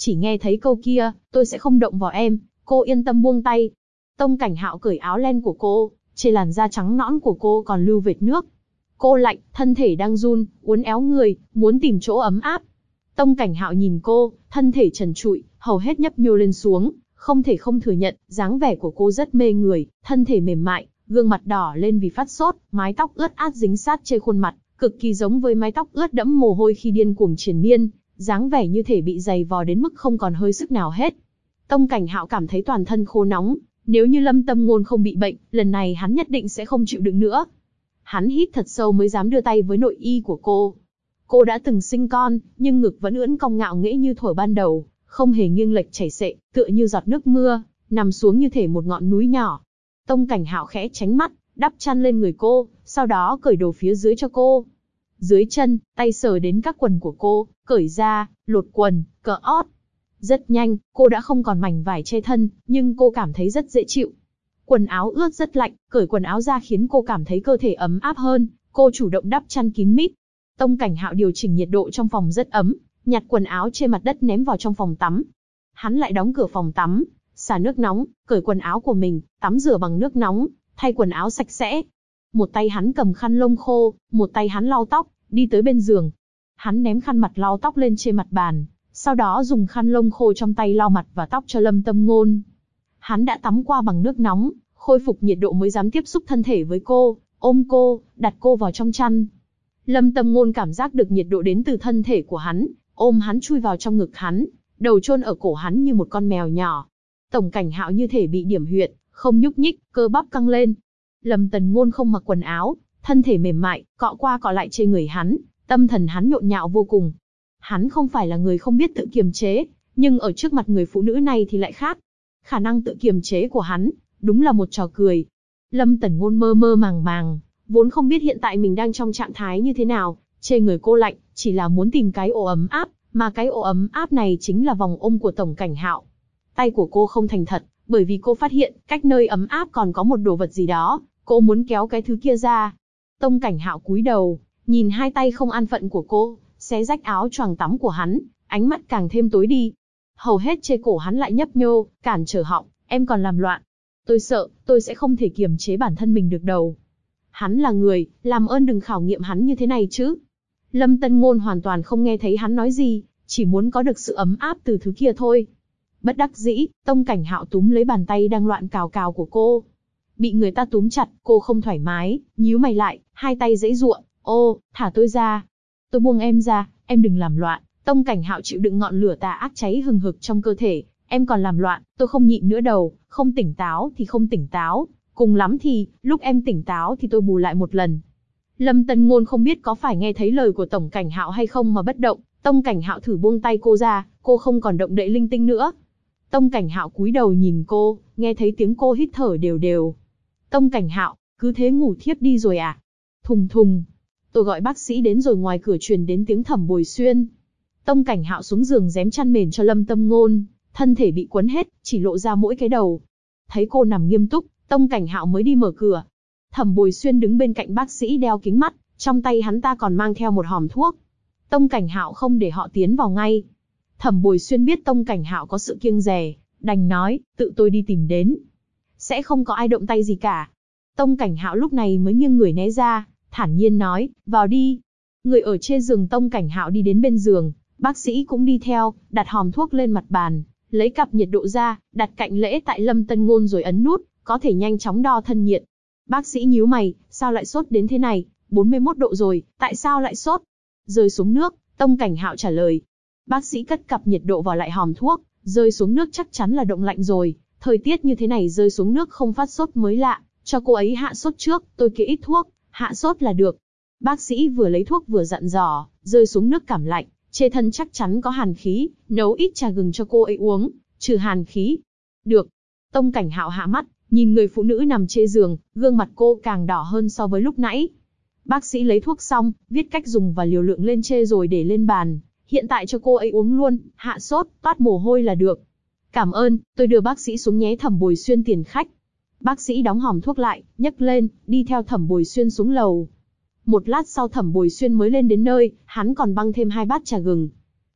chỉ nghe thấy câu kia, tôi sẽ không động vào em, cô yên tâm buông tay. Tông Cảnh Hạo cởi áo len của cô, trên làn da trắng nõn của cô còn lưu vệt nước. Cô lạnh, thân thể đang run, uốn éo người, muốn tìm chỗ ấm áp. Tông Cảnh Hạo nhìn cô, thân thể trần trụi, hầu hết nhấp nhô lên xuống, không thể không thừa nhận, dáng vẻ của cô rất mê người, thân thể mềm mại, gương mặt đỏ lên vì phát sốt, mái tóc ướt át dính sát trên khuôn mặt, cực kỳ giống với mái tóc ướt đẫm mồ hôi khi điên cuồng triền miên, dáng vẻ như thể bị giày vò đến mức không còn hơi sức nào hết. Tông Cảnh Hạo cảm thấy toàn thân khô nóng, nếu như Lâm Tâm Ngôn không bị bệnh, lần này hắn nhất định sẽ không chịu đựng nữa. Hắn hít thật sâu mới dám đưa tay với nội y của cô. Cô đã từng sinh con, nhưng ngực vẫn ưỡn cong ngạo nghễ như thuở ban đầu, không hề nghiêng lệch chảy xệ, tựa như giọt nước mưa, nằm xuống như thể một ngọn núi nhỏ. Tông Cảnh Hạo khẽ tránh mắt, đắp chăn lên người cô, sau đó cởi đồ phía dưới cho cô. Dưới chân, tay sờ đến các quần của cô, cởi ra, lột quần, cỡ ót. Rất nhanh, cô đã không còn mảnh vải che thân, nhưng cô cảm thấy rất dễ chịu. Quần áo ướt rất lạnh, cởi quần áo ra khiến cô cảm thấy cơ thể ấm áp hơn, cô chủ động đắp chăn kín mít. Tông Cảnh Hạo điều chỉnh nhiệt độ trong phòng rất ấm, nhặt quần áo trên mặt đất ném vào trong phòng tắm. Hắn lại đóng cửa phòng tắm, xả nước nóng, cởi quần áo của mình, tắm rửa bằng nước nóng, thay quần áo sạch sẽ. Một tay hắn cầm khăn lông khô, một tay hắn lau tóc, đi tới bên giường. Hắn ném khăn mặt lau tóc lên trên mặt bàn, sau đó dùng khăn lông khô trong tay lau mặt và tóc cho Lâm Tâm Ngôn. Hắn đã tắm qua bằng nước nóng, khôi phục nhiệt độ mới dám tiếp xúc thân thể với cô, ôm cô, đặt cô vào trong chăn. Lâm Tâm Ngôn cảm giác được nhiệt độ đến từ thân thể của hắn, ôm hắn chui vào trong ngực hắn, đầu chôn ở cổ hắn như một con mèo nhỏ. Tổng Cảnh Hạo như thể bị điểm huyệt, không nhúc nhích, cơ bắp căng lên. Lâm Tần Ngôn không mặc quần áo, thân thể mềm mại, cọ qua cọ lại trên người hắn, tâm thần hắn nhộn nhạo vô cùng. Hắn không phải là người không biết tự kiềm chế, nhưng ở trước mặt người phụ nữ này thì lại khác. Khả năng tự kiềm chế của hắn, đúng là một trò cười. Lâm Tần Ngôn mơ mơ màng màng, vốn không biết hiện tại mình đang trong trạng thái như thế nào, trên người cô lạnh, chỉ là muốn tìm cái ổ ấm áp, mà cái ổ ấm áp này chính là vòng ôm của Tổng Cảnh Hạo. Tay của cô không thành thật, bởi vì cô phát hiện, cách nơi ấm áp còn có một đồ vật gì đó, cô muốn kéo cái thứ kia ra. Tông Cảnh Hạo cúi đầu, nhìn hai tay không an phận của cô, xé rách áo choàng tắm của hắn, ánh mắt càng thêm tối đi. Hầu hết trên cổ hắn lại nhấp nhô, cản trở họng, em còn làm loạn. Tôi sợ, tôi sẽ không thể kiềm chế bản thân mình được đâu. Hắn là người, làm ơn đừng khảo nghiệm hắn như thế này chứ. Lâm Tân Ngôn hoàn toàn không nghe thấy hắn nói gì, chỉ muốn có được sự ấm áp từ thứ kia thôi. Bất đắc dĩ, Tông Cảnh Hạo túm lấy bàn tay đang loạn cào cào của cô. Bị người ta túm chặt, cô không thoải mái, nhíu mày lại, hai tay giãy giụa. Ô, thả tôi ra. Tôi buông em ra, em đừng làm loạn. Tông Cảnh Hạo chịu đựng ngọn lửa tà ác cháy hừng hực trong cơ thể. Em còn làm loạn, tôi không nhịn nữa đâu, không tỉnh táo thì không tỉnh táo. Cùng lắm thì, lúc em tỉnh táo thì tôi bù lại một lần. Lâm Tân Ngôn không biết có phải nghe thấy lời của Tổng Cảnh Hạo hay không mà bất động. Tông Cảnh Hạo thử buông tay cô ra, cô không còn động đậy linh tinh nữa. Tông Cảnh Hạo cúi đầu nhìn cô, nghe thấy tiếng cô hít thở đều đều. Tông Cảnh Hạo, cứ thế ngủ thiếp đi rồi à? Thùng thùng. Tôi gọi bác sĩ đến rồi, ngoài cửa truyền đến tiếng Thẩm Bồi Xuyên. Tông Cảnh Hạo xuống giường rém chăn mền cho Lâm Tâm Ngôn, thân thể bị quấn hết, chỉ lộ ra mỗi cái đầu. Thấy cô nằm nghiêm túc, Tông Cảnh Hạo mới đi mở cửa. Thẩm Bồi Xuyên đứng bên cạnh bác sĩ đeo kính mắt, trong tay hắn ta còn mang theo một hòm thuốc. Tông Cảnh Hạo không để họ tiến vào ngay. Thẩm Bồi Xuyên biết Tông Cảnh Hạo có sự kiêng dè, đành nói, tự tôi đi tìm đến. Sẽ không có ai động tay gì cả. Tông Cảnh Hạo lúc này mới nghiêng người né ra, thản nhiên nói, vào đi. Người ở trên giường Tông Cảnh Hạo đi đến bên giường, bác sĩ cũng đi theo, đặt hòm thuốc lên mặt bàn, lấy cặp nhiệt độ ra, đặt cạnh lễ tại Lâm Tân Ngôn rồi ấn nút, có thể nhanh chóng đo thân nhiệt. Bác sĩ nhíu mày, sao lại sốt đến thế này, 41 độ rồi, tại sao lại sốt? Rơi xuống nước, Tông Cảnh Hạo trả lời. Bác sĩ cất cặp nhiệt độ vào lại hòm thuốc, rơi xuống nước chắc chắn là động lạnh rồi, thời tiết như thế này rơi xuống nước không phát sốt mới lạ, cho cô ấy hạ sốt trước, tôi kê ít thuốc, hạ sốt là được. Bác sĩ vừa lấy thuốc vừa dặn dò, rơi xuống nước cảm lạnh, trên thân chắc chắn có hàn khí, nấu ít trà gừng cho cô ấy uống, trừ hàn khí. Được. Tông Cảnh Hạo hạ mắt, nhìn người phụ nữ nằm trên giường, gương mặt cô càng đỏ hơn so với lúc nãy. Bác sĩ lấy thuốc xong, viết cách dùng và liều lượng lên trên rồi để lên bàn. Hiện tại cho cô ấy uống luôn, hạ sốt, toát mồ hôi là được. Cảm ơn, tôi đưa bác sĩ xuống nhé. Thẩm Bồi Xuyên tiền khách. Bác sĩ đóng hòm thuốc lại, nhấc lên, đi theo Thẩm Bồi Xuyên xuống lầu. Một lát sau Thẩm Bồi Xuyên mới lên đến nơi, hắn còn băng thêm 2 bát trà gừng.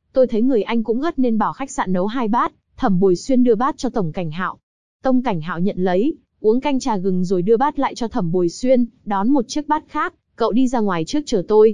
Tôi thấy người anh cũng gất nên bảo khách sạn nấu 2 bát. Thẩm Bồi Xuyên đưa bát cho Tổng Cảnh Hạo. Tông Cảnh Hạo nhận lấy, uống canh trà gừng rồi đưa bát lại cho Thẩm Bồi Xuyên, đón một chiếc bát khác, cậu đi ra ngoài trước chờ tôi.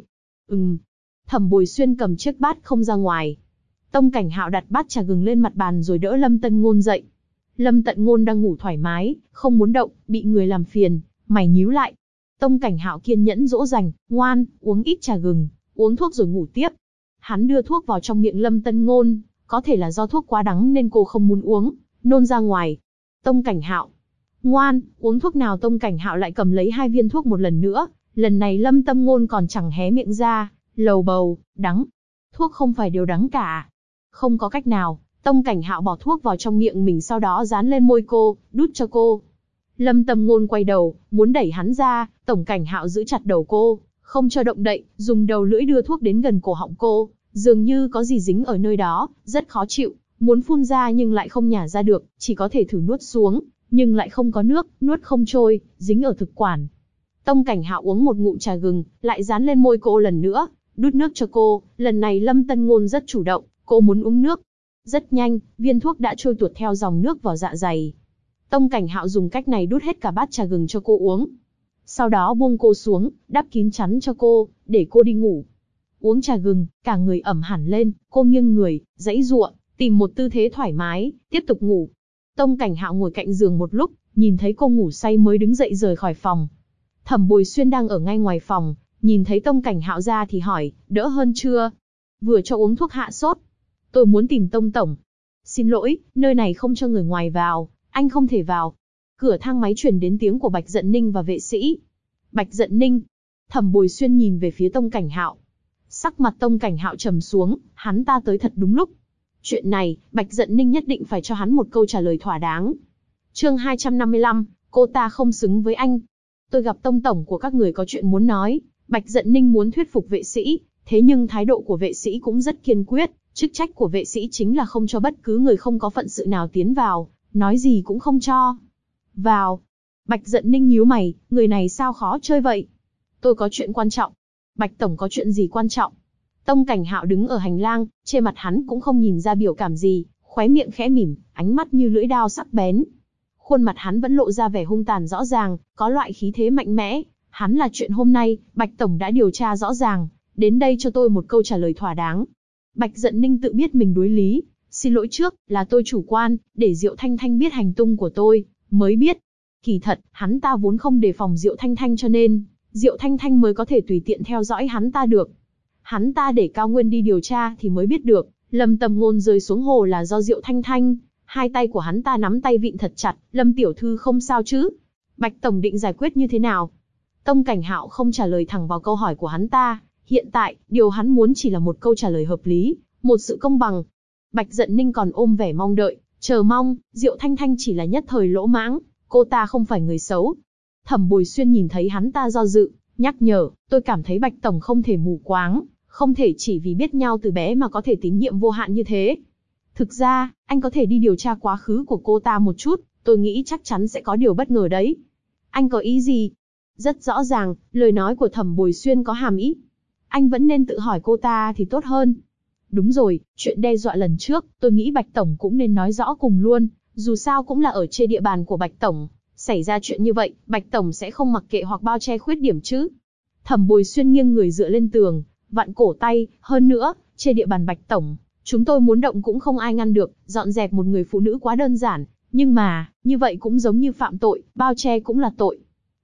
Thẩm Bồi Xuyên cầm chiếc bát không ra ngoài. Tông Cảnh Hạo đặt bát trà gừng lên mặt bàn rồi đỡ Lâm Tận Ngôn dậy. Lâm Tận Ngôn đang ngủ thoải mái, không muốn động, bị người làm phiền, mày nhíu lại. Tông Cảnh Hạo kiên nhẫn dỗ dành, ngoan, uống ít trà gừng, uống thuốc rồi ngủ tiếp. Hắn đưa thuốc vào trong miệng Lâm Tận Ngôn, có thể là do thuốc quá đắng nên cô không muốn uống, nôn ra ngoài. Tông Cảnh Hạo, ngoan, uống thuốc nào? Tông Cảnh Hạo lại cầm lấy 2 viên thuốc một lần nữa, lần này Lâm Tận Ngôn còn chẳng hé miệng ra, lầu bầu, đắng. Thuốc không phải đều đắng cả. Không có cách nào, Tông Cảnh Hạo bỏ thuốc vào trong miệng mình sau đó dán lên môi cô, đút cho cô. Lâm Tận Ngôn quay đầu, muốn đẩy hắn ra, Tổng Cảnh Hạo giữ chặt đầu cô, không cho động đậy, dùng đầu lưỡi đưa thuốc đến gần cổ họng cô, dường như có gì dính ở nơi đó, rất khó chịu, muốn phun ra nhưng lại không nhả ra được, chỉ có thể thử nuốt xuống, nhưng lại không có nước, nuốt không trôi, dính ở thực quản. Tông Cảnh Hạo uống một ngụm trà gừng, lại dán lên môi cô lần nữa, đút nước cho cô, lần này Lâm Tận Ngôn rất chủ động, cô muốn uống nước. Rất nhanh, viên thuốc đã trôi tuột theo dòng nước vào dạ dày. Tông Cảnh Hạo dùng cách này đút hết cả bát trà gừng cho cô uống. Sau đó buông cô xuống, đắp kín chắn cho cô, để cô đi ngủ. Uống trà gừng, cả người ẩm hẳn lên, cô nghiêng người, giãy giụa, tìm một tư thế thoải mái, tiếp tục ngủ. Tông Cảnh Hạo ngồi cạnh giường một lúc, nhìn thấy cô ngủ say mới đứng dậy rời khỏi phòng. Thẩm Bồi Xuyên đang ở ngay ngoài phòng, nhìn thấy Tông Cảnh Hạo ra thì hỏi, đỡ hơn chưa? Vừa cho uống thuốc hạ sốt. Tôi muốn tìm Tông tổng. Xin lỗi, nơi này không cho người ngoài vào, anh không thể vào. Cửa thang máy truyền đến tiếng của Bạch Dận Ninh và vệ sĩ. Bạch Dận Ninh. Thẩm Bồi Xuyên nhìn về phía Tông Cảnh Hạo. Sắc mặt Tông Cảnh Hạo trầm xuống, hắn ta tới thật đúng lúc. Chuyện này, Bạch Dận Ninh nhất định phải cho hắn một câu trả lời thỏa đáng. Chương 255, cô ta không xứng với anh. Tôi gặp Tông tổng của các người có chuyện muốn nói. Bạch Dận Ninh muốn thuyết phục vệ sĩ, thế nhưng thái độ của vệ sĩ cũng rất kiên quyết. Chức trách của vệ sĩ chính là không cho bất cứ người không có phận sự nào tiến vào, nói gì cũng không cho vào. Bạch Dận Ninh nhíu mày, người này sao khó chơi vậy? Tôi có chuyện quan trọng. Bạch tổng có chuyện gì quan trọng? Tông Cảnh Hạo đứng ở hành lang, trên mặt hắn cũng không nhìn ra biểu cảm gì, khóe miệng khẽ mỉm, ánh mắt như lưỡi dao sắc bén. Khuôn mặt hắn vẫn lộ ra vẻ hung tàn rõ ràng, có loại khí thế mạnh mẽ. Hắn là chuyện hôm nay, Bạch tổng đã điều tra rõ ràng, đến đây cho tôi một câu trả lời thỏa đáng. Bạch Dận Ninh tự biết mình đối lý, xin lỗi trước, là tôi chủ quan, để Diệu Thanh Thanh biết hành tung của tôi, mới biết. Kỳ thật, hắn ta vốn không đề phòng Diệu Thanh Thanh cho nên, Diệu Thanh Thanh mới có thể tùy tiện theo dõi hắn ta được. Hắn ta để Cao Nguyên đi điều tra thì mới biết được, Lâm Tầm Ngôn rơi xuống hồ là do Diệu Thanh Thanh. Hai tay của hắn ta nắm tay vịn thật chặt, Lâm tiểu thư không sao chứ? Bạch tổng định giải quyết như thế nào? Tông Cảnh Hạo không trả lời thẳng vào câu hỏi của hắn ta. Hiện tại, điều hắn muốn chỉ là một câu trả lời hợp lý, một sự công bằng. Bạch Dận Ninh còn ôm vẻ mong đợi, chờ mong, Diệu Thanh Thanh chỉ là nhất thời lỗ mãng, cô ta không phải người xấu. Thẩm Bồi Xuyên nhìn thấy hắn ta do dự, nhắc nhở, tôi cảm thấy Bạch tổng không thể mù quáng, không thể chỉ vì biết nhau từ bé mà có thể tín nhiệm vô hạn như thế. Thực ra, anh có thể đi điều tra quá khứ của cô ta một chút, tôi nghĩ chắc chắn sẽ có điều bất ngờ đấy. Anh có ý gì? Rất rõ ràng, lời nói của Thẩm Bồi Xuyên có hàm ý. Anh vẫn nên tự hỏi cô ta thì tốt hơn. Đúng rồi, chuyện đe dọa lần trước, tôi nghĩ Bạch tổng cũng nên nói rõ cùng luôn, dù sao cũng là ở trên địa bàn của Bạch tổng, xảy ra chuyện như vậy, Bạch tổng sẽ không mặc kệ hoặc bao che khuyết điểm chứ? Thẩm Bồi Xuyên nghiêng người dựa lên tường, vặn cổ tay, hơn nữa, trên địa bàn Bạch tổng, chúng tôi muốn động cũng không ai ngăn được, dọn dẹp một người phụ nữ quá đơn giản, nhưng mà, như vậy cũng giống như phạm tội, bao che cũng là tội.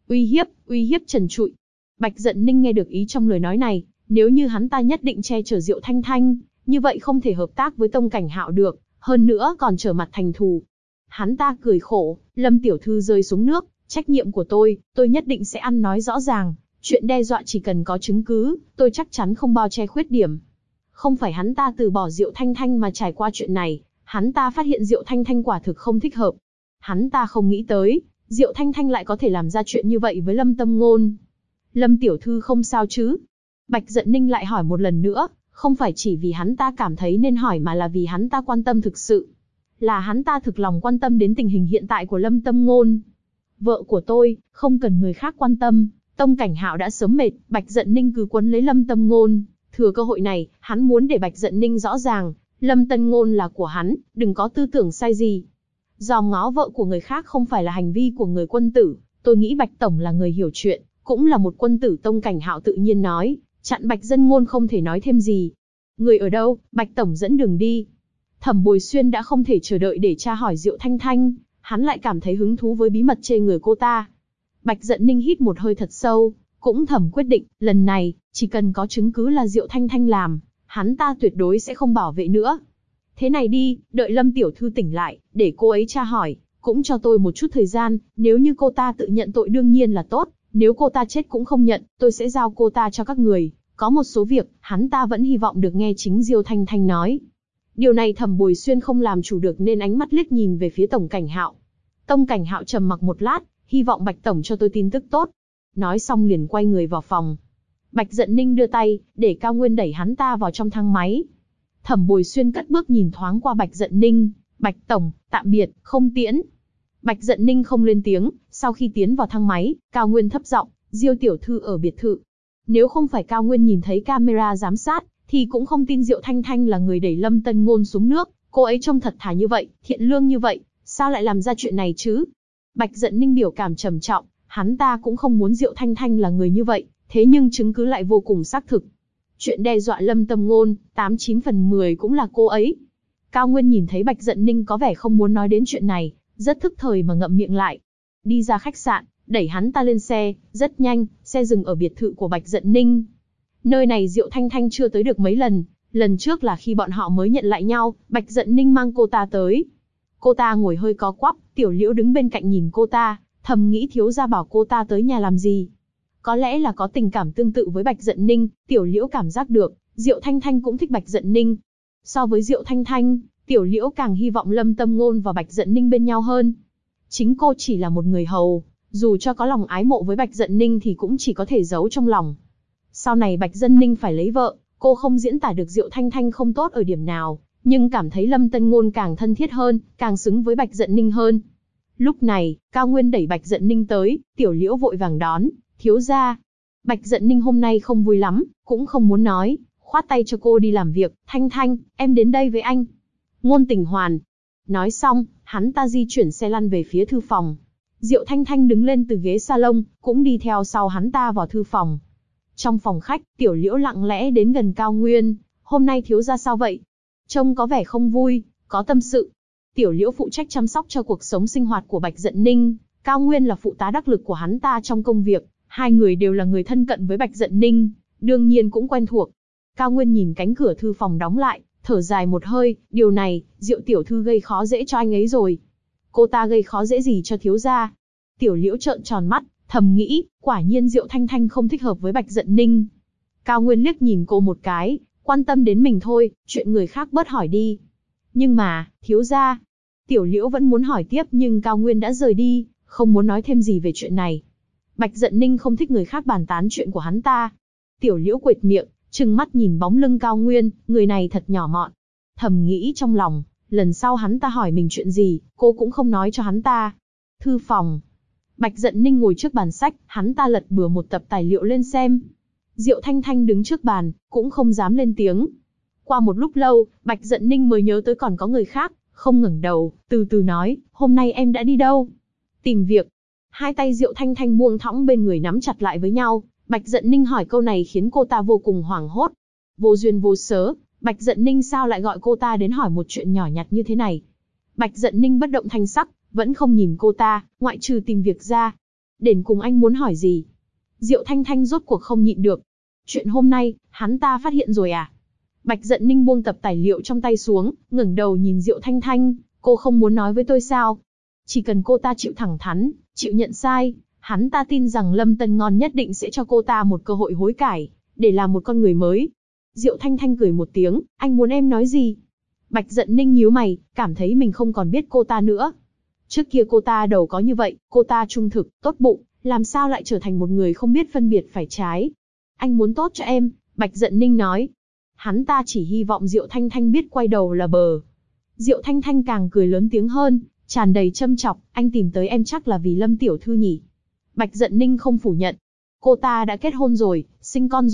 Uy hiếp trần trụi. Bạch Dận Ninh nghe được ý trong lời nói này, nếu như hắn ta nhất định che chở Diệu Thanh Thanh, như vậy không thể hợp tác với Tông Cảnh Hạo được, hơn nữa còn trở mặt thành thù. Hắn ta cười khổ, Lâm tiểu thư rơi xuống nước, trách nhiệm của tôi nhất định sẽ ăn nói rõ ràng, chuyện đe dọa chỉ cần có chứng cứ, tôi chắc chắn không bao che khuyết điểm. Không phải hắn ta từ bỏ Diệu Thanh Thanh mà trải qua chuyện này, hắn ta phát hiện Diệu Thanh Thanh quả thực không thích hợp. Hắn ta không nghĩ tới, Diệu Thanh Thanh lại có thể làm ra chuyện như vậy với Lâm Tâm Ngôn. Lâm tiểu thư không sao chứ? Bạch Dận Ninh lại hỏi một lần nữa, không phải chỉ vì hắn ta cảm thấy nên hỏi mà là vì hắn ta quan tâm thực sự. Là hắn ta thực lòng quan tâm đến tình hình hiện tại của Lâm Tâm Ngôn. Vợ của tôi, không cần người khác quan tâm, Tông Cảnh Hạo đã sớm mệt, Bạch Dận Ninh cứ quấn lấy Lâm Tâm Ngôn, Thừa cơ hội này, hắn muốn để Bạch Dận Ninh rõ ràng, Lâm Tân Ngôn là của hắn, đừng có tư tưởng sai gì. Dòm ngó vợ của người khác không phải là hành vi của người quân tử, tôi nghĩ Bạch Tổng là người hiểu chuyện, cũng là một quân tử. Tông Cảnh Hạo tự nhiên nói, chặn Bạch Dận Ngôn không thể nói thêm gì. Người ở đâu, Bạch Tổng dẫn đường đi. Thẩm Bồi Xuyên đã không thể chờ đợi để tra hỏi Diệu Thanh Thanh, hắn lại cảm thấy hứng thú với bí mật trên người cô ta. Bạch Dận Ninh hít một hơi thật sâu, cũng thầm quyết định, lần này, chỉ cần có chứng cứ là Diệu Thanh Thanh làm, hắn ta tuyệt đối sẽ không bảo vệ nữa. Thế này đi, đợi Lâm tiểu thư tỉnh lại, để cô ấy tra hỏi, cũng cho tôi một chút thời gian, nếu như cô ta tự nhận tội đương nhiên là tốt, nếu cô ta chết cũng không nhận, tôi sẽ giao cô ta cho các người. Có một số việc, hắn ta vẫn hy vọng được nghe chính Diêu Thanh Thanh nói. Điều này Thẩm Bồi Xuyên không làm chủ được nên ánh mắt liếc nhìn về phía Tổng Cảnh Hạo. Tông Cảnh Hạo trầm mặc một lát, hy vọng Bạch Tổng cho tôi tin tức tốt. Nói xong liền quay người vào phòng. Bạch Dận Ninh đưa tay, để Cao Nguyên đẩy hắn ta vào trong thang máy. Thẩm Bồi Xuyên cất bước nhìn thoáng qua Bạch Dận Ninh. Bạch Tổng, tạm biệt, không tiễn. Bạch Dận Ninh không lên tiếng, sau khi tiến vào thang máy, Cao Nguyên thấp giọng, Diêu tiểu thư ở biệt thự. Nếu không phải Cao Nguyên nhìn thấy camera giám sát, thì cũng không tin Diệu Thanh Thanh là người đẩy Lâm Tân Ngôn xuống nước. Cô ấy trông thật thà như vậy, thiện lương như vậy, sao lại làm ra chuyện này chứ? Bạch Dận Ninh biểu cảm trầm trọng, hắn ta cũng không muốn Diệu Thanh Thanh là người như vậy, thế nhưng chứng cứ lại vô cùng xác thực. Chuyện đe dọa Lâm Tân Ngôn, 89 phần 10 cũng là cô ấy. Cao Nguyên nhìn thấy Bạch Dận Ninh có vẻ không muốn nói đến chuyện này, rất thức thời mà ngậm miệng lại. Đi ra khách sạn, đẩy hắn ta lên xe, rất nhanh, xe dừng ở biệt thự của Bạch Dận Ninh. Nơi này Diệu Thanh Thanh chưa tới được mấy lần, lần trước là khi bọn họ mới nhận lại nhau, Bạch Dận Ninh mang cô ta tới. Cô ta ngồi hơi có quắp, Tiểu Liễu đứng bên cạnh nhìn cô ta, thầm nghĩ thiếu gia bảo cô ta tới nhà làm gì. Có lẽ là có tình cảm tương tự với Bạch Dận Ninh, Tiểu Liễu cảm giác được, Diệu Thanh Thanh cũng thích Bạch Dận Ninh. So với Diệu Thanh Thanh, Tiểu Liễu càng hy vọng Lâm Tâm Ngôn và Bạch Dận Ninh bên nhau hơn. Chính cô chỉ là một người hầu, dù cho có lòng ái mộ với Bạch Dận Ninh thì cũng chỉ có thể giấu trong lòng. Sau này Bạch Dận Ninh phải lấy vợ, cô không diễn tả được Diệu Thanh Thanh không tốt ở điểm nào, nhưng cảm thấy Lâm Tân Ngôn càng thân thiết hơn, càng xứng với Bạch Dận Ninh hơn. Lúc này, Cao Nguyên đẩy Bạch Dận Ninh tới, Tiểu Liễu vội vàng đón, thiếu gia. Bạch Dận Ninh hôm nay không vui lắm, cũng không muốn nói, khoát tay cho cô đi làm việc. Thanh Thanh, em đến đây với anh. Ngôn Tình Hoàn. Nói xong, hắn ta di chuyển xe lăn về phía thư phòng. Diệu Thanh Thanh đứng lên từ ghế salon, cũng đi theo sau hắn ta vào thư phòng. Trong phòng khách, Tiểu Liễu lặng lẽ đến gần Cao Nguyên. Hôm nay thiếu gia sao vậy? Trông có vẻ không vui, có tâm sự. Tiểu Liễu phụ trách chăm sóc cho cuộc sống sinh hoạt của Bạch Dận Ninh. Cao Nguyên là phụ tá đắc lực của hắn ta trong công việc. Hai người đều là người thân cận với Bạch Dận Ninh, đương nhiên cũng quen thuộc. Cao Nguyên nhìn cánh cửa thư phòng đóng lại, thở dài một hơi, điều này, Diệu tiểu thư gây khó dễ cho anh ấy rồi. Cô ta gây khó dễ gì cho thiếu gia? Tiểu Liễu trợn tròn mắt, thầm nghĩ, quả nhiên Diệu Thanh Thanh không thích hợp với Bạch Dận Ninh. Cao Nguyên liếc nhìn cô một cái, quan tâm đến mình thôi, chuyện người khác bớt hỏi đi. Nhưng mà, thiếu gia. Tiểu Liễu vẫn muốn hỏi tiếp nhưng Cao Nguyên đã rời đi, không muốn nói thêm gì về chuyện này. Bạch Dận Ninh không thích người khác bàn tán chuyện của hắn ta. Tiểu Liễu quệt miệng, trừng mắt nhìn bóng lưng Cao Nguyên, người này thật nhỏ mọn. Thầm nghĩ trong lòng, lần sau hắn ta hỏi mình chuyện gì, cô cũng không nói cho hắn ta. Thư phòng. Bạch Dận Ninh ngồi trước bàn sách, hắn ta lật bừa một tập tài liệu lên xem. Diệu Thanh Thanh đứng trước bàn, cũng không dám lên tiếng. Qua một lúc lâu, Bạch Dận Ninh mới nhớ tới còn có người khác, không ngẩng đầu, từ từ nói, hôm nay em đã đi đâu? Tìm việc. Hai tay Diệu Thanh Thanh buông thõng bên người nắm chặt lại với nhau, Bạch Dận Ninh hỏi câu này khiến cô ta vô cùng hoảng hốt. Vô duyên vô cớ, Bạch Dận Ninh sao lại gọi cô ta đến hỏi một chuyện nhỏ nhặt như thế này? Bạch Dận Ninh bất động thanh sắc, vẫn không nhìn cô ta, ngoại trừ tìm việc ra. Đến cùng anh muốn hỏi gì? Diệu Thanh Thanh rốt cuộc không nhịn được. Chuyện hôm nay, hắn ta phát hiện rồi à? Bạch Dận Ninh buông tập tài liệu trong tay xuống, ngẩng đầu nhìn Diệu Thanh Thanh, cô không muốn nói với tôi sao? Chỉ cần cô ta chịu thẳng thắn, chịu nhận sai, hắn ta tin rằng Lâm Tân Ngon nhất định sẽ cho cô ta một cơ hội hối cải, để làm một con người mới. Diệu Thanh Thanh cười một tiếng, anh muốn em nói gì? Bạch Dận Ninh nhíu mày, cảm thấy mình không còn biết cô ta nữa. Trước kia cô ta đầu có như vậy, cô ta trung thực, tốt bụng, làm sao lại trở thành một người không biết phân biệt phải trái? Anh muốn tốt cho em, Bạch Dận Ninh nói. Hắn ta chỉ hy vọng Diệu Thanh Thanh biết quay đầu là bờ. Diệu Thanh Thanh càng cười lớn tiếng hơn, tràn đầy châm chọc, anh tìm tới em chắc là vì Lâm tiểu thư nhỉ? Bạch Dận Ninh không phủ nhận. Cô ta đã kết hôn rồi, sinh con rồi,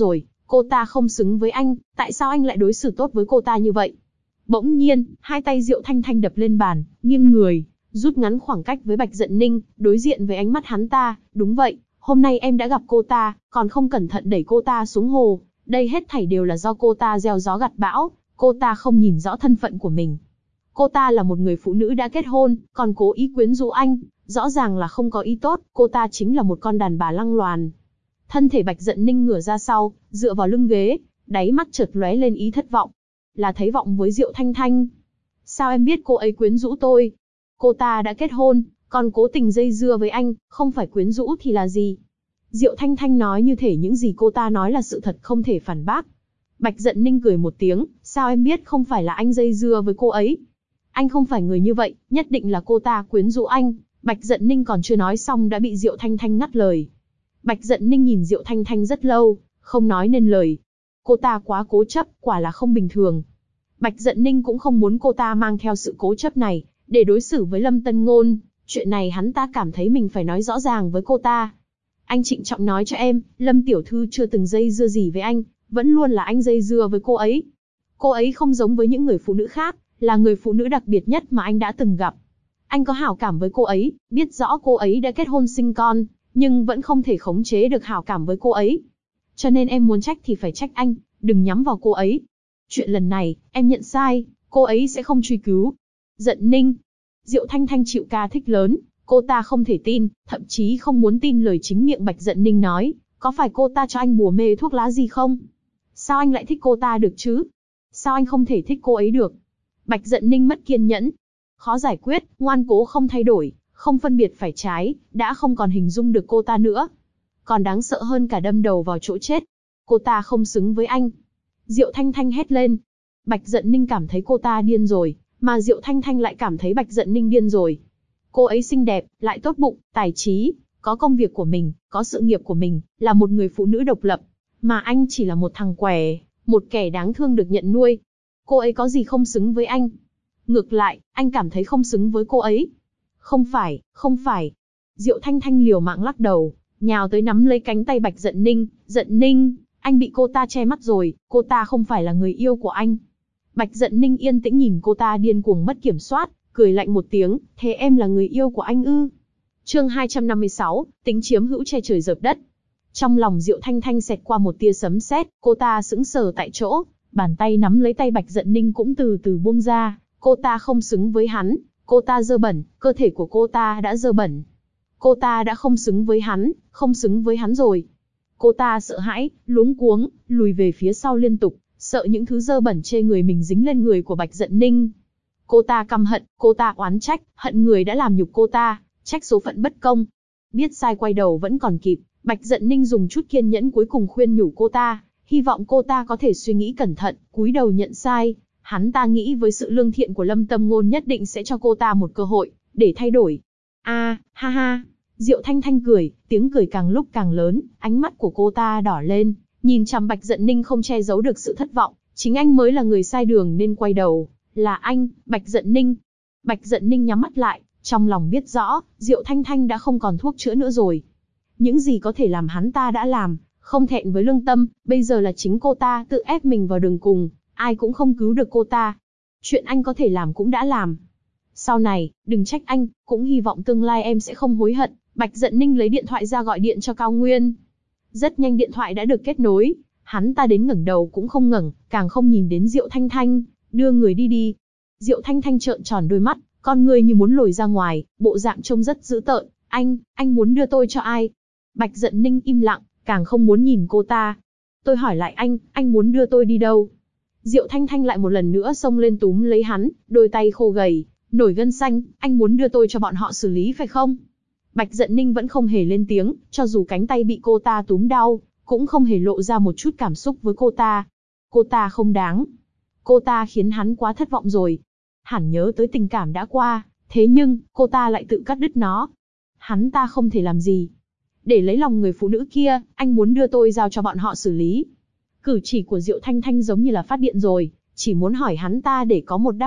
Cô ta không xứng với anh, tại sao anh lại đối xử tốt với cô ta như vậy? Bỗng nhiên, hai tay Diệu Thanh Thanh đập lên bàn, nghiêng người, rút ngắn khoảng cách với Bạch Dận Ninh, đối diện với ánh mắt hắn ta. Đúng vậy, hôm nay em đã gặp cô ta, còn không cẩn thận đẩy cô ta xuống hồ. Đây hết thảy đều là do cô ta gieo gió gặt bão, cô ta không nhìn rõ thân phận của mình. Cô ta là một người phụ nữ đã kết hôn, còn cố ý quyến rũ anh, rõ ràng là không có ý tốt, cô ta chính là một con đàn bà lăng loàn. Thân thể Bạch Dận Ninh ngửa ra sau, dựa vào lưng ghế, đáy mắt chợt lóe lên ý thất vọng. Là thấy vọng với Diệu Thanh Thanh. Sao em biết cô ấy quyến rũ tôi? Cô ta đã kết hôn, còn cố tình dây dưa với anh, không phải quyến rũ thì là gì? Diệu Thanh Thanh nói như thể những gì cô ta nói là sự thật không thể phản bác. Bạch Dận Ninh cười một tiếng, sao em biết không phải là anh dây dưa với cô ấy? Anh không phải người như vậy, nhất định là cô ta quyến rũ anh. Bạch Dận Ninh còn chưa nói xong đã bị Diệu Thanh Thanh ngắt lời. Bạch Dận Ninh nhìn Diệu Thanh Thanh rất lâu, không nói nên lời. Cô ta quá cố chấp, quả là không bình thường. Bạch Dận Ninh cũng không muốn cô ta mang theo sự cố chấp này, để đối xử với Lâm Tân Ngôn. Chuyện này hắn ta cảm thấy mình phải nói rõ ràng với cô ta. Anh trịnh trọng nói cho em, Lâm tiểu thư chưa từng dây dưa gì với anh, vẫn luôn là anh dây dưa với cô ấy. Cô ấy không giống với những người phụ nữ khác, là người phụ nữ đặc biệt nhất mà anh đã từng gặp. Anh có hảo cảm với cô ấy, biết rõ cô ấy đã kết hôn sinh con, nhưng vẫn không thể khống chế được hảo cảm với cô ấy. Cho nên em muốn trách thì phải trách anh, đừng nhắm vào cô ấy. Chuyện lần này, em nhận sai, cô ấy sẽ không truy cứu. Dận Ninh. Diệu Thanh Thanh chịu ca thích lớn, cô ta không thể tin, thậm chí không muốn tin lời chính miệng Bạch Dận Ninh nói, có phải cô ta cho anh bùa mê thuốc lá gì không? Sao anh lại thích cô ta được chứ? Sao anh không thể thích cô ấy được? Bạch Dận Ninh mất kiên nhẫn. Khó giải quyết, ngoan cố không thay đổi, không phân biệt phải trái, đã không còn hình dung được cô ta nữa. Còn đáng sợ hơn cả đâm đầu vào chỗ chết. Cô ta không xứng với anh. Diệu Thanh Thanh hét lên. Bạch Dận Ninh cảm thấy cô ta điên rồi, mà Diệu Thanh Thanh lại cảm thấy Bạch Dận Ninh điên rồi. Cô ấy xinh đẹp, lại tốt bụng, tài trí, có công việc của mình, có sự nghiệp của mình, là một người phụ nữ độc lập. Mà anh chỉ là một thằng què, một kẻ đáng thương được nhận nuôi. Cô ấy có gì không xứng với anh? Ngược lại, anh cảm thấy không xứng với cô ấy. Không phải, không phải. Diệu Thanh Thanh liều mạng lắc đầu, nhào tới nắm lấy cánh tay Bạch Dận Ninh. Dận Ninh, anh bị cô ta che mắt rồi, cô ta không phải là người yêu của anh. Bạch Dận Ninh yên tĩnh nhìn cô ta điên cuồng mất kiểm soát, cười lạnh một tiếng, thế em là người yêu của anh ư? Chương 256, tính chiếm hữu che trời dợp đất. Trong lòng Diệu Thanh Thanh xẹt qua một tia sấm sét, cô ta sững sờ tại chỗ, bàn tay nắm lấy tay Bạch Dận Ninh cũng từ từ buông ra. Cô ta không xứng với hắn, cô ta dơ bẩn, cơ thể của cô ta đã dơ bẩn. Cô ta đã không xứng với hắn, không xứng với hắn rồi. Cô ta sợ hãi, luống cuống, lùi về phía sau liên tục, sợ những thứ dơ bẩn chê người mình dính lên người của Bạch Dận Ninh. Cô ta căm hận, cô ta oán trách, hận người đã làm nhục cô ta, trách số phận bất công. Biết sai quay đầu vẫn còn kịp, Bạch Dận Ninh dùng chút kiên nhẫn cuối cùng khuyên nhủ cô ta, hy vọng cô ta có thể suy nghĩ cẩn thận, cúi đầu nhận sai. Hắn ta nghĩ với sự lương thiện của Lâm Tâm Ngôn nhất định sẽ cho cô ta một cơ hội, để thay đổi. Ha ha. Diệu Thanh Thanh cười, tiếng cười càng lúc càng lớn, ánh mắt của cô ta đỏ lên, nhìn chằm Bạch Dận Ninh không che giấu được sự thất vọng, chính anh mới là người sai đường nên quay đầu, là anh, Bạch Dận Ninh. Bạch Dận Ninh nhắm mắt lại, trong lòng biết rõ, Diệu Thanh Thanh đã không còn thuốc chữa nữa rồi. Những gì có thể làm hắn ta đã làm, không thẹn với lương tâm, bây giờ là chính cô ta tự ép mình vào đường cùng, ai cũng không cứu được cô ta. Chuyện anh có thể làm cũng đã làm. Sau này, đừng trách anh, cũng hy vọng tương lai em sẽ không hối hận. Bạch Dận Ninh lấy điện thoại ra gọi điện cho Cao Nguyên. Rất nhanh điện thoại đã được kết nối, hắn ta đến ngẩng đầu cũng không ngẩng, càng không nhìn đến Diệu Thanh Thanh, đưa người đi. Diệu Thanh Thanh trợn tròn đôi mắt, con người như muốn lồi ra ngoài, bộ dạng trông rất dữ tợn. Anh muốn đưa tôi cho ai? Bạch Dận Ninh im lặng, càng không muốn nhìn cô ta. Tôi hỏi lại anh muốn đưa tôi đi đâu? Diệu Thanh Thanh lại một lần nữa xông lên túm lấy hắn, đôi tay khô gầy, nổi gân xanh, anh muốn đưa tôi cho bọn họ xử lý phải không? Bạch Dận Ninh vẫn không hề lên tiếng, cho dù cánh tay bị cô ta túm đau, cũng không hề lộ ra một chút cảm xúc với cô ta. Cô ta không đáng. Cô ta khiến hắn quá thất vọng rồi. Hẳn nhớ tới tình cảm đã qua, thế nhưng, cô ta lại tự cắt đứt nó. Hắn ta không thể làm gì. Để lấy lòng người phụ nữ kia, anh muốn đưa tôi giao cho bọn họ xử lý. Cử chỉ của Diệu Thanh Thanh giống như là phát điện rồi, chỉ muốn hỏi hắn ta để có một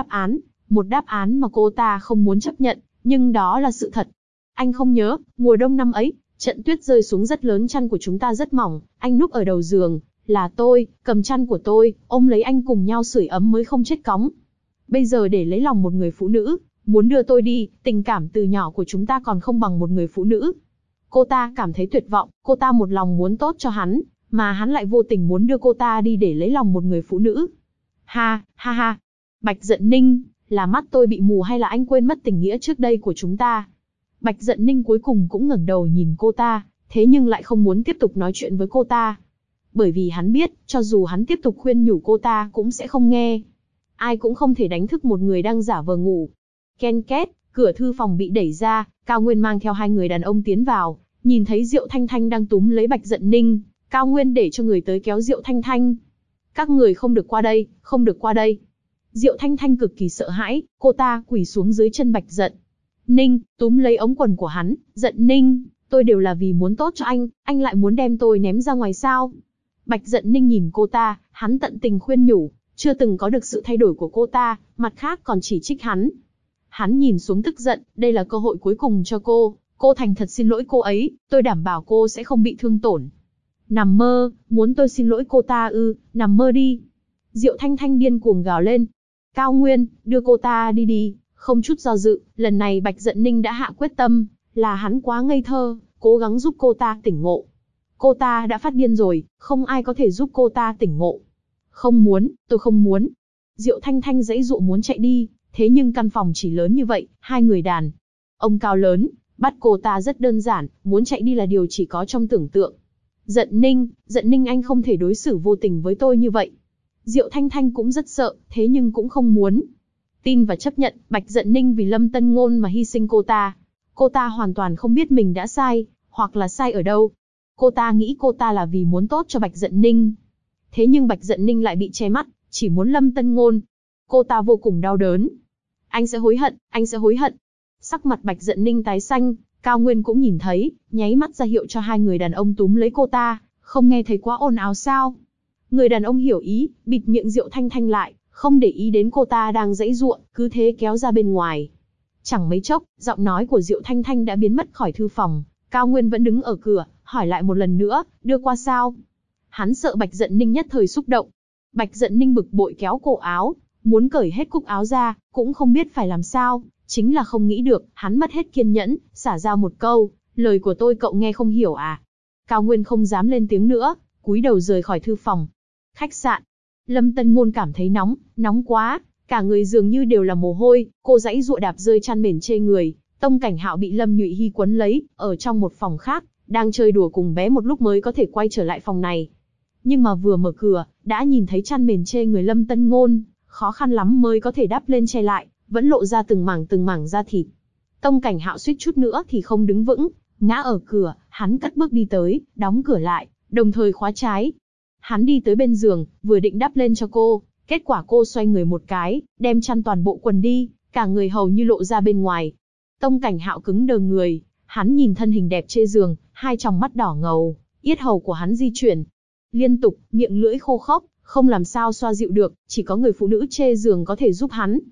đáp án mà cô ta không muốn chấp nhận, nhưng đó là sự thật. Anh không nhớ, mùa đông năm ấy, trận tuyết rơi xuống rất lớn, chăn của chúng ta rất mỏng, anh núp ở đầu giường, Là tôi, cầm chăn của tôi, ôm lấy anh cùng nhau sưởi ấm mới không chết cóng. Bây giờ để lấy lòng một người phụ nữ, muốn đưa tôi đi, tình cảm từ nhỏ của chúng ta còn không bằng một người phụ nữ. Cô ta cảm thấy tuyệt vọng, cô ta một lòng muốn tốt cho hắn, mà hắn lại vô tình muốn đưa cô ta đi để lấy lòng một người phụ nữ. Ha, ha ha. Bạch Dận Ninh, là mắt tôi bị mù hay là anh quên mất tình nghĩa trước đây của chúng ta? Bạch Dận Ninh cuối cùng cũng ngẩng đầu nhìn cô ta, thế nhưng lại không muốn tiếp tục nói chuyện với cô ta. Bởi vì hắn biết, cho dù hắn tiếp tục khuyên nhủ cô ta cũng sẽ không nghe. Ai cũng không thể đánh thức một người đang giả vờ ngủ. Ken két, cửa thư phòng bị đẩy ra, Cao Nguyên mang theo hai người đàn ông tiến vào, nhìn thấy Diệu Thanh Thanh đang túm lấy Bạch Dận Ninh, Cao Nguyên để cho người tới kéo Diệu Thanh Thanh. Các người không được qua đây, không được qua đây. Diệu Thanh Thanh cực kỳ sợ hãi, cô ta quỳ xuống dưới chân Bạch Dận Ninh, túm lấy ống quần của hắn. Dận Ninh, tôi đều là vì muốn tốt cho anh lại muốn đem tôi ném ra ngoài sao? Bạch Dận Ninh nhìn cô ta, hắn tận tình khuyên nhủ, chưa từng có được sự thay đổi của cô ta, mặt khác còn chỉ trích hắn. Hắn nhìn xuống tức giận, đây là cơ hội cuối cùng cho cô thành thật xin lỗi cô ấy, tôi đảm bảo cô sẽ không bị thương tổn. Nằm mơ, muốn tôi xin lỗi cô ta ư, nằm mơ đi. Diệu Thanh Thanh điên cuồng gào lên. Cao Nguyên, đưa cô ta đi đi, không chút do dự, lần này Bạch Dận Ninh đã hạ quyết tâm, là hắn quá ngây thơ, cố gắng giúp cô ta tỉnh ngộ. Cô ta đã phát điên rồi, không ai có thể giúp cô ta tỉnh ngộ. Không muốn, tôi không muốn. Diệu Thanh Thanh giãy giụa muốn chạy đi, thế nhưng căn phòng chỉ lớn như vậy, hai người đàn ông cao lớn, bắt cô ta rất đơn giản, muốn chạy đi là điều chỉ có trong tưởng tượng. Dận Ninh anh không thể đối xử vô tình với tôi như vậy. Diệu Thanh Thanh cũng rất sợ, thế nhưng cũng không muốn tin và chấp nhận, Bạch Dận Ninh vì Lâm Tân Ngôn mà hy sinh cô ta. Cô ta hoàn toàn không biết mình đã sai, hoặc là sai ở đâu. Cô ta nghĩ cô ta là vì muốn tốt cho Bạch Dận Ninh. Thế nhưng Bạch Dận Ninh lại bị che mắt, chỉ muốn Lâm Tân Ngôn. Cô ta vô cùng đau đớn. Anh sẽ hối hận, anh sẽ hối hận. Sắc mặt Bạch Dận Ninh tái xanh, Cao Nguyên cũng nhìn thấy, nháy mắt ra hiệu cho hai người đàn ông túm lấy cô ta, không nghe thấy quá ồn ào sao? Người đàn ông hiểu ý, bịt miệng Diệu Thanh Thanh lại, không để ý đến cô ta đang giãy giụa, cứ thế kéo ra bên ngoài. Chẳng mấy chốc, giọng nói của Diệu Thanh Thanh đã biến mất khỏi thư phòng, Cao Nguyên vẫn đứng ở cửa, hỏi lại một lần nữa, đưa qua sao? Hắn sợ Bạch Dận Ninh nhất thời xúc động. Bạch Dận Ninh bực bội kéo cổ áo, muốn cởi hết cúc áo ra, cũng không biết phải làm sao, chính là không nghĩ được, hắn mất hết kiên nhẫn, xả ra một câu, lời của tôi cậu nghe không hiểu à? Cao Nguyên không dám lên tiếng nữa, cúi đầu rời khỏi thư phòng. Khách sạn. Lâm Tân Ngôn cảm thấy nóng quá, cả người dường như đều là mồ hôi, cô giãy giụa đạp rơi chăn mền chê người. Tông Cảnh Hạo bị Lâm Nhụy Hy quấn lấy, ở trong một phòng khác, đang chơi đùa cùng bé một lúc mới có thể quay trở lại phòng này. Nhưng mà vừa mở cửa, đã nhìn thấy chăn mền chê người Lâm Tân Ngôn, khó khăn lắm mới có thể đắp lên che lại, vẫn lộ ra từng mảng da thịt. Tông Cảnh Hạo suýt chút nữa thì không đứng vững, ngã ở cửa, hắn cất bước đi tới, đóng cửa lại, đồng thời khóa trái. Hắn đi tới bên giường, vừa định đắp lên cho cô, kết quả cô xoay người một cái, đem chăn toàn bộ quần đi, cả người hầu như lộ ra bên ngoài. Tông Cảnh Hạo cứng đờ người, hắn nhìn thân hình đẹp trên giường, hai tròng mắt đỏ ngầu, yết hầu của hắn di chuyển liên tục, miệng lưỡi khô khốc, không làm sao xoa dịu được, chỉ có người phụ nữ trên giường có thể giúp hắn.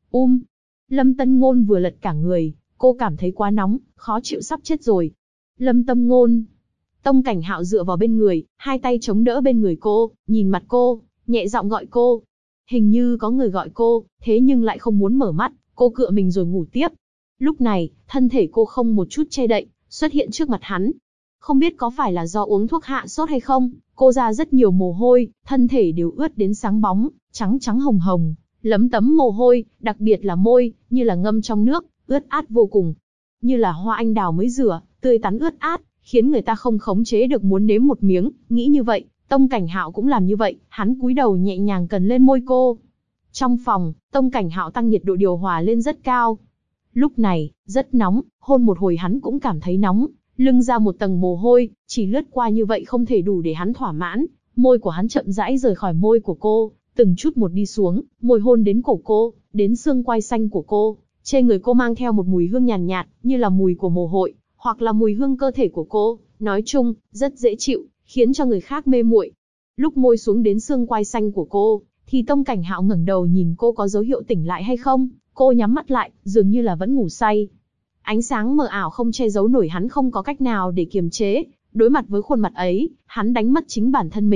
Lâm Tân Ngôn vừa lật cả người, cô cảm thấy quá nóng, khó chịu sắp chết rồi. Lâm Tân Ngôn. Tông Cảnh Hạo dựa vào bên người, hai tay chống đỡ bên người cô, nhìn mặt cô, nhẹ giọng gọi cô. Hình như có người gọi cô, thế nhưng lại không muốn mở mắt, cô cựa mình rồi ngủ tiếp. Lúc này, thân thể cô không một chút che đậy, xuất hiện trước mặt hắn. Không biết có phải là do uống thuốc hạ sốt hay không, cô ra rất nhiều mồ hôi, thân thể đều ướt đến sáng bóng, trắng trắng hồng hồng, lấm tấm mồ hôi, đặc biệt là môi, như là ngâm trong nước, ướt át vô cùng. Như là hoa anh đào mới rửa, tươi tắn ướt át, khiến người ta không khống chế được muốn nếm một miếng, nghĩ như vậy, Tông Cảnh Hạo cũng làm như vậy, hắn cúi đầu nhẹ nhàng cần lên môi cô. Trong phòng, Tông Cảnh Hạo tăng nhiệt độ điều hòa lên rất cao. Lúc này, rất nóng, hôn một hồi hắn cũng cảm thấy nóng, lưng ra một tầng mồ hôi, chỉ lướt qua như vậy không thể đủ để hắn thỏa mãn, môi của hắn chậm rãi rời khỏi môi của cô, từng chút một đi xuống, môi hôn đến cổ cô, đến xương quai xanh của cô, trên người cô mang theo một mùi hương nhàn nhạt, như là mùi của mồ hôi, hoặc là mùi hương cơ thể của cô, nói chung, rất dễ chịu, khiến cho người khác mê muội. Lúc môi xuống đến xương quai xanh của cô, thì Tông Cảnh Hạo ngẩng đầu nhìn cô có dấu hiệu tỉnh lại hay không, cô nhắm mắt lại, dường như là vẫn ngủ say. Ánh sáng mờ ảo không che giấu nổi hắn không có cách nào để kiềm chế, đối mặt với khuôn mặt ấy, hắn đánh mất chính bản thân mình,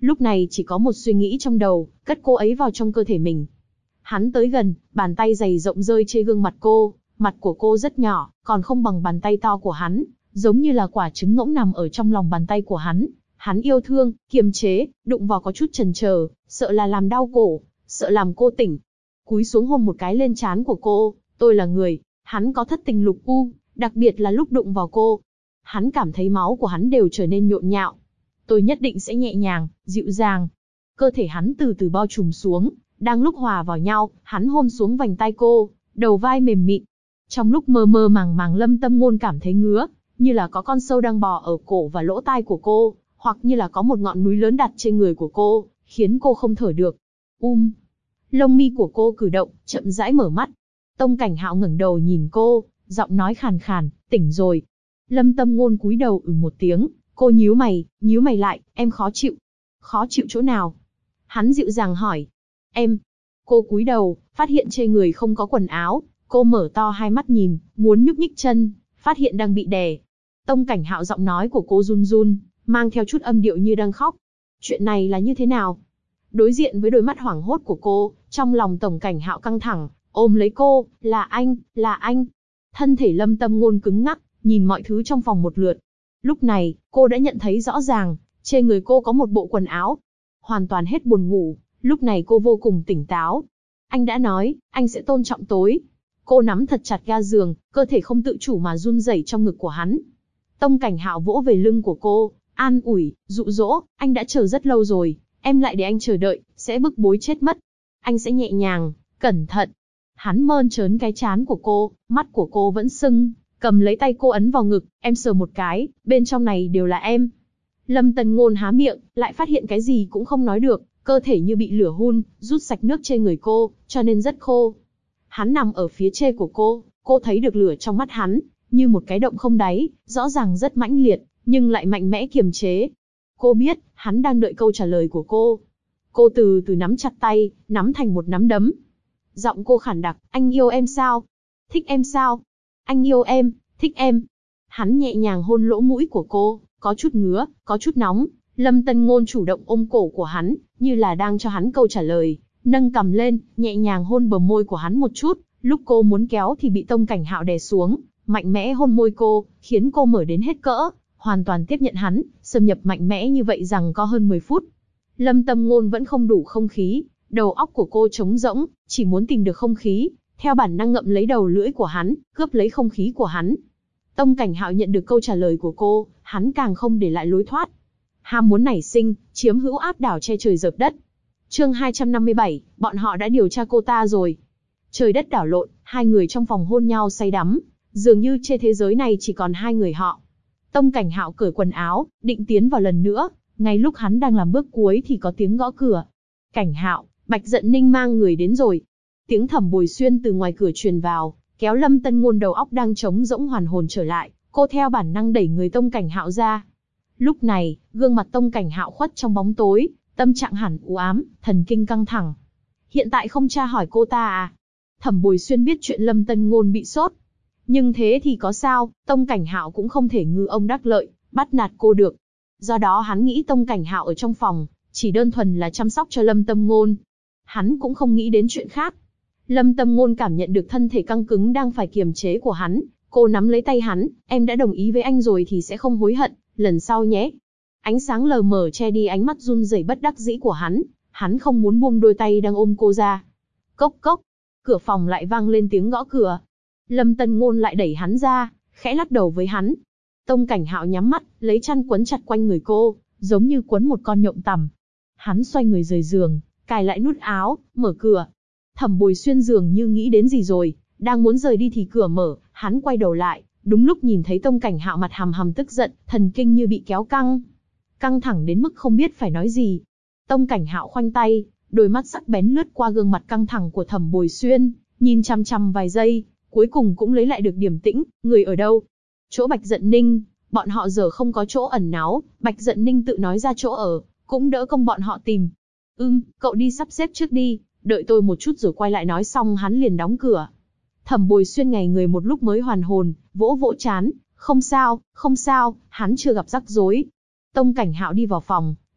Lúc này chỉ có một suy nghĩ trong đầu, cất cô ấy vào trong cơ thể mình. Hắn tới gần, bàn tay dày rộng rơi trên gương mặt cô, mặt của cô rất nhỏ, còn không bằng bàn tay to của hắn, giống như là quả trứng ngỗng nằm ở trong lòng bàn tay của hắn. Hắn yêu thương, kiềm chế, đụng vào có chút chần chờ, sợ là làm đau cổ, sợ làm cô tỉnh. Cúi xuống hôn một cái lên trán của cô, tôi là người, hắn có thất tình lục u, đặc biệt là lúc đụng vào cô. Hắn cảm thấy máu của hắn đều trở nên nhộn nhạo. Tôi nhất định sẽ nhẹ nhàng, dịu dàng. Cơ thể hắn từ từ bao trùm xuống, đang lúc hòa vào nhau, hắn hôn xuống vành tai cô, đầu vai mềm mịn. Trong lúc mơ mơ màng màng Lâm Tâm Ngôn cảm thấy ngứa, như là có con sâu đang bò ở cổ và lỗ tai của cô, hoặc như là có một ngọn núi lớn đặt trên người của cô, khiến cô không thở được. Lông mi của cô cử động, chậm rãi mở mắt. Tông Cảnh Hạo ngẩng đầu nhìn cô, giọng nói khàn khàn, tỉnh rồi. Lâm Tâm Ngôn cúi đầu một tiếng, cô nhíu mày lại, em khó chịu. Khó chịu chỗ nào? Hắn dịu dàng hỏi. Em. Cô cúi đầu, phát hiện trên người không có quần áo, cô mở to hai mắt nhìn, muốn nhúc nhích chân, phát hiện đang bị đè. Tông Cảnh Hạo giọng nói của cô run run, mang theo chút âm điệu như đang khóc. Chuyện này là như thế nào? Đối diện với đôi mắt hoảng hốt của cô, trong lòng Tông Cảnh Hạo căng thẳng, ôm lấy cô, là anh. Thân thể Lâm Tâm Ngôn cứng ngắc, nhìn mọi thứ trong phòng một lượt. Lúc này, cô đã nhận thấy rõ ràng, trên người cô có một bộ quần áo. Hoàn toàn hết buồn ngủ, lúc này cô vô cùng tỉnh táo. Anh đã nói, anh sẽ tôn trọng tối. Cô nắm thật chặt ga giường, cơ thể không tự chủ mà run rẩy trong ngực của hắn. Tông Cảnh Hạo vỗ về lưng của cô, an ủi, dụ dỗ, anh đã chờ rất lâu rồi, em lại để anh chờ đợi, sẽ bức bối chết mất. Anh sẽ nhẹ nhàng, cẩn thận. Hắn mơn trớn cái trán của cô, mắt của cô vẫn sưng, cầm lấy tay cô ấn vào ngực, em sờ một cái, bên trong này đều là em. Lâm Tần Ngôn há miệng, lại phát hiện cái gì cũng không nói được, cơ thể như bị lửa hun, rút sạch nước trên người cô, cho nên rất khô. Hắn nằm ở phía trên của cô thấy được lửa trong mắt hắn, như một cái động không đáy, rõ ràng rất mãnh liệt, nhưng lại mạnh mẽ kiềm chế. Cô biết, hắn đang đợi câu trả lời của cô. Cô từ từ nắm chặt tay, nắm thành một nắm đấm. Giọng cô khản đặc, anh yêu em sao? Thích em sao? Anh yêu em, thích em. Hắn nhẹ nhàng hôn lỗ mũi của cô, có chút ngứa, có chút nóng. Lâm Tần Ngôn chủ động ôm cổ của hắn, như là đang cho hắn câu trả lời, nâng cằm lên, nhẹ nhàng hôn bờ môi của hắn một chút. Lúc cô muốn kéo thì bị Tông Cảnh Hạo đè xuống, mạnh mẽ hôn môi cô, khiến cô mở đến hết cỡ, hoàn toàn tiếp nhận hắn, xâm nhập mạnh mẽ như vậy rằng có hơn 10 phút. Lâm Tâm Ngôn vẫn không đủ không khí, đầu óc của cô trống rỗng, chỉ muốn tìm được không khí, theo bản năng ngậm lấy đầu lưỡi của hắn, cướp lấy không khí của hắn. Tông Cảnh Hạo nhận được câu trả lời của cô, hắn càng không để lại lối thoát. Ham muốn nảy sinh, chiếm hữu áp đảo che trời dợp đất. Chương 257, bọn họ đã điều tra cô ta rồi. Trời đất đảo lộn, hai người trong phòng hôn nhau say đắm, dường như trên thế giới này chỉ còn hai người họ. Tông Cảnh Hạo cởi quần áo, định tiến vào lần nữa, ngay lúc hắn đang làm bước cuối thì có tiếng gõ cửa. Cảnh Hạo, Bạch Dận Ninh mang người đến rồi. Tiếng Thẩm Bồi Xuyên từ ngoài cửa truyền vào, kéo Lâm Tần Ngôn đầu óc đang trống rỗng hoàn hồn trở lại, cô theo bản năng đẩy người Tông Cảnh Hạo ra. Lúc này, gương mặt Tông Cảnh Hạo khuất trong bóng tối, tâm trạng hẳn u ám, thần kinh căng thẳng. Hiện tại không tra hỏi cô ta à? Thẩm Bồi Xuyên biết chuyện Lâm Tần Ngôn bị sốt. Nhưng thế thì có sao, Tông Cảnh Hạo cũng không thể ngư ông đắc lợi, bắt nạt cô được. Do đó hắn nghĩ Tông Cảnh Hạo ở trong phòng, chỉ đơn thuần là chăm sóc cho Lâm Tâm Ngôn. Hắn cũng không nghĩ đến chuyện khác. Lâm Tâm Ngôn cảm nhận được thân thể căng cứng đang phải kiềm chế của hắn, cô nắm lấy tay hắn, em đã đồng ý với anh rồi thì sẽ không hối hận, lần sau nhé. Ánh sáng lờ mờ che đi ánh mắt run rẩy bất đắc dĩ của hắn không muốn buông đôi tay đang ôm cô ra. Cốc cốc, cửa phòng lại vang lên tiếng gõ cửa. Lâm Tần Ngôn lại đẩy hắn ra, khẽ lắc đầu với hắn. Tông Cảnh Hạo nhắm mắt, lấy chăn quấn chặt quanh người cô, giống như quấn một con nhộng tằm. Hắn xoay người rời giường, cài lại nút áo, mở cửa. Thẩm Bồi Xuyên dường như nghĩ đến gì rồi, đang muốn rời đi thì cửa mở, hắn quay đầu lại, đúng lúc nhìn thấy Tông Cảnh Hạo mặt hầm hầm tức giận, thần kinh như bị kéo căng. Căng thẳng đến mức không biết phải nói gì. Tông Cảnh Hạo khoanh tay, đôi mắt sắc bén lướt qua gương mặt căng thẳng của Thẩm Bồi Xuyên, nhìn chăm chăm vài giây, cuối cùng cũng lấy lại được điềm tĩnh, người ở đâu? Chỗ Bạch Dận Ninh, bọn họ giờ không có chỗ ẩn náu, Bạch Dận Ninh tự nói ra chỗ ở, cũng đỡ công bọn họ tìm. Cậu đi sắp xếp trước đi, đợi tôi một chút rồi quay lại nói xong hắn liền đóng cửa. Thẩm Bồi Xuyên ngày người một lúc mới hoàn hồn, vỗ vỗ trán, không sao, hắn chưa gặp rắc rối. Tông Cảnh Hạo đi vào phòng,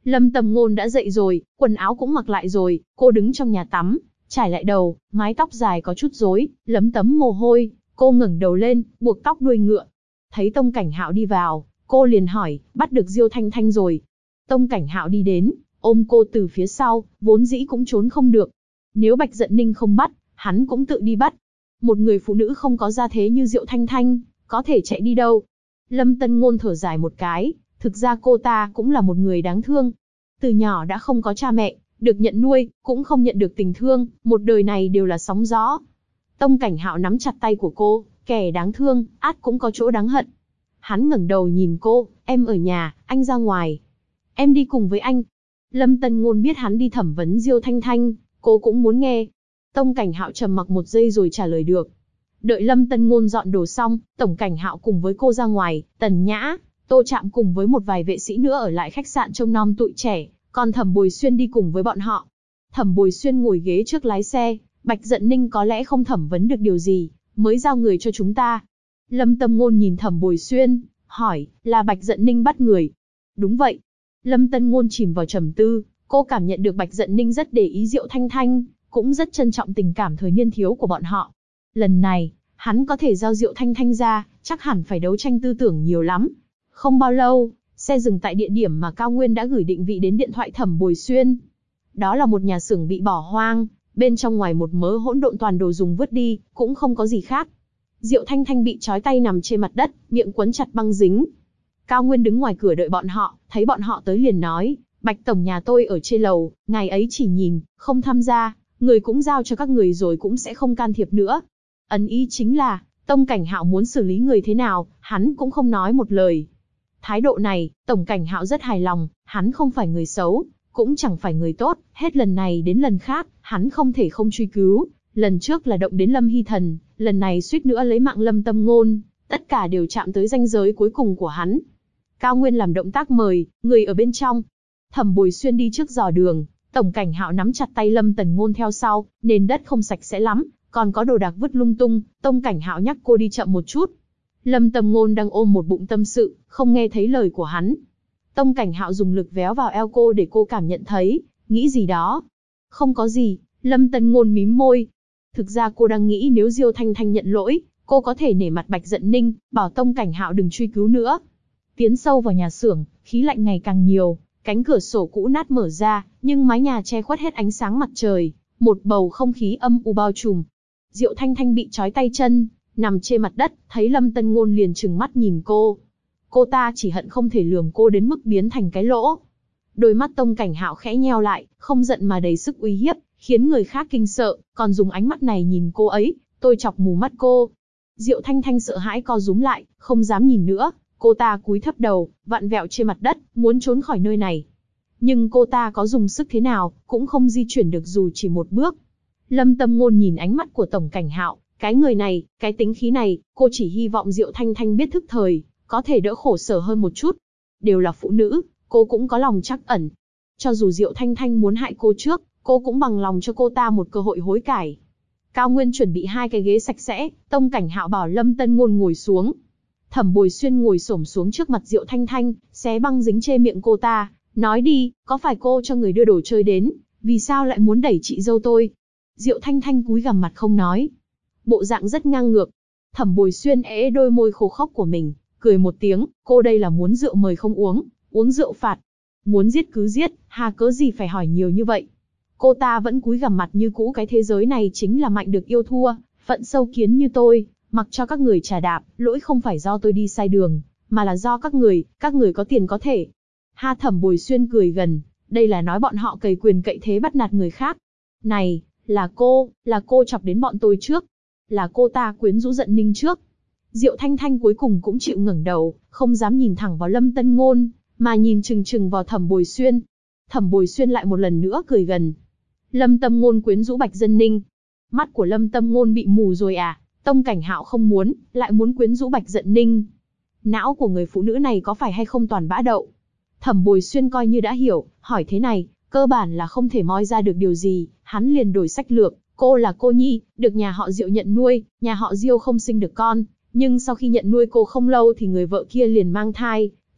Lâm Tầm Ngôn đã dậy rồi, quần áo cũng mặc lại rồi, cô đứng trong nhà tắm, trải lại đầu, mái tóc dài có chút rối, lấm tấm mồ hôi, cô ngẩng đầu lên, buộc tóc đuôi ngựa. Thấy Tông Cảnh Hạo đi vào, cô liền hỏi, bắt được Diêu Thanh Thanh rồi. Tông Cảnh Hạo đi đến, ôm cô từ phía sau, vốn dĩ cũng trốn không được. Nếu Bạch Dận Ninh không bắt, hắn cũng tự đi bắt. Một người phụ nữ không có gia thế như Diêu Thanh Thanh, có thể chạy đi đâu. Lâm Tân Ngôn thở dài một cái, thực ra cô ta cũng là một người đáng thương. Từ nhỏ đã không có cha mẹ, được nhận nuôi, cũng không nhận được tình thương, một đời này đều là sóng gió. Tông Cảnh Hạo nắm chặt tay của cô, kẻ đáng thương, át cũng có chỗ đáng hận. Hắn ngẩng đầu nhìn cô, em ở nhà, anh ra ngoài. Em đi cùng với anh. Lâm Tân Ngôn biết hắn đi thẩm vấn Diêu Thanh Thanh, cô cũng muốn nghe. Tông Cảnh Hạo trầm mặc một giây rồi trả lời được. Đợi Lâm Tân Ngôn dọn đồ xong, Tổng Cảnh Hạo cùng với cô ra ngoài, Tần Nhã, Tô Trạm cùng với một vài vệ sĩ nữa ở lại khách sạn trông nom tụi trẻ, còn Thẩm Bồi Xuyên đi cùng với bọn họ. Thẩm Bồi Xuyên ngồi ghế trước lái xe, Bạch Dận Ninh có lẽ không thẩm vấn được điều gì, mới giao người cho chúng ta. Lâm Tầm Ngôn nhìn Thẩm Bồi Xuyên, hỏi, là Bạch Dận Ninh bắt người? Đúng vậy. Lâm Tân Ngôn chìm vào trầm tư, cô cảm nhận được Bạch Dận Ninh rất để ý Diệu Thanh Thanh, cũng rất trân trọng tình cảm thời niên thiếu của bọn họ. Lần này, hắn có thể giao Diệu Thanh Thanh ra, chắc hẳn phải đấu tranh tư tưởng nhiều lắm. Không bao lâu, xe dừng tại địa điểm mà Cao Nguyên đã gửi định vị đến điện thoại Thẩm Bồi Xuyên. Đó là một nhà xưởng bị bỏ hoang, bên trong ngoài một mớ hỗn độn toàn đồ dùng vứt đi, cũng không có gì khác. Diệu Thanh Thanh bị trói tay nằm trên mặt đất, miệng quấn chặt băng dính. Cao Nguyên đứng ngoài cửa đợi bọn họ, thấy bọn họ tới liền nói, Bạch tổng nhà tôi ở trên lầu, ngài ấy chỉ nhìn, không tham gia, người cũng giao cho các người rồi cũng sẽ không can thiệp nữa. Ấn ý chính là, Tông Cảnh Hạo muốn xử lý người thế nào, hắn cũng không nói một lời. Thái độ này, Tổng Cảnh Hạo rất hài lòng, hắn không phải người xấu, cũng chẳng phải người tốt, hết lần này đến lần khác, hắn không thể không truy cứu. Lần trước là động đến Lâm Hy Thần, lần này suýt nữa lấy mạng Lâm Tâm Ngôn, tất cả đều chạm tới ranh giới cuối cùng của hắn. Cao Nguyên làm động tác mời, người ở bên trong. Thẩm Bồi Xuyên đi trước dò đường, Tổng Cảnh Hạo nắm chặt tay Lâm Tần Ngôn theo sau, nền đất không sạch sẽ lắm, còn có đồ đạc vứt lung tung, Tông Cảnh Hạo nhắc cô đi chậm một chút. Lâm Tầm Ngôn đang ôm một bụng tâm sự, không nghe thấy lời của hắn. Tông Cảnh Hạo dùng lực véo vào eo cô để cô cảm nhận thấy, nghĩ gì đó. Không có gì, Lâm Tần Ngôn mím môi. Thực ra cô đang nghĩ nếu Diêu Thanh Thanh nhận lỗi, cô có thể nể mặt Bạch Dận Ninh, bảo Tông Cảnh Hạo đừng truy cứu nữa. Tiến sâu vào nhà xưởng, khí lạnh ngày càng nhiều, cánh cửa sổ cũ nát mở ra, nhưng mái nhà che khuất hết ánh sáng mặt trời, một bầu không khí âm u bao trùm. Diệu Thanh Thanh bị trói tay chân, nằm trên mặt đất, thấy Lâm Tân Ngôn liền trừng mắt nhìn cô. Cô ta chỉ hận không thể lườm cô đến mức biến thành cái lỗ. Đôi mắt Tông Cảnh Hạo khẽ nheo lại, không giận mà đầy sức uy hiếp, khiến người khác kinh sợ, còn dùng ánh mắt này nhìn cô ấy, tôi chọc mù mắt cô. Diệu Thanh Thanh sợ hãi co rúm lại, không dám nhìn nữa, cô ta cúi thấp đầu, vặn vẹo trên mặt đất, muốn trốn khỏi nơi này. Nhưng cô ta có dùng sức thế nào, cũng không di chuyển được dù chỉ một bước. Lâm Tâm Ngôn nhìn ánh mắt của Tổng Cảnh Hạo, cái người này, cái tính khí này, cô chỉ hy vọng Diệu Thanh Thanh biết thức thời, có thể đỡ khổ sở hơn một chút. Đều là phụ nữ, cô cũng có lòng trắc ẩn. Cho dù Diệu Thanh Thanh muốn hại cô trước, cô cũng bằng lòng cho cô ta một cơ hội hối cải. Cao Nguyên chuẩn bị 2 cái ghế sạch sẽ, Tông Cảnh Hạo bảo Lâm Tân Ngôn ngồi xuống. Thẩm Bồi Xuyên ngồi xổm xuống trước mặt Diệu Thanh Thanh, xé băng dính trên miệng cô ta, nói đi, có phải cô cho người đưa đồ chơi đến, vì sao lại muốn đẩy chị dâu tôi? Diệu Thanh Thanh cúi gằm mặt không nói. Bộ dạng rất ngang ngược. Thẩm Bồi Xuyên ế đôi môi khô khốc của mình, cười một tiếng, cô đây là muốn rượu mời không uống, uống rượu phạt. Muốn giết cứ giết, hà cớ gì phải hỏi nhiều như vậy. Cô ta vẫn cúi gằm mặt như cũ, cái thế giới này chính là mạnh được yêu thua, phận sâu kiến như tôi, mặc cho các người trà đạp, lỗi không phải do tôi đi sai đường, mà là do các người có tiền có thể. Ha, Thẩm Bồi Xuyên cười gần, đây là nói bọn họ cày quyền cậy thế bắt nạt người khác. Này, là cô chọc đến bọn tôi trước. Là cô ta quyến rũ Dận Ninh trước. Diệu Thanh Thanh cuối cùng cũng chịu ngẩng đầu, không dám nhìn thẳng vào Lâm Tân Ngôn, mà nhìn chừng chừng vào Thẩm Bồi Xuyên. Thẩm Bồi Xuyên lại một lần nữa cười gần. Lâm Tâm Ngôn quyến rũ Bạch Dận Ninh. Mắt của Lâm Tâm Ngôn bị mù rồi à? Tông Cảnh Hạo không muốn, lại muốn quyến rũ Bạch Dận Ninh. Não của người phụ nữ này có phải hay không toàn bã đậu? Thẩm Bồi Xuyên coi như đã hiểu, hỏi thế này, cơ bản là không thể moi ra được điều gì, hắn liền đổi sách lược. Cô là cô nhi, được nhà họ Diệu nhận nuôi, nhà họ Diêu không sinh được con, nhưng sau khi nhận nuôi cô không lâu thì người vợ kia liền mang thai,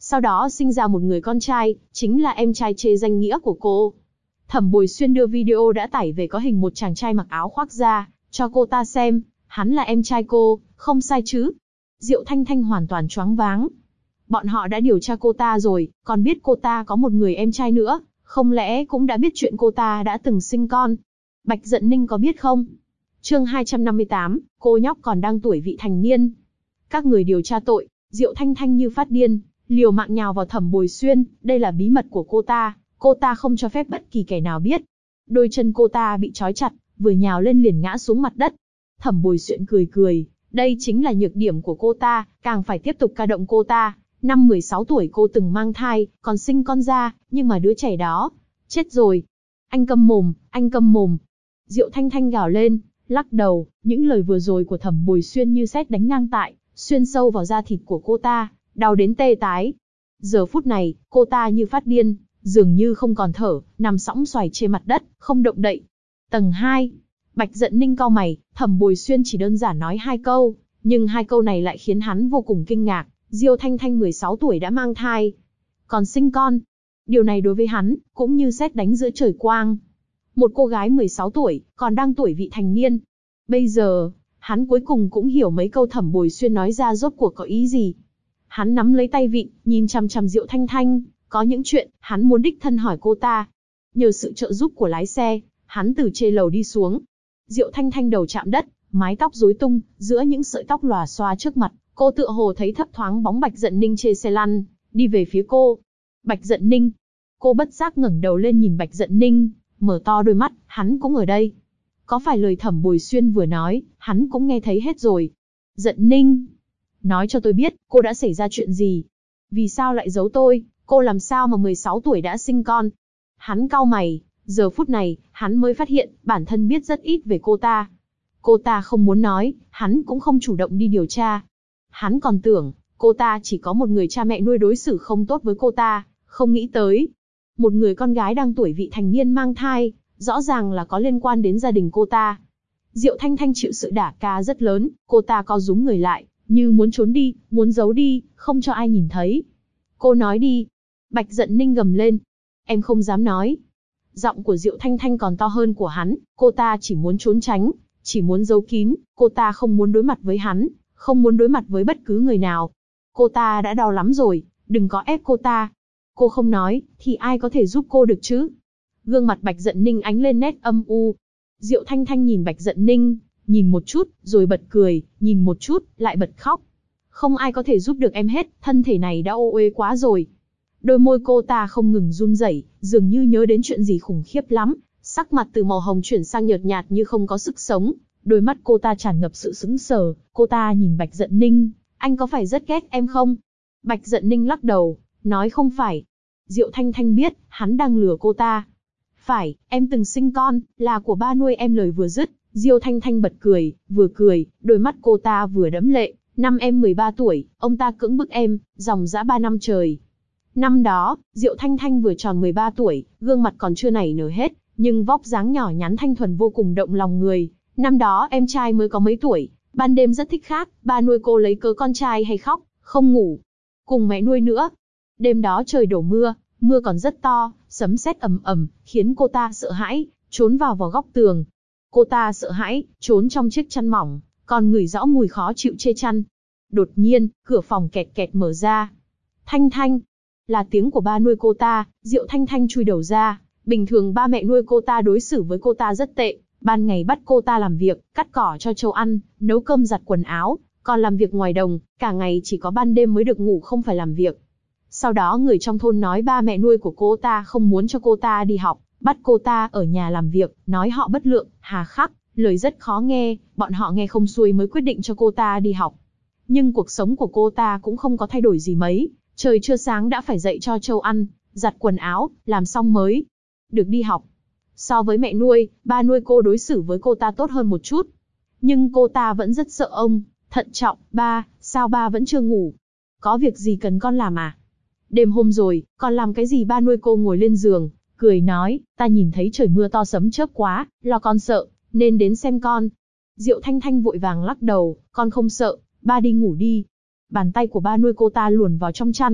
Sau đó sinh ra một người con trai, chính là em trai chê danh nghĩa của cô. Thẩm Bồi Xuyên đưa video đã tải về có hình một chàng trai mặc áo khoác ra, cho cô ta xem, hắn là em trai cô, không sai chứ. Diệu Thanh Thanh hoàn toàn choáng váng. Bọn họ đã điều tra cô ta rồi, còn biết cô ta có một người em trai nữa, không lẽ cũng đã biết chuyện cô ta đã từng sinh con. Bạch Dận Ninh có biết không? Chương 258, cô nhóc còn đang tuổi vị thành niên. Các người điều tra tội, Diệu Thanh Thanh như phát điên, liều mạng nhào vào Thẩm Bồi Xuyên, đây là bí mật của cô ta không cho phép bất kỳ kẻ nào biết. Đôi chân cô ta bị trói chặt, vừa nhào lên liền ngã xuống mặt đất. Thẩm Bồi Xuyên cười cười, đây chính là nhược điểm của cô ta, càng phải tiếp tục ca động cô ta. Năm 16 tuổi cô từng mang thai, còn sinh con ra, nhưng mà đứa trẻ đó, chết rồi. Anh câm mồm, anh câm mồm. Diệu Thanh Thanh gào lên, lắc đầu, những lời vừa rồi của Thẩm Bồi Xuyên như sét đánh ngang tại, xuyên sâu vào da thịt của cô ta, đau đến tê tái. Giờ phút này, cô ta như phát điên, dường như không còn thở, nằm sõng xoài trên mặt đất, không động đậy. Tầng 2. Bạch Dận Ninh cau mày, Thẩm Bồi Xuyên chỉ đơn giản nói 2 câu, nhưng 2 câu này lại khiến hắn vô cùng kinh ngạc. Diêu Thanh Thanh 16 tuổi đã mang thai, còn sinh con. Điều này đối với hắn, cũng như sét đánh giữa trời quang. Một cô gái 16 tuổi, còn đang tuổi vị thành niên. Bây giờ, hắn cuối cùng cũng hiểu mấy câu Thẩm Bồi Xuyên nói ra rốt cuộc có ý gì. Hắn nắm lấy tay vịn, nhìn chằm chằm Diệu Thanh Thanh, có những chuyện, hắn muốn đích thân hỏi cô ta. Nhờ sự trợ giúp của lái xe, hắn từ trên lầu đi xuống. Diệu Thanh Thanh đầu chạm đất, mái tóc rối tung, giữa những sợi tóc lòa xòa trước mặt, cô tựa hồ thấy thấp thoáng bóng Bạch Dận Ninh trên xe lăn, đi về phía cô. Bạch Dận Ninh. Cô bất giác ngẩng đầu lên nhìn Bạch Dận Ninh, mở to đôi mắt, hắn cũng ở đây. Có phải lời Thẩm Bồi Xuyên vừa nói, hắn cũng nghe thấy hết rồi. Dận Ninh, nói cho tôi biết, cô đã xảy ra chuyện gì? Vì sao lại giấu tôi? Cô làm sao mà 16 tuổi đã sinh con? Hắn cau mày, giờ phút này, hắn mới phát hiện, bản thân biết rất ít về cô ta. Cô ta không muốn nói, hắn cũng không chủ động đi điều tra. Hắn còn tưởng, cô ta chỉ có một người cha mẹ nuôi đối xử không tốt với cô ta, không nghĩ tới. Một người con gái đang tuổi vị thành niên mang thai, rõ ràng là có liên quan đến gia đình cô ta. Diệu Thanh Thanh chịu sự đả kích rất lớn, cô ta co rúm người lại, như muốn trốn đi, muốn giấu đi, không cho ai nhìn thấy. Cô nói đi. Bạch Dận Ninh gầm lên. Em không dám nói. Giọng của Diệu Thanh Thanh còn to hơn của hắn, cô ta chỉ muốn trốn tránh, chỉ muốn giấu kín, cô ta không muốn đối mặt với hắn, không muốn đối mặt với bất cứ người nào. Cô ta đã đau lắm rồi, đừng có ép cô ta. Cô không nói, thì ai có thể giúp cô được chứ? Gương mặt Bạch Dận Ninh ánh lên nét âm u. Diệu Thanh Thanh nhìn Bạch Dận Ninh, nhìn một chút, rồi bật cười, nhìn một chút, lại bật khóc. Không ai có thể giúp được em hết, thân thể này đã ô uế quá rồi. Đôi môi cô ta không ngừng run rẩy, dường như nhớ đến chuyện gì khủng khiếp lắm, sắc mặt từ màu hồng chuyển sang nhợt nhạt như không có sức sống, đôi mắt cô ta tràn ngập sự sững sờ, cô ta nhìn Bạch Dận Ninh, anh có phải rất ghét em không? Bạch Dận Ninh lắc đầu, nói không phải. Diệu Thanh Thanh biết, hắn đang lừa cô ta. Phải, em từng sinh con, là của ba nuôi em. Lời vừa dứt, Diêu Thanh Thanh bật cười, vừa cười, đôi mắt cô ta vừa đẫm lệ. Năm em 13 tuổi, ông ta cưỡng bức em, dòng dã 3 năm trời. Năm đó, Diệu Thanh Thanh vừa tròn 13 tuổi, gương mặt còn chưa nảy nở hết, nhưng vóc dáng nhỏ nhắn thanh thuần vô cùng động lòng người. Năm đó em trai mới có mấy tuổi, ban đêm rất thích khát, ba nuôi cô lấy cớ con trai hay khóc, không ngủ, cùng mẹ nuôi nữa. Đêm đó trời đổ mưa, mưa còn rất to, sấm sét ầm ầm, khiến cô ta sợ hãi, trốn vào góc tường. Cô ta sợ hãi, trốn trong chiếc chăn mỏng, còn ngửi rõ mùi khó chịu chê chăn. Đột nhiên, cửa phòng kẹt kẹt mở ra. Thanh Thanh, là tiếng của ba nuôi cô ta. Diệu Thanh Thanh chui đầu ra. Bình thường ba mẹ nuôi cô ta đối xử với cô ta rất tệ, ban ngày bắt cô ta làm việc, cắt cỏ cho trâu ăn, nấu cơm giặt quần áo, còn làm việc ngoài đồng, cả ngày chỉ có ban đêm mới được ngủ không phải làm việc. Sau đó người trong thôn nói ba mẹ nuôi của cô ta không muốn cho cô ta đi học, bắt cô ta ở nhà làm việc, nói họ bất lượng, hà khắc, lời rất khó nghe, bọn họ nghe không xuôi mới quyết định cho cô ta đi học. Nhưng cuộc sống của cô ta cũng không có thay đổi gì mấy, trời chưa sáng đã phải dậy cho trâu ăn, giặt quần áo, làm xong mới được đi học. So với mẹ nuôi, ba nuôi cô đối xử với cô ta tốt hơn một chút. Nhưng cô ta vẫn rất sợ ông, thận trọng. Ba, sao ba vẫn chưa ngủ? Có việc gì cần con làm à? Đêm hôm rồi, con làm cái gì? Ba nuôi cô ngồi lên giường, cười nói, ta nhìn thấy trời mưa to sấm chớp quá, lo con sợ, nên đến xem con. Diệu Thanh Thanh vội vàng lắc đầu, con không sợ, ba đi ngủ đi. Bàn tay của ba nuôi cô ta luồn vào trong chăn,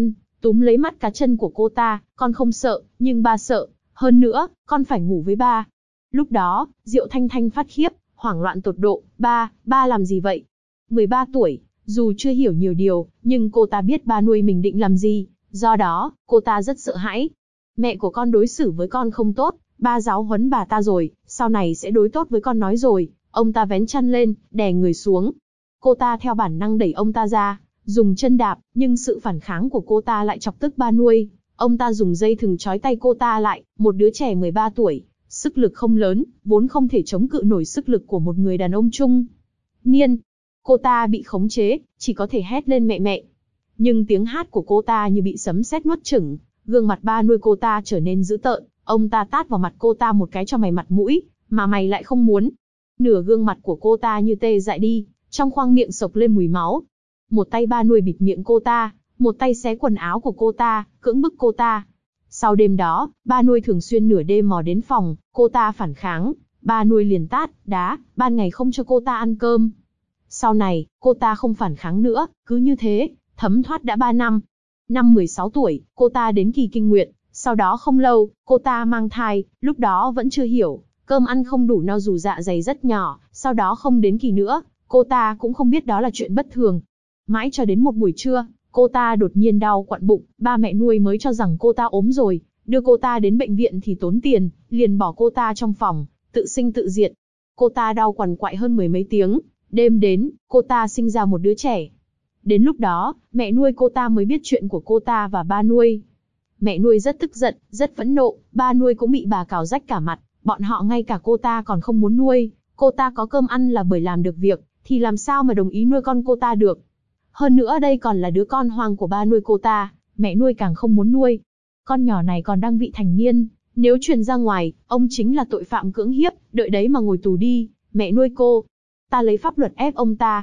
túm lấy mắt cá chân của cô ta, con không sợ, nhưng ba sợ, hơn nữa, con phải ngủ với ba. Lúc đó, Diệu Thanh Thanh phát khiếp, hoảng loạn tột độ, ba làm gì vậy? 13 tuổi, dù chưa hiểu nhiều điều, nhưng cô ta biết ba nuôi mình định làm gì, do đó, cô ta rất sợ hãi. Mẹ của con đối xử với con không tốt, ba giáo huấn bà ta rồi, sau này sẽ đối tốt với con nói rồi. Ông ta vén chăn lên, đè người xuống. Cô ta theo bản năng đẩy ông ta ra, dùng chân đạp, nhưng sự phản kháng của cô ta lại chọc tức ba nuôi. Ông ta dùng dây thừng trói tay cô ta lại, một đứa trẻ 13 tuổi, sức lực không lớn, vốn không thể chống cự nổi sức lực của một người đàn ông trung niên. Cô ta bị khống chế, chỉ có thể hét lên mẹ mẹ. Nhưng tiếng hát của cô ta như bị sấm sét nuốt chửng, gương mặt ba nuôi cô ta trở nên dữ tợn, ông ta tát vào mặt cô ta một cái cho mày mặt mũi, mà mày lại không muốn. Nửa gương mặt của cô ta như tê dại đi, trong khoang miệng sộc lên mùi máu. Một tay ba nuôi bịt miệng cô ta, một tay xé quần áo của cô ta, cưỡng bức cô ta. Sau đêm đó, ba nuôi thường xuyên nửa đêm mò đến phòng, cô ta phản kháng, ba nuôi liền tát, đá, ban ngày không cho cô ta ăn cơm. Sau này, cô ta không phản kháng nữa, cứ như thế, thấm thoát đã 3 năm. Năm 16 tuổi, cô ta đến kỳ kinh nguyệt, sau đó không lâu, cô ta mang thai, lúc đó vẫn chưa hiểu, cơm ăn không đủ no dù dạ dày rất nhỏ, sau đó không đến kỳ nữa, cô ta cũng không biết đó là chuyện bất thường. Mãi cho đến một buổi trưa, cô ta đột nhiên đau quặn bụng, ba mẹ nuôi mới cho rằng cô ta ốm rồi, đưa cô ta đến bệnh viện thì tốn tiền, liền bỏ cô ta trong phòng, tự sinh tự diệt. Cô ta đau quằn quại hơn 10 mấy tiếng, đêm đến, cô ta sinh ra một đứa trẻ. Đến lúc đó, mẹ nuôi cô ta mới biết chuyện của cô ta và ba nuôi. Mẹ nuôi rất tức giận, rất phẫn nộ, ba nuôi cũng bị bà cào rách cả mặt, bọn họ ngay cả cô ta còn không muốn nuôi, cô ta có cơm ăn là bởi làm được việc, thì làm sao mà đồng ý nuôi con cô ta được. Hơn nữa đây còn là đứa con hoang của ba nuôi cô ta, mẹ nuôi càng không muốn nuôi. Con nhỏ này còn đang vị thành niên, nếu truyền ra ngoài, ông chính là tội phạm cưỡng hiếp, đợi đấy mà ngồi tù đi. Mẹ nuôi cô, ta lấy pháp luật ép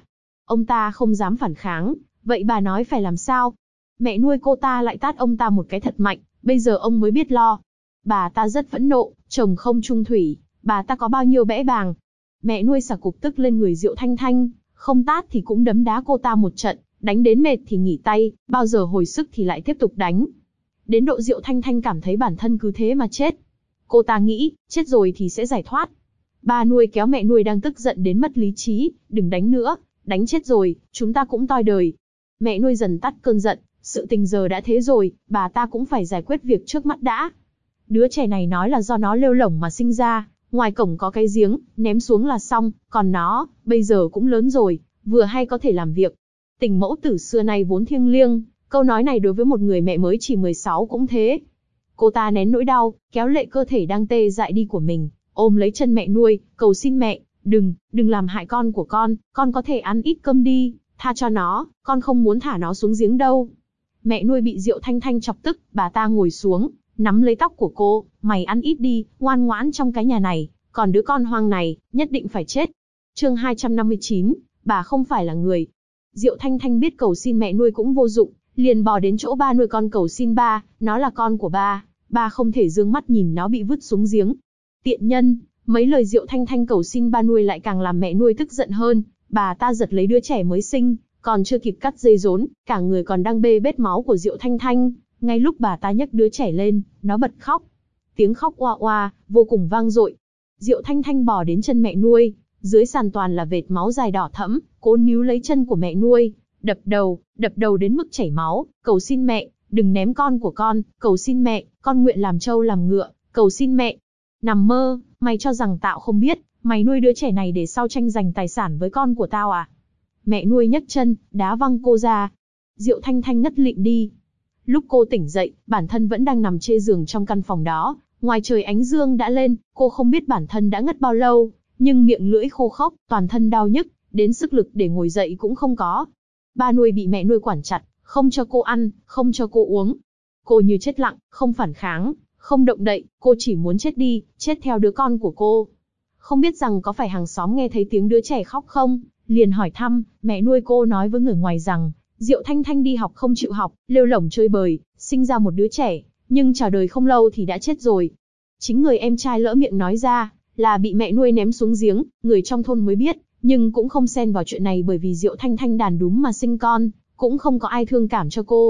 ông ta không dám phản kháng, vậy bà nói phải làm sao? Mẹ nuôi cô ta lại tát ông ta một cái thật mạnh, bây giờ ông mới biết lo. Bà ta rất phẫn nộ, chồng không trung thủy, bà ta có bao nhiêu bẽ bàng. Mẹ nuôi xả cục tức lên người Diệu Thanh Thanh, không tát thì cũng đấm đá cô ta một trận, đánh đến mệt thì nghỉ tay, bao giờ hồi sức thì lại tiếp tục đánh. Đến độ Diệu Thanh Thanh cảm thấy bản thân cứ thế mà chết. Cô ta nghĩ, chết rồi thì sẽ giải thoát. Ba nuôi kéo mẹ nuôi đang tức giận đến mất lý trí, đừng đánh nữa, đánh chết rồi, chúng ta cũng toi đời. Mẹ nuôi dần tắt cơn giận, sự tình giờ đã thế rồi, bà ta cũng phải giải quyết việc trước mắt đã. Đứa trẻ này nói là do nó lêu lổng mà sinh ra, ngoài cổng có cái giếng, ném xuống là xong, còn nó, bây giờ cũng lớn rồi, vừa hay có thể làm việc. Tình mẫu tử xưa nay vốn thiêng liêng, câu nói này đối với một người mẹ mới chỉ 16 cũng thế. Cô ta nén nỗi đau, kéo lệ cơ thể đang tê dại đi của mình, ôm lấy chân mẹ nuôi, cầu xin mẹ, đừng làm hại con của con có thể ăn ít cơm đi, tha cho nó, con không muốn thả nó xuống giếng đâu. Mẹ nuôi bị Diệu Thanh Thanh chọc tức, bà ta ngồi xuống, nắm lấy tóc của cô, mày ăn ít đi, ngoan ngoãn trong cái nhà này, còn đứa con hoang này, nhất định phải chết. Chương 259, bà không phải là người. Diệu Thanh Thanh biết cầu xin mẹ nuôi cũng vô dụng, liền bò đến chỗ ba nuôi con cầu xin ba, nó là con của ba không thể dương mắt nhìn nó bị vứt xuống giếng. Tiện nhân, mấy lời Diệu Thanh Thanh cầu xin ba nuôi lại càng làm mẹ nuôi tức giận hơn, bà ta giật lấy đứa trẻ mới sinh, còn chưa kịp cắt dây rốn, cả người còn đang bê bết máu của Diệu Thanh Thanh, ngay lúc bà ta nhấc đứa trẻ lên, nó bật khóc. Tiếng khóc oa oa, vô cùng vang dội. Diệu Thanh Thanh bò đến chân mẹ nuôi, dưới sàn toàn là vệt máu dài đỏ thẫm, cố níu lấy chân của mẹ nuôi, đập đầu đến mức chảy máu, cầu xin mẹ, đừng ném con của con, cầu xin mẹ, con nguyện làm trâu làm ngựa, cầu xin mẹ. Nằm mơ, mày cho rằng tao không biết, mày nuôi đứa trẻ này để sau tranh giành tài sản với con của tao à? Mẹ nuôi nhấc chân, đá văng cô ra. Diệu Thanh Thanh ngất lịm đi. Lúc cô tỉnh dậy, bản thân vẫn đang nằm trên giường trong căn phòng đó, ngoài trời ánh dương đã lên, cô không biết bản thân đã ngất bao lâu, nhưng miệng lưỡi khô khốc, toàn thân đau nhức, đến sức lực để ngồi dậy cũng không có. Ba nuôi bị mẹ nuôi quản chặt, không cho cô ăn, không cho cô uống. Cô như chết lặng, không phản kháng, không động đậy, cô chỉ muốn chết đi, chết theo đứa con của cô. Không biết rằng có phải hàng xóm nghe thấy tiếng đứa trẻ khóc không, liền hỏi thăm, mẹ nuôi cô nói với người ngoài rằng, Diệu Thanh Thanh đi học không chịu học, lêu lổng chơi bời, sinh ra một đứa trẻ, nhưng chào đời không lâu thì đã chết rồi. Chính người em trai lỡ miệng nói ra, là bị mẹ nuôi ném xuống giếng, người trong thôn mới biết, nhưng cũng không xen vào chuyện này bởi vì Diệu Thanh Thanh đàn đúm mà sinh con, cũng không có ai thương cảm cho cô.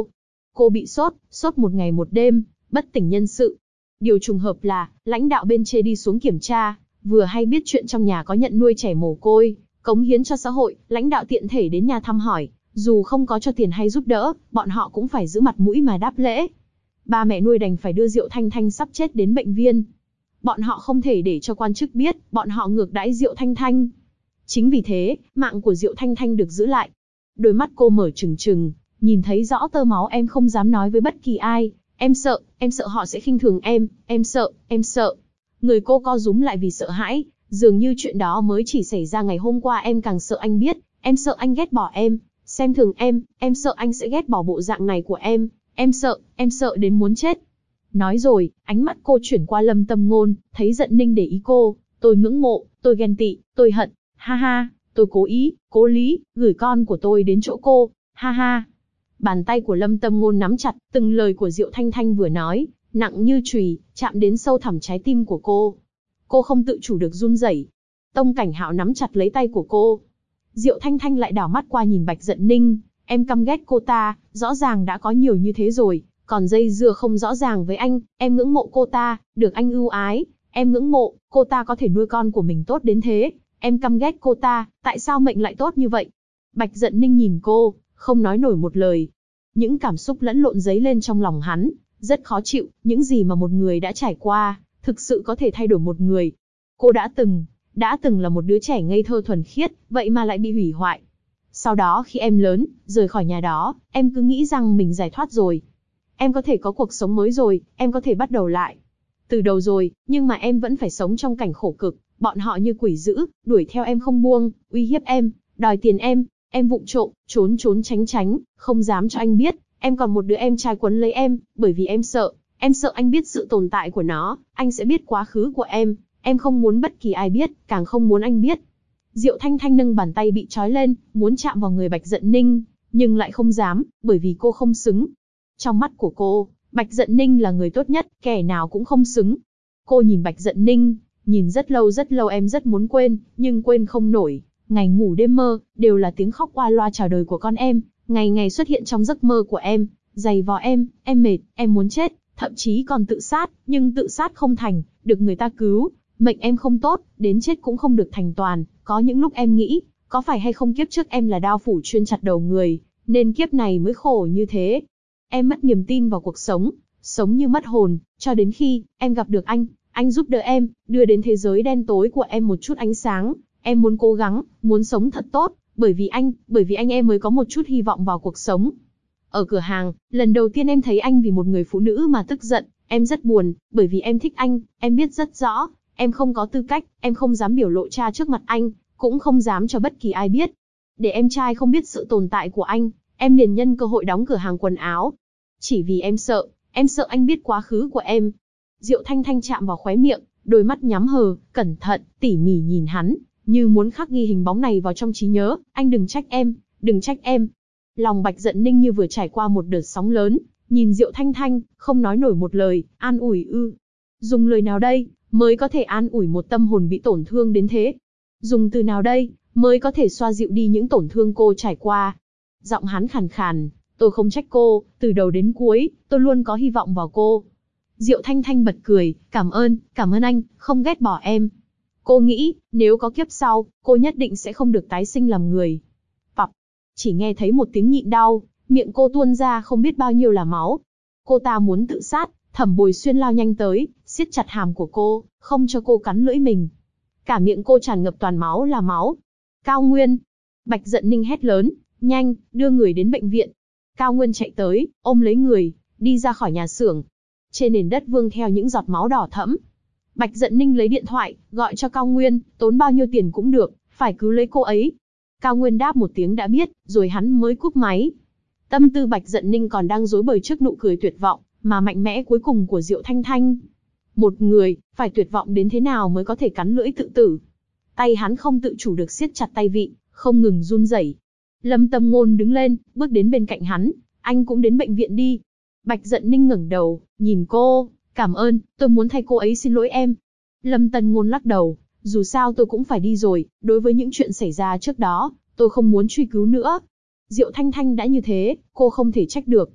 Cô bị sốt một ngày một đêm, bất tỉnh nhân sự. Điều trùng hợp là, lãnh đạo bên trên đi xuống kiểm tra, vừa hay biết chuyện trong nhà có nhận nuôi trẻ mồ côi, cống hiến cho xã hội, lãnh đạo tiện thể đến nhà thăm hỏi, dù không có cho tiền hay giúp đỡ, bọn họ cũng phải giữ mặt mũi mà đáp lễ. Ba mẹ nuôi đành phải đưa Diệu Thanh Thanh sắp chết đến bệnh viện. Bọn họ không thể để cho quan chức biết, bọn họ ngược đãi Diệu Thanh Thanh. Chính vì thế, mạng của Diệu Thanh Thanh được giữ lại. Đôi mắt cô mở trừng trừng, nhìn thấy rõ tơ máu em không dám nói với bất kỳ ai. Em sợ họ sẽ khinh thường em sợ. Người cô co rúm lại vì sợ hãi, dường như chuyện đó mới chỉ xảy ra ngày hôm qua. Em càng sợ anh biết, em sợ anh ghét bỏ em, xem thường em sợ anh sẽ ghét bỏ bộ dạng này của em sợ đến muốn chết. Nói rồi, ánh mắt cô chuyển qua Lâm Tâm Ngôn, thấy Dận Ninh để ý cô, tôi ngưỡng mộ, tôi ghen tị, tôi hận, ha ha, tôi cố ý, cố lý, gửi con của tôi đến chỗ cô, ha ha. Bàn tay của Lâm Tâm Ngôn nắm chặt, từng lời của Diệu Thanh Thanh vừa nói, nặng như chùy, chạm đến sâu thẳm trái tim của cô. Cô không tự chủ được run rẩy. Tông Cảnh Hạo nắm chặt lấy tay của cô. Diệu Thanh Thanh lại đảo mắt qua nhìn Bạch Dận Ninh, em căm ghét cô ta, rõ ràng đã có nhiều như thế rồi, còn dây dưa không rõ ràng với anh, em ngưỡng mộ cô ta, được anh ưu ái, em ngưỡng mộ, cô ta có thể nuôi con của mình tốt đến thế, em căm ghét cô ta, tại sao mệnh lại tốt như vậy? Bạch Dận Ninh nhìn cô, không nói nổi một lời. Những cảm xúc lẫn lộn dấy lên trong lòng hắn, rất khó chịu, những gì mà một người đã trải qua, thực sự có thể thay đổi một người. Cô đã từng là một đứa trẻ ngây thơ thuần khiết, vậy mà lại bị hủy hoại. Sau đó khi em lớn, rời khỏi nhà đó, em cứ nghĩ rằng mình giải thoát rồi. Em có thể có cuộc sống mới rồi, em có thể bắt đầu lại. Từ đầu rồi, nhưng mà em vẫn phải sống trong cảnh khổ cực, bọn họ như quỷ dữ, đuổi theo em không buông, uy hiếp em, đòi tiền em vụng trộm, trốn tránh, không dám cho anh biết, em còn một đứa em trai quấn lấy em, bởi vì em sợ anh biết sự tồn tại của nó, anh sẽ biết quá khứ của em không muốn bất kỳ ai biết, càng không muốn anh biết. Diệu Thanh Thanh nâng bàn tay bị trói lên, muốn chạm vào người Bạch Dận Ninh, nhưng lại không dám, bởi vì cô không xứng. Trong mắt của cô, Bạch Dận Ninh là người tốt nhất, kẻ nào cũng không xứng. Cô nhìn Bạch Dận Ninh, nhìn rất lâu em rất muốn quên, nhưng quên không nổi. Ngày ngủ đêm mơ, đều là tiếng khóc qua loa chào đời của con em, ngày ngày xuất hiện trong giấc mơ của em, giày vò em mệt, em muốn chết, thậm chí còn tự sát, nhưng tự sát không thành, được người ta cứu. Mệnh em không tốt, đến chết cũng không được thành toàn, có những lúc em nghĩ, có phải hay không kiếp trước em là đao phủ chuyên chặt đầu người, nên kiếp này mới khổ như thế. Em mất niềm tin vào cuộc sống, sống như mất hồn, cho đến khi em gặp được anh giúp đỡ em, đưa đến thế giới đen tối của em một chút ánh sáng. Em muốn cố gắng, muốn sống thật tốt, bởi vì anh em mới có một chút hy vọng vào cuộc sống. Ở cửa hàng, lần đầu tiên em thấy anh vì một người phụ nữ mà tức giận, em rất buồn, bởi vì em thích anh, em biết rất rõ, em không có tư cách, em không dám biểu lộ ra trước mặt anh, cũng không dám cho bất kỳ ai biết. Để em trai không biết sự tồn tại của anh, em liền nhân cơ hội đóng cửa hàng quần áo. Chỉ vì em sợ anh biết quá khứ của em. Diệu Thanh Thanh chạm vào khóe miệng, đôi mắt nhắm hờ, cẩn thận, tỉ mỉ nhìn hắn, như muốn khắc ghi hình bóng này vào trong trí nhớ. Anh đừng trách em. Lòng Bạch Dận Ninh như vừa trải qua một đợt sóng lớn, nhìn Diệu Thanh Thanh, không nói nổi một lời, an ủi ư. Dùng lời nào đây, mới có thể an ủi một tâm hồn bị tổn thương đến thế? Dùng từ nào đây, mới có thể xoa dịu đi những tổn thương cô trải qua? Giọng hắn khàn khàn, tôi không trách cô, từ đầu đến cuối, tôi luôn có hy vọng vào cô. Diệu Thanh Thanh bật cười, cảm ơn anh, không ghét bỏ em. Cô nghĩ, nếu có kiếp sau, cô nhất định sẽ không được tái sinh làm người. Phặp, chỉ nghe thấy một tiếng nhịn đau, miệng cô tuôn ra không biết bao nhiêu là máu. Cô ta muốn tự sát, Thẩm Bồi Xuyên lao nhanh tới, siết chặt hàm của cô, không cho cô cắn lưỡi mình. Cả miệng cô tràn ngập toàn máu là máu. Cao Nguyên! Bạch Dận Ninh hét lớn, nhanh, đưa người đến bệnh viện. Cao Nguyên chạy tới, ôm lấy người, đi ra khỏi nhà xưởng. Trên nền đất vương theo những giọt máu đỏ thẫm. Bạch Dận Ninh lấy điện thoại, gọi cho Cao Nguyên, tốn bao nhiêu tiền cũng được, phải cứu lấy cô ấy. Cao Nguyên đáp một tiếng đã biết, rồi hắn mới cúp máy. Tâm tư Bạch Dận Ninh còn đang rối bời trước nụ cười tuyệt vọng, mà mạnh mẽ cuối cùng của Diệu Thanh Thanh. Một người, phải tuyệt vọng đến thế nào mới có thể cắn lưỡi tự tử. Tay hắn không tự chủ được siết chặt tay vịn, không ngừng run rẩy. Lâm Tâm Ngôn đứng lên, bước đến bên cạnh hắn, anh cũng đến bệnh viện đi. Bạch Dận Ninh ngẩng đầu, nhìn cô, cảm ơn, tôi muốn thay cô ấy xin lỗi em. Lâm Tâm Ngôn lắc đầu, dù sao tôi cũng phải đi rồi, đối với những chuyện xảy ra trước đó, tôi không muốn truy cứu nữa. Diệu Thanh Thanh đã như thế, cô không thể trách được.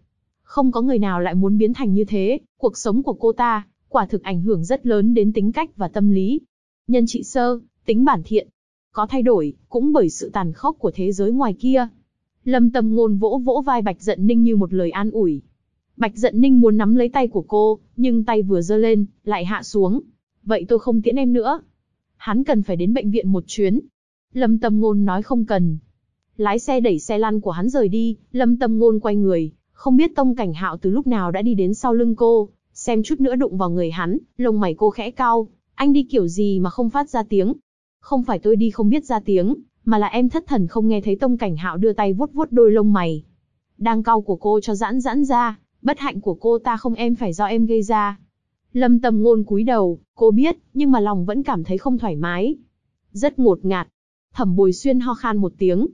Không có người nào lại muốn biến thành như thế, cuộc sống của cô ta, quả thực ảnh hưởng rất lớn đến tính cách và tâm lý. Nhân trị sơ, tính bản thiện. Có thay đổi, cũng bởi sự tàn khốc của thế giới ngoài kia. Lâm Tâm Ngôn vỗ vỗ vai Bạch Dận Ninh như một lời an ủi. Bạch Dận Ninh muốn nắm lấy tay của cô, nhưng tay vừa giơ lên, lại hạ xuống. Vậy tôi không tiễn em nữa. Hắn cần phải đến bệnh viện một chuyến. Lâm Tâm Ngôn nói không cần. Lái xe đẩy xe lăn của hắn rời đi, Lâm Tâm Ngôn quay người, không biết Tông Cảnh Hạo từ lúc nào đã đi đến sau lưng cô, xem chút nữa đụng vào người hắn, lông mày cô khẽ cau. Anh đi kiểu gì mà không phát ra tiếng? Không phải tôi đi không biết ra tiếng, mà là em thất thần không nghe thấy Tông Cảnh Hạo đưa tay vuốt vuốt đôi lông mày. Đang cau của cô cho giãn giãn ra, bất hạnh của cô ta không em phải do em gây ra. Lâm Tâm Ngôn cúi đầu, cô biết, nhưng mà lòng vẫn cảm thấy không thoải mái. Rất ngột ngạt. Thẩm Bồi Xuyên ho khan một tiếng,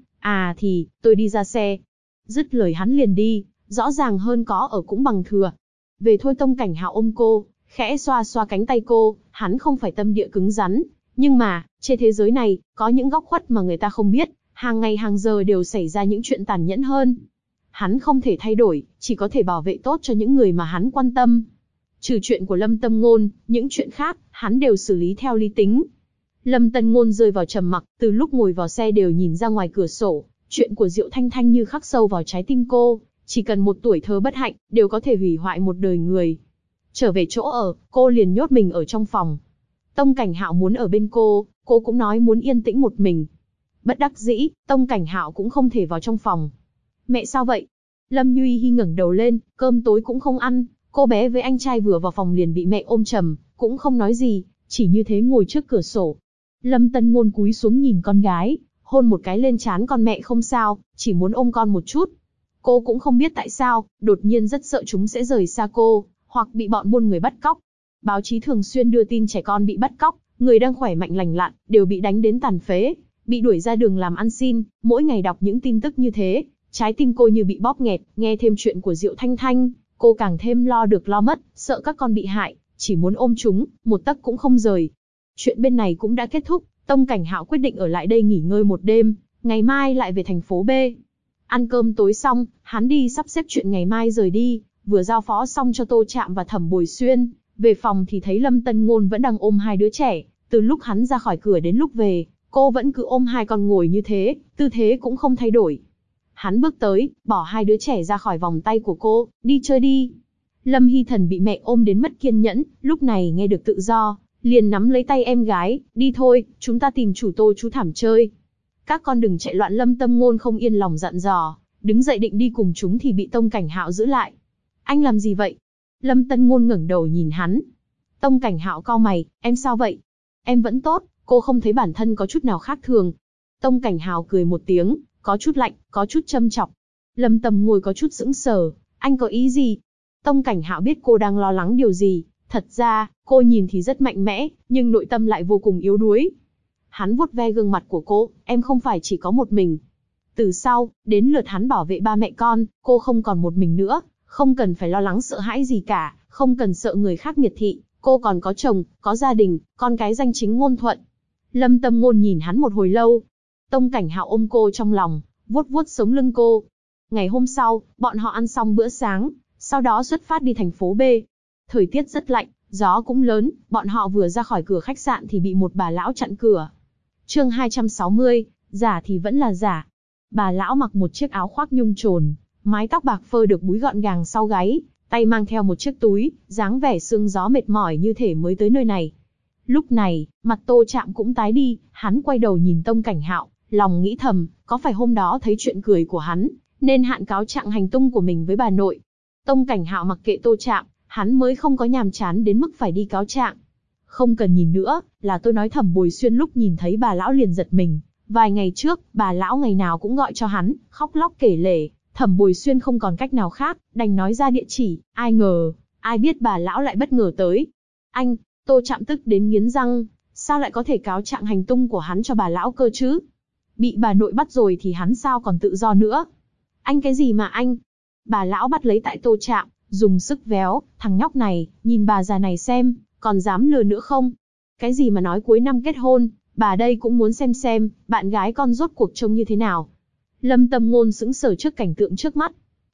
tôi đi ra xe. Dứt lời hắn liền đi, rõ ràng hơn có ở cũng bằng thừa. Về thôi. Tông Cảnh Hạo ôm cô, khẽ xoa xoa cánh tay cô, hắn không phải tâm địa cứng rắn. Nhưng mà, trên thế giới này, có những góc khuất mà người ta không biết, hàng ngày hàng giờ đều xảy ra những chuyện tàn nhẫn hơn. Hắn không thể thay đổi, chỉ có thể bảo vệ tốt cho những người mà hắn quan tâm. Trừ chuyện của Lâm Tâm Ngôn, những chuyện khác, hắn đều xử lý theo lý tính. Lâm Tâm Ngôn rơi vào trầm mặc, từ lúc ngồi vào xe đều nhìn ra ngoài cửa sổ, chuyện của Diệu Thanh Thanh như khắc sâu vào trái tim cô, chỉ cần một tuổi thơ bất hạnh, đều có thể hủy hoại một đời người. Trở về chỗ ở, cô liền nhốt mình ở trong phòng. Tông Cảnh Hạo muốn ở bên cô cũng nói muốn yên tĩnh một mình. Bất đắc dĩ, Tông Cảnh Hạo cũng không thể vào trong phòng. Mẹ sao vậy? Lâm Nhuy Hi ngẩng đầu lên, cơm tối cũng không ăn, cô bé với anh trai vừa vào phòng liền bị mẹ ôm chầm, cũng không nói gì, chỉ như thế ngồi trước cửa sổ. Lâm Tân Ngôn cúi xuống nhìn con gái, hôn một cái lên trán con. Mẹ không sao, chỉ muốn ôm con một chút. Cô cũng không biết tại sao, đột nhiên rất sợ chúng sẽ rời xa cô, hoặc bị bọn buôn người bắt cóc. Báo chí thường xuyên đưa tin trẻ con bị bắt cóc, người đang khỏe mạnh lành lặn, đều bị đánh đến tàn phế, bị đuổi ra đường làm ăn xin. Mỗi ngày đọc những tin tức như thế, trái tim cô như bị bóp nghẹt. Nghe thêm chuyện của Diệu Thanh Thanh, cô càng thêm lo được lo mất, sợ các con bị hại, chỉ muốn ôm chúng, một tấc cũng không rời. Chuyện bên này cũng đã kết thúc, Tông Cảnh Hạo quyết định ở lại đây nghỉ ngơi một đêm, ngày mai lại về thành phố B. Ăn cơm tối xong, hắn đi sắp xếp chuyện ngày mai rời đi, vừa giao phó xong cho Tô Trạm và Thẩm Bồi Xuyên. Về phòng thì thấy Lâm Tân Ngôn vẫn đang ôm hai đứa trẻ, từ lúc hắn ra khỏi cửa đến lúc về, cô vẫn cứ ôm hai con ngồi như thế, tư thế cũng không thay đổi. Hắn bước tới, bỏ hai đứa trẻ ra khỏi vòng tay của cô, đi chơi đi. Lâm Hy Thần bị mẹ ôm đến mất kiên nhẫn, lúc này nghe được tự do, liền nắm lấy tay em gái, đi thôi, chúng ta tìm chủ Tô chú Thảm chơi. Các con đừng chạy loạn. Lâm Tâm Ngôn không yên lòng dặn dò, đứng dậy định đi cùng chúng thì bị Tông Cảnh Hạo giữ lại. Anh làm gì vậy? Lâm Tân Ngôn ngẩng đầu nhìn hắn. Tông Cảnh Hạo cau mày, em sao vậy? Em vẫn tốt, cô không thấy bản thân có chút nào khác thường. Tông Cảnh Hạo cười một tiếng, có chút lạnh, có chút châm chọc. Lâm Tâm Ngôn có chút sững sờ, anh có ý gì? Tông Cảnh Hạo biết cô đang lo lắng điều gì. Thật ra, cô nhìn thì rất mạnh mẽ, nhưng nội tâm lại vô cùng yếu đuối. Hắn vuốt ve gương mặt của cô, em không phải chỉ có một mình. Từ sau, đến lượt hắn bảo vệ ba mẹ con, cô không còn một mình nữa, không cần phải lo lắng sợ hãi gì cả, không cần sợ người khác miệt thị, cô còn có chồng, có gia đình, con cái danh chính ngôn thuận. Lâm Tâm Ngôn nhìn hắn một hồi lâu. Tông Cảnh Hạo ôm cô trong lòng, vuốt vuốt sống lưng cô. Ngày hôm sau, bọn họ ăn xong bữa sáng, sau đó xuất phát đi thành phố B. Thời tiết rất lạnh, gió cũng lớn, bọn họ vừa ra khỏi cửa khách sạn thì bị một bà lão chặn cửa. Chương 260, giả thì vẫn là giả. Bà lão mặc một chiếc áo khoác nhung trồn, mái tóc bạc phơ được búi gọn gàng sau gáy, tay mang theo một chiếc túi, dáng vẻ sương gió mệt mỏi như thể mới tới nơi này. Lúc này, mặt Tô Trạm cũng tái đi, hắn quay đầu nhìn Tông Cảnh Hạo, lòng nghĩ thầm, có phải hôm đó thấy chuyện cười của hắn, nên hạn cáo trạng hành tung của mình với bà nội. Tông Cảnh Hạo mặc kệ Tô Trạm, hắn mới không có nhàm chán đến mức phải đi cáo trạng. Không cần nhìn nữa, là tôi nói. Thẩm Bồi Xuyên lúc nhìn thấy bà lão liền giật mình. Vài ngày trước, bà lão ngày nào cũng gọi cho hắn, khóc lóc kể lể. Thẩm Bồi Xuyên không còn cách nào khác, đành nói ra địa chỉ. Ai ngờ, ai biết bà lão lại bất ngờ tới. Anh, Tô Trạm tức đến nghiến răng, sao lại có thể cáo trạng hành tung của hắn cho bà lão cơ chứ? Bị bà nội bắt rồi thì hắn sao còn tự do nữa? Anh cái gì mà anh? Bà lão bắt lấy tại Tô Trạm, dùng sức véo, thằng nhóc này, nhìn bà già này xem, còn dám lừa nữa không? Cái gì mà nói cuối năm kết hôn, bà đây cũng muốn xem, bạn gái con rốt cuộc trông như thế nào. Lâm Tâm Ngôn sững sờ trước cảnh tượng trước mắt.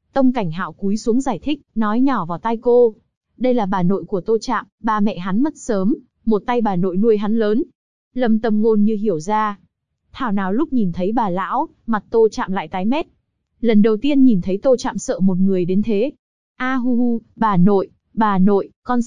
Tông Cảnh Hạo cúi xuống giải thích, nói nhỏ vào tai cô. Đây là bà nội của Tô Trạm, ba mẹ hắn mất sớm, một tay bà nội nuôi hắn lớn. Lâm Tâm Ngôn như hiểu ra. Thảo nào lúc nhìn thấy bà lão, mặt Tô Trạm lại tái mét. Lần đầu tiên nhìn thấy Tô Trạm sợ một người đến thế. A hu hu, bà nội, con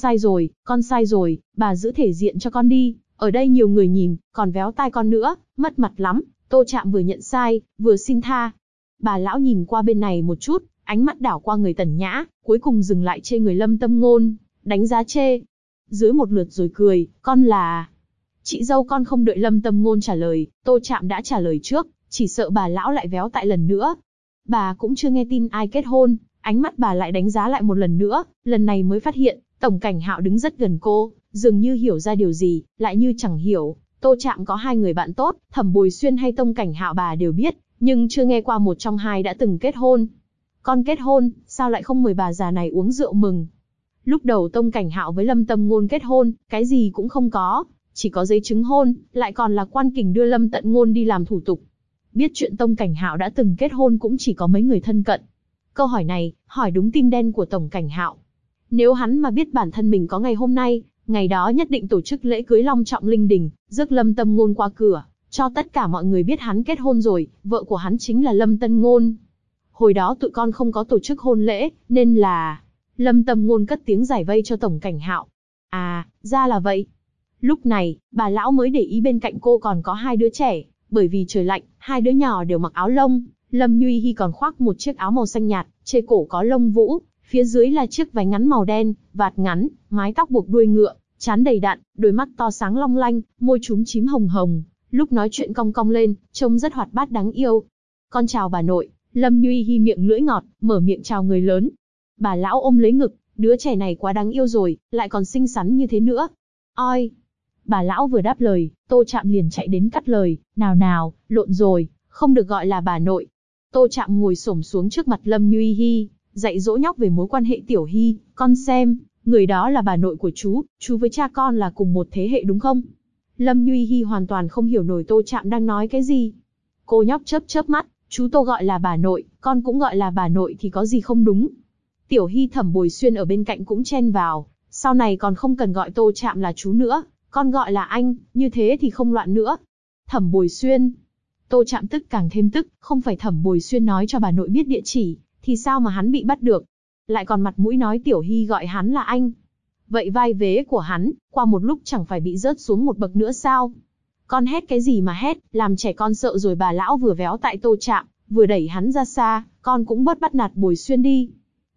sai rồi, bà giữ thể diện cho con đi, ở đây nhiều người nhìn, còn véo tai con nữa, mất mặt lắm. Tô Trạm vừa nhận sai, vừa xin tha. Bà lão nhìn qua bên này một chút, ánh mắt đảo qua người Tần Nhã, cuối cùng dừng lại trên người Lâm Tâm Ngôn, đánh giá chê. Dưới một lượt rồi cười, con là... Chị dâu. Con không đợi Lâm Tâm Ngôn trả lời, Tô Trạm đã trả lời trước, chỉ sợ bà lão lại véo tại lần nữa. Bà cũng chưa nghe tin ai kết hôn, ánh mắt bà lại đánh giá lại một lần nữa, lần này mới phát hiện, Tổng Cảnh Hạo đứng rất gần cô, dường như hiểu ra điều gì, lại như chẳng hiểu. Tô Trạm có hai người bạn tốt, Thẩm Bồi Xuyên hay Tông Cảnh Hạo bà đều biết, nhưng chưa nghe qua một trong hai đã từng kết hôn. Con kết hôn, sao lại không mời bà già này uống rượu mừng? Lúc đầu Tông Cảnh Hạo với Lâm Tâm Ngôn kết hôn, cái gì cũng không có, chỉ có giấy chứng hôn, lại còn là quan kình đưa Lâm Tận Ngôn đi làm thủ tục. Biết chuyện Tông Cảnh Hạo đã từng kết hôn cũng chỉ có mấy người thân cận. Câu hỏi này, hỏi đúng tim đen của Tổng Cảnh Hạo. Nếu hắn mà biết bản thân mình có ngày hôm nay, ngày đó nhất định tổ chức lễ cưới long trọng linh đình, rước Lâm Tâm Ngôn qua cửa, cho tất cả mọi người biết hắn kết hôn rồi, vợ của hắn chính là Lâm Tân Ngôn. Hồi đó tụi con không có tổ chức hôn lễ, nên là... Lâm Tâm Ngôn cất tiếng giải vây cho Tổng Cảnh Hạo. À, ra là vậy. Lúc này, bà lão mới để ý bên cạnh cô còn có hai đứa trẻ, bởi vì trời lạnh, hai đứa nhỏ đều mặc áo lông. Lâm Nhuy Hi còn khoác một chiếc áo màu xanh nhạt, trên cổ có lông vũ, phía dưới là chiếc váy ngắn màu đen, vạt ngắn, mái tóc buộc đuôi ngựa, trán đầy đặn, đôi mắt to sáng long lanh, môi chúm chím hồng hồng, lúc nói chuyện cong cong lên, trông rất hoạt bát đáng yêu. Con chào bà nội. Lâm Nhuy Hi miệng lưỡi ngọt, mở miệng chào người lớn. Bà lão ôm lấy ngực, đứa trẻ này quá đáng yêu rồi, lại còn xinh xắn như thế nữa. Oi! Bà lão vừa đáp lời, Tô Trạm liền chạy đến cắt lời, nào, lộn rồi, không được gọi là bà nội. Tô Trạm ngồi xổm xuống trước mặt Lâm Nhuy Hi, dạy dỗ nhóc về mối quan hệ Tiểu Hi, con xem, người đó là bà nội của chú với cha con là cùng một thế hệ đúng không? Lâm Nhuy Hi hoàn toàn không hiểu nổi Tô Trạm đang nói cái gì. Cô nhóc chớp mắt, chú Tô gọi là bà nội, con cũng gọi là bà nội thì có gì không đúng. Tiểu Hi Thẩm Bồi Xuyên ở bên cạnh cũng chen vào, sau này còn không cần gọi Tô Trạm là chú nữa, con gọi là anh, như thế thì không loạn nữa. Thẩm Bồi Xuyên. Tô Trạm tức càng thêm tức, không phải Thẩm Bồi Xuyên nói cho bà nội biết địa chỉ, thì sao mà hắn bị bắt được? Lại còn mặt mũi nói Tiểu Hi gọi hắn là anh. Vậy vai vế của hắn, qua một lúc chẳng phải bị rớt xuống một bậc nữa sao? Con hét cái gì mà hét, làm trẻ con sợ rồi. Bà lão vừa véo tại Tô Trạm, vừa đẩy hắn ra xa, con cũng bớt bắt nạt Bồi Xuyên đi.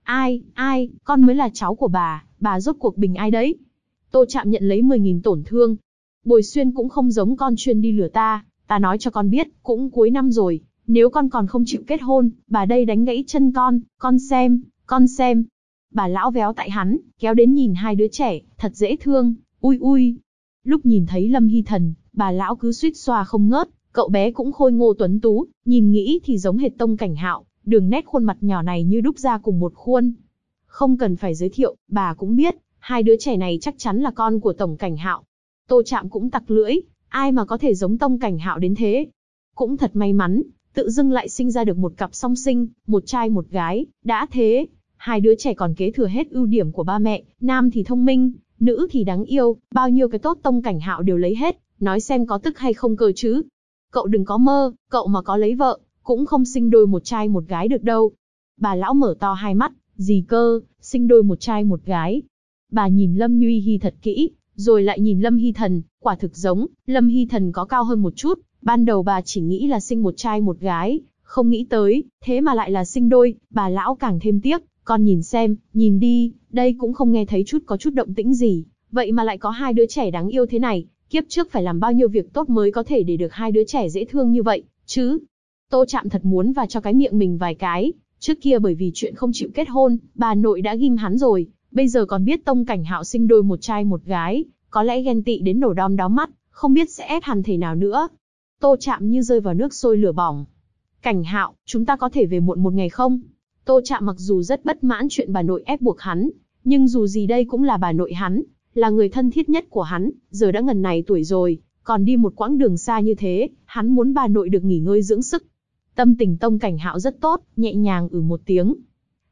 Ai, con mới là cháu của bà rốt cuộc bình ai đấy? Tô Trạm nhận lấy 10.000 tổn thương. Bồi Xuyên cũng không giống con chuyên đi lừa ta nói cho con biết, cũng cuối năm rồi, nếu con còn không chịu kết hôn, bà đây đánh gãy chân con xem. Bà lão véo tại hắn, kéo đến nhìn hai đứa trẻ, thật dễ thương, ui. Lúc nhìn thấy Lâm Hy Thần, bà lão cứ suýt xoa không ngớt, cậu bé cũng khôi ngô tuấn tú, nhìn nghĩ thì giống hệt Tông Cảnh Hạo, đường nét khuôn mặt nhỏ này như đúc ra cùng một khuôn. Không cần phải giới thiệu, bà cũng biết, hai đứa trẻ này chắc chắn là con của Tổng Cảnh Hạo. Tô Trạm cũng tặc lưỡi, ai mà có thể giống Tông Cảnh Hạo đến thế. Cũng thật may mắn, tự dưng lại sinh ra được một cặp song sinh, một trai một gái, đã thế. Hai đứa trẻ còn kế thừa hết ưu điểm của ba mẹ, nam thì thông minh, nữ thì đáng yêu, bao nhiêu cái tốt Tông Cảnh Hạo đều lấy hết, nói xem có tức hay không cơ chứ. Cậu đừng có mơ, cậu mà có lấy vợ, cũng không sinh đôi một trai một gái được đâu. Bà lão mở to hai mắt, gì cơ, sinh đôi một trai một gái. Bà nhìn Lâm Nhuy Hi thật kỹ, rồi lại nhìn Lâm Hy Thần, quả thực giống, Lâm Hy Thần có cao hơn một chút, ban đầu bà chỉ nghĩ là sinh một trai một gái, không nghĩ tới, thế mà lại là sinh đôi, bà lão càng thêm tiếc, con nhìn xem, nhìn đi, đây cũng không nghe thấy có chút động tĩnh gì, vậy mà lại có hai đứa trẻ đáng yêu thế này, kiếp trước phải làm bao nhiêu việc tốt mới có thể để được hai đứa trẻ dễ thương như vậy, chứ. Tô Trạm thật muốn và cho cái miệng mình vài cái, trước kia bởi vì chuyện không chịu kết hôn, bà nội đã ghim hắn rồi, bây giờ còn biết Tông Cảnh Hạo sinh đôi một trai một gái, có lẽ ghen tị đến nổ đom đóm mắt, không biết sẽ ép hắn thế nào nữa. Tô Trạm như rơi vào nước sôi lửa bỏng. Cảnh Hạo, chúng ta có thể về muộn một ngày không? Tô Trạm mặc dù rất bất mãn chuyện bà nội ép buộc hắn, nhưng dù gì đây cũng là bà nội hắn, là người thân thiết nhất của hắn, giờ đã ngần này tuổi rồi, còn đi một quãng đường xa như thế, hắn muốn bà nội được nghỉ ngơi dưỡng sức. Tâm tình Tông Cảnh Hạo rất tốt, nhẹ nhàng một tiếng.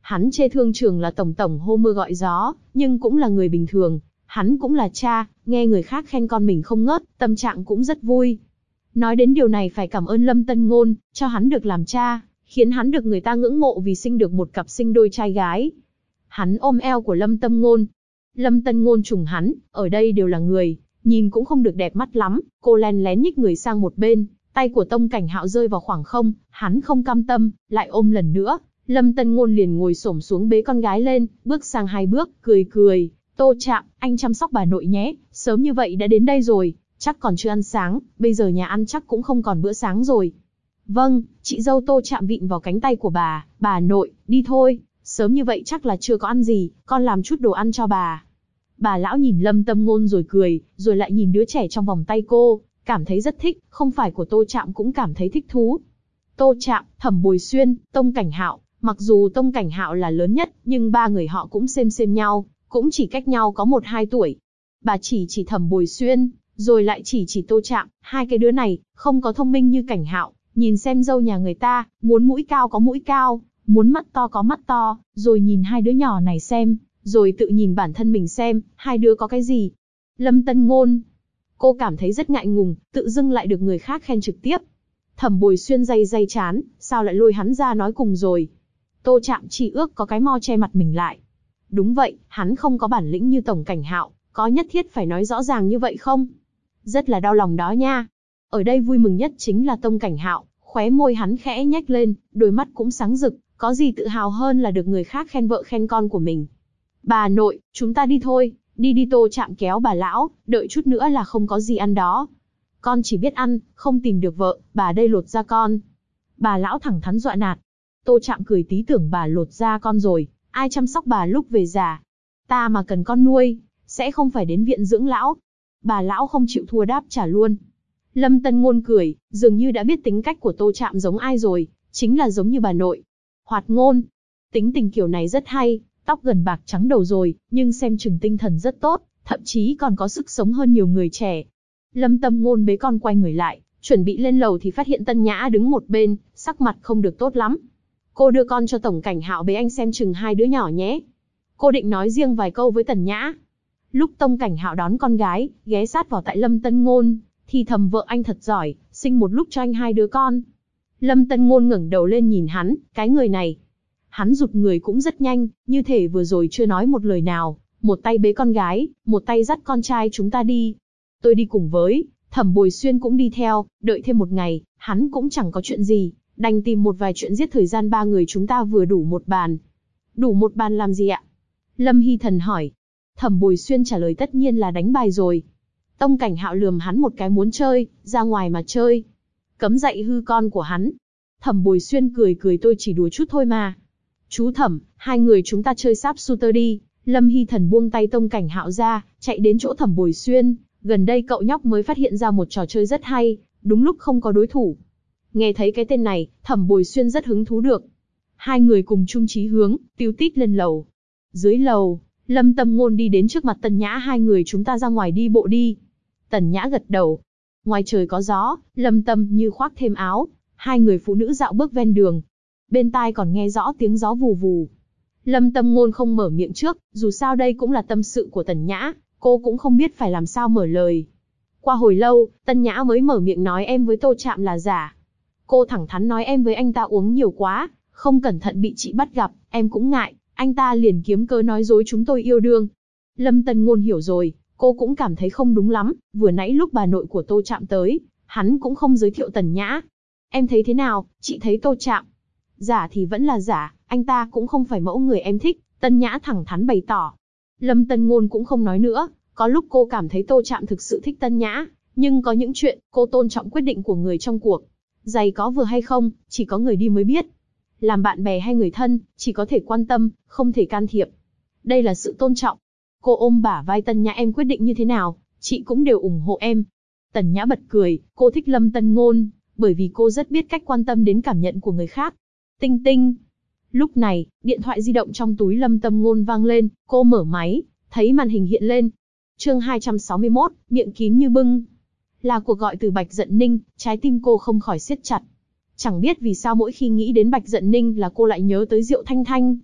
Hắn chê Thương Trường là tổng tổng hô mưa gọi gió, nhưng cũng là người bình thường. Hắn cũng là cha, nghe người khác khen con mình không ngớt, tâm trạng cũng rất vui. Nói đến điều này phải cảm ơn Lâm Tân Ngôn, cho hắn được làm cha, khiến hắn được người ta ngưỡng mộ vì sinh được một cặp sinh đôi trai gái. Hắn ôm eo của Lâm Tân Ngôn. Lâm Tân Ngôn trùng hắn, ở đây đều là người, nhìn cũng không được đẹp mắt lắm, cô len lén nhích người sang một bên, tay của Tông Cảnh Hạo rơi vào khoảng không, hắn không cam tâm, lại ôm lần nữa. Lâm Tân Ngôn liền ngồi xổm xuống bế con gái lên, bước sang 2 bước, cười cười, Tô Trạm, anh chăm sóc bà nội nhé, sớm như vậy đã đến đây rồi, chắc còn chưa ăn sáng, bây giờ nhà ăn chắc cũng không còn bữa sáng rồi. Vâng, chị dâu Tô Trạm vịn vào cánh tay của bà nội, đi thôi, sớm như vậy chắc là chưa có ăn gì, con làm chút đồ ăn cho bà. Bà lão nhìn Lâm Tân Ngôn rồi cười, rồi lại nhìn đứa trẻ trong vòng tay cô, cảm thấy rất thích, không phải của Tô Trạm cũng cảm thấy thích thú. Tô Trạm, Thẩm Bồi Xuyên, Tông Cảnh Hạo, mặc dù Tông Cảnh Hạo là lớn nhất, nhưng ba người họ cũng xem nhau, cũng chỉ cách nhau có 1-2 tuổi. Bà chỉ Thẩm Bồi Xuyên, rồi lại chỉ Tô Trạm, hai cái đứa này, không có thông minh như Cảnh Hạo, nhìn xem dâu nhà người ta, muốn mũi cao có mũi cao, muốn mắt to có mắt to, rồi nhìn hai đứa nhỏ này xem, rồi tự nhìn bản thân mình xem, hai đứa có cái gì. Lâm Tân Ngôn, cô cảm thấy rất ngại ngùng, tự dưng lại được người khác khen trực tiếp. Thẩm Bồi Xuyên day chán, sao lại lôi hắn ra nói cùng rồi. Tô Trạm chỉ ước có cái mo che mặt mình lại. Đúng vậy, hắn không có bản lĩnh như Tổng Cảnh Hạo, có nhất thiết phải nói rõ ràng như vậy không? Rất là đau lòng đó nha. Ở đây vui mừng nhất chính là Tông Cảnh Hạo, khóe môi hắn khẽ nhếch lên, đôi mắt cũng sáng rực, có gì tự hào hơn là được người khác khen vợ khen con của mình. Bà nội, chúng ta đi thôi, đi Tô Trạm kéo bà lão, đợi chút nữa là không có gì ăn đó. Con chỉ biết ăn, không tìm được vợ, bà đây lột da con. Bà lão thẳng thắn dọa nạt. Tô Trạm cười tí tưởng bà lột da con rồi, ai chăm sóc bà lúc về già. Ta mà cần con nuôi, sẽ không phải đến viện dưỡng lão. Bà lão không chịu thua đáp trả luôn. Lâm Tân Ngôn cười, dường như đã biết tính cách của Tô Trạm giống ai rồi, chính là giống như bà nội. Hoạt ngôn. Tính tình kiểu này rất hay, tóc gần bạc trắng đầu rồi, nhưng xem chừng tinh thần rất tốt, thậm chí còn có sức sống hơn nhiều người trẻ. Lâm Tân Ngôn bế con quay người lại, chuẩn bị lên lầu thì phát hiện Tân Nhã đứng một bên, sắc mặt không được tốt lắm. Cô đưa con cho Tổng Cảnh Hạo bế anh xem chừng hai đứa nhỏ nhé. Cô định nói riêng vài câu với Tần Nhã. Lúc Tông Cảnh Hạo đón con gái, ghé sát vào tại Lâm Tân Ngôn, thì thầm vợ anh thật giỏi, sinh một lúc cho anh 2 đứa con. Lâm Tân Ngôn ngẩng đầu lên nhìn hắn, cái người này. Hắn rụt người cũng rất nhanh, như thể vừa rồi chưa nói một lời nào, một tay bế con gái, một tay dắt con trai chúng ta đi. Tôi đi cùng với, Thẩm Bồi Xuyên cũng đi theo, đợi thêm một ngày, hắn cũng chẳng có chuyện gì, đành tìm một vài chuyện giết thời gian ba người chúng ta vừa đủ một bàn. Đủ một bàn làm gì ạ? Lâm Hy Thần hỏi. Thẩm Bồi Xuyên trả lời tất nhiên là đánh bài rồi. Tông Cảnh Hạo lườm hắn một cái muốn chơi, ra ngoài mà chơi. Cấm dạy hư con của hắn. Thẩm Bồi Xuyên cười cười tôi chỉ đùa chút thôi mà. Chú Thẩm, hai người chúng ta chơi sáp shooter đi. Lâm Hy Thần buông tay Tông Cảnh Hạo ra, chạy đến chỗ Thẩm Bồi Xuyên. Gần đây cậu nhóc mới phát hiện ra một trò chơi rất hay, đúng lúc không có đối thủ. Nghe thấy cái tên này, Thẩm Bồi Xuyên rất hứng thú được. Hai người cùng chung chí hướng, tíu tít lên lầu. Dưới lầu, Lâm Tân Ngôn đi đến trước mặt Tần Nhã hai người chúng ta ra ngoài đi bộ đi. Tần Nhã gật đầu. Ngoài trời có gió, Lâm Tâm như khoác thêm áo, hai người phụ nữ dạo bước ven đường. Bên tai còn nghe rõ tiếng gió vù vù. Lâm Tân Ngôn không mở miệng trước, dù sao đây cũng là tâm sự của Tần Nhã, cô cũng không biết phải làm sao mở lời. Qua hồi lâu, Tần Nhã mới mở miệng nói em với Tô Trạm là giả. Cô thẳng thắn nói em với anh ta uống nhiều quá, không cẩn thận bị chị bắt gặp, em cũng ngại, anh ta liền kiếm cớ nói dối chúng tôi yêu đương. Lâm Tân Ngôn hiểu rồi, cô cũng cảm thấy không đúng lắm, vừa nãy lúc bà nội của Tô Trạm tới, hắn cũng không giới thiệu Tần Nhã. Em thấy thế nào, chị thấy Tô Trạm? Giả thì vẫn là giả, anh ta cũng không phải mẫu người em thích, Tần Nhã thẳng thắn bày tỏ. Lâm Tân Ngôn cũng không nói nữa, có lúc cô cảm thấy Tô Trạm thực sự thích Tần Nhã, nhưng có những chuyện, cô tôn trọng quyết định của người trong cuộc. Giày có vừa hay không, chỉ có người đi mới biết. Làm bạn bè hay người thân, chỉ có thể quan tâm, không thể can thiệp. Đây là sự tôn trọng. Cô ôm bả vai Tần Nhã em quyết định như thế nào, chị cũng đều ủng hộ em. Tần Nhã bật cười, cô thích Lâm Tân Ngôn, bởi vì cô rất biết cách quan tâm đến cảm nhận của người khác. Tinh tinh. Lúc này, điện thoại di động trong túi Lâm Tân Ngôn vang lên, cô mở máy, thấy màn hình hiện lên. Chương 261, miệng kín như bưng. Là cuộc gọi từ Bạch Dận Ninh, trái tim cô không khỏi siết chặt. Chẳng biết vì sao mỗi khi nghĩ đến Bạch Dận Ninh là cô lại nhớ tới Diệu Thanh Thanh.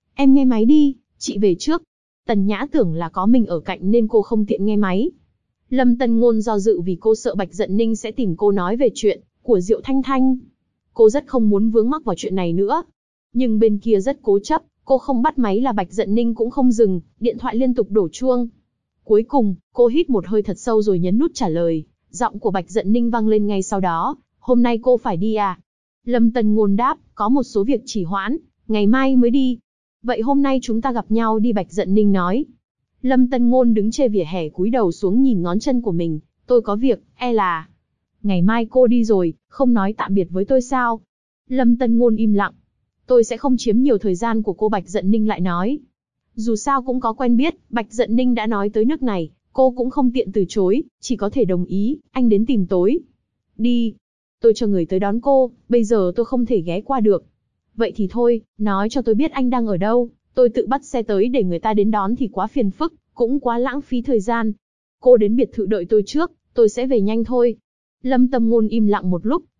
Em nghe máy đi, chị về trước. Tần Nhã tưởng là có mình ở cạnh nên cô không tiện nghe máy. Lâm Tân Ngôn do dự vì cô sợ Bạch Dận Ninh sẽ tìm cô nói về chuyện của Diệu Thanh Thanh. Cô rất không muốn vướng mắc vào chuyện này nữa. Nhưng bên kia rất cố chấp, cô không bắt máy là Bạch Dận Ninh cũng không dừng, điện thoại liên tục đổ chuông. Cuối cùng, cô hít một hơi thật sâu rồi nhấn nút trả lời. Giọng của Bạch Dận Ninh vang lên ngay sau đó. Hôm nay cô phải đi à? Lâm Tân Ngôn đáp, có một số việc trì hoãn, ngày mai mới đi. Vậy hôm nay chúng ta gặp nhau đi, Bạch Dận Ninh nói. Lâm Tân Ngôn đứng trên vỉa hè cúi đầu xuống nhìn ngón chân của mình. Tôi có việc, là... Ngày mai cô đi rồi, không nói tạm biệt với tôi sao? Lâm Tân Ngôn im lặng. Tôi sẽ không chiếm nhiều thời gian của cô, Bạch Dận Ninh lại nói. Dù sao cũng có quen biết, Bạch Dận Ninh đã nói tới nước này, cô cũng không tiện từ chối, chỉ có thể đồng ý, anh đến tìm tối. Đi. Tôi cho người tới đón cô, bây giờ tôi không thể ghé qua được. Vậy thì thôi, nói cho tôi biết anh đang ở đâu, tôi tự bắt xe tới để người ta đến đón thì quá phiền phức, cũng quá lãng phí thời gian. Cô đến biệt thự đợi tôi trước, tôi sẽ về nhanh thôi. Lâm Tân Ngôn im lặng một lúc,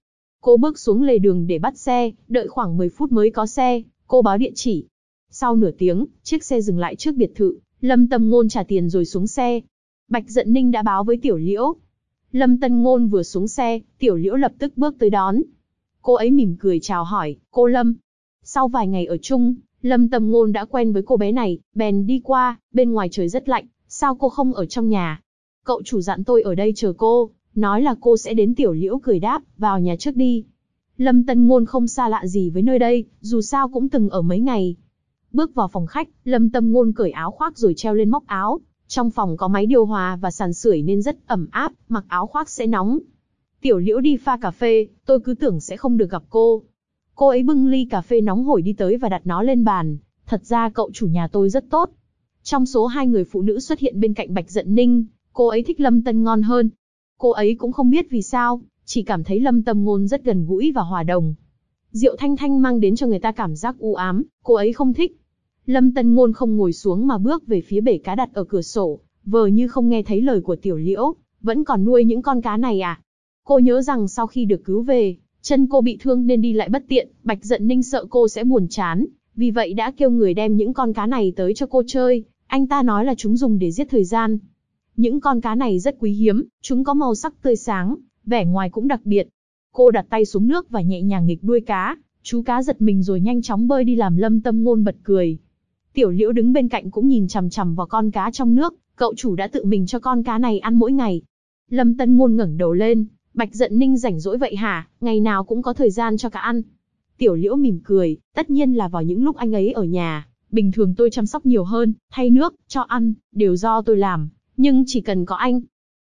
Cô bước xuống lề đường để bắt xe, đợi khoảng 10 phút mới có xe, cô báo địa chỉ. Sau nửa tiếng, chiếc xe dừng lại trước biệt thự, Lâm Tân Ngôn trả tiền rồi xuống xe. Bạch Dận Ninh đã báo với Tiểu Liễu. Lâm Tân Ngôn vừa xuống xe, Tiểu Liễu lập tức bước tới đón. Cô ấy mỉm cười chào hỏi, cô Lâm. Sau vài ngày ở chung, Lâm Tân Ngôn đã quen với cô bé này, bèn đi qua, bên ngoài trời rất lạnh, sao cô không ở trong nhà? Cậu chủ dặn tôi ở đây chờ cô, nói là cô sẽ đến. Tiểu Liễu cười đáp, vào nhà trước đi. Lâm Tân Ngôn không xa lạ gì với nơi đây, dù sao cũng từng ở mấy ngày. Bước vào phòng khách, Lâm Tân Ngôn cởi áo khoác rồi treo lên móc áo. Trong phòng có máy điều hòa và sàn sưởi nên rất ẩm áp, mặc áo khoác sẽ nóng. Tiểu Liễu đi pha cà phê, tôi cứ tưởng sẽ không được gặp cô. Cô ấy bưng ly cà phê nóng hổi đi tới và đặt nó lên bàn. Thật ra cậu chủ nhà tôi rất tốt. Trong số hai người phụ nữ xuất hiện bên cạnh Bạch Dận Ninh, cô ấy thích Lâm Tân Ngôn hơn. Cô ấy cũng không biết vì sao, chỉ cảm thấy Lâm Tân Ngôn rất gần gũi và hòa đồng. Diệu Thanh Thanh mang đến cho người ta cảm giác u ám, cô ấy không thích. Lâm Tân Ngôn không ngồi xuống mà bước về phía bể cá đặt ở cửa sổ, vờ như không nghe thấy lời của Tiểu Liễu, vẫn còn nuôi những con cá này à? Cô nhớ rằng sau khi được cứu về, chân cô bị thương nên đi lại bất tiện, Bạch Dận Ninh sợ cô sẽ buồn chán, vì vậy đã kêu người đem những con cá này tới cho cô chơi, anh ta nói là chúng dùng để giết thời gian. Những con cá này rất quý hiếm, chúng có màu sắc tươi sáng, vẻ ngoài cũng đặc biệt. Cô đặt tay xuống nước và nhẹ nhàng nghịch đuôi cá, chú cá giật mình rồi nhanh chóng bơi đi làm Lâm Tân Ngôn bật cười. Tiểu Liễu đứng bên cạnh cũng nhìn chằm chằm vào con cá trong nước, cậu chủ đã tự mình cho con cá này ăn mỗi ngày. Lâm Tân Ngôn ngẩng đầu lên, Bạch Dận Ninh rảnh rỗi vậy hả, ngày nào cũng có thời gian cho cá ăn. Tiểu Liễu mỉm cười, tất nhiên là vào những lúc anh ấy ở nhà, bình thường tôi chăm sóc nhiều hơn, thay nước, cho ăn, đều do tôi làm, nhưng chỉ cần có anh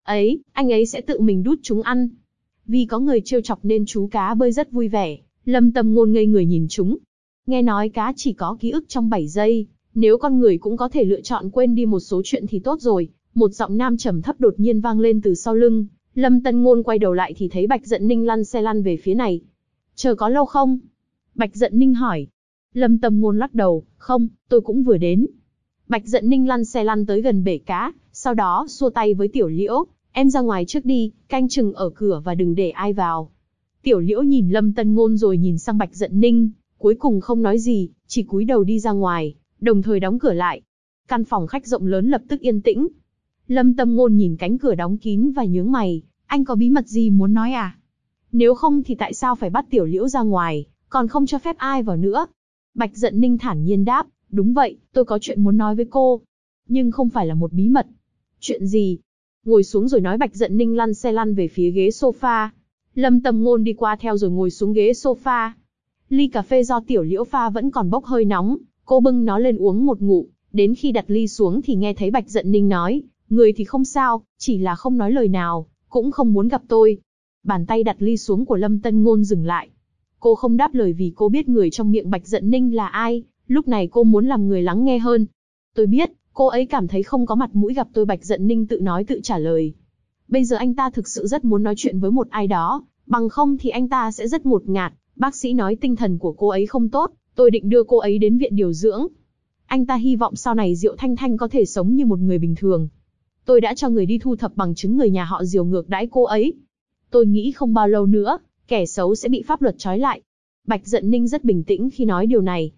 ấy sẽ tự mình đút chúng ăn. Vì có người trêu chọc nên chú cá bơi rất vui vẻ, Lâm Tân Ngôn ngây người nhìn chúng. Nghe nói cá chỉ có ký ức trong 7 giây, nếu con người cũng có thể lựa chọn quên đi một số chuyện thì tốt rồi. Một giọng nam trầm thấp đột nhiên vang lên từ sau lưng. Lâm Tân Ngôn quay đầu lại thì thấy Bạch Dận Ninh lăn xe lăn về phía này. Chờ có lâu không? Bạch Dận Ninh hỏi. Lâm Tân Ngôn lắc đầu, không, tôi cũng vừa đến. Bạch Dận Ninh lăn xe lăn tới gần bể cá, sau đó xua tay với Tiểu Liễu, em ra ngoài trước đi, canh chừng ở cửa và đừng để ai vào. Tiểu Liễu nhìn Lâm Tân Ngôn rồi nhìn sang Bạch Dận Ninh, cuối cùng không nói gì, chỉ cúi đầu đi ra ngoài, đồng thời đóng cửa lại. Căn phòng khách rộng lớn lập tức yên tĩnh. Lâm Tân Ngôn nhìn cánh cửa đóng kín và nhướng mày, anh có bí mật gì muốn nói à? Nếu không thì tại sao phải bắt Tiểu Liễu ra ngoài, còn không cho phép ai vào nữa? Bạch Dận Ninh thản nhiên đáp, đúng vậy, tôi có chuyện muốn nói với cô. Nhưng không phải là một bí mật. Chuyện gì? Ngồi xuống rồi nói. Bạch Dận Ninh lăn xe lăn về phía ghế sofa. Lâm Tân Ngôn đi qua theo rồi ngồi xuống ghế sofa. Ly cà phê do Tiểu Liễu pha vẫn còn bốc hơi nóng, cô bưng nó lên uống một ngụm, đến khi đặt ly xuống thì nghe thấy Bạch Dận Ninh nói, người thì không sao, chỉ là không nói lời nào, cũng không muốn gặp tôi. Bàn tay đặt ly xuống của Lâm Tân Ngôn dừng lại. Cô không đáp lời vì cô biết người trong miệng Bạch Dận Ninh là ai, lúc này cô muốn làm người lắng nghe hơn. Tôi biết, cô ấy cảm thấy không có mặt mũi gặp tôi. Bạch Dận Ninh tự nói tự trả lời. Bây giờ anh ta thực sự rất muốn nói chuyện với một ai đó, bằng không thì anh ta sẽ rất ngột ngạt. Bác sĩ nói tinh thần của cô ấy không tốt, tôi định đưa cô ấy đến viện điều dưỡng. Anh ta hy vọng sau này Diệu Thanh Thanh có thể sống như một người bình thường. Tôi đã cho người đi thu thập bằng chứng người nhà họ Diều ngược đãi cô ấy. Tôi nghĩ không bao lâu nữa, kẻ xấu sẽ bị pháp luật trói lại. Bạch Dận Ninh rất bình tĩnh khi nói điều này.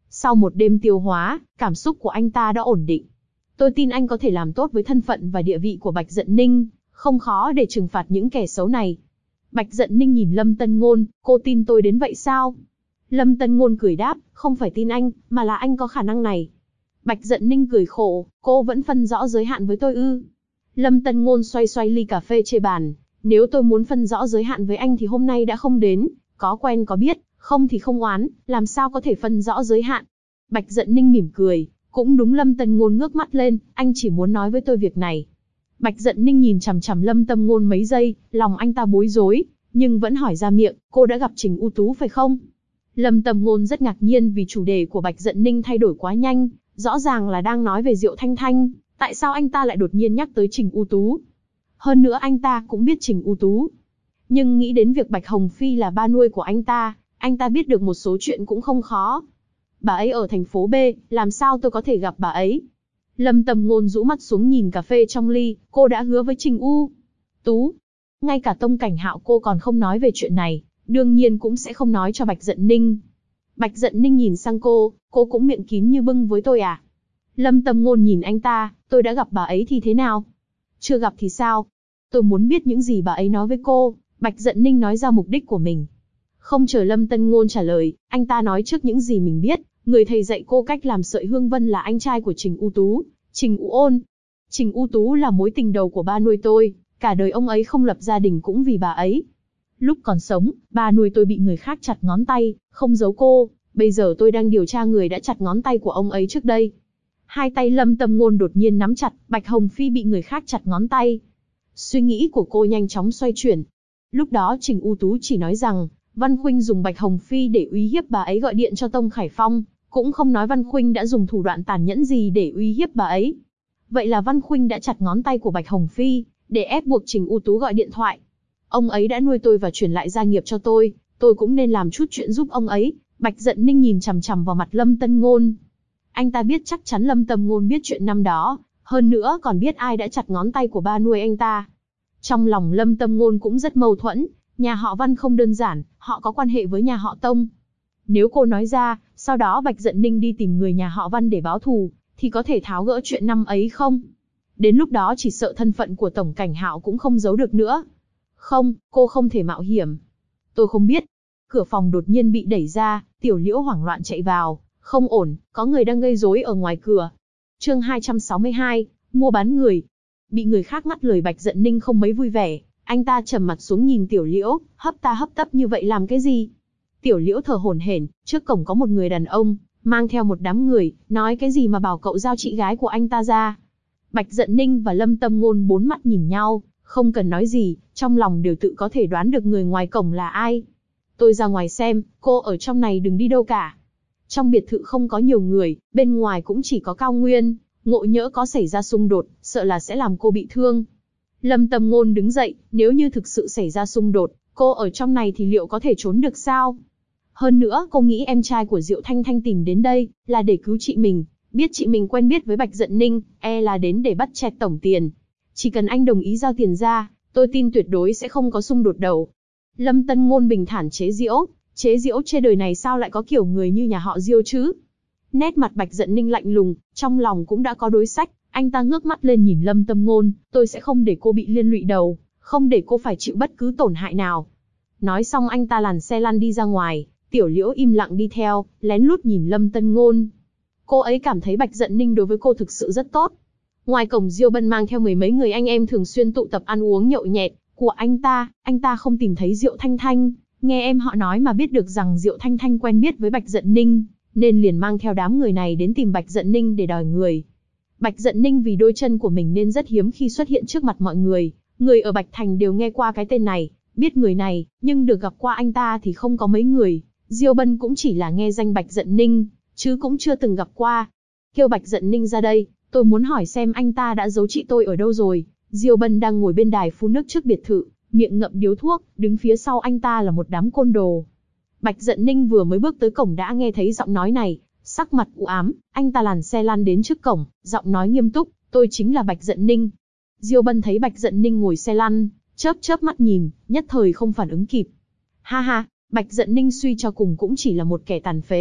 Sau một đêm tiêu hóa, cảm xúc của anh ta đã ổn định. Tôi tin anh có thể làm tốt với thân phận và địa vị của Bạch Dận Ninh, không khó để trừng phạt những kẻ xấu này. Bạch Dận Ninh nhìn Lâm Tân Ngôn, cô tin tôi đến vậy sao? Lâm Tân Ngôn cười đáp, không phải tin anh, mà là anh có khả năng này. Bạch Dận Ninh cười khổ, cô vẫn phân rõ giới hạn với tôi ư? Lâm Tân Ngôn xoay xoay ly cà phê trên bàn, nếu tôi muốn phân rõ giới hạn với anh thì hôm nay đã không đến, có quen có biết, không thì không oán, làm sao có thể phân rõ giới hạn. Bạch Dận Ninh mỉm cười, cũng đúng. Lâm Tân Ngôn ngước mắt lên, anh chỉ muốn nói với tôi việc này. Bạch Dận Ninh nhìn chằm chằm Lâm Tân Ngôn mấy giây, lòng anh ta bối rối, nhưng vẫn hỏi ra miệng, cô đã gặp Trình U Tú phải không? Lâm Tân Ngôn rất ngạc nhiên vì chủ đề của Bạch Dận Ninh thay đổi quá nhanh, rõ ràng là đang nói về Diệu Thanh Thanh, tại sao anh ta lại đột nhiên nhắc tới Trình U Tú? Hơn nữa anh ta cũng biết Trình U Tú. Nhưng nghĩ đến việc Bạch Hồng Phi là ba nuôi của anh ta biết được một số chuyện cũng không khó. Bà ấy ở thành phố B, làm sao tôi có thể gặp bà ấy? Lâm Tân Ngôn rũ mắt xuống nhìn cà phê trong ly, cô đã hứa với Trình U Tú. Ngay cả Tông Cảnh Hạo cô còn không nói về chuyện này, đương nhiên cũng sẽ không nói cho Bạch Dận Ninh. Bạch Dận Ninh nhìn sang cô cũng miệng kín như bưng với tôi à? Lâm Tân Ngôn nhìn anh ta, tôi đã gặp bà ấy thì thế nào? Chưa gặp thì sao? Tôi muốn biết những gì bà ấy nói với cô. Bạch Dận Ninh nói ra mục đích của mình. Không chờ Lâm Tân Ngôn trả lời, anh ta nói trước những gì mình biết. Người thầy dạy cô cách làm sợi hương vân là anh trai của Trình U Tú, Trình U Ôn. Trình U Tú là mối tình đầu của ba nuôi tôi, cả đời ông ấy không lập gia đình cũng vì bà ấy. Lúc còn sống, ba nuôi tôi bị người khác chặt ngón tay, không giấu cô, bây giờ tôi đang điều tra người đã chặt ngón tay của ông ấy trước đây. Hai tay Lâm Tân Ngôn đột nhiên nắm chặt, Bạch Hồng Phi bị người khác chặt ngón tay. Suy nghĩ của cô nhanh chóng xoay chuyển. Lúc đó Trình U Tú chỉ nói rằng, Văn Khuynh dùng Bạch Hồng Phi để uy hiếp bà ấy gọi điện cho Tông Khải Phong, cũng không nói Văn Khuynh đã dùng thủ đoạn tàn nhẫn gì để uy hiếp bà ấy. Vậy là Văn Khuynh đã chặt ngón tay của Bạch Hồng Phi, để ép buộc Trình U Tú gọi điện thoại. Ông ấy đã nuôi tôi và truyền lại gia nghiệp cho tôi cũng nên làm chút chuyện giúp ông ấy. Bạch Dận Ninh nhìn chằm chằm vào mặt Lâm Tân Ngôn. Anh ta biết chắc chắn Lâm Tân Ngôn biết chuyện năm đó, hơn nữa còn biết ai đã chặt ngón tay của ba nuôi anh ta. Trong lòng Lâm Tân Ngôn cũng rất mâu thuẫn, nhà họ Văn không đơn giản, họ có quan hệ với nhà họ Tông. Nếu cô nói ra, sau đó Bạch Dận Ninh đi tìm người nhà họ Văn để báo thù, thì có thể tháo gỡ chuyện năm ấy không? Đến lúc đó chỉ sợ thân phận của Tổng Cảnh Hạo cũng không giấu được nữa. Không, cô không thể mạo hiểm. Tôi không biết. Cửa phòng đột nhiên bị đẩy ra, Tiểu Liễu hoảng loạn chạy vào. Không ổn, có người đang gây rối ở ngoài cửa. Chương 262, mua bán người. Bị người khác ngắt lời Bạch Dận Ninh không mấy vui vẻ. Anh ta trầm mặt xuống nhìn Tiểu Liễu, hấp ta hấp tấp như vậy làm cái gì? Tiểu Liễu thở hổn hển, trước cổng có một người đàn ông, mang theo một đám người, nói cái gì mà bảo cậu giao chị gái của anh ta ra. Bạch Dận Ninh và Lâm Tân Ngôn bốn mắt nhìn nhau, không cần nói gì, trong lòng đều tự có thể đoán được người ngoài cổng là ai. Tôi ra ngoài xem, cô ở trong này đừng đi đâu cả. Trong biệt thự không có nhiều người, bên ngoài cũng chỉ có Cao Nguyên, ngộ nhỡ có xảy ra xung đột, sợ là sẽ làm cô bị thương. Lâm Tân Ngôn đứng dậy, nếu như thực sự xảy ra xung đột, cô ở trong này thì liệu có thể trốn được sao? Hơn nữa, cô nghĩ em trai của Diệu Thanh Thanh tìm đến đây, là để cứu chị mình, biết chị mình quen biết với Bạch Dận Ninh, là đến để bắt chẹt tổng tiền. Chỉ cần anh đồng ý giao tiền ra, tôi tin tuyệt đối sẽ không có xung đột đầu. Lâm Tân Ngôn bình thản chế giễu trên đời này sao lại có kiểu người như nhà họ Diêu chứ? Nét mặt Bạch Dận Ninh lạnh lùng, trong lòng cũng đã có đối sách, anh ta ngước mắt lên nhìn Lâm Tân Ngôn, tôi sẽ không để cô bị liên lụy đầu, không để cô phải chịu bất cứ tổn hại nào. Nói xong anh ta làn xe lăn đi ra ngoài, Tiểu Liễu im lặng đi theo, lén lút nhìn Lâm Tân Ngôn. Cô ấy cảm thấy Bạch Dận Ninh đối với cô thực sự rất tốt. Ngoài cổng Diêu Bân mang theo mười mấy người anh em thường xuyên tụ tập ăn uống nhậu nhẹt của anh ta không tìm thấy Diệu Thanh Thanh, nghe em họ nói mà biết được rằng Diệu Thanh Thanh quen biết với Bạch Dận Ninh, nên liền mang theo đám người này đến tìm Bạch Dận Ninh để đòi người. Bạch Dận Ninh vì đôi chân của mình nên rất hiếm khi xuất hiện trước mặt mọi người, người ở Bạch Thành đều nghe qua cái tên này, biết người này, nhưng được gặp qua anh ta thì không có mấy người. Diêu Bân cũng chỉ là nghe danh Bạch Dận Ninh, chứ cũng chưa từng gặp qua. Kêu Bạch Dận Ninh ra đây, tôi muốn hỏi xem anh ta đã giấu chị tôi ở đâu rồi. Diêu Bân đang ngồi bên đài phun nước trước biệt thự, miệng ngậm điếu thuốc, đứng phía sau anh ta là một đám côn đồ. Bạch Dận Ninh vừa mới bước tới cổng đã nghe thấy giọng nói này, sắc mặt u ám, anh ta làn xe lăn đến trước cổng, giọng nói nghiêm túc, tôi chính là Bạch Dận Ninh. Diêu Bân thấy Bạch Dận Ninh ngồi xe lăn, chớp mắt nhìn, nhất thời không phản ứng kịp. Ha ha, Bạch Dận Ninh suy cho cùng cũng chỉ là một kẻ tàn phế,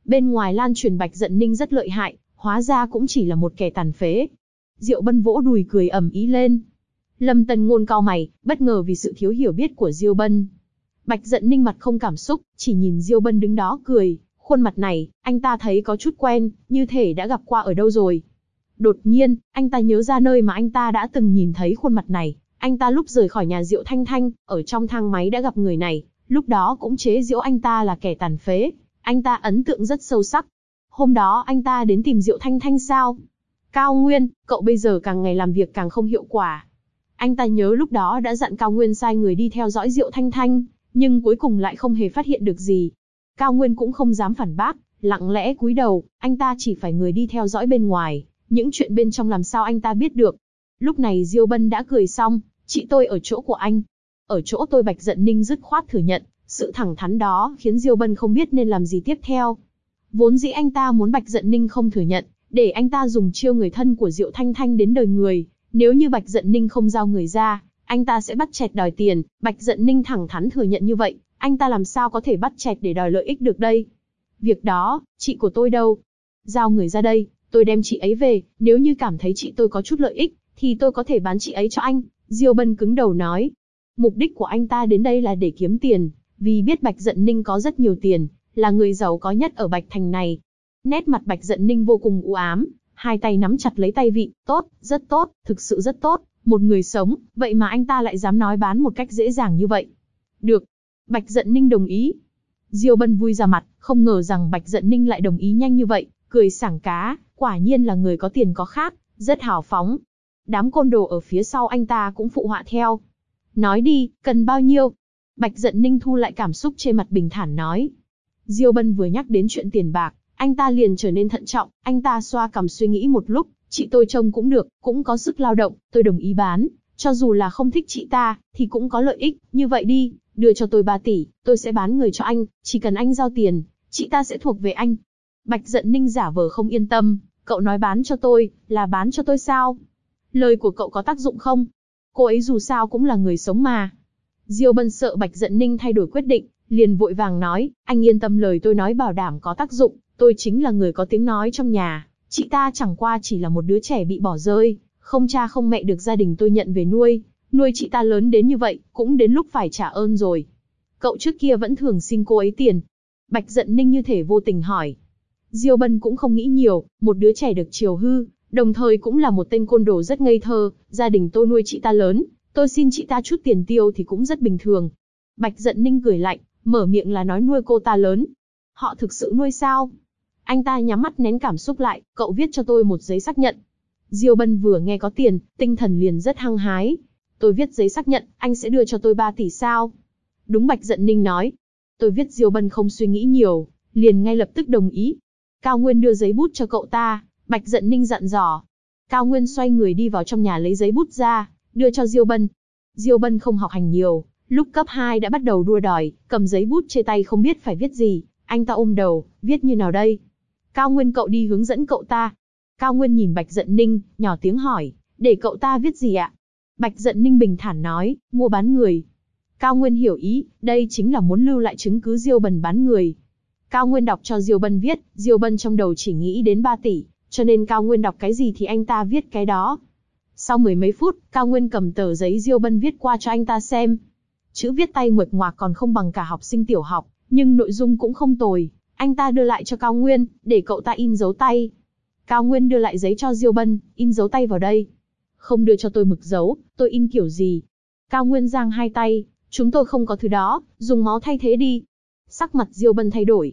Bên ngoài lan truyền Bạch Dận Ninh rất lợi hại, hóa ra cũng chỉ là một kẻ tàn phế. Diệu Bân vỗ đùi cười ầm ĩ lên. Lâm Tân Ngôn cau mày, bất ngờ vì sự thiếu hiểu biết của Diêu Bân. Bạch Dận Ninh mặt không cảm xúc, chỉ nhìn Diêu Bân đứng đó cười, khuôn mặt này, anh ta thấy có chút quen, như thể đã gặp qua ở đâu rồi. Đột nhiên, anh ta nhớ ra nơi mà anh ta đã từng nhìn thấy khuôn mặt này. Anh ta lúc rời khỏi nhà Diệu Thanh Thanh, ở trong thang máy đã gặp người này, lúc đó cũng chế giễu anh ta là kẻ tàn phế. Anh ta ấn tượng rất sâu sắc. Hôm đó anh ta đến tìm Diệu Thanh Thanh sao? Cao Nguyên, cậu bây giờ càng ngày làm việc càng không hiệu quả. Anh ta nhớ lúc đó đã dặn Cao Nguyên sai người đi theo dõi Diệu Thanh Thanh, nhưng cuối cùng lại không hề phát hiện được gì. Cao Nguyên cũng không dám phản bác, lặng lẽ cúi đầu, anh ta chỉ phải người đi theo dõi bên ngoài, những chuyện bên trong làm sao anh ta biết được. Lúc này Diêu Bân đã cười xong, chị tôi ở chỗ của anh. Ở chỗ tôi. Bạch Dận Ninh dứt khoát thừa nhận, sự thẳng thắn đó khiến Diêu Bân không biết nên làm gì tiếp theo. Vốn dĩ anh ta muốn Bạch Dận Ninh không thừa nhận, để anh ta dùng chiêu người thân của Diệu Thanh Thanh đến đời người. Nếu như Bạch Dận Ninh không giao người ra, anh ta sẽ bắt chẹt đòi tiền. Bạch Dận Ninh thẳng thắn thừa nhận như vậy, anh ta làm sao có thể bắt chẹt để đòi lợi ích được đây? Việc đó, chị của tôi đâu? Giao người ra đây, tôi đem chị ấy về, nếu như cảm thấy chị tôi có chút lợi ích, thì tôi có thể bán chị ấy cho anh. Diêu Bân cứng đầu nói. Mục đích của anh ta đến đây là để kiếm tiền, vì biết Bạch Dận Ninh có rất nhiều tiền, là người giàu có nhất ở Bạch Thành này. Nét mặt Bạch Dận Ninh vô cùng u ám, hai tay nắm chặt lấy tay vịn. Tốt, rất tốt, thực sự rất tốt. Một người sống, vậy mà anh ta lại dám nói bán một cách dễ dàng như vậy. Được. Bạch Dận Ninh đồng ý. Diêu Bân vui ra mặt, không ngờ rằng Bạch Dận Ninh lại đồng ý nhanh như vậy, cười sảng cá, quả nhiên là người có tiền có khác, rất hào phóng. Đám côn đồ ở phía sau anh ta cũng phụ họa theo. Nói đi, cần bao nhiêu? Bạch Dận Ninh thu lại cảm xúc trên mặt bình thản nói. Diêu Bân vừa nhắc đến chuyện tiền bạc, anh ta liền trở nên thận trọng, anh ta xoa cằm suy nghĩ một lúc, chị tôi trông cũng được, cũng có sức lao động, tôi đồng ý bán, cho dù là không thích chị ta, thì cũng có lợi ích, như vậy đi, đưa cho tôi 3 tỷ, tôi sẽ bán người cho anh, chỉ cần anh giao tiền, chị ta sẽ thuộc về anh. Bạch Dận Ninh giả vờ không yên tâm, cậu nói bán cho tôi, là bán cho tôi sao? Lời của cậu có tác dụng không? Cô ấy dù sao cũng là người sống mà. Diêu Bân sợ Bạch Dận Ninh thay đổi quyết định, liền vội vàng nói, anh yên tâm, lời tôi nói bảo đảm có tác dụng, tôi chính là người có tiếng nói trong nhà, chị ta chẳng qua chỉ là một đứa trẻ bị bỏ rơi, không cha không mẹ được gia đình tôi nhận về nuôi chị ta lớn đến như vậy, cũng đến lúc phải trả ơn rồi. Cậu trước kia vẫn thường xin cô ấy tiền. Bạch Dận Ninh như thể vô tình hỏi. Diêu Bân cũng không nghĩ nhiều, một đứa trẻ được chiều hư, đồng thời cũng là một tên côn đồ rất ngây thơ, gia đình tôi nuôi chị ta lớn, tôi xin chị ta chút tiền tiêu thì cũng rất bình thường. Bạch Dận Ninh cười lạnh, mở miệng là nói nuôi cô ta lớn. Họ thực sự nuôi sao? Anh ta nhắm mắt nén cảm xúc lại, cậu viết cho tôi một giấy xác nhận. Diêu Bân vừa nghe có tiền, tinh thần liền rất hăng hái. Tôi viết giấy xác nhận, anh sẽ đưa cho tôi 3 tỷ sao? Đúng, Bạch Dận Ninh nói. Tôi viết. Diêu Bân không suy nghĩ nhiều, liền ngay lập tức đồng ý. Cao Nguyên đưa giấy bút cho cậu ta, Bạch Dận Ninh dặn dò. Cao Nguyên xoay người đi vào trong nhà lấy giấy bút ra, đưa cho Diêu Bân. Diêu Bân không học hành nhiều, lúc cấp 2 đã bắt đầu đua đòi, cầm giấy bút trên tay không biết phải viết gì, anh ta ôm đầu, viết như nào đây? Cao Nguyên, cậu đi hướng dẫn cậu ta. Cao Nguyên nhìn Bạch Dận Ninh, nhỏ tiếng hỏi, để cậu ta viết gì ạ? Bạch Dận Ninh bình thản nói, mua bán người. Cao Nguyên hiểu ý, đây chính là muốn lưu lại chứng cứ Diêu Bân bán người. Cao Nguyên đọc cho Diêu Bân viết, Diêu Bân trong đầu chỉ nghĩ đến 3 tỷ, cho nên Cao Nguyên đọc cái gì thì anh ta viết cái đó. Sau mười mấy phút, Cao Nguyên cầm tờ giấy Diêu Bân viết qua cho anh ta xem. Chữ viết tay nguệch ngoạc còn không bằng cả học sinh tiểu học, nhưng nội dung cũng không tồi. Anh ta đưa lại cho Cao Nguyên, để cậu ta in dấu tay. Cao Nguyên đưa lại giấy cho Diêu Bân, in dấu tay vào đây. Không đưa cho tôi mực dấu, tôi in kiểu gì? Cao Nguyên giang hai tay, chúng tôi không có thứ đó, dùng máu thay thế đi. Sắc mặt Diêu Bân thay đổi,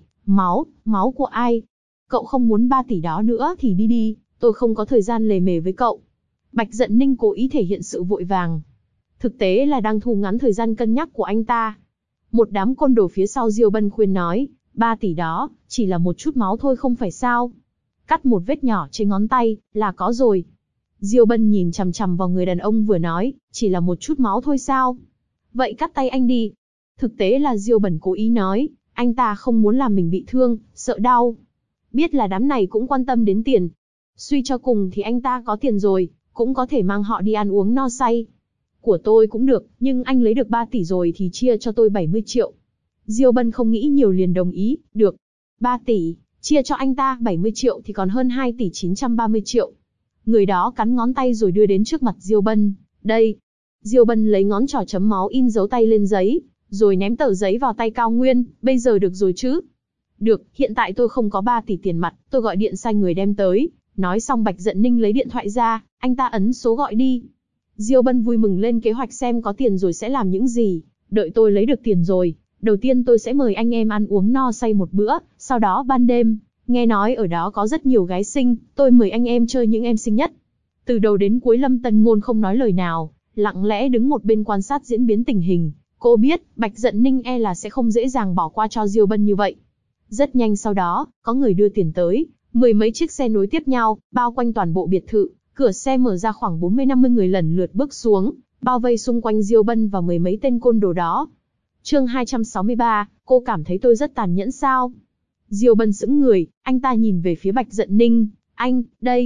máu của ai? Cậu không muốn 3 tỷ đó nữa thì đi đi, tôi không có thời gian lề mề với cậu. Bạch Dận Ninh cố ý thể hiện sự vội vàng. Thực tế là đang thu ngắn thời gian cân nhắc của anh ta. Một đám côn đồ phía sau Diêu Bân khuyên nói, 3 tỷ đó, chỉ là một chút máu thôi không phải sao? Cắt một vết nhỏ trên ngón tay, là có rồi. Diêu Bân nhìn chằm chằm vào người đàn ông vừa nói, chỉ là một chút máu thôi sao? Vậy cắt tay anh đi. Thực tế là Diêu Bân cố ý nói, anh ta không muốn làm mình bị thương, sợ đau. Biết là đám này cũng quan tâm đến tiền. Suy cho cùng thì anh ta có tiền rồi, cũng có thể mang họ đi ăn uống no say. Của tôi cũng được, nhưng anh lấy được 3 tỷ rồi thì chia cho tôi 70 triệu. Diêu Bân không nghĩ nhiều liền đồng ý, được. 3 tỷ, Chia cho anh ta 70 triệu thì còn hơn 2 tỷ 930 triệu. Người đó cắn ngón tay rồi đưa đến trước mặt Diêu Bân. Đây. Diêu Bân lấy ngón trỏ chấm máu in dấu tay lên giấy, rồi ném tờ giấy vào tay Cao Nguyên. Bây giờ được rồi chứ? Được, hiện tại tôi không có 3 tỷ tiền mặt, tôi gọi điện sai người đem tới. Nói xong Bạch Dận Ninh lấy điện thoại ra, anh ta ấn số gọi đi. Diêu Bân vui mừng lên kế hoạch xem có tiền rồi sẽ làm những gì. Đợi tôi lấy được tiền rồi, đầu tiên tôi sẽ mời anh em ăn uống no say một bữa, sau đó ban đêm, nghe nói ở đó có rất nhiều gái xinh, tôi mời anh em chơi những em xinh nhất. Từ đầu đến cuối Lâm Tân Ngôn không nói lời nào, lặng lẽ đứng một bên quan sát diễn biến tình hình. Cô biết, Bạch Dận Ninh e là sẽ không dễ dàng bỏ qua cho Diêu Bân như vậy. Rất nhanh sau đó, có người đưa tiền tới, 10 mấy chiếc xe nối tiếp nhau, bao quanh toàn bộ biệt thự, cửa xe mở ra khoảng 40-50 người lần lượt bước xuống, bao vây xung quanh Diêu Bân và 10 mấy tên côn đồ đó. Chương 263, cô cảm thấy tôi rất tàn nhẫn sao? Diêu Bân sững người, anh ta nhìn về phía Bạch Dận Ninh, anh,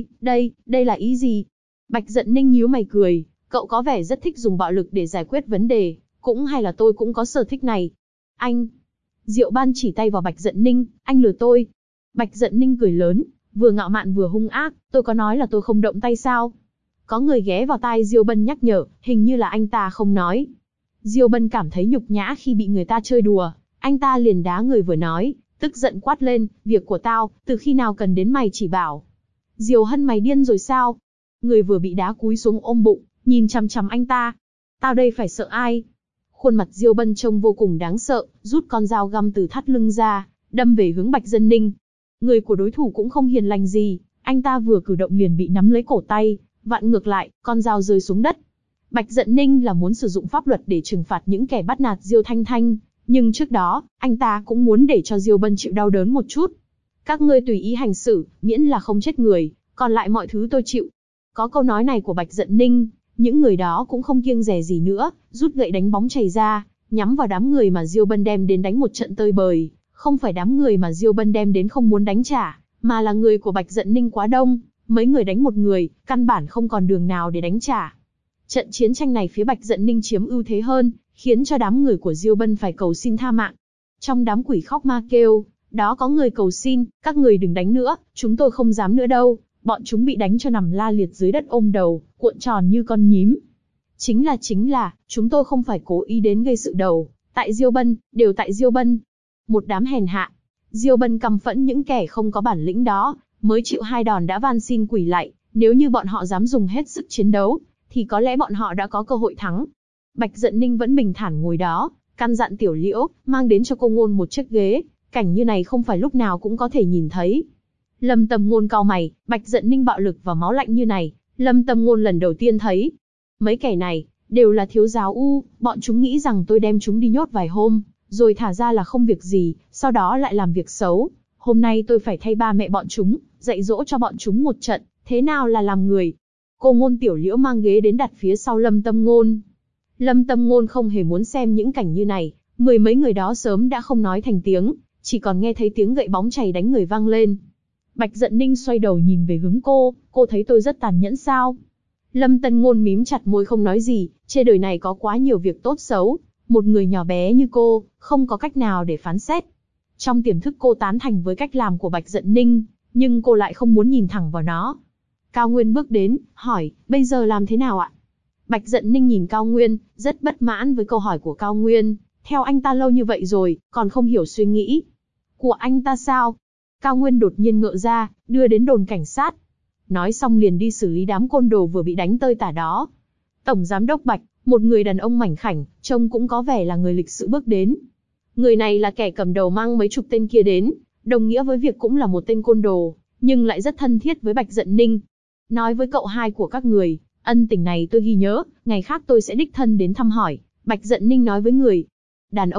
đây là ý gì? Bạch Dận Ninh nhíu mày cười, cậu có vẻ rất thích dùng bạo lực để giải quyết vấn đề, cũng hay là tôi cũng có sở thích này. Anh. Diệu Ban chỉ tay vào Bạch Dận Ninh, anh lừa tôi. Bạch Dận Ninh cười lớn, vừa ngạo mạn vừa hung ác, tôi có nói là tôi không động tay sao? Có người ghé vào tai Diêu Bân nhắc nhở, hình như là anh ta không nói. Diêu Bân cảm thấy nhục nhã khi bị người ta chơi đùa, anh ta liền đá người vừa nói, tức giận quát lên, việc của tao, từ khi nào cần đến mày chỉ bảo. Diêu Hân mày điên rồi sao? Người vừa bị đá cúi xuống ôm bụng, nhìn chằm chằm anh ta. Tao đây phải sợ ai? Khuôn mặt Diêu Bân trông vô cùng đáng sợ, rút con dao găm từ thắt lưng ra, đâm về hướng Bạch Dận Ninh. Người của đối thủ cũng không hiền lành gì, anh ta vừa cử động liền bị nắm lấy cổ tay, vặn ngược lại, con dao rơi xuống đất. Bạch Dận Ninh là muốn sử dụng pháp luật để trừng phạt những kẻ bắt nạt Diêu Thanh Thanh, nhưng trước đó, anh ta cũng muốn để cho Diêu Bân chịu đau đớn một chút. Các ngươi tùy ý hành xử, miễn là không chết người, còn lại mọi thứ tôi chịu. Có câu nói này của Bạch Dận Ninh, những người đó cũng không kiêng dè gì nữa, rút gậy đánh bóng chày ra, nhắm vào đám người mà Diêu Bân đem đến đánh một trận tơi bời. Không phải đám người mà Diêu Bân đem đến không muốn đánh trả, mà là người của Bạch Dận Ninh quá đông, mấy người đánh một người, căn bản không còn đường nào để đánh trả. Trận chiến tranh này phía Bạch Dận Ninh chiếm ưu thế hơn, khiến cho đám người của Diêu Bân phải cầu xin tha mạng. Trong đám quỷ khóc ma kêu, đó có người cầu xin, các người đừng đánh nữa, chúng tôi không dám nữa đâu. Bọn chúng bị đánh cho nằm la liệt dưới đất ôm đầu, cuộn tròn như con nhím. Chính là, chúng tôi không phải cố ý đến gây sự đầu, tại Diêu Bân, đều tại Diêu Bân. Một đám hèn hạ. Diêu Bân căm phẫn những kẻ không có bản lĩnh đó, mới chịu 2 đòn đã van xin quỳ lạy, nếu như bọn họ dám dùng hết sức chiến đấu, thì có lẽ bọn họ đã có cơ hội thắng. Bạch Dận Ninh vẫn bình thản ngồi đó, căn dặn Tiểu Liễu, mang đến cho cô Ngôn một chiếc ghế, cảnh như này không phải lúc nào cũng có thể nhìn thấy. Lâm Tâm Ngôn cau mày, Bạch Dận Ninh bạo lực và máu lạnh như này, Lâm Tâm Ngôn lần đầu tiên thấy. Mấy kẻ này, đều là thiếu giáo U, bọn chúng nghĩ rằng tôi đem chúng đi nhốt vài hôm, rồi thả ra là không việc gì, sau đó lại làm việc xấu. Hôm nay tôi phải thay ba mẹ bọn chúng, dạy dỗ cho bọn chúng một trận, thế nào là làm người. Cô Ngôn Tiểu Liễu mang ghế đến đặt phía sau Lâm Tâm Ngôn. Lâm Tâm Ngôn không hề muốn xem những cảnh như này, 10 mấy người đó sớm đã không nói thành tiếng, chỉ còn nghe thấy tiếng gậy bóng chày đánh người vang lên. Bạch Dận Ninh xoay đầu nhìn về hướng cô thấy tôi rất tàn nhẫn sao? Lâm Tân Ngôn mím chặt môi không nói gì, trên đời này có quá nhiều việc tốt xấu, một người nhỏ bé như cô, không có cách nào để phán xét. Trong tiềm thức cô tán thành với cách làm của Bạch Dận Ninh, nhưng cô lại không muốn nhìn thẳng vào nó. Cao Nguyên bước đến, hỏi, bây giờ làm thế nào ạ? Bạch Dận Ninh nhìn Cao Nguyên, rất bất mãn với câu hỏi của Cao Nguyên, theo anh ta lâu như vậy rồi, còn không hiểu suy nghĩ của anh ta sao? Cao Nguyên đột nhiên ngỡ ra, đưa đến đồn cảnh sát. Nói xong liền đi xử lý đám côn đồ vừa bị đánh tơi tả đó. Tổng giám đốc Bạch, một người đàn ông mảnh khảnh, trông cũng có vẻ là người lịch sự bước đến. Người này là kẻ cầm đầu mang mấy chục tên kia đến, đồng nghĩa với việc cũng là một tên côn đồ, nhưng lại rất thân thiết với Bạch Dận Ninh. Nói với cậu hai của các người, ân tình này tôi ghi nhớ, ngày khác tôi sẽ đích thân đến thăm hỏi. Bạch Dận Ninh nói với người đàn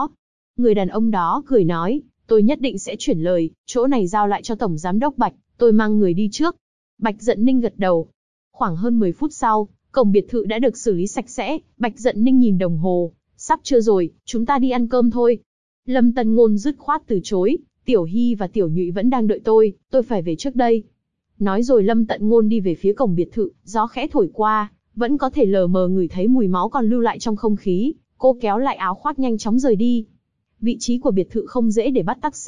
ông đó cười nói, tôi nhất định sẽ chuyển lời, chỗ này giao lại cho Tổng Giám đốc Bạch, tôi mang người đi trước. Bạch Dận Ninh gật đầu. Khoảng hơn 10 phút sau, cổng biệt thự đã được xử lý sạch sẽ, Bạch Dận Ninh nhìn đồng hồ, sắp trưa rồi, chúng ta đi ăn cơm thôi. Lâm Tân Ngôn dứt khoát từ chối, Tiểu Hy và Tiểu Nhụy vẫn đang đợi tôi phải về trước đây. Nói rồi Lâm Tận Ngôn đi về phía cổng biệt thự, gió khẽ thổi qua, vẫn có thể lờ mờ ngửi thấy mùi máu còn lưu lại trong không khí, cô kéo lại áo khoác nhanh chóng rời đi. Vị trí của biệt thự không dễ để bắt taxi,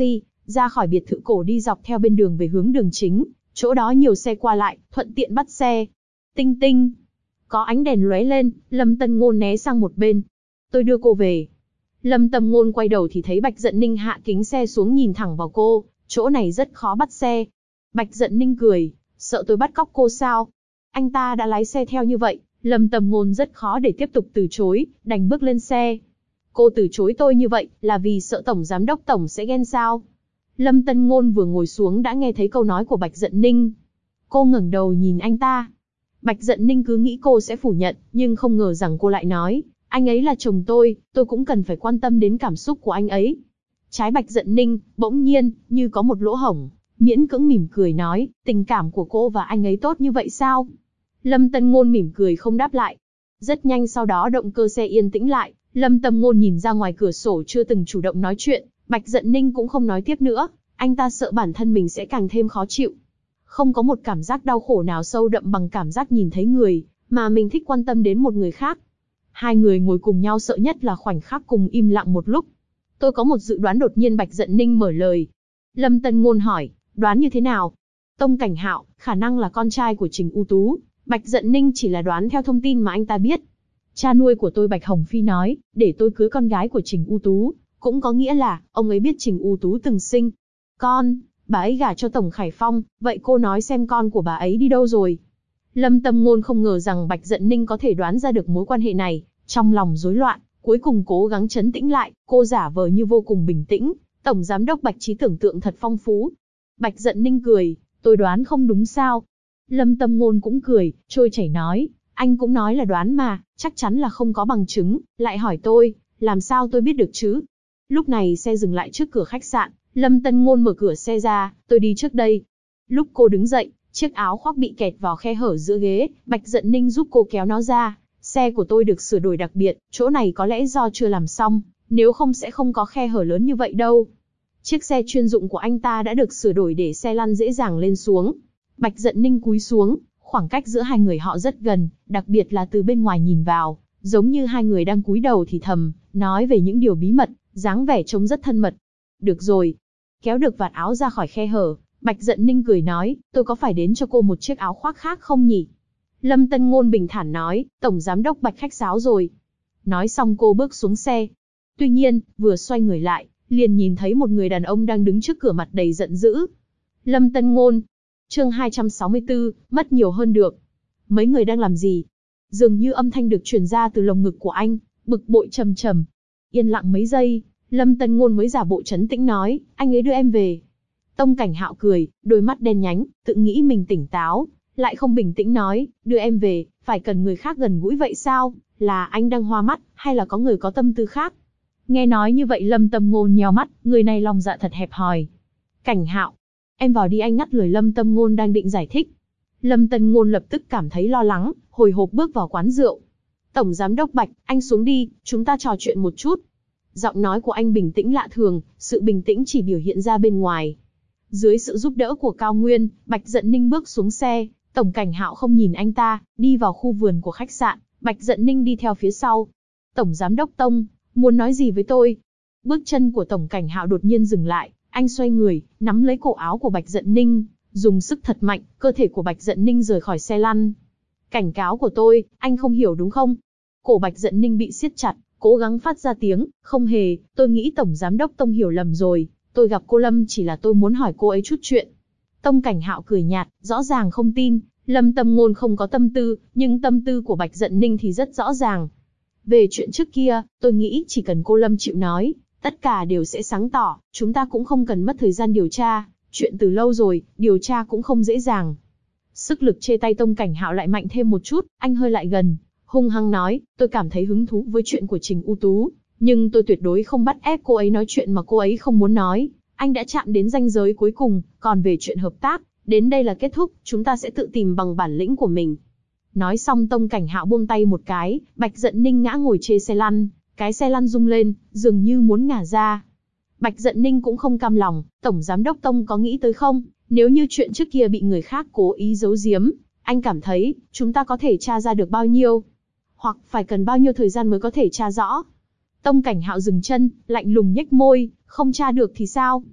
ra khỏi biệt thự cổ đi dọc theo bên đường về hướng đường chính, chỗ đó nhiều xe qua lại, thuận tiện bắt xe. Tinh tinh. Có ánh đèn lóe lên, Lâm Tân Ngôn né sang một bên. Tôi đưa cô về. Lâm Tân Ngôn quay đầu thì thấy Bạch Dận Ninh hạ kính xe xuống nhìn thẳng vào cô, chỗ này rất khó bắt xe. Bạch Dận Ninh cười, sợ tôi bắt cóc cô sao? Anh ta đã lái xe theo như vậy, Lâm Tân Ngôn rất khó để tiếp tục từ chối, đành bước lên xe. Cô từ chối tôi như vậy, là vì sợ Tổng Giám đốc Tổng sẽ ghen sao? Lâm Tân Ngôn vừa ngồi xuống đã nghe thấy câu nói của Bạch Dận Ninh. Cô ngẩng đầu nhìn anh ta. Bạch Dận Ninh cứ nghĩ cô sẽ phủ nhận, nhưng không ngờ rằng cô lại nói, anh ấy là chồng tôi cũng cần phải quan tâm đến cảm xúc của anh ấy. Trái Bạch Dận Ninh, bỗng nhiên, như có một lỗ hổng, miễn cưỡng mỉm cười nói, tình cảm của cô và anh ấy tốt như vậy sao? Lâm Tân Ngôn mỉm cười không đáp lại. Rất nhanh sau đó động cơ xe yên tĩnh lại, Lâm Tân Ngôn nhìn ra ngoài cửa sổ chưa từng chủ động nói chuyện, Bạch Dận Ninh cũng không nói tiếp nữa, anh ta sợ bản thân mình sẽ càng thêm khó chịu. Không có một cảm giác đau khổ nào sâu đậm bằng cảm giác nhìn thấy người mà mình thích quan tâm đến một người khác. Hai người ngồi cùng nhau sợ nhất là khoảnh khắc cùng im lặng một lúc. Tôi có một dự đoán, đột nhiên Bạch Dận Ninh mở lời. Lâm Tân Ngôn hỏi, đoán như thế nào? Tông Cảnh Hạo, khả năng là con trai của Trình U Tú. Bạch Dận Ninh chỉ là đoán theo thông tin mà anh ta biết. Cha nuôi của tôi Bạch Hồng Phi nói, để tôi cưới con gái của Trình U Tú, cũng có nghĩa là, ông ấy biết Trình U Tú từng sinh con, bà ấy gả cho Tổng Khải Phong, vậy cô nói xem con của bà ấy đi đâu rồi? Lâm Tâm Ngôn không ngờ rằng Bạch Dận Ninh có thể đoán ra được mối quan hệ này, trong lòng rối loạn, cuối cùng cố gắng trấn tĩnh lại, cô giả vờ như vô cùng bình tĩnh, Tổng Giám đốc Bạch trí tưởng tượng thật phong phú. Bạch Dận Ninh cười, tôi đoán không đúng sao? Lâm Tâm Ngôn cũng cười, trôi chảy nói, anh cũng nói là đoán mà, chắc chắn là không có bằng chứng, lại hỏi tôi, làm sao tôi biết được chứ? Lúc này xe dừng lại trước cửa khách sạn, Lâm Tân Ngôn mở cửa xe ra, tôi đi trước đây. Lúc cô đứng dậy, chiếc áo khoác bị kẹt vào khe hở giữa ghế, Bạch Dận Ninh giúp cô kéo nó ra. Xe của tôi được sửa đổi đặc biệt, chỗ này có lẽ do chưa làm xong, nếu không sẽ không có khe hở lớn như vậy đâu. Chiếc xe chuyên dụng của anh ta đã được sửa đổi để xe lăn dễ dàng lên xuống. Bạch Dận Ninh cúi xuống, khoảng cách giữa hai người họ rất gần, đặc biệt là từ bên ngoài nhìn vào, giống như hai người đang cúi đầu thì thầm, nói về những điều bí mật, dáng vẻ trông rất thân mật. Được rồi. Kéo được vạt áo ra khỏi khe hở, Bạch Dận Ninh cười nói, tôi có phải đến cho cô một chiếc áo khoác khác không nhỉ? Lâm Tân Ngôn bình thản nói, Tổng Giám đốc Bạch khách sáo rồi. Nói xong cô bước xuống xe. Tuy nhiên, vừa xoay người lại, liền nhìn thấy một người đàn ông đang đứng trước cửa mặt đầy giận dữ. Lâm Tân Ngôn. Chương 264, mất nhiều hơn được. Mấy người đang làm gì? Dường như âm thanh được truyền ra từ lồng ngực của anh, bực bội trầm trầm. Yên lặng mấy giây, Lâm Tân Ngôn mới giả bộ trấn tĩnh nói, anh ấy đưa em về. Tông Cảnh Hạo cười, đôi mắt đen nhánh, tự nghĩ mình tỉnh táo, lại không bình tĩnh nói, đưa em về, phải cần người khác gần gũi vậy sao? Là anh đang hoa mắt, hay là có người có tâm tư khác? Nghe nói như vậy Lâm Tâm Ngôn nheo mắt, người này lòng dạ thật hẹp hòi. Cảnh Hạo, em vào đi, anh ngắt lời Lâm Tâm Ngôn đang định giải thích. Lâm Tân Ngôn lập tức cảm thấy lo lắng, hồi hộp bước vào quán rượu. Tổng Giám đốc Bạch, anh xuống đi, chúng ta trò chuyện một chút. Giọng nói của anh bình tĩnh lạ thường, sự bình tĩnh chỉ biểu hiện ra bên ngoài. Dưới sự giúp đỡ của Cao Nguyên, Bạch Dận Ninh bước xuống xe, Tổng Cảnh Hạo không nhìn anh ta, đi vào khu vườn của khách sạn, Bạch Dận Ninh đi theo phía sau. Tổng Giám đốc Tông, muốn nói gì với tôi? Bước chân của Tổng Cảnh Hạo đột nhiên dừng lại, anh xoay người, nắm lấy cổ áo của Bạch Dận Ninh, dùng sức thật mạnh, cơ thể của Bạch Dận Ninh rời khỏi xe lăn. Cảnh cáo của tôi, anh không hiểu đúng không? Cổ Bạch Dận Ninh bị siết chặt, cố gắng phát ra tiếng, không hề, tôi nghĩ Tổng Giám đốc Tông hiểu lầm rồi, tôi gặp cô Lâm chỉ là tôi muốn hỏi cô ấy chút chuyện. Tông Cảnh Hạo cười nhạt, rõ ràng không tin, Lâm Tâm Ngôn không có tâm tư, nhưng tâm tư của Bạch Dận Ninh thì rất rõ ràng. Về chuyện trước kia, tôi nghĩ chỉ cần cô Lâm chịu nói, tất cả đều sẽ sáng tỏ, chúng ta cũng không cần mất thời gian điều tra, chuyện từ lâu rồi, điều tra cũng không dễ dàng. Sức lực chê tay Tông Cảnh Hạo lại mạnh thêm một chút, anh hơi lại gần, hung hăng nói, tôi cảm thấy hứng thú với chuyện của Trình U Tú, nhưng tôi tuyệt đối không bắt ép cô ấy nói chuyện mà cô ấy không muốn nói. Anh đã chạm đến ranh giới cuối cùng, còn về chuyện hợp tác, đến đây là kết thúc, chúng ta sẽ tự tìm bằng bản lĩnh của mình. Nói xong Tông Cảnh Hạo buông tay một cái, Bạch Dận Ninh ngã ngồi trên xe lăn, cái xe lăn rung lên, dường như muốn ngả ra. Bạch Dận Ninh cũng không cam lòng, Tổng Giám đốc Tông có nghĩ tới không, nếu như chuyện trước kia bị người khác cố ý giấu giếm, anh cảm thấy, chúng ta có thể tra ra được bao nhiêu? Hoặc phải cần bao nhiêu thời gian mới có thể tra rõ? Tông Cảnh Hạo dừng chân, lạnh lùng nhếch môi, không tra được thì sao?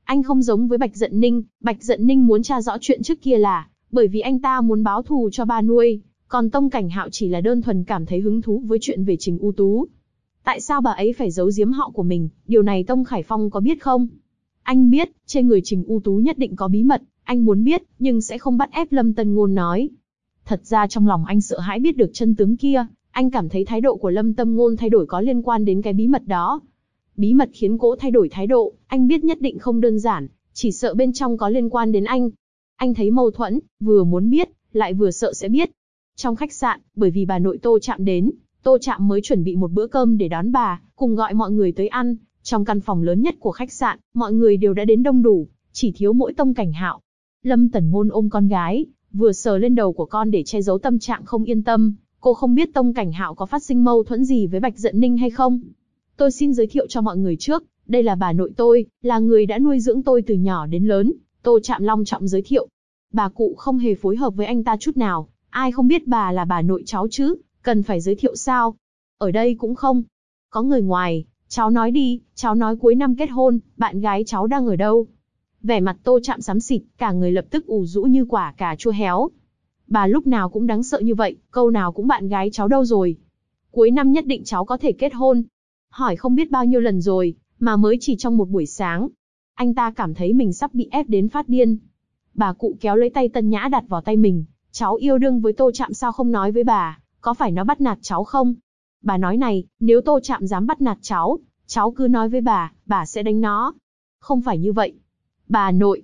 Anh không giống với Bạch Dận Ninh muốn tra rõ chuyện trước kia là bởi vì anh ta muốn báo thù cho ba nuôi, còn Tông Cảnh Hạo chỉ là đơn thuần cảm thấy hứng thú với chuyện về Trình U Tú. Tại sao bà ấy phải giấu giếm họ của mình, điều này Tông Khải Phong có biết không? Anh biết, trên người Trình U Tú nhất định có bí mật, anh muốn biết, nhưng sẽ không bắt ép Lâm Tân Ngôn nói. Thật ra trong lòng anh sợ hãi biết được chân tướng kia, anh cảm thấy thái độ của Lâm Tân Ngôn thay đổi có liên quan đến cái bí mật đó. Bí mật khiến cô thay đổi thái độ, anh biết nhất định không đơn giản, chỉ sợ bên trong có liên quan đến anh. Anh thấy mâu thuẫn, vừa muốn biết, lại vừa sợ sẽ biết. Trong khách sạn, bởi vì bà nội Tô Trạm đến, Tô Trạm mới chuẩn bị một bữa cơm để đón bà, cùng gọi mọi người tới ăn. Trong căn phòng lớn nhất của khách sạn, mọi người đều đã đến đông đủ, chỉ thiếu mỗi Tông Cảnh Hạo. Lâm Tần Ngôn ôm con gái, vừa sờ lên đầu của con để che giấu tâm trạng không yên tâm. Cô không biết Tông Cảnh Hạo có phát sinh mâu thuẫn gì với Bạch Dận Ninh hay không. Tôi xin giới thiệu cho mọi người trước, đây là bà nội tôi, là người đã nuôi dưỡng tôi từ nhỏ đến lớn. Tô Trạm long trọng giới thiệu. Bà cụ không hề phối hợp với anh ta chút nào, ai không biết bà là bà nội cháu chứ, cần phải giới thiệu sao? Ở đây cũng không có người ngoài, cháu nói đi, cháu nói cuối năm kết hôn, bạn gái cháu đang ở đâu? Vẻ mặt Tô Trạm xám xịt, cả người lập tức ủ rũ như quả cà chua héo. Bà lúc nào cũng đáng sợ như vậy, câu nào cũng bạn gái cháu đâu rồi? Cuối năm nhất định cháu có thể kết hôn. Hỏi không biết bao nhiêu lần rồi, mà mới chỉ trong một buổi sáng. Anh ta cảm thấy mình sắp bị ép đến phát điên. Bà cụ kéo lấy tay Tân Nhã đặt vào tay mình. Cháu yêu đương với Tô Trạm sao không nói với bà, có phải nó bắt nạt cháu không? Bà nói này, nếu Tô Trạm dám bắt nạt cháu cứ nói với bà sẽ đánh nó. Không phải như vậy. Bà nội,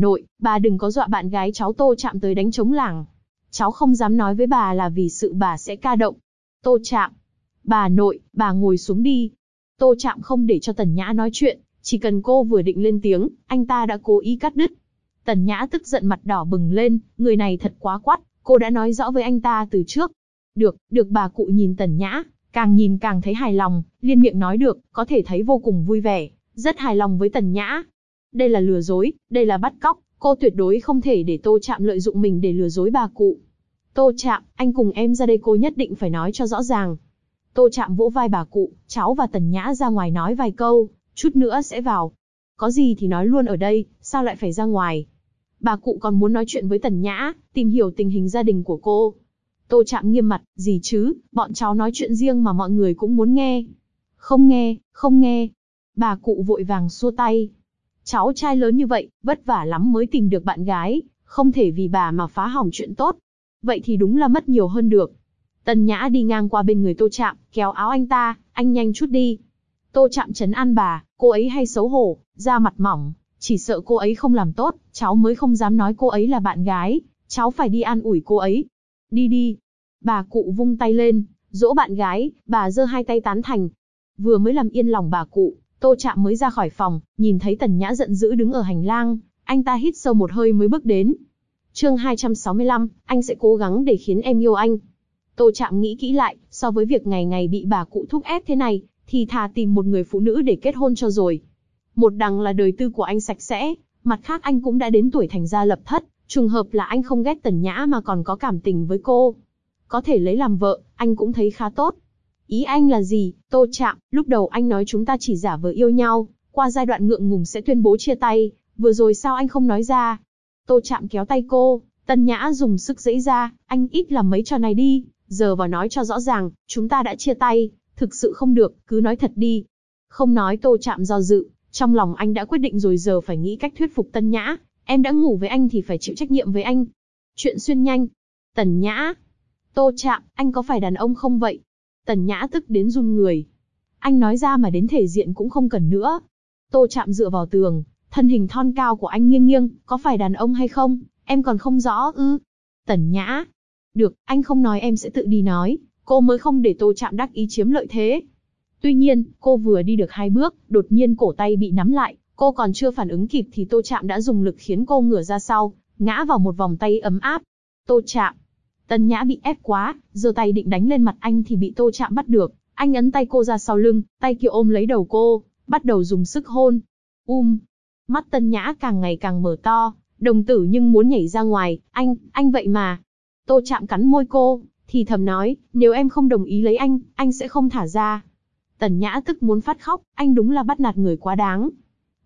bà đừng có dọa bạn gái cháu Tô Trạm tới đánh trống lảng. Cháu không dám nói với bà là vì sự bà sẽ ca động. Tô Trạm, bà nội, bà ngồi xuống đi. Tô Trạm không để cho Tần Nhã nói chuyện, chỉ cần cô vừa định lên tiếng, anh ta đã cố ý cắt đứt. Tần Nhã tức giận mặt đỏ bừng lên, người này thật quá quắt, cô đã nói rõ với anh ta từ trước. Được bà cụ nhìn Tần Nhã, càng nhìn càng thấy hài lòng, liên miệng nói được, có thể thấy vô cùng vui vẻ, rất hài lòng với Tần Nhã. Đây là lừa dối, đây là bắt cóc, cô tuyệt đối không thể để Tô Trạm lợi dụng mình để lừa dối bà cụ. Tô Trạm, anh cùng em ra đây cô nhất định phải nói cho rõ ràng. Tô Trạm vỗ vai bà cụ, cháu và Tần Nhã ra ngoài nói vài câu, chút nữa sẽ vào. Có gì thì nói luôn ở đây, sao lại phải ra ngoài? Bà cụ còn muốn nói chuyện với Tần Nhã, tìm hiểu tình hình gia đình của cô. Tô Trạm nghiêm mặt, gì chứ, bọn cháu nói chuyện riêng mà mọi người cũng muốn nghe. Không nghe. Bà cụ vội vàng xua tay. Cháu trai lớn như vậy, vất vả lắm mới tìm được bạn gái, không thể vì bà mà phá hỏng chuyện tốt. Vậy thì đúng là mất nhiều hơn được. Tần Nhã đi ngang qua bên người Tô Trạm, kéo áo anh ta, anh nhanh chút đi. Tô Trạm trấn an bà, cô ấy hay xấu hổ, da mặt mỏng, chỉ sợ cô ấy không làm tốt, cháu mới không dám nói cô ấy là bạn gái, cháu phải đi an ủi cô ấy. Đi. Bà cụ vung tay lên, dỗ bạn gái, bà giơ hai tay tán thành. Vừa mới làm yên lòng bà cụ, Tô Trạm mới ra khỏi phòng, nhìn thấy Tần Nhã giận dữ đứng ở hành lang, anh ta hít sâu một hơi mới bước đến. Chương 265, anh sẽ cố gắng để khiến em yêu anh. Tô Trạm nghĩ kỹ lại, so với việc ngày ngày bị bà cụ thúc ép thế này, thì thà tìm một người phụ nữ để kết hôn cho rồi. Một đằng là đời tư của anh sạch sẽ, mặt khác anh cũng đã đến tuổi thành gia lập thất, trùng hợp là anh không ghét Tần Nhã mà còn có cảm tình với cô. Có thể lấy làm vợ, anh cũng thấy khá tốt. Ý anh là gì, Tô Trạm? Lúc đầu anh nói chúng ta chỉ giả vờ yêu nhau, qua giai đoạn ngượng ngùng sẽ tuyên bố chia tay, vừa rồi sao anh không nói ra? Tô Trạm kéo tay cô, Tần Nhã dùng sức giãy ra, anh ít làm mấy trò này đi, giờ vào nói cho rõ ràng, chúng ta đã chia tay, thực sự không được, cứ nói thật đi. Không nói. Tô Trạm do dự, trong lòng anh đã quyết định rồi, giờ phải nghĩ cách thuyết phục Tần Nhã, em đã ngủ với anh thì phải chịu trách nhiệm với anh. Chuyện xuyên nhanh. Tần Nhã. Tô Trạm, anh có phải đàn ông không vậy? Tần Nhã tức đến run người. Anh nói ra mà đến thể diện cũng không cần nữa. Tô Trạm dựa vào tường, thân hình thon cao của anh nghiêng nghiêng, có phải đàn ông hay không, em còn không rõ ư? Tần Nhã. Được, anh không nói em sẽ tự đi nói, cô mới không để Tô Trạm đắc ý chiếm lợi thế. Tuy nhiên, cô vừa đi được 2 bước, đột nhiên cổ tay bị nắm lại, cô còn chưa phản ứng kịp thì Tô Trạm đã dùng lực khiến cô ngửa ra sau, ngã vào một vòng tay ấm áp. Tô Trạm. Tần Nhã bị ép quá, giơ tay định đánh lên mặt anh thì bị Tô Trạm bắt được, anh ấn tay cô ra sau lưng, tay kia ôm lấy đầu cô, bắt đầu dùng sức hôn. Mắt Tần Nhã càng ngày càng mở to, đồng tử nhưng muốn nhảy ra ngoài, anh vậy mà. Tô Trạm cắn môi cô, thì thầm nói, nếu em không đồng ý lấy anh sẽ không thả ra. Tần Nhã tức muốn phát khóc, anh đúng là bắt nạt người quá đáng.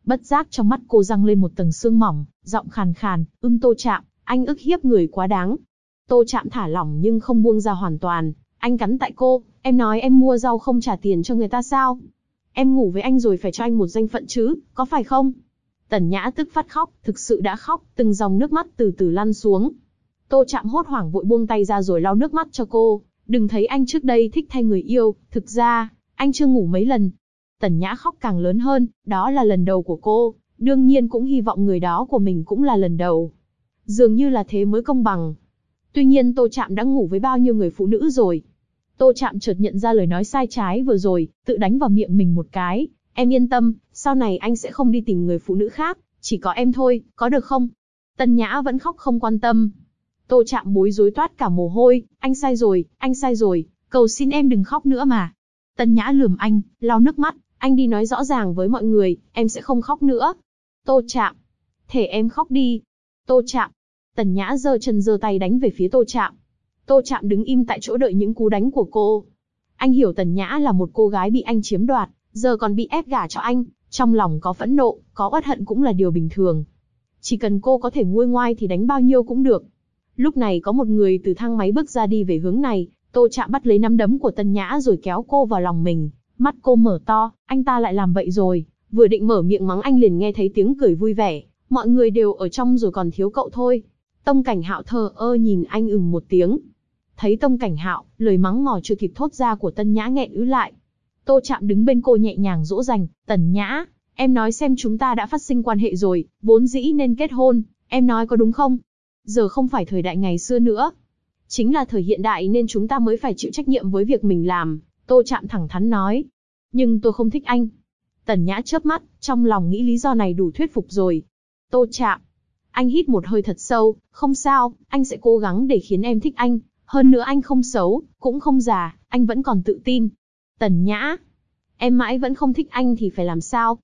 Bất giác trong mắt cô dâng lên một tầng sương mỏng, giọng khàn khàn, Tô Trạm, anh ức hiếp người quá đáng. Tô Trạm thả lỏng nhưng không buông ra hoàn toàn, anh cắn tại cô, em nói em mua rau không trả tiền cho người ta sao? Em ngủ với anh rồi phải cho anh một danh phận chứ, có phải không? Tần Nhã tức phát khóc, thực sự đã khóc, từng dòng nước mắt từ từ lăn xuống. Tô Trạm hốt hoảng vội buông tay ra rồi lau nước mắt cho cô, đừng thấy anh trước đây thích thay người yêu, thực ra, anh chưa ngủ mấy lần. Tần Nhã khóc càng lớn hơn, đó là lần đầu của cô, đương nhiên cũng hy vọng người đó của mình cũng là lần đầu. Dường như là thế mới công bằng. Tuy nhiên Tô Trạm đã ngủ với bao nhiêu người phụ nữ rồi. Tô Trạm chợt nhận ra lời nói sai trái vừa rồi, tự đánh vào miệng mình một cái. Em yên tâm, sau này anh sẽ không đi tìm người phụ nữ khác, chỉ có em thôi, có được không? Tần Nhã vẫn khóc không quan tâm. Tô Trạm bối rối toát cả mồ hôi, anh sai rồi, cầu xin em đừng khóc nữa mà. Tần Nhã lườm anh, lau nước mắt, anh đi nói rõ ràng với mọi người, em sẽ không khóc nữa. Tô Trạm, thể em khóc đi. Tô Trạm, Tần Nhã giơ chân giơ tay đánh về phía Tô Trạm. Tô Trạm đứng im tại chỗ đợi những cú đánh của cô. Anh hiểu Tần Nhã là một cô gái bị anh chiếm đoạt, giờ còn bị ép gả cho anh, trong lòng có phẫn nộ, có uất hận cũng là điều bình thường. Chỉ cần cô có thể nguôi ngoai thì đánh bao nhiêu cũng được. Lúc này có một người từ thang máy bước ra đi về hướng này, Tô Trạm bắt lấy nắm đấm của Tần Nhã rồi kéo cô vào lòng mình. Mắt cô mở to, anh ta lại làm vậy rồi. Vừa định mở miệng mắng anh liền nghe thấy tiếng cười vui vẻ. Mọi người đều ở trong rồi còn thiếu cậu thôi. Tông Cảnh Hạo thờ ơ nhìn anh một tiếng. Thấy Tông Cảnh Hạo, lời mắng mỏ chưa kịp thốt ra của Tần Nhã nghẹn ứ lại. Tô Trạm đứng bên cô nhẹ nhàng dỗ dành, Tần Nhã, em nói xem chúng ta đã phát sinh quan hệ rồi, vốn dĩ nên kết hôn, em nói có đúng không? Giờ không phải thời đại ngày xưa nữa. Chính là thời hiện đại nên chúng ta mới phải chịu trách nhiệm với việc mình làm, Tô Trạm thẳng thắn nói. Nhưng tôi không thích anh. Tần Nhã chớp mắt, trong lòng nghĩ lý do này đủ thuyết phục rồi. Tô Trạm. Anh hít một hơi thật sâu, không sao, anh sẽ cố gắng để khiến em thích anh. Hơn nữa anh không xấu, cũng không già, anh vẫn còn tự tin. Tần Nhã. Em mãi vẫn không thích anh thì phải làm sao?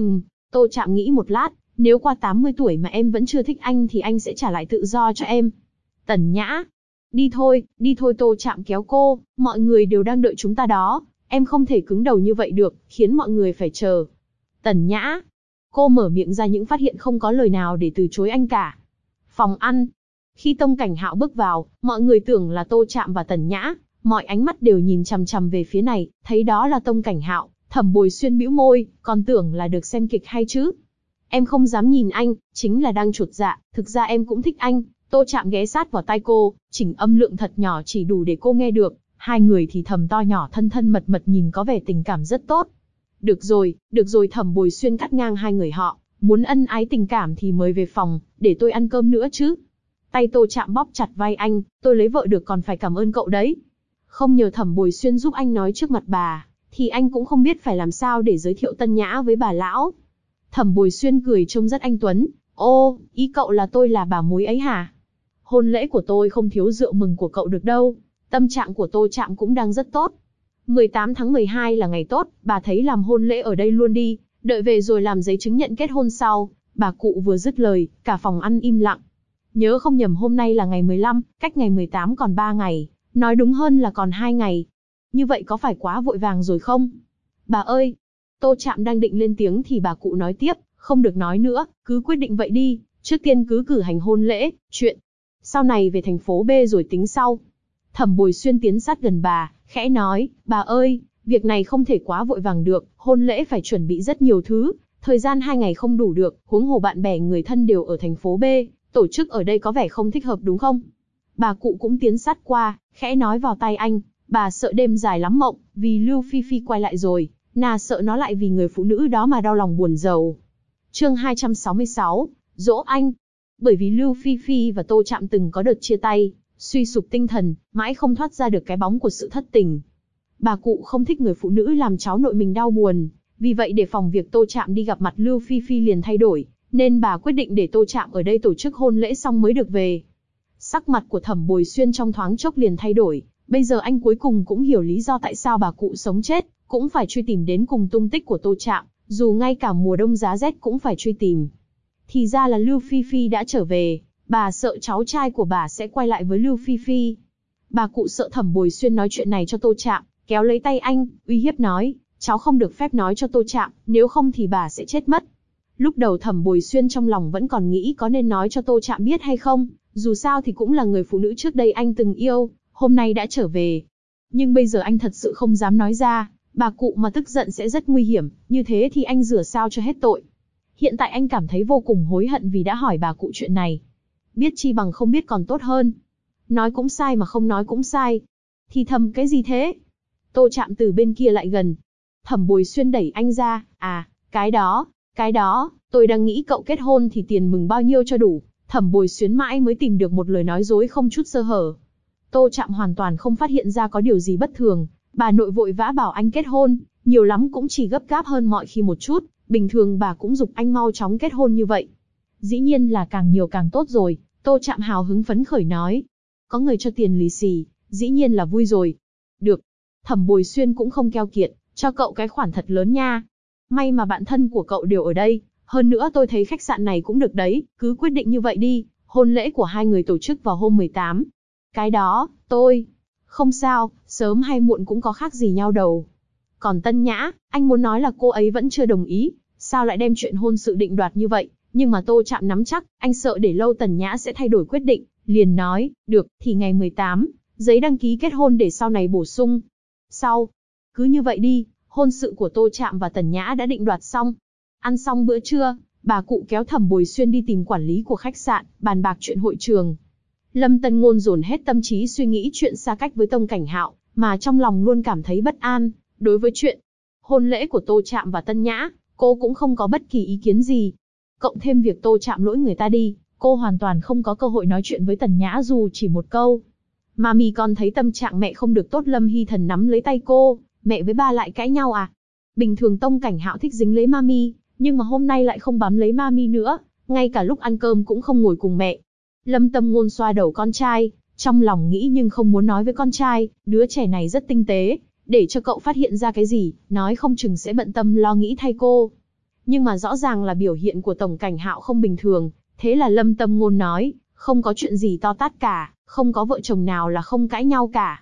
Tô Trạm nghĩ một lát, nếu qua 80 tuổi mà em vẫn chưa thích anh thì anh sẽ trả lại tự do cho em. Tần Nhã. Đi thôi, Tô Trạm kéo cô, mọi người đều đang đợi chúng ta đó, em không thể cứng đầu như vậy được, khiến mọi người phải chờ. Tần Nhã. Cô mở miệng ra những phát hiện không có lời nào để từ chối anh cả. Phòng ăn. Khi Tông Cảnh Hạo bước vào, mọi người tưởng là Tô Trạm và Tần Nhã, mọi ánh mắt đều nhìn chằm chằm về phía này, thấy đó là Tông Cảnh Hạo, Thẩm Bồi Xuyên bĩu môi, còn tưởng là được xem kịch hay chứ. Em không dám nhìn anh, chính là đang chột dạ, thực ra em cũng thích anh. Tô Trạm ghé sát vào tai cô, chỉnh âm lượng thật nhỏ chỉ đủ để cô nghe được, hai người thì thầm to nhỏ thân thân mật mật nhìn có vẻ tình cảm rất tốt. Được rồi, Thẩm Bồi Xuyên cắt ngang hai người họ, muốn ân ái tình cảm thì mới về phòng, để tôi ăn cơm nữa chứ. Tay Tô Trạm bóp chặt vai anh, tôi lấy vợ được còn phải cảm ơn cậu đấy. Không nhờ Thẩm Bồi Xuyên giúp anh nói trước mặt bà, thì anh cũng không biết phải làm sao để giới thiệu Tân Nhã với bà lão. Thẩm Bồi Xuyên cười trông rất anh tuấn. Ô, ý cậu là tôi là bà mối ấy hả? Hôn lễ của tôi không thiếu rượu mừng của cậu được đâu. Tâm trạng của Tô Trạm cũng đang rất tốt. 18 tháng 12 là ngày tốt, bà thấy làm hôn lễ ở đây luôn đi, đợi về rồi làm giấy chứng nhận kết hôn sau. Bà cụ vừa dứt lời, cả phòng ăn im lặng. Nhớ không nhầm hôm nay là ngày 15, cách ngày 18 còn 3 ngày, nói đúng hơn là còn 2 ngày. Như vậy có phải quá vội vàng rồi không? Bà ơi! Tô Trạm đang định lên tiếng thì bà cụ nói tiếp, không được nói nữa, cứ quyết định vậy đi, trước tiên cứ cử hành hôn lễ, chuyện sau này về thành phố B rồi tính sau. Thẩm Bồi Xuyên tiến sát gần bà, khẽ nói, bà ơi, việc này không thể quá vội vàng được, hôn lễ phải chuẩn bị rất nhiều thứ, thời gian 2 ngày không đủ được, huống hồ bạn bè người thân đều ở thành phố B, tổ chức ở đây có vẻ không thích hợp đúng không? Bà cụ cũng tiến sát qua, khẽ nói vào tai anh, bà sợ đêm dài lắm mộng, vì Lưu Phi Phi quay lại rồi, nà sợ nó lại vì người phụ nữ đó mà đau lòng buồn rầu. Chương 266, dỗ anh. Bởi vì Lưu Phi Phi và Tô Trạm từng có đợt chia tay, suy sụp tinh thần, mãi không thoát ra được cái bóng của sự thất tình. Bà cụ không thích người phụ nữ làm cháu nội mình đau buồn, vì vậy để phòng việc Tô Trạm đi gặp mặt Lưu Phi Phi liền thay đổi, nên bà quyết định để Tô Trạm ở đây tổ chức hôn lễ xong mới được về. Sắc mặt của Thẩm Bồi Xuyên trong thoáng chốc liền thay đổi, bây giờ anh cuối cùng cũng hiểu lý do tại sao bà cụ sống chết, cũng phải truy tìm đến cùng tung tích của Tô Trạm, dù ngay cả mùa đông giá rét cũng phải truy tìm. Thì ra là Lưu Phi Phi đã trở về, bà sợ cháu trai của bà sẽ quay lại với Lưu Phi Phi. Bà cụ sợ Thẩm Bồi Xuyên nói chuyện này cho Tô Trạm, kéo lấy tay anh, uy hiếp nói, cháu không được phép nói cho Tô Trạm, nếu không thì bà sẽ chết mất. Lúc đầu Thẩm Bồi Xuyên trong lòng vẫn còn nghĩ có nên nói cho Tô Trạm biết hay không, dù sao thì cũng là người phụ nữ trước đây anh từng yêu, hôm nay đã trở về. Nhưng bây giờ anh thật sự không dám nói ra, bà cụ mà tức giận sẽ rất nguy hiểm, như thế thì anh rửa sao cho hết tội. Hiện tại anh cảm thấy vô cùng hối hận vì đã hỏi bà cụ chuyện này. Biết chi bằng không biết còn tốt hơn. Nói cũng sai mà không nói cũng sai. Thì thầm cái gì thế? Tô Trạm từ bên kia lại gần. Thẩm Bồi Xuyên đẩy anh ra. À, cái đó, tôi đang nghĩ cậu kết hôn thì tiền mừng bao nhiêu cho đủ. Thẩm Bồi Xuyên mãi mới tìm được một lời nói dối không chút sơ hở. Tô Trạm hoàn toàn không phát hiện ra có điều gì bất thường. Bà nội vội vã bảo anh kết hôn, nhiều lắm cũng chỉ gấp gáp hơn mọi khi một chút. Bình thường bà cũng giục anh mau chóng kết hôn như vậy. Dĩ nhiên là càng nhiều càng tốt rồi. Tô Trạm hào hứng phấn khởi nói. Có người cho tiền lì xì, dĩ nhiên là vui rồi. Được. Thẩm Bồi Xuyên cũng không keo kiệt, cho cậu cái khoản thật lớn nha. May mà bạn thân của cậu đều ở đây, hơn nữa tôi thấy khách sạn này cũng được đấy, cứ quyết định như vậy đi, hôn lễ của hai người tổ chức vào hôm 18. Cái đó, không sao, sớm hay muộn cũng có khác gì nhau đâu. Còn Tân Nhã, anh muốn nói là cô ấy vẫn chưa đồng ý, sao lại đem chuyện hôn sự định đoạt như vậy, nhưng mà Tô Trạm nắm chắc, anh sợ để lâu Tần Nhã sẽ thay đổi quyết định, liền nói, được, thì ngày 18, giấy đăng ký kết hôn để sau này bổ sung. Sau, cứ như vậy đi, hôn sự của Tô Trạm và Tần Nhã đã định đoạt xong. Ăn xong bữa trưa, bà cụ kéo Thẩm Bồi Xuyên đi tìm quản lý của khách sạn, bàn bạc chuyện hội trường. Lâm Tân Ngôn dồn hết tâm trí suy nghĩ chuyện xa cách với Tông Cảnh Hạo, mà trong lòng luôn cảm thấy bất an. Đối với chuyện hôn lễ của Tô Trạm và Tân Nhã, cô cũng không có bất kỳ ý kiến gì. Cộng thêm việc Tô Trạm lỗi người ta đi, cô hoàn toàn không có cơ hội nói chuyện với Tần Nhã dù chỉ một câu. Mami còn thấy tâm trạng mẹ không được tốt. Lâm Hy Thần nắm lấy tay cô, mẹ với ba lại cãi nhau à? Bình thường Tông Cảnh Hạo thích dính lấy Mami, nhưng mà hôm nay lại không bám lấy Mami nữa, ngay cả lúc ăn cơm cũng không ngồi cùng mẹ. Lâm Tâm Ngôn xoa đầu con trai, trong lòng nghĩ nhưng không muốn nói với con trai, đứa trẻ này rất tinh tế, để cho cậu phát hiện ra cái gì, nói không chừng sẽ bận tâm lo nghĩ thay cô. Nhưng mà rõ ràng là biểu hiện của Tổng Cảnh Hạo không bình thường, thế là Lâm Tâm Ngôn nói, không có chuyện gì to tát cả, không có vợ chồng nào là không cãi nhau cả.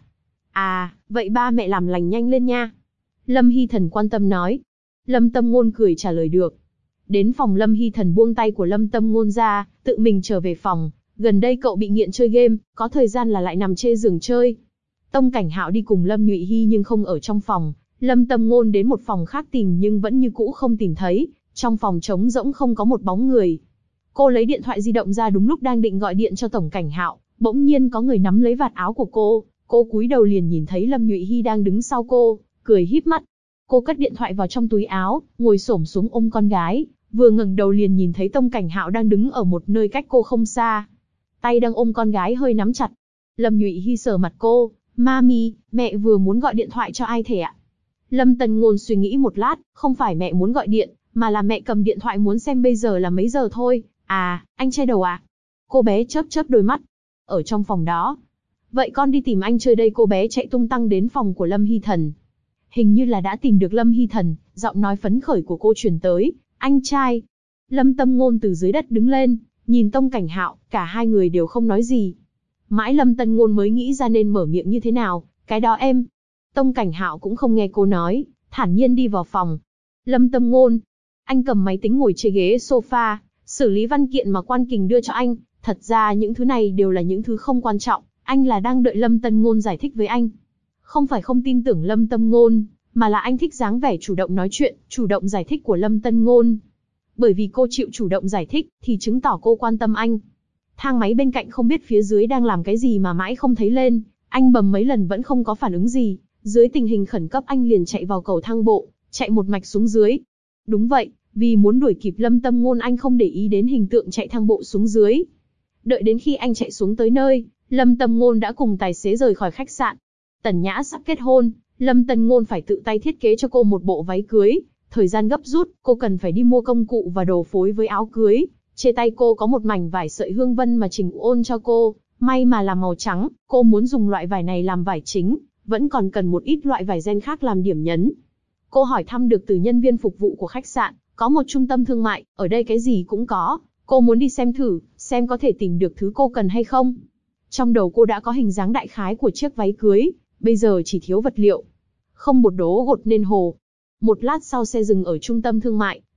À, vậy ba mẹ làm lành nhanh lên nha. Lâm Hy Thần quan tâm nói. Lâm Tâm Ngôn cười trả lời được. Đến phòng Lâm Hy Thần buông tay của Lâm Tâm Ngôn ra, tự mình trở về phòng. Gần đây cậu bị nghiện chơi game, có thời gian là lại nằm chê giường chơi. Tông Cảnh Hạo đi cùng Lâm Nhụy Hy nhưng không ở trong phòng. Lâm Tâm Ngôn đến một phòng khác tìm nhưng vẫn như cũ không tìm thấy. Trong phòng trống rỗng không có một bóng người. Cô lấy điện thoại di động ra đúng lúc đang định gọi điện cho Tổng Cảnh Hạo, bỗng nhiên có người nắm lấy vạt áo của cô. Cô cúi đầu liền nhìn thấy Lâm Nhụy Hy đang đứng sau cô, cười híp mắt. Cô cất điện thoại vào trong túi áo, ngồi xổm xuống ôm con gái, vừa ngẩng đầu liền nhìn thấy Tông Cảnh Hạo đang đứng ở một nơi cách cô không xa. Tay đang ôm con gái hơi nắm chặt. Lâm Nhụy Hy sờ mặt cô, "Mami, mẹ vừa muốn gọi điện thoại cho ai thế ạ?" Lâm Tần Ngôn suy nghĩ một lát, không phải mẹ muốn gọi điện, mà là mẹ cầm điện thoại muốn xem bây giờ là mấy giờ thôi. À, anh trai đầu à? Cô bé chớp chớp đôi mắt. Ở trong phòng đó. Vậy con đi tìm anh chơi đây. Cô bé chạy tung tăng đến phòng của Lâm Hy Thần. Hình như là đã tìm được Lâm Hy Thần, giọng nói phấn khởi của cô truyền tới. Anh trai. Lâm Tâm Ngôn từ dưới đất đứng lên, nhìn Tông Cảnh Hạo, cả hai người đều không nói gì. Mãi Lâm Tân Ngôn mới nghĩ ra nên mở miệng như thế nào. Cái đó em. Tông Cảnh Hạo cũng không nghe cô nói, thản nhiên đi vào phòng. Lâm Tâm Ngôn. Anh cầm máy tính ngồi trên ghế sofa, xử lý văn kiện mà Quan Kình đưa cho anh. Thật ra những thứ này đều là những thứ không quan trọng, anh là đang đợi Lâm Tân Ngôn giải thích với anh. Không phải không tin tưởng Lâm Tâm Ngôn, mà là anh thích dáng vẻ chủ động nói chuyện, chủ động giải thích của Lâm Tân Ngôn. Bởi vì cô chịu chủ động giải thích, thì chứng tỏ cô quan tâm anh. Thang máy bên cạnh không biết phía dưới đang làm cái gì mà mãi không thấy lên, anh bấm mấy lần vẫn không có phản ứng gì. Dưới tình hình khẩn cấp anh liền chạy vào cầu thang bộ, chạy một mạch xuống dưới. Đúng vậy, vì muốn đuổi kịp Lâm Tâm Ngôn anh không để ý đến hình tượng chạy thang bộ xuống dưới. Đợi đến khi anh chạy xuống tới nơi, Lâm Tâm Ngôn đã cùng tài xế rời khỏi khách sạn. Tần Nhã sắp kết hôn, Lâm Tân Ngôn phải tự tay thiết kế cho cô một bộ váy cưới. Thời gian gấp rút, cô cần phải đi mua công cụ và đồ phối với áo cưới. Trên tay cô có một mảnh vải sợi hương vân mà Trình ôn cho cô, may mà là màu trắng, cô muốn dùng loại vải này làm vải chính, vẫn còn cần một ít loại vải ren khác làm điểm nhấn. Cô hỏi thăm được từ nhân viên phục vụ của khách sạn, có một trung tâm thương mại, ở đây cái gì cũng có, cô muốn đi xem thử, xem có thể tìm được thứ cô cần hay không. Trong đầu cô đã có hình dáng đại khái của chiếc váy cưới, bây giờ chỉ thiếu vật liệu. Không bột đố gột nên hồ. Một lát sau xe dừng ở trung tâm thương mại,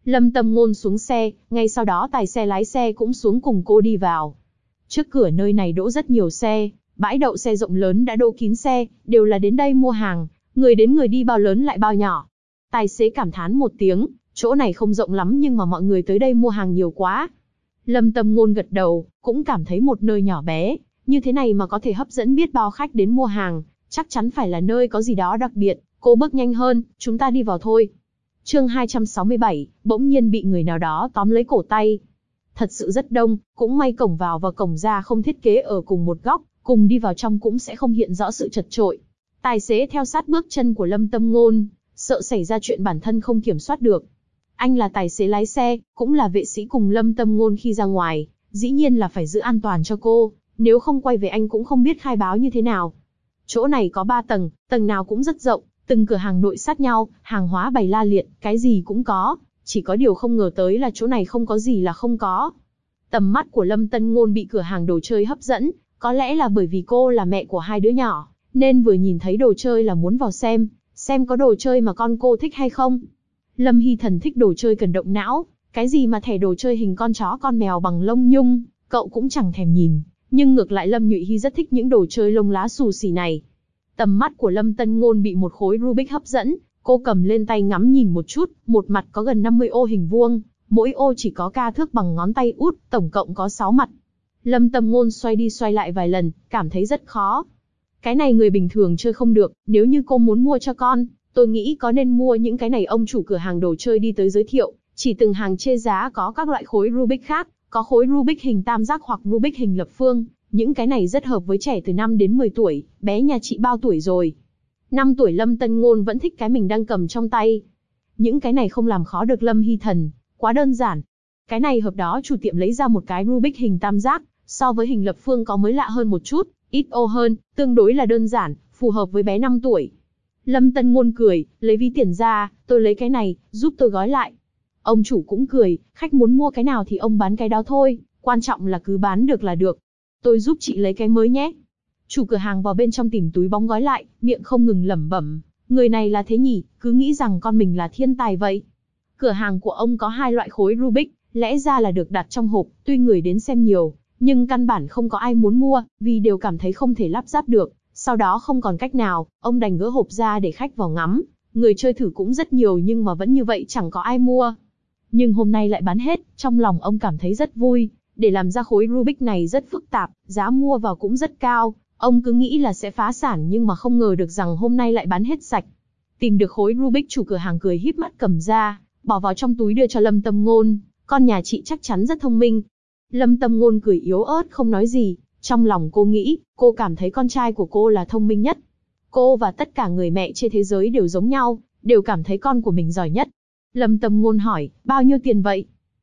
Lâm Tâm Ngôn xuống xe, ngay sau đó tài xe lái xe cũng xuống cùng cô đi vào. Trước cửa nơi này đỗ rất nhiều xe, bãi đậu xe rộng lớn đã đỗ kín xe, đều là đến đây mua hàng, người đến người đi bao lớn lại bao nhỏ. Tài xế cảm thán một tiếng, chỗ này không rộng lắm nhưng mà mọi người tới đây mua hàng nhiều quá. Lâm Tâm Ngôn gật đầu, cũng cảm thấy một nơi nhỏ bé, như thế này mà có thể hấp dẫn biết bao khách đến mua hàng, chắc chắn phải là nơi có gì đó đặc biệt. Cô bước nhanh hơn, chúng ta đi vào thôi. Chương 267, bỗng nhiên bị người nào đó tóm lấy cổ tay. Thật sự rất đông, cũng may cổng vào và cổng ra không thiết kế ở cùng một góc, cùng đi vào trong cũng sẽ không hiện rõ sự chật chội. Tài xế theo sát bước chân của Lâm Tâm Ngôn, sợ xảy ra chuyện bản thân không kiểm soát được. Anh là tài xế lái xe, cũng là vệ sĩ cùng Lâm Tâm Ngôn khi ra ngoài, dĩ nhiên là phải giữ an toàn cho cô, nếu không quay về anh cũng không biết khai báo như thế nào. Chỗ này có 3 tầng, tầng nào cũng rất rộng, từng cửa hàng nội sát nhau, hàng hóa bày la liệt, cái gì cũng có, chỉ có điều không ngờ tới là chỗ này không có gì là không có. Tầm mắt của Lâm Tân Ngôn bị cửa hàng đồ chơi hấp dẫn, có lẽ là bởi vì cô là mẹ của 2 đứa nhỏ, nên vừa nhìn thấy đồ chơi là muốn vào xem có đồ chơi mà con cô thích hay không. Lâm Hy Thần thích đồ chơi cần động não, cái gì mà thẻ đồ chơi hình con chó con mèo bằng lông nhung, cậu cũng chẳng thèm nhìn, nhưng ngược lại Lâm Nhụy Hy rất thích những đồ chơi lông lá xù xì này. Tầm mắt của Lâm Tân Ngôn bị một khối Rubik hấp dẫn, cô cầm lên tay ngắm nhìn một chút, một mặt có gần 50 ô hình vuông, mỗi ô chỉ có ca thước bằng ngón tay út, tổng cộng có 6 mặt. Lâm Tâm Ngôn xoay đi xoay lại vài lần, cảm thấy rất khó. Cái này người bình thường chơi không được, nếu như cô muốn mua cho con, tôi nghĩ có nên mua những cái này. Ông chủ cửa hàng đồ chơi đi tới giới thiệu, chỉ từng hàng chê giá có các loại khối Rubik khác, có khối Rubik hình tam giác hoặc Rubik hình lập phương, những cái này rất hợp với trẻ từ 5 đến 10 tuổi, bé nhà chị bao tuổi rồi? 5 tuổi. Lâm Tân Ngôn vẫn thích cái mình đang cầm trong tay. Những cái này không làm khó được Lâm Hy Thần, quá đơn giản. Cái này hợp đó. Chủ tiệm lấy ra một cái Rubik hình tam giác, so với hình lập phương có mới lạ hơn một chút, ít ô hơn, tương đối là đơn giản, phù hợp với bé 5 tuổi. Lâm Tân Ngôn cười, lấy ví tiền ra, tôi lấy cái này, giúp tôi gói lại. Ông chủ cũng cười, khách muốn mua cái nào thì ông bán cái đó thôi, quan trọng là cứ bán được là được. Tôi giúp chị lấy cái mới nhé. Chủ cửa hàng vào bên trong tìm túi bóng gói lại, miệng không ngừng lẩm bẩm, người này là thế nhỉ, cứ nghĩ rằng con mình là thiên tài vậy. Cửa hàng của ông có 2 loại khối Rubik, lẽ ra là được đặt trong hộp, tuy người đến xem nhiều, nhưng căn bản không có ai muốn mua, vì đều cảm thấy không thể lắp ráp được. Sau đó không còn cách nào, ông đành gỡ hộp ra để khách vào ngắm. Người chơi thử cũng rất nhiều nhưng mà vẫn như vậy chẳng có ai mua. Nhưng hôm nay lại bán hết, trong lòng ông cảm thấy rất vui. Để làm ra khối Rubik này rất phức tạp, giá mua vào cũng rất cao. Ông cứ nghĩ là sẽ phá sản nhưng mà không ngờ được rằng hôm nay lại bán hết sạch. Tìm được khối Rubik, chủ cửa hàng cười híp mắt cầm ra, bỏ vào trong túi đưa cho Lâm Tâm Ngôn. Con nhà chị chắc chắn rất thông minh. Lâm Tâm Ngôn cười yếu ớt không nói gì. Trong lòng cô nghĩ, cô cảm thấy con trai của cô là thông minh nhất. Cô và tất cả người mẹ trên thế giới đều giống nhau, đều cảm thấy con của mình giỏi nhất. Lâm Tâm Ngôn hỏi, bao nhiêu tiền vậy?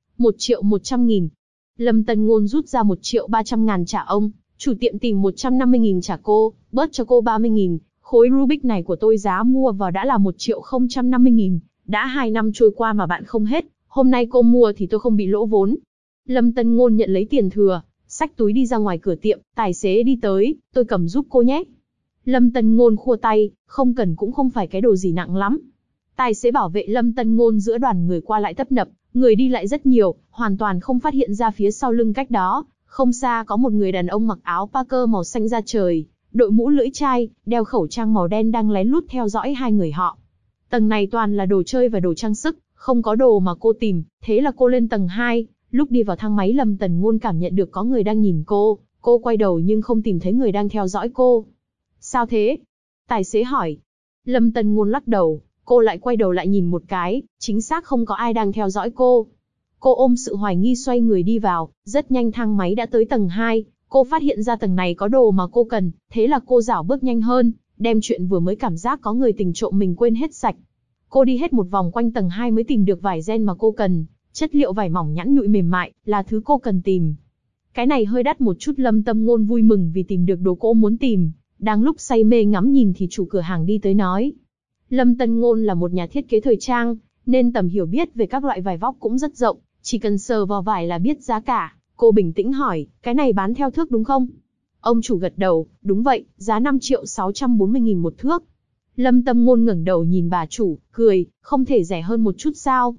1.100.000. Lâm Tân Ngôn rút ra 1.300.000 trả ông, chủ tiệm tìm 150.000 trả cô, bớt cho cô 30.000. Khối Rubik này của tôi giá mua vào đã là 1.050.000, đã 2 năm trôi qua mà bạn không hết, hôm nay cô mua thì tôi không bị lỗ vốn. Lâm Tân Ngôn nhận lấy tiền thừa, xách túi đi ra ngoài cửa tiệm, tài xế đi tới, tôi cầm giúp cô nhé. Lâm Tân Ngôn khua tay, không cần cũng không phải cái đồ gì nặng lắm. Tài xế bảo vệ Lâm Tân Ngôn giữa đoàn người qua lại tấp nập, người đi lại rất nhiều, hoàn toàn không phát hiện ra phía sau lưng cách đó, không xa có một người đàn ông mặc áo Parker màu xanh da trời, đội mũ lưỡi chai, đeo khẩu trang màu đen đang lén lút theo dõi hai người họ. Tầng này toàn là đồ chơi và đồ trang sức, không có đồ mà cô tìm, thế là cô lên tầng 2. Lúc đi vào thang máy Lâm Tần Ngôn cảm nhận được có người đang nhìn cô quay đầu nhưng không tìm thấy người đang theo dõi cô. Sao thế? Tài xế hỏi. Lâm Tần Ngôn lắc đầu, cô lại quay đầu lại nhìn một cái, chính xác không có ai đang theo dõi cô. Cô ôm sự hoài nghi xoay người đi vào, rất nhanh thang máy đã tới tầng 2, cô phát hiện ra tầng này có đồ mà cô cần, thế là cô rảo bước nhanh hơn, đem chuyện vừa mới cảm giác có người tình trộm mình quên hết sạch. Cô đi hết một vòng quanh tầng 2 mới tìm được vải ren mà cô cần. Chất liệu vải mỏng nhẵn nhụi mềm mại, là thứ cô cần tìm. Cái này hơi đắt một chút. Lâm Tâm Ngôn vui mừng vì tìm được đồ cô muốn tìm. Đang lúc say mê ngắm nhìn thì chủ cửa hàng đi tới nói. Lâm Tân Ngôn là một nhà thiết kế thời trang, nên tầm hiểu biết về các loại vải vóc cũng rất rộng. Chỉ cần sờ vào vải là biết giá cả. Cô bình tĩnh hỏi, cái này bán theo thước đúng không? Ông chủ gật đầu, đúng vậy, giá 5.640.000 một thước. Lâm Tâm Ngôn ngẩng đầu nhìn bà chủ, cười, không thể rẻ hơn một chút sao?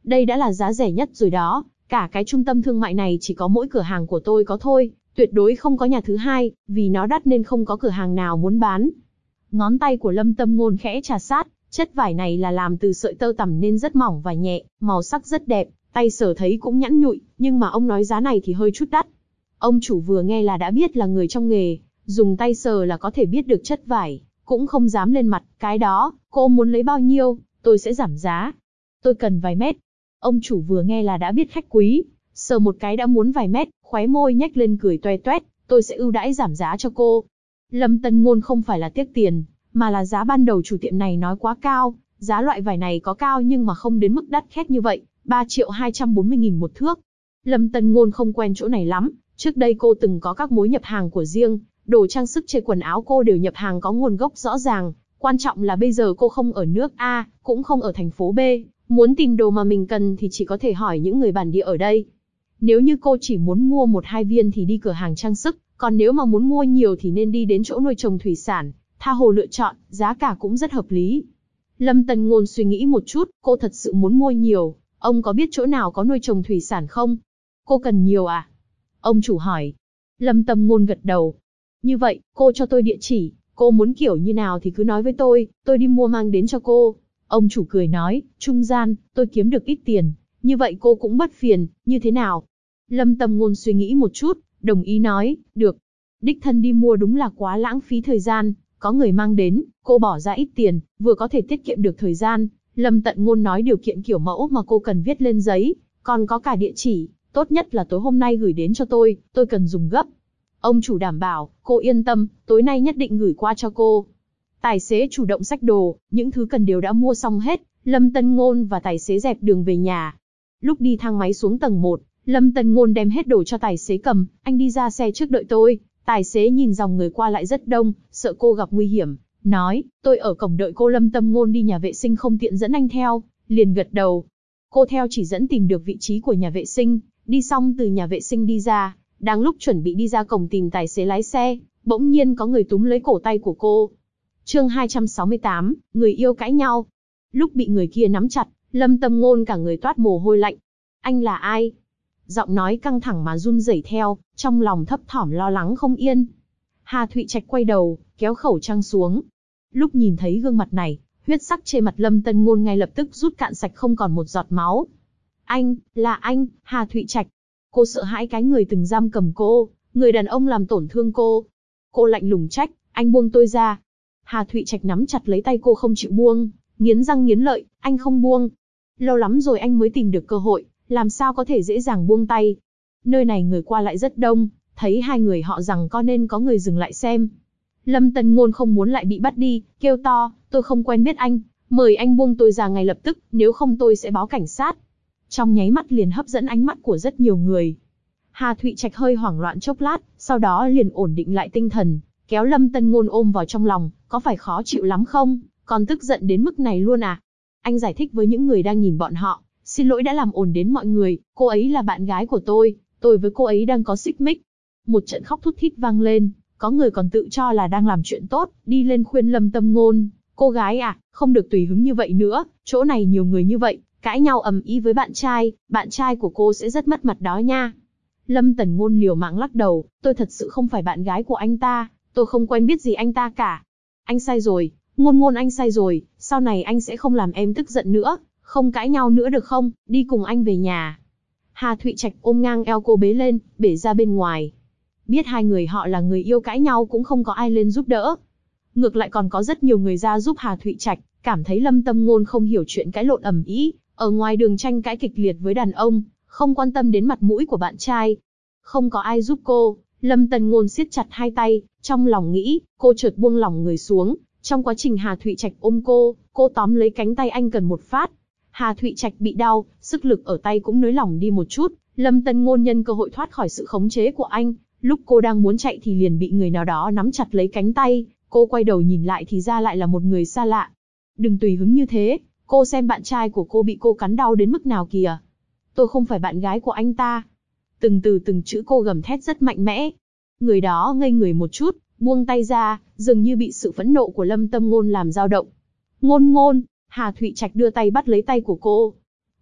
Đây đã là giá rẻ nhất rồi đó, cả cái trung tâm thương mại này chỉ có mỗi cửa hàng của tôi có thôi, tuyệt đối không có nhà thứ hai, vì nó đắt nên không có cửa hàng nào muốn bán. Ngón tay của Lâm Tâm Ngôn khẽ trà sát, chất vải này là làm từ sợi tơ tằm nên rất mỏng và nhẹ, màu sắc rất đẹp, tay sờ thấy cũng nhẵn nhụi, nhưng mà ông nói giá này thì hơi chút đắt. Ông chủ vừa nghe là đã biết là người trong nghề, dùng tay sờ là có thể biết được chất vải, cũng không dám lên mặt, cái đó, cô muốn lấy bao nhiêu, tôi sẽ giảm giá. Tôi cần vài mét. Ông chủ vừa nghe là đã biết khách quý, sờ một cái đã muốn vài mét, khóe môi nhếch lên cười toe toét, tôi sẽ ưu đãi giảm giá cho cô. Lâm Tân Ngôn không phải là tiếc tiền, mà là giá ban đầu chủ tiệm này nói quá cao, giá loại vải này có cao nhưng mà không đến mức đắt khét như vậy, 3.240.000 một thước. Lâm Tân Ngôn không quen chỗ này lắm, trước đây cô từng có các mối nhập hàng của riêng, đồ trang sức trên quần áo cô đều nhập hàng có nguồn gốc rõ ràng, quan trọng là bây giờ cô không ở nước A, cũng không ở thành phố B, muốn tìm đồ mà mình cần thì chỉ có thể hỏi những người bản địa ở đây. Nếu như cô chỉ muốn mua 1-2 viên thì đi cửa hàng trang sức, còn nếu mà muốn mua nhiều thì nên đi đến chỗ nuôi trồng thủy sản, tha hồ lựa chọn, giá cả cũng rất hợp lý. Lâm Tân Ngôn suy nghĩ một chút, cô thật sự muốn mua nhiều, ông có biết chỗ nào có nuôi trồng thủy sản không? Cô cần nhiều à? Ông chủ hỏi. Lâm Tân Ngôn gật đầu. Như vậy, cô cho tôi địa chỉ, cô muốn kiểu như nào thì cứ nói với tôi đi mua mang đến cho cô. Ông chủ cười nói, trung gian, tôi kiếm được ít tiền, như vậy cô cũng bất phiền, như thế nào? Lâm Tân Ngôn suy nghĩ một chút, đồng ý nói, được. Đích thân đi mua đúng là quá lãng phí thời gian, có người mang đến, cô bỏ ra ít tiền, vừa có thể tiết kiệm được thời gian. Lâm Tận Ngôn nói điều kiện kiểu mẫu mà cô cần viết lên giấy, còn có cả địa chỉ, tốt nhất là tối hôm nay gửi đến cho tôi cần dùng gấp. Ông chủ đảm bảo, cô yên tâm, tối nay nhất định gửi qua cho cô. Tài xế chủ động xách đồ, những thứ cần đều đã mua xong hết, Lâm Tân Ngôn và tài xế dẹp đường về nhà. Lúc đi thang máy xuống tầng 1, Lâm Tân Ngôn đem hết đồ cho tài xế cầm, anh đi ra xe trước đợi tôi. Tài xế nhìn dòng người qua lại rất đông, sợ cô gặp nguy hiểm, nói, tôi ở cổng đợi cô. Lâm Tân Ngôn đi nhà vệ sinh không tiện dẫn anh theo, liền gật đầu. Cô theo chỉ dẫn tìm được vị trí của nhà vệ sinh, đi xong từ nhà vệ sinh đi ra, đang lúc chuẩn bị đi ra cổng tìm tài xế lái xe, bỗng nhiên có người túm lấy cổ tay của cô. Chương 268, người yêu cãi nhau. Lúc bị người kia nắm chặt, Lâm Tân Ngôn cả người toát mồ hôi lạnh. Anh là ai? Giọng nói căng thẳng mà run rẩy theo, trong lòng thấp thỏm lo lắng không yên. Hà Thụy Trạch quay đầu, kéo khẩu trang xuống. Lúc nhìn thấy gương mặt này, huyết sắc trên mặt Lâm Tân Ngôn ngay lập tức rút cạn sạch không còn một giọt máu. Anh, là anh, Hà Thụy Trạch. Cô sợ hãi cái người từng giam cầm cô, người đàn ông làm tổn thương cô. Cô lạnh lùng trách, anh buông tôi ra. Hà Thụy Trạch nắm chặt lấy tay cô không chịu buông, nghiến răng nghiến lợi, anh không buông. Lâu lắm rồi anh mới tìm được cơ hội, làm sao có thể dễ dàng buông tay. Nơi này người qua lại rất đông, thấy hai người họ giằng co nên có người dừng lại xem. Lâm Tân Ngôn không muốn lại bị bắt đi, kêu to, tôi không quen biết anh, mời anh buông tôi ra ngay lập tức, nếu không tôi sẽ báo cảnh sát. Trong nháy mắt liền hấp dẫn ánh mắt của rất nhiều người. Hà Thụy Trạch hơi hoảng loạn chốc lát, sau đó liền ổn định lại tinh thần, kéo Lâm Tân Ngôn ôm vào trong lòng, có phải khó chịu lắm không, còn tức giận đến mức này luôn à? Anh giải thích với những người đang nhìn bọn họ, xin lỗi đã làm ồn đến mọi người, cô ấy là bạn gái của tôi với cô ấy đang có xích mích. Một trận khóc thút thít vang lên, có người còn tự cho là đang làm chuyện tốt, đi lên khuyên Lâm Tân Ngôn, cô gái à, không được tùy hứng như vậy nữa, chỗ này nhiều người như vậy, cãi nhau ầm ĩ với bạn trai của cô sẽ rất mất mặt đó nha. Lâm Tần Ngôn liều mạng lắc đầu, tôi thật sự không phải bạn gái của anh ta, tôi không quen biết gì anh ta cả. Anh sai rồi, Ngôn anh sai rồi, sau này anh sẽ không làm em tức giận nữa, không cãi nhau nữa được không, đi cùng anh về nhà. Hà Thụy Trạch ôm ngang eo cô bế lên, bể ra bên ngoài. Biết hai người họ là người yêu cãi nhau cũng không có ai lên giúp đỡ. Ngược lại còn có rất nhiều người ra giúp Hà Thụy Trạch, cảm thấy Lâm Tâm Ngôn không hiểu chuyện cãi lộn ầm ĩ, ở ngoài đường tranh cãi kịch liệt với đàn ông, không quan tâm đến mặt mũi của bạn trai. Không có ai giúp cô, Lâm Tân Ngôn siết chặt hai tay, trong lòng nghĩ, cô chợt buông lỏng người xuống. Trong quá trình Hà Thụy Trạch ôm cô tóm lấy cánh tay anh cần một phát. Hà Thụy Trạch bị đau, sức lực ở tay cũng nới lỏng đi một chút. Lâm Tân Ngôn nhân cơ hội thoát khỏi sự khống chế của anh. Lúc cô đang muốn chạy thì liền bị người nào đó nắm chặt lấy cánh tay. Cô quay đầu nhìn lại thì ra lại là một người xa lạ. Đừng tùy hứng như thế, cô xem bạn trai của cô bị cô cắn đau đến mức nào kìa. Tôi không phải bạn gái của anh ta. Từng từ từng chữ cô gầm thét rất mạnh mẽ. Người đó ngây người một chút, buông tay ra, dường như bị sự phẫn nộ của Lâm Tâm Ngôn làm dao động. Ngôn, Hà Thụy Trạch đưa tay bắt lấy tay của cô.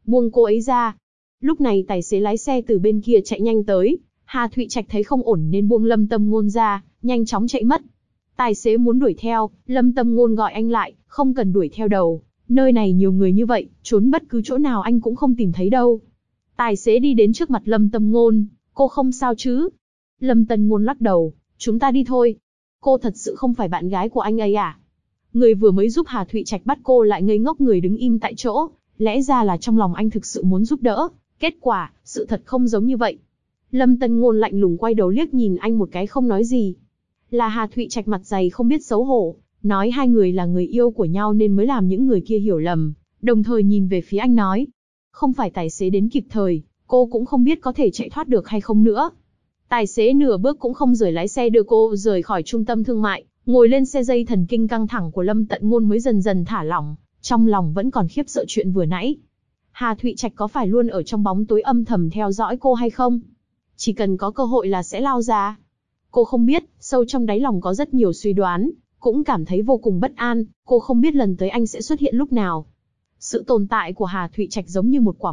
buông cô ấy ra. Lúc này tài xế lái xe từ bên kia chạy nhanh tới, Hà Thụy Trạch thấy không ổn nên buông Lâm Tâm Ngôn ra, nhanh chóng chạy mất. Tài xế muốn đuổi theo, Lâm Tâm Ngôn gọi anh lại, không cần đuổi theo đâu. Nơi này nhiều người như vậy, trốn bất cứ chỗ nào anh cũng không tìm thấy đâu. Tài xế đi đến trước mặt Lâm Tâm Ngôn, cô không sao chứ? Lâm Tâm Ngôn lắc đầu, chúng ta đi thôi. Cô thật sự không phải bạn gái của anh ấy à? Người vừa mới giúp Hà Thụy Trạch bắt cô lại ngây ngốc người đứng im tại chỗ, lẽ ra là trong lòng anh thực sự muốn giúp đỡ, kết quả, sự thật không giống như vậy. Lâm Tâm Ngôn lạnh lùng quay đầu liếc nhìn anh một cái không nói gì. Là Hà Thụy Trạch mặt dày không biết xấu hổ, nói hai người là người yêu của nhau nên mới làm những người kia hiểu lầm, đồng thời nhìn về phía anh nói. Không phải tài xế đến kịp thời, cô cũng không biết có thể chạy thoát được hay không nữa. Tài xế nửa bước cũng không rời lái xe đưa cô rời khỏi trung tâm thương mại, ngồi lên xe dây thần kinh căng thẳng của Lâm Tận Ngôn mới dần dần thả lỏng, trong lòng vẫn còn khiếp sợ chuyện vừa nãy. Hà Thụy Trạch có phải luôn ở trong bóng tối âm thầm theo dõi cô hay không? Chỉ cần có cơ hội là sẽ lao ra. Cô không biết, sâu trong đáy lòng có rất nhiều suy đoán, cũng cảm thấy vô cùng bất an, cô không biết lần tới anh sẽ xuất hiện lúc nào. Sự tồn tại của Hà Thụy Trạch giống như một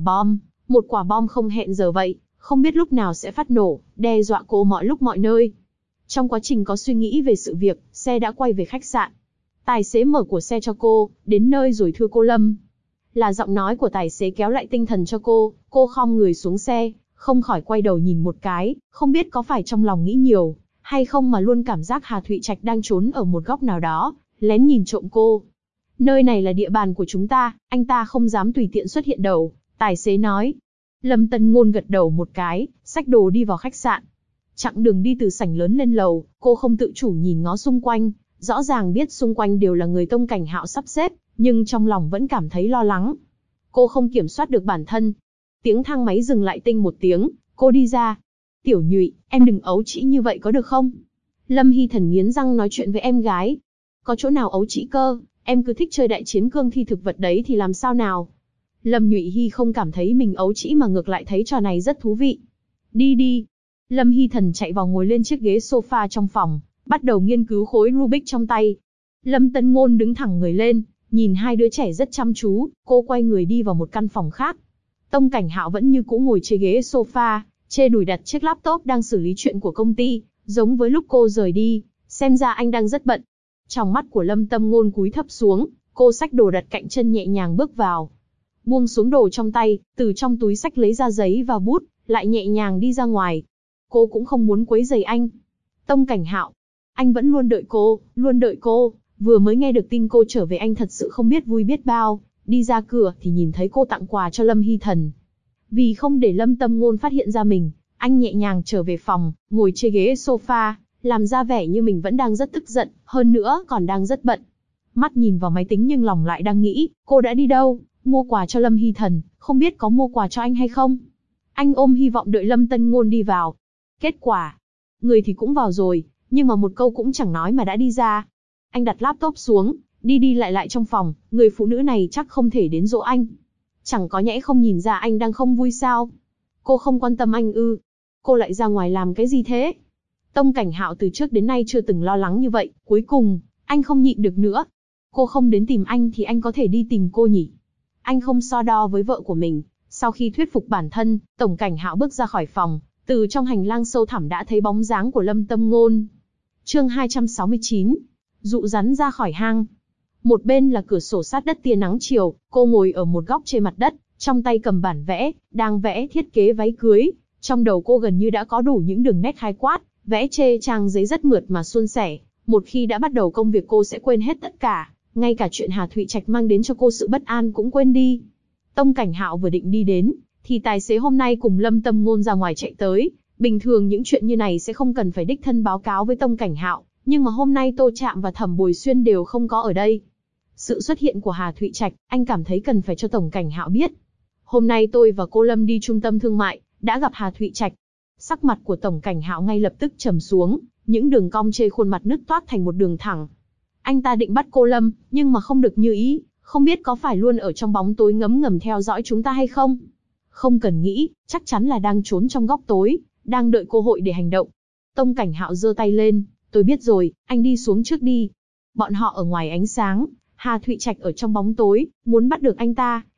quả bom không hẹn giờ vậy, không biết lúc nào sẽ phát nổ, đe dọa cô mọi lúc mọi nơi. Trong quá trình có suy nghĩ về sự việc, xe đã quay về khách sạn. Tài xế mở của xe cho cô, đến nơi rồi thưa cô Lâm. Là giọng nói của tài xế kéo lại tinh thần cho cô khom người xuống xe, không khỏi quay đầu nhìn một cái, không biết có phải trong lòng nghĩ nhiều, hay không mà luôn cảm giác Hà Thụy Trạch đang trốn ở một góc nào đó, lén nhìn trộm cô. Nơi này là địa bàn của chúng ta, anh ta không dám tùy tiện xuất hiện đâu, tài xế nói. Lâm Tần Ngôn gật đầu một cái, xách đồ đi vào khách sạn. Chặng đường đi từ sảnh lớn lên lầu, cô không tự chủ nhìn ngó xung quanh, rõ ràng biết xung quanh đều là người Tông Cảnh Hạo sắp xếp, nhưng trong lòng vẫn cảm thấy lo lắng. Cô không kiểm soát được bản thân. Tiếng thang máy dừng lại tinh một tiếng, cô đi ra. Tiểu Nhụy, em đừng ấu trĩ như vậy có được không? Lâm Hy Thần nghiến răng nói chuyện với em gái. Có chỗ nào ấu trĩ cơ, em cứ thích chơi đại chiến cương thi thực vật đấy thì làm sao nào? Lâm Nhụy Hy không cảm thấy mình ấu trĩ mà ngược lại thấy trò này rất thú vị. Đi đi. Lâm Hy Thần chạy vào ngồi lên chiếc ghế sofa trong phòng, bắt đầu nghiên cứu khối Rubik trong tay. Lâm Tần Ngôn đứng thẳng người lên, nhìn hai đứa trẻ rất chăm chú, cô quay người đi vào một căn phòng khác. Tông Cảnh Hạo vẫn như cũ ngồi trên ghế sofa, chê đùi đặt chiếc laptop đang xử lý chuyện của công ty, giống với lúc cô rời đi, xem ra anh đang rất bận. Trong mắt của Lâm Tâm Ngôn cúi thấp xuống, cô xách đồ đặt cạnh chân nhẹ nhàng bước vào. Buông xuống đồ trong tay, từ trong túi xách lấy ra giấy và bút, lại nhẹ nhàng đi ra ngoài. Cô cũng không muốn quấy rầy anh. Tông Cảnh Hạo, anh vẫn luôn đợi cô, vừa mới nghe được tin cô trở về anh thật sự không biết vui biết bao, đi ra cửa thì nhìn thấy cô tặng quà cho Lâm Hy Thần. Vì không để Lâm Tâm Ngôn phát hiện ra mình, anh nhẹ nhàng trở về phòng, ngồi trên ghế sofa, làm ra vẻ như mình vẫn đang rất tức giận, hơn nữa còn đang rất bận. Mắt nhìn vào máy tính nhưng lòng lại đang nghĩ, cô đã đi đâu, mua quà cho Lâm Hy Thần, không biết có mua quà cho anh hay không. Anh ôm hy vọng đợi Lâm Tân Ngôn đi vào. Kết quả, người thì cũng vào rồi, nhưng mà một câu cũng chẳng nói mà đã đi ra. Anh đặt laptop xuống, đi lại trong phòng, người phụ nữ này chắc không thể đến dỗ anh. Chẳng có nhẽ không nhìn ra anh đang không vui sao? Cô không quan tâm anh ư? Cô lại ra ngoài làm cái gì thế? Tông Cảnh Hạo từ trước đến nay chưa từng lo lắng như vậy, cuối cùng, anh không nhịn được nữa. Cô không đến tìm anh thì anh có thể đi tìm cô nhỉ? Anh không so đo với vợ của mình. Sau khi thuyết phục bản thân, Tổng Cảnh Hạo bước ra khỏi phòng, từ trong hành lang sâu thẳm đã thấy bóng dáng của Lâm Tâm Ngôn. Chương 269, dụ rắn ra khỏi hang. Một bên là cửa sổ sát đất tia nắng chiều, cô ngồi ở một góc trên mặt đất, trong tay cầm bản vẽ, đang vẽ thiết kế váy cưới. Trong đầu cô gần như đã có đủ những đường nét khai quát, vẽ chê trang giấy rất mượt mà suôn sẻ. Một khi đã bắt đầu công việc cô sẽ quên hết tất cả, ngay cả chuyện Hà Thụy Trạch mang đến cho cô sự bất an cũng quên đi. Tông Cảnh Hạo vừa định đi đến, thì tài xế hôm nay cùng Lâm Tâm Ngôn ra ngoài chạy tới. Bình thường những chuyện như này sẽ không cần phải đích thân báo cáo với Tông Cảnh Hạo, nhưng mà hôm nay Tô Trạm và Thẩm Bồi Xuyên đều không có ở đây. Sự xuất hiện của Hà Thụy Trạch, anh cảm thấy cần phải cho Tổng Cảnh Hạo biết. Hôm nay tôi và cô Lâm đi trung tâm thương mại, đã gặp Hà Thụy Trạch. Sắc mặt của Tổng Cảnh Hạo ngay lập tức trầm xuống, những đường cong trên khuôn mặt nứt toát thành một đường thẳng. Anh ta định bắt cô Lâm, nhưng mà không được như ý, không biết có phải luôn ở trong bóng tối ngấm ngầm theo dõi chúng ta hay không? Không cần nghĩ, chắc chắn là đang trốn trong góc tối, đang đợi cơ hội để hành động. Tông Cảnh Hạo giơ tay lên, tôi biết rồi, anh đi xuống trước đi. Bọn họ ở ngoài ánh sáng, Hà Thụy Trạch ở trong bóng tối, muốn bắt được anh ta,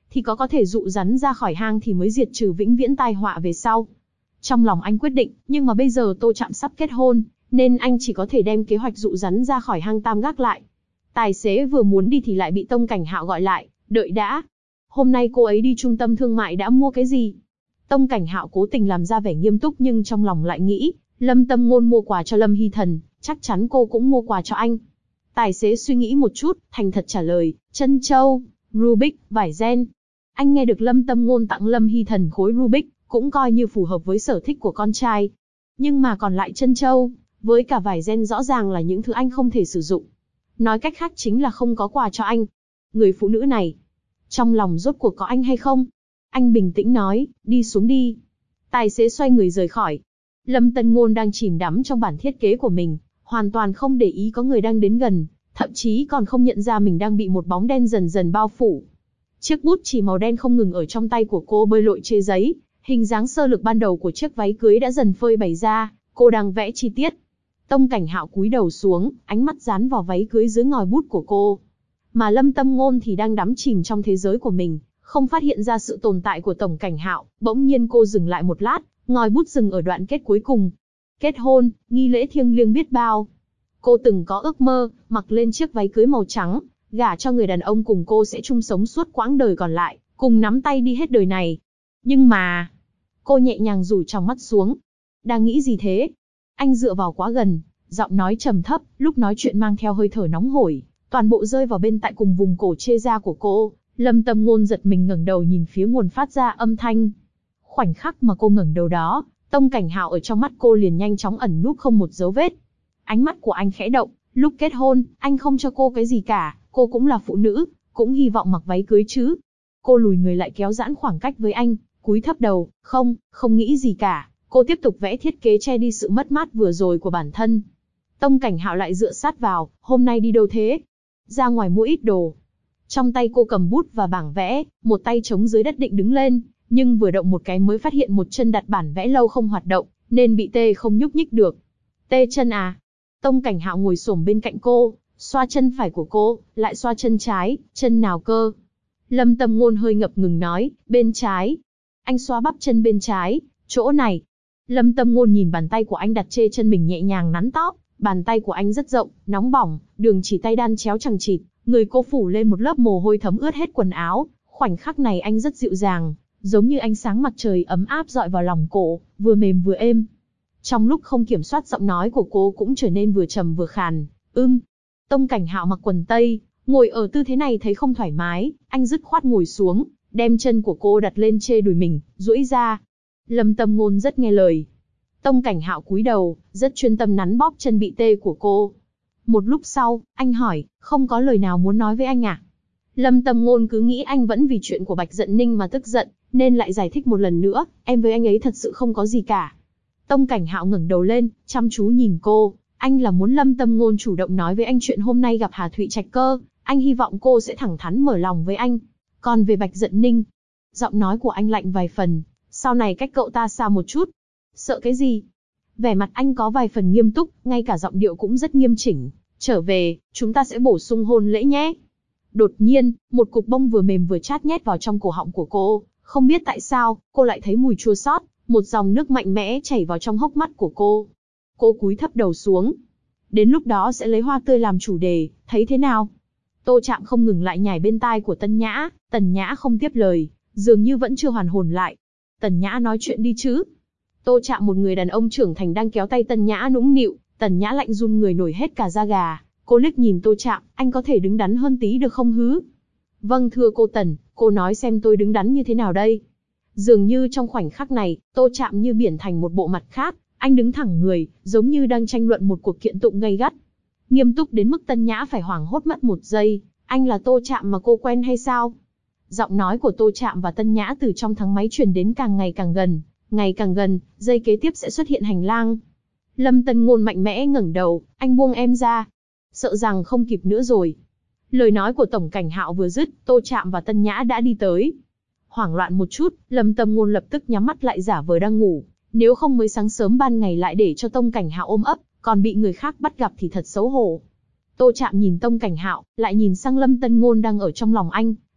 thì có thể dụ rắn ra khỏi hang thì mới diệt trừ vĩnh viễn tai họa về sau. Trong lòng anh quyết định, nhưng mà bây giờ Tô Trạm sắp kết hôn, nên anh chỉ có thể đem kế hoạch dụ rắn ra khỏi hang Tam gác lại. Tài xế vừa muốn đi thì lại bị Tông Cảnh Hạo gọi lại, đợi đã. Hôm nay cô ấy đi trung tâm thương mại đã mua cái gì? Tông Cảnh Hạo cố tình làm ra vẻ nghiêm túc nhưng trong lòng lại nghĩ, Lâm Tâm Ngôn mua quà cho Lâm Hy Thần, chắc chắn cô cũng mua quà cho anh. Tài xế suy nghĩ một chút, thành thật trả lời, trân châu, Rubik, vải ren. Anh nghe được Lâm Tâm Ngôn tặng Lâm Hy Thần khối Rubik, cũng coi như phù hợp với sở thích của con trai. Nhưng mà còn lại trân châu, với cả vải ren rõ ràng là những thứ anh không thể sử dụng. Nói cách khác chính là không có quà cho anh. Người phụ nữ này, trong lòng rốt cuộc có anh hay không? Anh bình tĩnh nói, đi xuống đi. Tài xế xoay người rời khỏi. Lâm Tân Ngôn đang chìm đắm trong bản thiết kế của mình, hoàn toàn không để ý có người đang đến gần, thậm chí còn không nhận ra mình đang bị một bóng đen dần dần bao phủ. Chiếc bút chì màu đen không ngừng ở trong tay của cô bơi lội trên giấy, hình dáng sơ lược ban đầu của chiếc váy cưới đã dần phơi bày ra, cô đang vẽ chi tiết. Tông Cảnh Hạo cúi đầu xuống, ánh mắt dán vào váy cưới dưới ngòi bút của cô. Mà Lâm Tâm Ngôn thì đang đắm chìm trong thế giới của mình, không phát hiện ra sự tồn tại của Tổng Cảnh Hạo. Bỗng nhiên cô dừng lại một lát, ngòi bút dừng ở đoạn kết cuối cùng. Kết hôn, nghi lễ thiêng liêng biết bao. Cô từng có ước mơ, mặc lên chiếc váy cưới màu trắng, gả cho người đàn ông cùng cô sẽ chung sống suốt quãng đời còn lại, cùng nắm tay đi hết đời này. Nhưng mà, cô nhẹ nhàng rủ tròng mắt xuống. Đang nghĩ gì thế? Anh dựa vào quá gần, giọng nói trầm thấp, lúc nói chuyện mang theo hơi thở nóng hổi, toàn bộ rơi vào bên tại cùng vùng cổ chê ra của cô. Lâm Tâm Ngôn giật mình ngẩng đầu nhìn phía nguồn phát ra âm thanh. Khoảnh khắc mà cô ngẩng đầu đó, Tông Cảnh Hạo ở trong mắt cô liền nhanh chóng ẩn núp không một dấu vết. Ánh mắt của anh khẽ động, lúc kết hôn, anh không cho cô cái gì cả, cô cũng là phụ nữ, cũng hy vọng mặc váy cưới chứ. Cô lùi người lại kéo giãn khoảng cách với anh, cúi thấp đầu, không nghĩ gì cả. Cô tiếp tục vẽ thiết kế che đi sự mất mát vừa rồi của bản thân. Tông Cảnh Hạo lại dựa sát vào, hôm nay đi đâu thế? Ra ngoài mua ít đồ. Trong tay cô cầm bút và bảng vẽ, một tay chống dưới đất định đứng lên, nhưng vừa động một cái mới phát hiện một chân đặt bản vẽ lâu không hoạt động, nên bị tê không nhúc nhích được. Tê chân à? Tông Cảnh Hạo ngồi xổm bên cạnh cô, xoa chân phải của cô, lại xoa chân trái, chân nào cơ? Lâm Tâm Ngôn hơi ngập ngừng nói, bên trái. Anh xoa bắp chân bên trái, chỗ này. Lâm Tâm Ngôn nhìn bàn tay của anh đặt trên chân mình nhẹ nhàng nắn tóc, bàn tay của anh rất rộng, nóng bỏng, đường chỉ tay đan chéo chằng chịt, người cô phủ lên một lớp mồ hôi thấm ướt hết quần áo. Khoảnh khắc này anh rất dịu dàng, giống như ánh sáng mặt trời ấm áp dọi vào lòng cổ, vừa mềm vừa êm. Trong lúc không kiểm soát giọng nói của cô cũng trở nên vừa trầm vừa khàn. Tông Cảnh Hạo mặc quần tây, ngồi ở tư thế này thấy không thoải mái, anh dứt khoát ngồi xuống, đem chân của cô đặt lên trên đùi mình, duỗi ra. Lâm Tâm Ngôn rất nghe lời. Tông Cảnh Hạo cúi đầu, rất chuyên tâm nắn bóp chân bị tê của cô. Một lúc sau, anh hỏi, không có lời nào muốn nói với anh à? Lâm Tâm Ngôn cứ nghĩ anh vẫn vì chuyện của Bạch Dận Ninh mà tức giận, nên lại giải thích một lần nữa, em với anh ấy thật sự không có gì cả. Tông Cảnh Hạo ngẩng đầu lên, chăm chú nhìn cô, anh là muốn Lâm Tâm Ngôn chủ động nói với anh chuyện hôm nay gặp Hà Thụy Trạch cơ, anh hy vọng cô sẽ thẳng thắn mở lòng với anh. Còn về Bạch Dận Ninh, giọng nói của anh lạnh vài phần, sau này cách cậu ta xa một chút. Sợ cái gì? Vẻ mặt anh có vài phần nghiêm túc, ngay cả giọng điệu cũng rất nghiêm chỉnh. Trở về, chúng ta sẽ bổ sung hôn lễ nhé. Đột nhiên, một cục bông vừa mềm vừa chát nhét vào trong cổ họng của cô. Không biết tại sao, cô lại thấy mùi chua xót, một dòng nước mạnh mẽ chảy vào trong hốc mắt của cô. Cô cúi thấp đầu xuống. Đến lúc đó sẽ lấy hoa tươi làm chủ đề, thấy thế nào? Tô Trạm không ngừng lại nhảy bên tai của Tân Nhã, Tần Nhã không tiếp lời, dường như vẫn chưa hoàn hồn lại. Tần Nhã nói chuyện đi chứ. Tô Trạm một người đàn ông trưởng thành đang kéo tay Tân Nhã nũng nịu, Tần Nhã lạnh run người nổi hết cả da gà. Cô liếc nhìn Tô Trạm, anh có thể đứng đắn hơn tí được không hứ? Vâng thưa cô Tần, cô nói xem tôi đứng đắn như thế nào đây? Dường như trong khoảnh khắc này, Tô Trạm như biển thành một bộ mặt khác, anh đứng thẳng người, giống như đang tranh luận một cuộc kiện tụng gay gắt. Nghiêm túc đến mức Tân Nhã phải hoảng hốt mất một giây, anh là Tô Trạm mà cô quen hay sao? Giọng nói của Tô Trạm và Tân Nhã từ trong thang máy truyền đến càng ngày càng gần, giây kế tiếp sẽ xuất hiện hành lang. Lâm Tân Ngôn mạnh mẽ ngẩng đầu, anh buông em ra. Sợ rằng không kịp nữa rồi. Lời nói của Tổng Cảnh Hạo vừa dứt, Tô Trạm và Tân Nhã đã đi tới. Hoảng loạn một chút, Lâm Tâm Ngôn lập tức nhắm mắt lại giả vờ đang ngủ. Nếu không mới sáng sớm ban ngày lại để cho Tông Cảnh Hạo ôm ấp, còn bị người khác bắt gặp thì thật xấu hổ. Tô Trạm nhìn Tông Cảnh Hạo, lại nhìn sang Lâm Tân Ngôn đang ở trong lòng anh,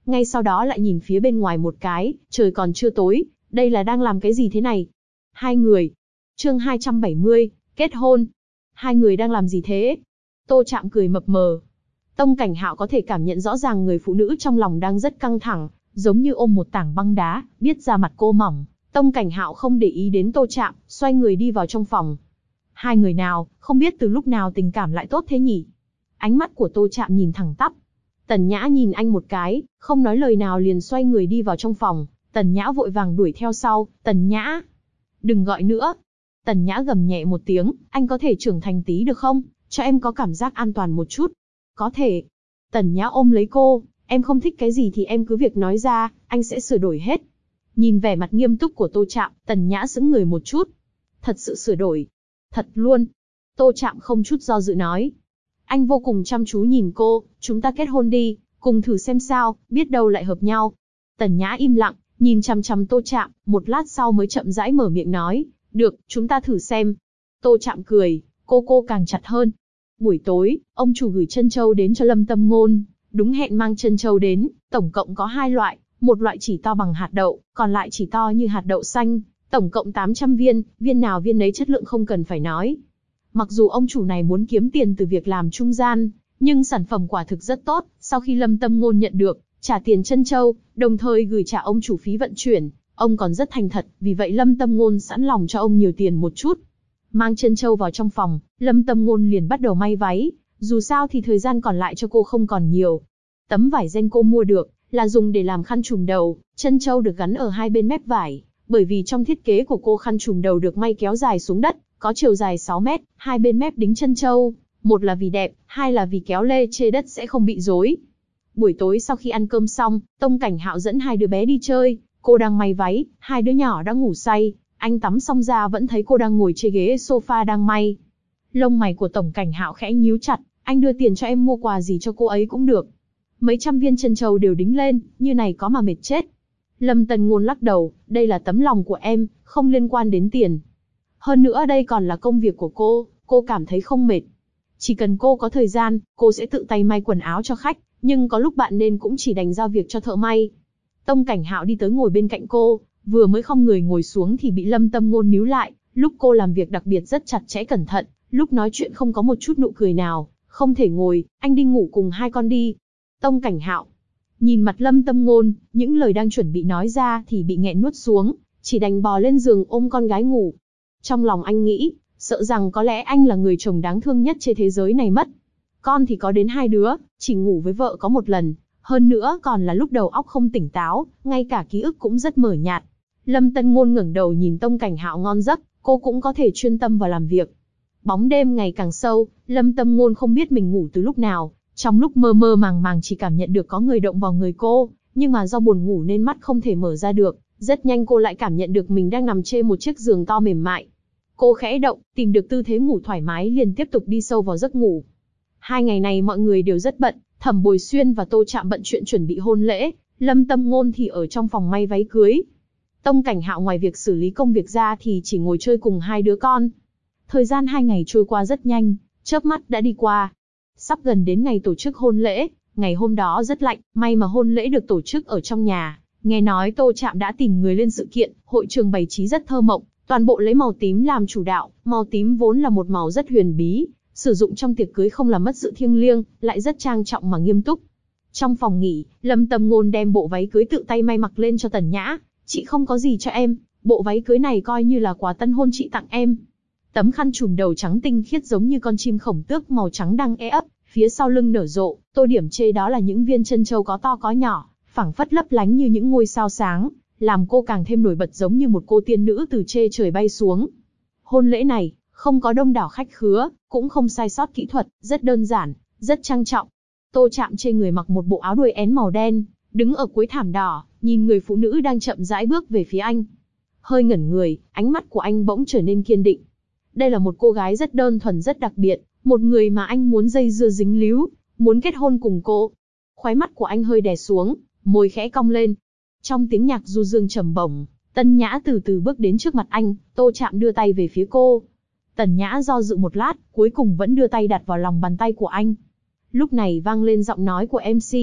ngay sau đó lại nhìn phía bên ngoài một cái, trời còn chưa tối, đây là đang làm cái gì thế này? Hai người. Chương 270, kết hôn. Hai người đang làm gì thế? Tô Trạm cười mập mờ. Tông Cảnh Hạo có thể cảm nhận rõ ràng người phụ nữ trong lòng đang rất căng thẳng, giống như ôm một tảng băng đá, biết da mặt cô mỏng. Tông Cảnh Hạo không để ý đến Tô Trạm, xoay người đi vào trong phòng. Hai người nào, không biết từ lúc nào tình cảm lại tốt thế nhỉ? Ánh mắt của Tô Trạm nhìn thẳng tắp. Tần Nhã nhìn anh một cái, không nói lời nào liền xoay người đi vào trong phòng. Tần Nhã vội vàng đuổi theo sau. Tần Nhã, đừng gọi nữa. Tần Nhã gầm nhẹ một tiếng, anh có thể trưởng thành tí được không? Cho em có cảm giác an toàn một chút. Có thể. Tần Nhã ôm lấy cô, em không thích cái gì thì em cứ việc nói ra, anh sẽ sửa đổi hết. Nhìn vẻ mặt nghiêm túc của Tô Trạm, Tần Nhã sững người một chút. Thật sự sửa đổi? Thật luôn. Tô Trạm không chút do dự nói. Anh vô cùng chăm chú nhìn cô, chúng ta kết hôn đi, cùng thử xem sao, biết đâu lại hợp nhau. Tần Nhã im lặng, nhìn chằm chằm Tô Trạm, một lát sau mới chậm rãi mở miệng nói. Được, chúng ta thử xem. Tô Trạm cười, cô càng chặt hơn. Buổi tối, ông chủ gửi trân châu đến cho Lâm Tâm Ngôn, đúng hẹn mang trân châu đến, tổng cộng có 2 loại, một loại chỉ to bằng hạt đậu, còn lại chỉ to như hạt đậu xanh, tổng cộng 800 viên, viên nào viên nấy chất lượng không cần phải nói. Mặc dù ông chủ này muốn kiếm tiền từ việc làm trung gian, nhưng sản phẩm quả thực rất tốt, sau khi Lâm Tâm Ngôn nhận được, trả tiền trân châu, đồng thời gửi trả ông chủ phí vận chuyển, ông còn rất thành thật, vì vậy Lâm Tâm Ngôn sẵn lòng cho ông nhiều tiền một chút. Mang trân châu vào trong phòng, Lâm Tâm Ngôn liền bắt đầu may váy, dù sao thì thời gian còn lại cho cô không còn nhiều. Tấm vải ren cô mua được, là dùng để làm khăn trùm đầu, trân châu được gắn ở hai bên mép vải, bởi vì trong thiết kế của cô khăn trùm đầu được may kéo dài xuống đất, có chiều dài 6 mét, hai bên mép đính trân châu, một là vì đẹp, hai là vì kéo lê chê đất sẽ không bị rối. Buổi tối sau khi ăn cơm xong, Tông Cảnh Hạo dẫn hai đứa bé đi chơi, cô đang may váy, hai đứa nhỏ đã ngủ say, anh tắm xong ra vẫn thấy cô đang ngồi trên ghế sofa đang may. Lông mày của Tổng Cảnh Hạo khẽ nhíu chặt, anh đưa tiền cho em mua quà gì cho cô ấy cũng được. Mấy trăm viên trân châu đều đính lên, như này có mà mệt chết. Lâm Tần Ngôn lắc đầu, đây là tấm lòng của em, không liên quan đến tiền. Hơn nữa đây còn là công việc của cô cảm thấy không mệt. Chỉ cần cô có thời gian, cô sẽ tự tay may quần áo cho khách, nhưng có lúc bạn nên cũng chỉ đành giao việc cho thợ may. Tông Cảnh Hạo đi tới ngồi bên cạnh cô, vừa mới không người ngồi xuống thì bị Lâm Tâm Ngôn níu lại, lúc cô làm việc đặc biệt rất chặt chẽ cẩn thận, lúc nói chuyện không có một chút nụ cười nào, không thể ngồi, anh đi ngủ cùng hai con đi. Tông Cảnh Hạo nhìn mặt Lâm Tâm Ngôn, những lời đang chuẩn bị nói ra thì bị nghẹn nuốt xuống, chỉ đành bò lên giường ôm con gái ngủ. Trong lòng anh nghĩ, sợ rằng có lẽ anh là người chồng đáng thương nhất trên thế giới này mất. Con thì có đến 2 đứa, chỉ ngủ với vợ có 1 lần, hơn nữa còn là lúc đầu óc không tỉnh táo, ngay cả ký ức cũng rất mờ nhạt. Lâm Tân Ngôn ngẩng đầu nhìn Tông Cảnh Hạo ngon giấc, cô cũng có thể chuyên tâm vào làm việc. Bóng đêm ngày càng sâu, Lâm Tâm Ngôn không biết mình ngủ từ lúc nào, trong lúc mơ mơ màng màng chỉ cảm nhận được có người động vào người cô, nhưng mà do buồn ngủ nên mắt không thể mở ra được, rất nhanh cô lại cảm nhận được mình đang nằm trên một chiếc giường to mềm mại. Cô khẽ động, tìm được tư thế ngủ thoải mái liền tiếp tục đi sâu vào giấc ngủ. 2 ngày này mọi người đều rất bận, Thẩm Bồi Xuyên và Tô Trạm bận chuyện chuẩn bị hôn lễ, Lâm Tâm Ngôn thì ở trong phòng may váy cưới. Tông Cảnh Hạo ngoài việc xử lý công việc ra thì chỉ ngồi chơi cùng 2 đứa con. Thời gian 2 ngày trôi qua rất nhanh, chớp mắt đã đi qua. Sắp gần đến ngày tổ chức hôn lễ, ngày hôm đó rất lạnh, may mà hôn lễ được tổ chức ở trong nhà. Nghe nói Tô Trạm đã tìm người lên sự kiện, hội trường bày trí rất thơ mộng, toàn bộ lấy màu tím làm chủ đạo, màu tím vốn là một màu rất huyền bí, sử dụng trong tiệc cưới không làm mất sự thiêng liêng, lại rất trang trọng mà nghiêm túc. Trong phòng nghỉ, Lâm Tâm Ngôn đem bộ váy cưới tự tay may mặc lên cho Tần Nhã, chị không có gì cho em, bộ váy cưới này coi như là quà tân hôn chị tặng em. Tấm khăn trùm đầu trắng tinh khiết giống như con chim khổng tước màu trắng đang e ấp, phía sau lưng nở rộ, tô điểm chê đó là những viên trân châu có to có nhỏ, phẳng phất lấp lánh như những ngôi sao sáng, làm cô càng thêm nổi bật giống như một cô tiên nữ từ trên trời bay xuống. Hôn lễ này, không có đông đảo khách khứa, cũng không sai sót kỹ thuật, rất đơn giản, rất trang trọng. Tô Trạm trên người mặc một bộ áo đuôi én màu đen, đứng ở cuối thảm đỏ, nhìn người phụ nữ đang chậm rãi bước về phía anh. Hơi ngẩn người, ánh mắt của anh bỗng trở nên kiên định. Đây là một cô gái rất đơn thuần rất đặc biệt, một người mà anh muốn dây dưa dính líu, muốn kết hôn cùng cô. Khóe mắt của anh hơi đè xuống, môi khẽ cong lên. Trong tiếng nhạc du dương trầm bổng, Tần Nhã từ từ bước đến trước mặt anh, Tô Trạm đưa tay về phía cô. Tần Nhã do dự một lát, cuối cùng vẫn đưa tay đặt vào lòng bàn tay của anh. Lúc này vang lên giọng nói của MC,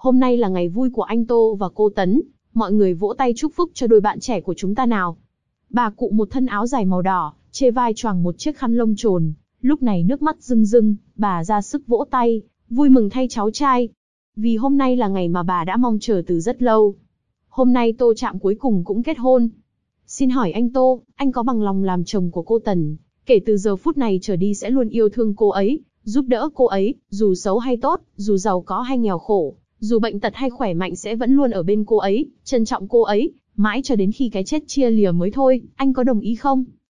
Hôm nay là ngày vui của anh Tô và cô Tấn, mọi người vỗ tay chúc phúc cho đôi bạn trẻ của chúng ta nào. Bà cụ một thân áo dài màu đỏ, trên vai choàng một chiếc khăn lông trồn, lúc này nước mắt rưng rưng, bà ra sức vỗ tay, vui mừng thay cháu trai. Vì hôm nay là ngày mà bà đã mong chờ từ rất lâu. Hôm nay Tô Trạm cuối cùng cũng kết hôn. Xin hỏi anh Tô, anh có bằng lòng làm chồng của cô Tần, kể từ giờ phút này trở đi sẽ luôn yêu thương cô ấy, giúp đỡ cô ấy, dù xấu hay tốt, dù giàu có hay nghèo khổ, dù bệnh tật hay khỏe mạnh sẽ vẫn luôn ở bên cô ấy, trân trọng cô ấy, mãi cho đến khi cái chết chia lìa mới thôi, anh có đồng ý không?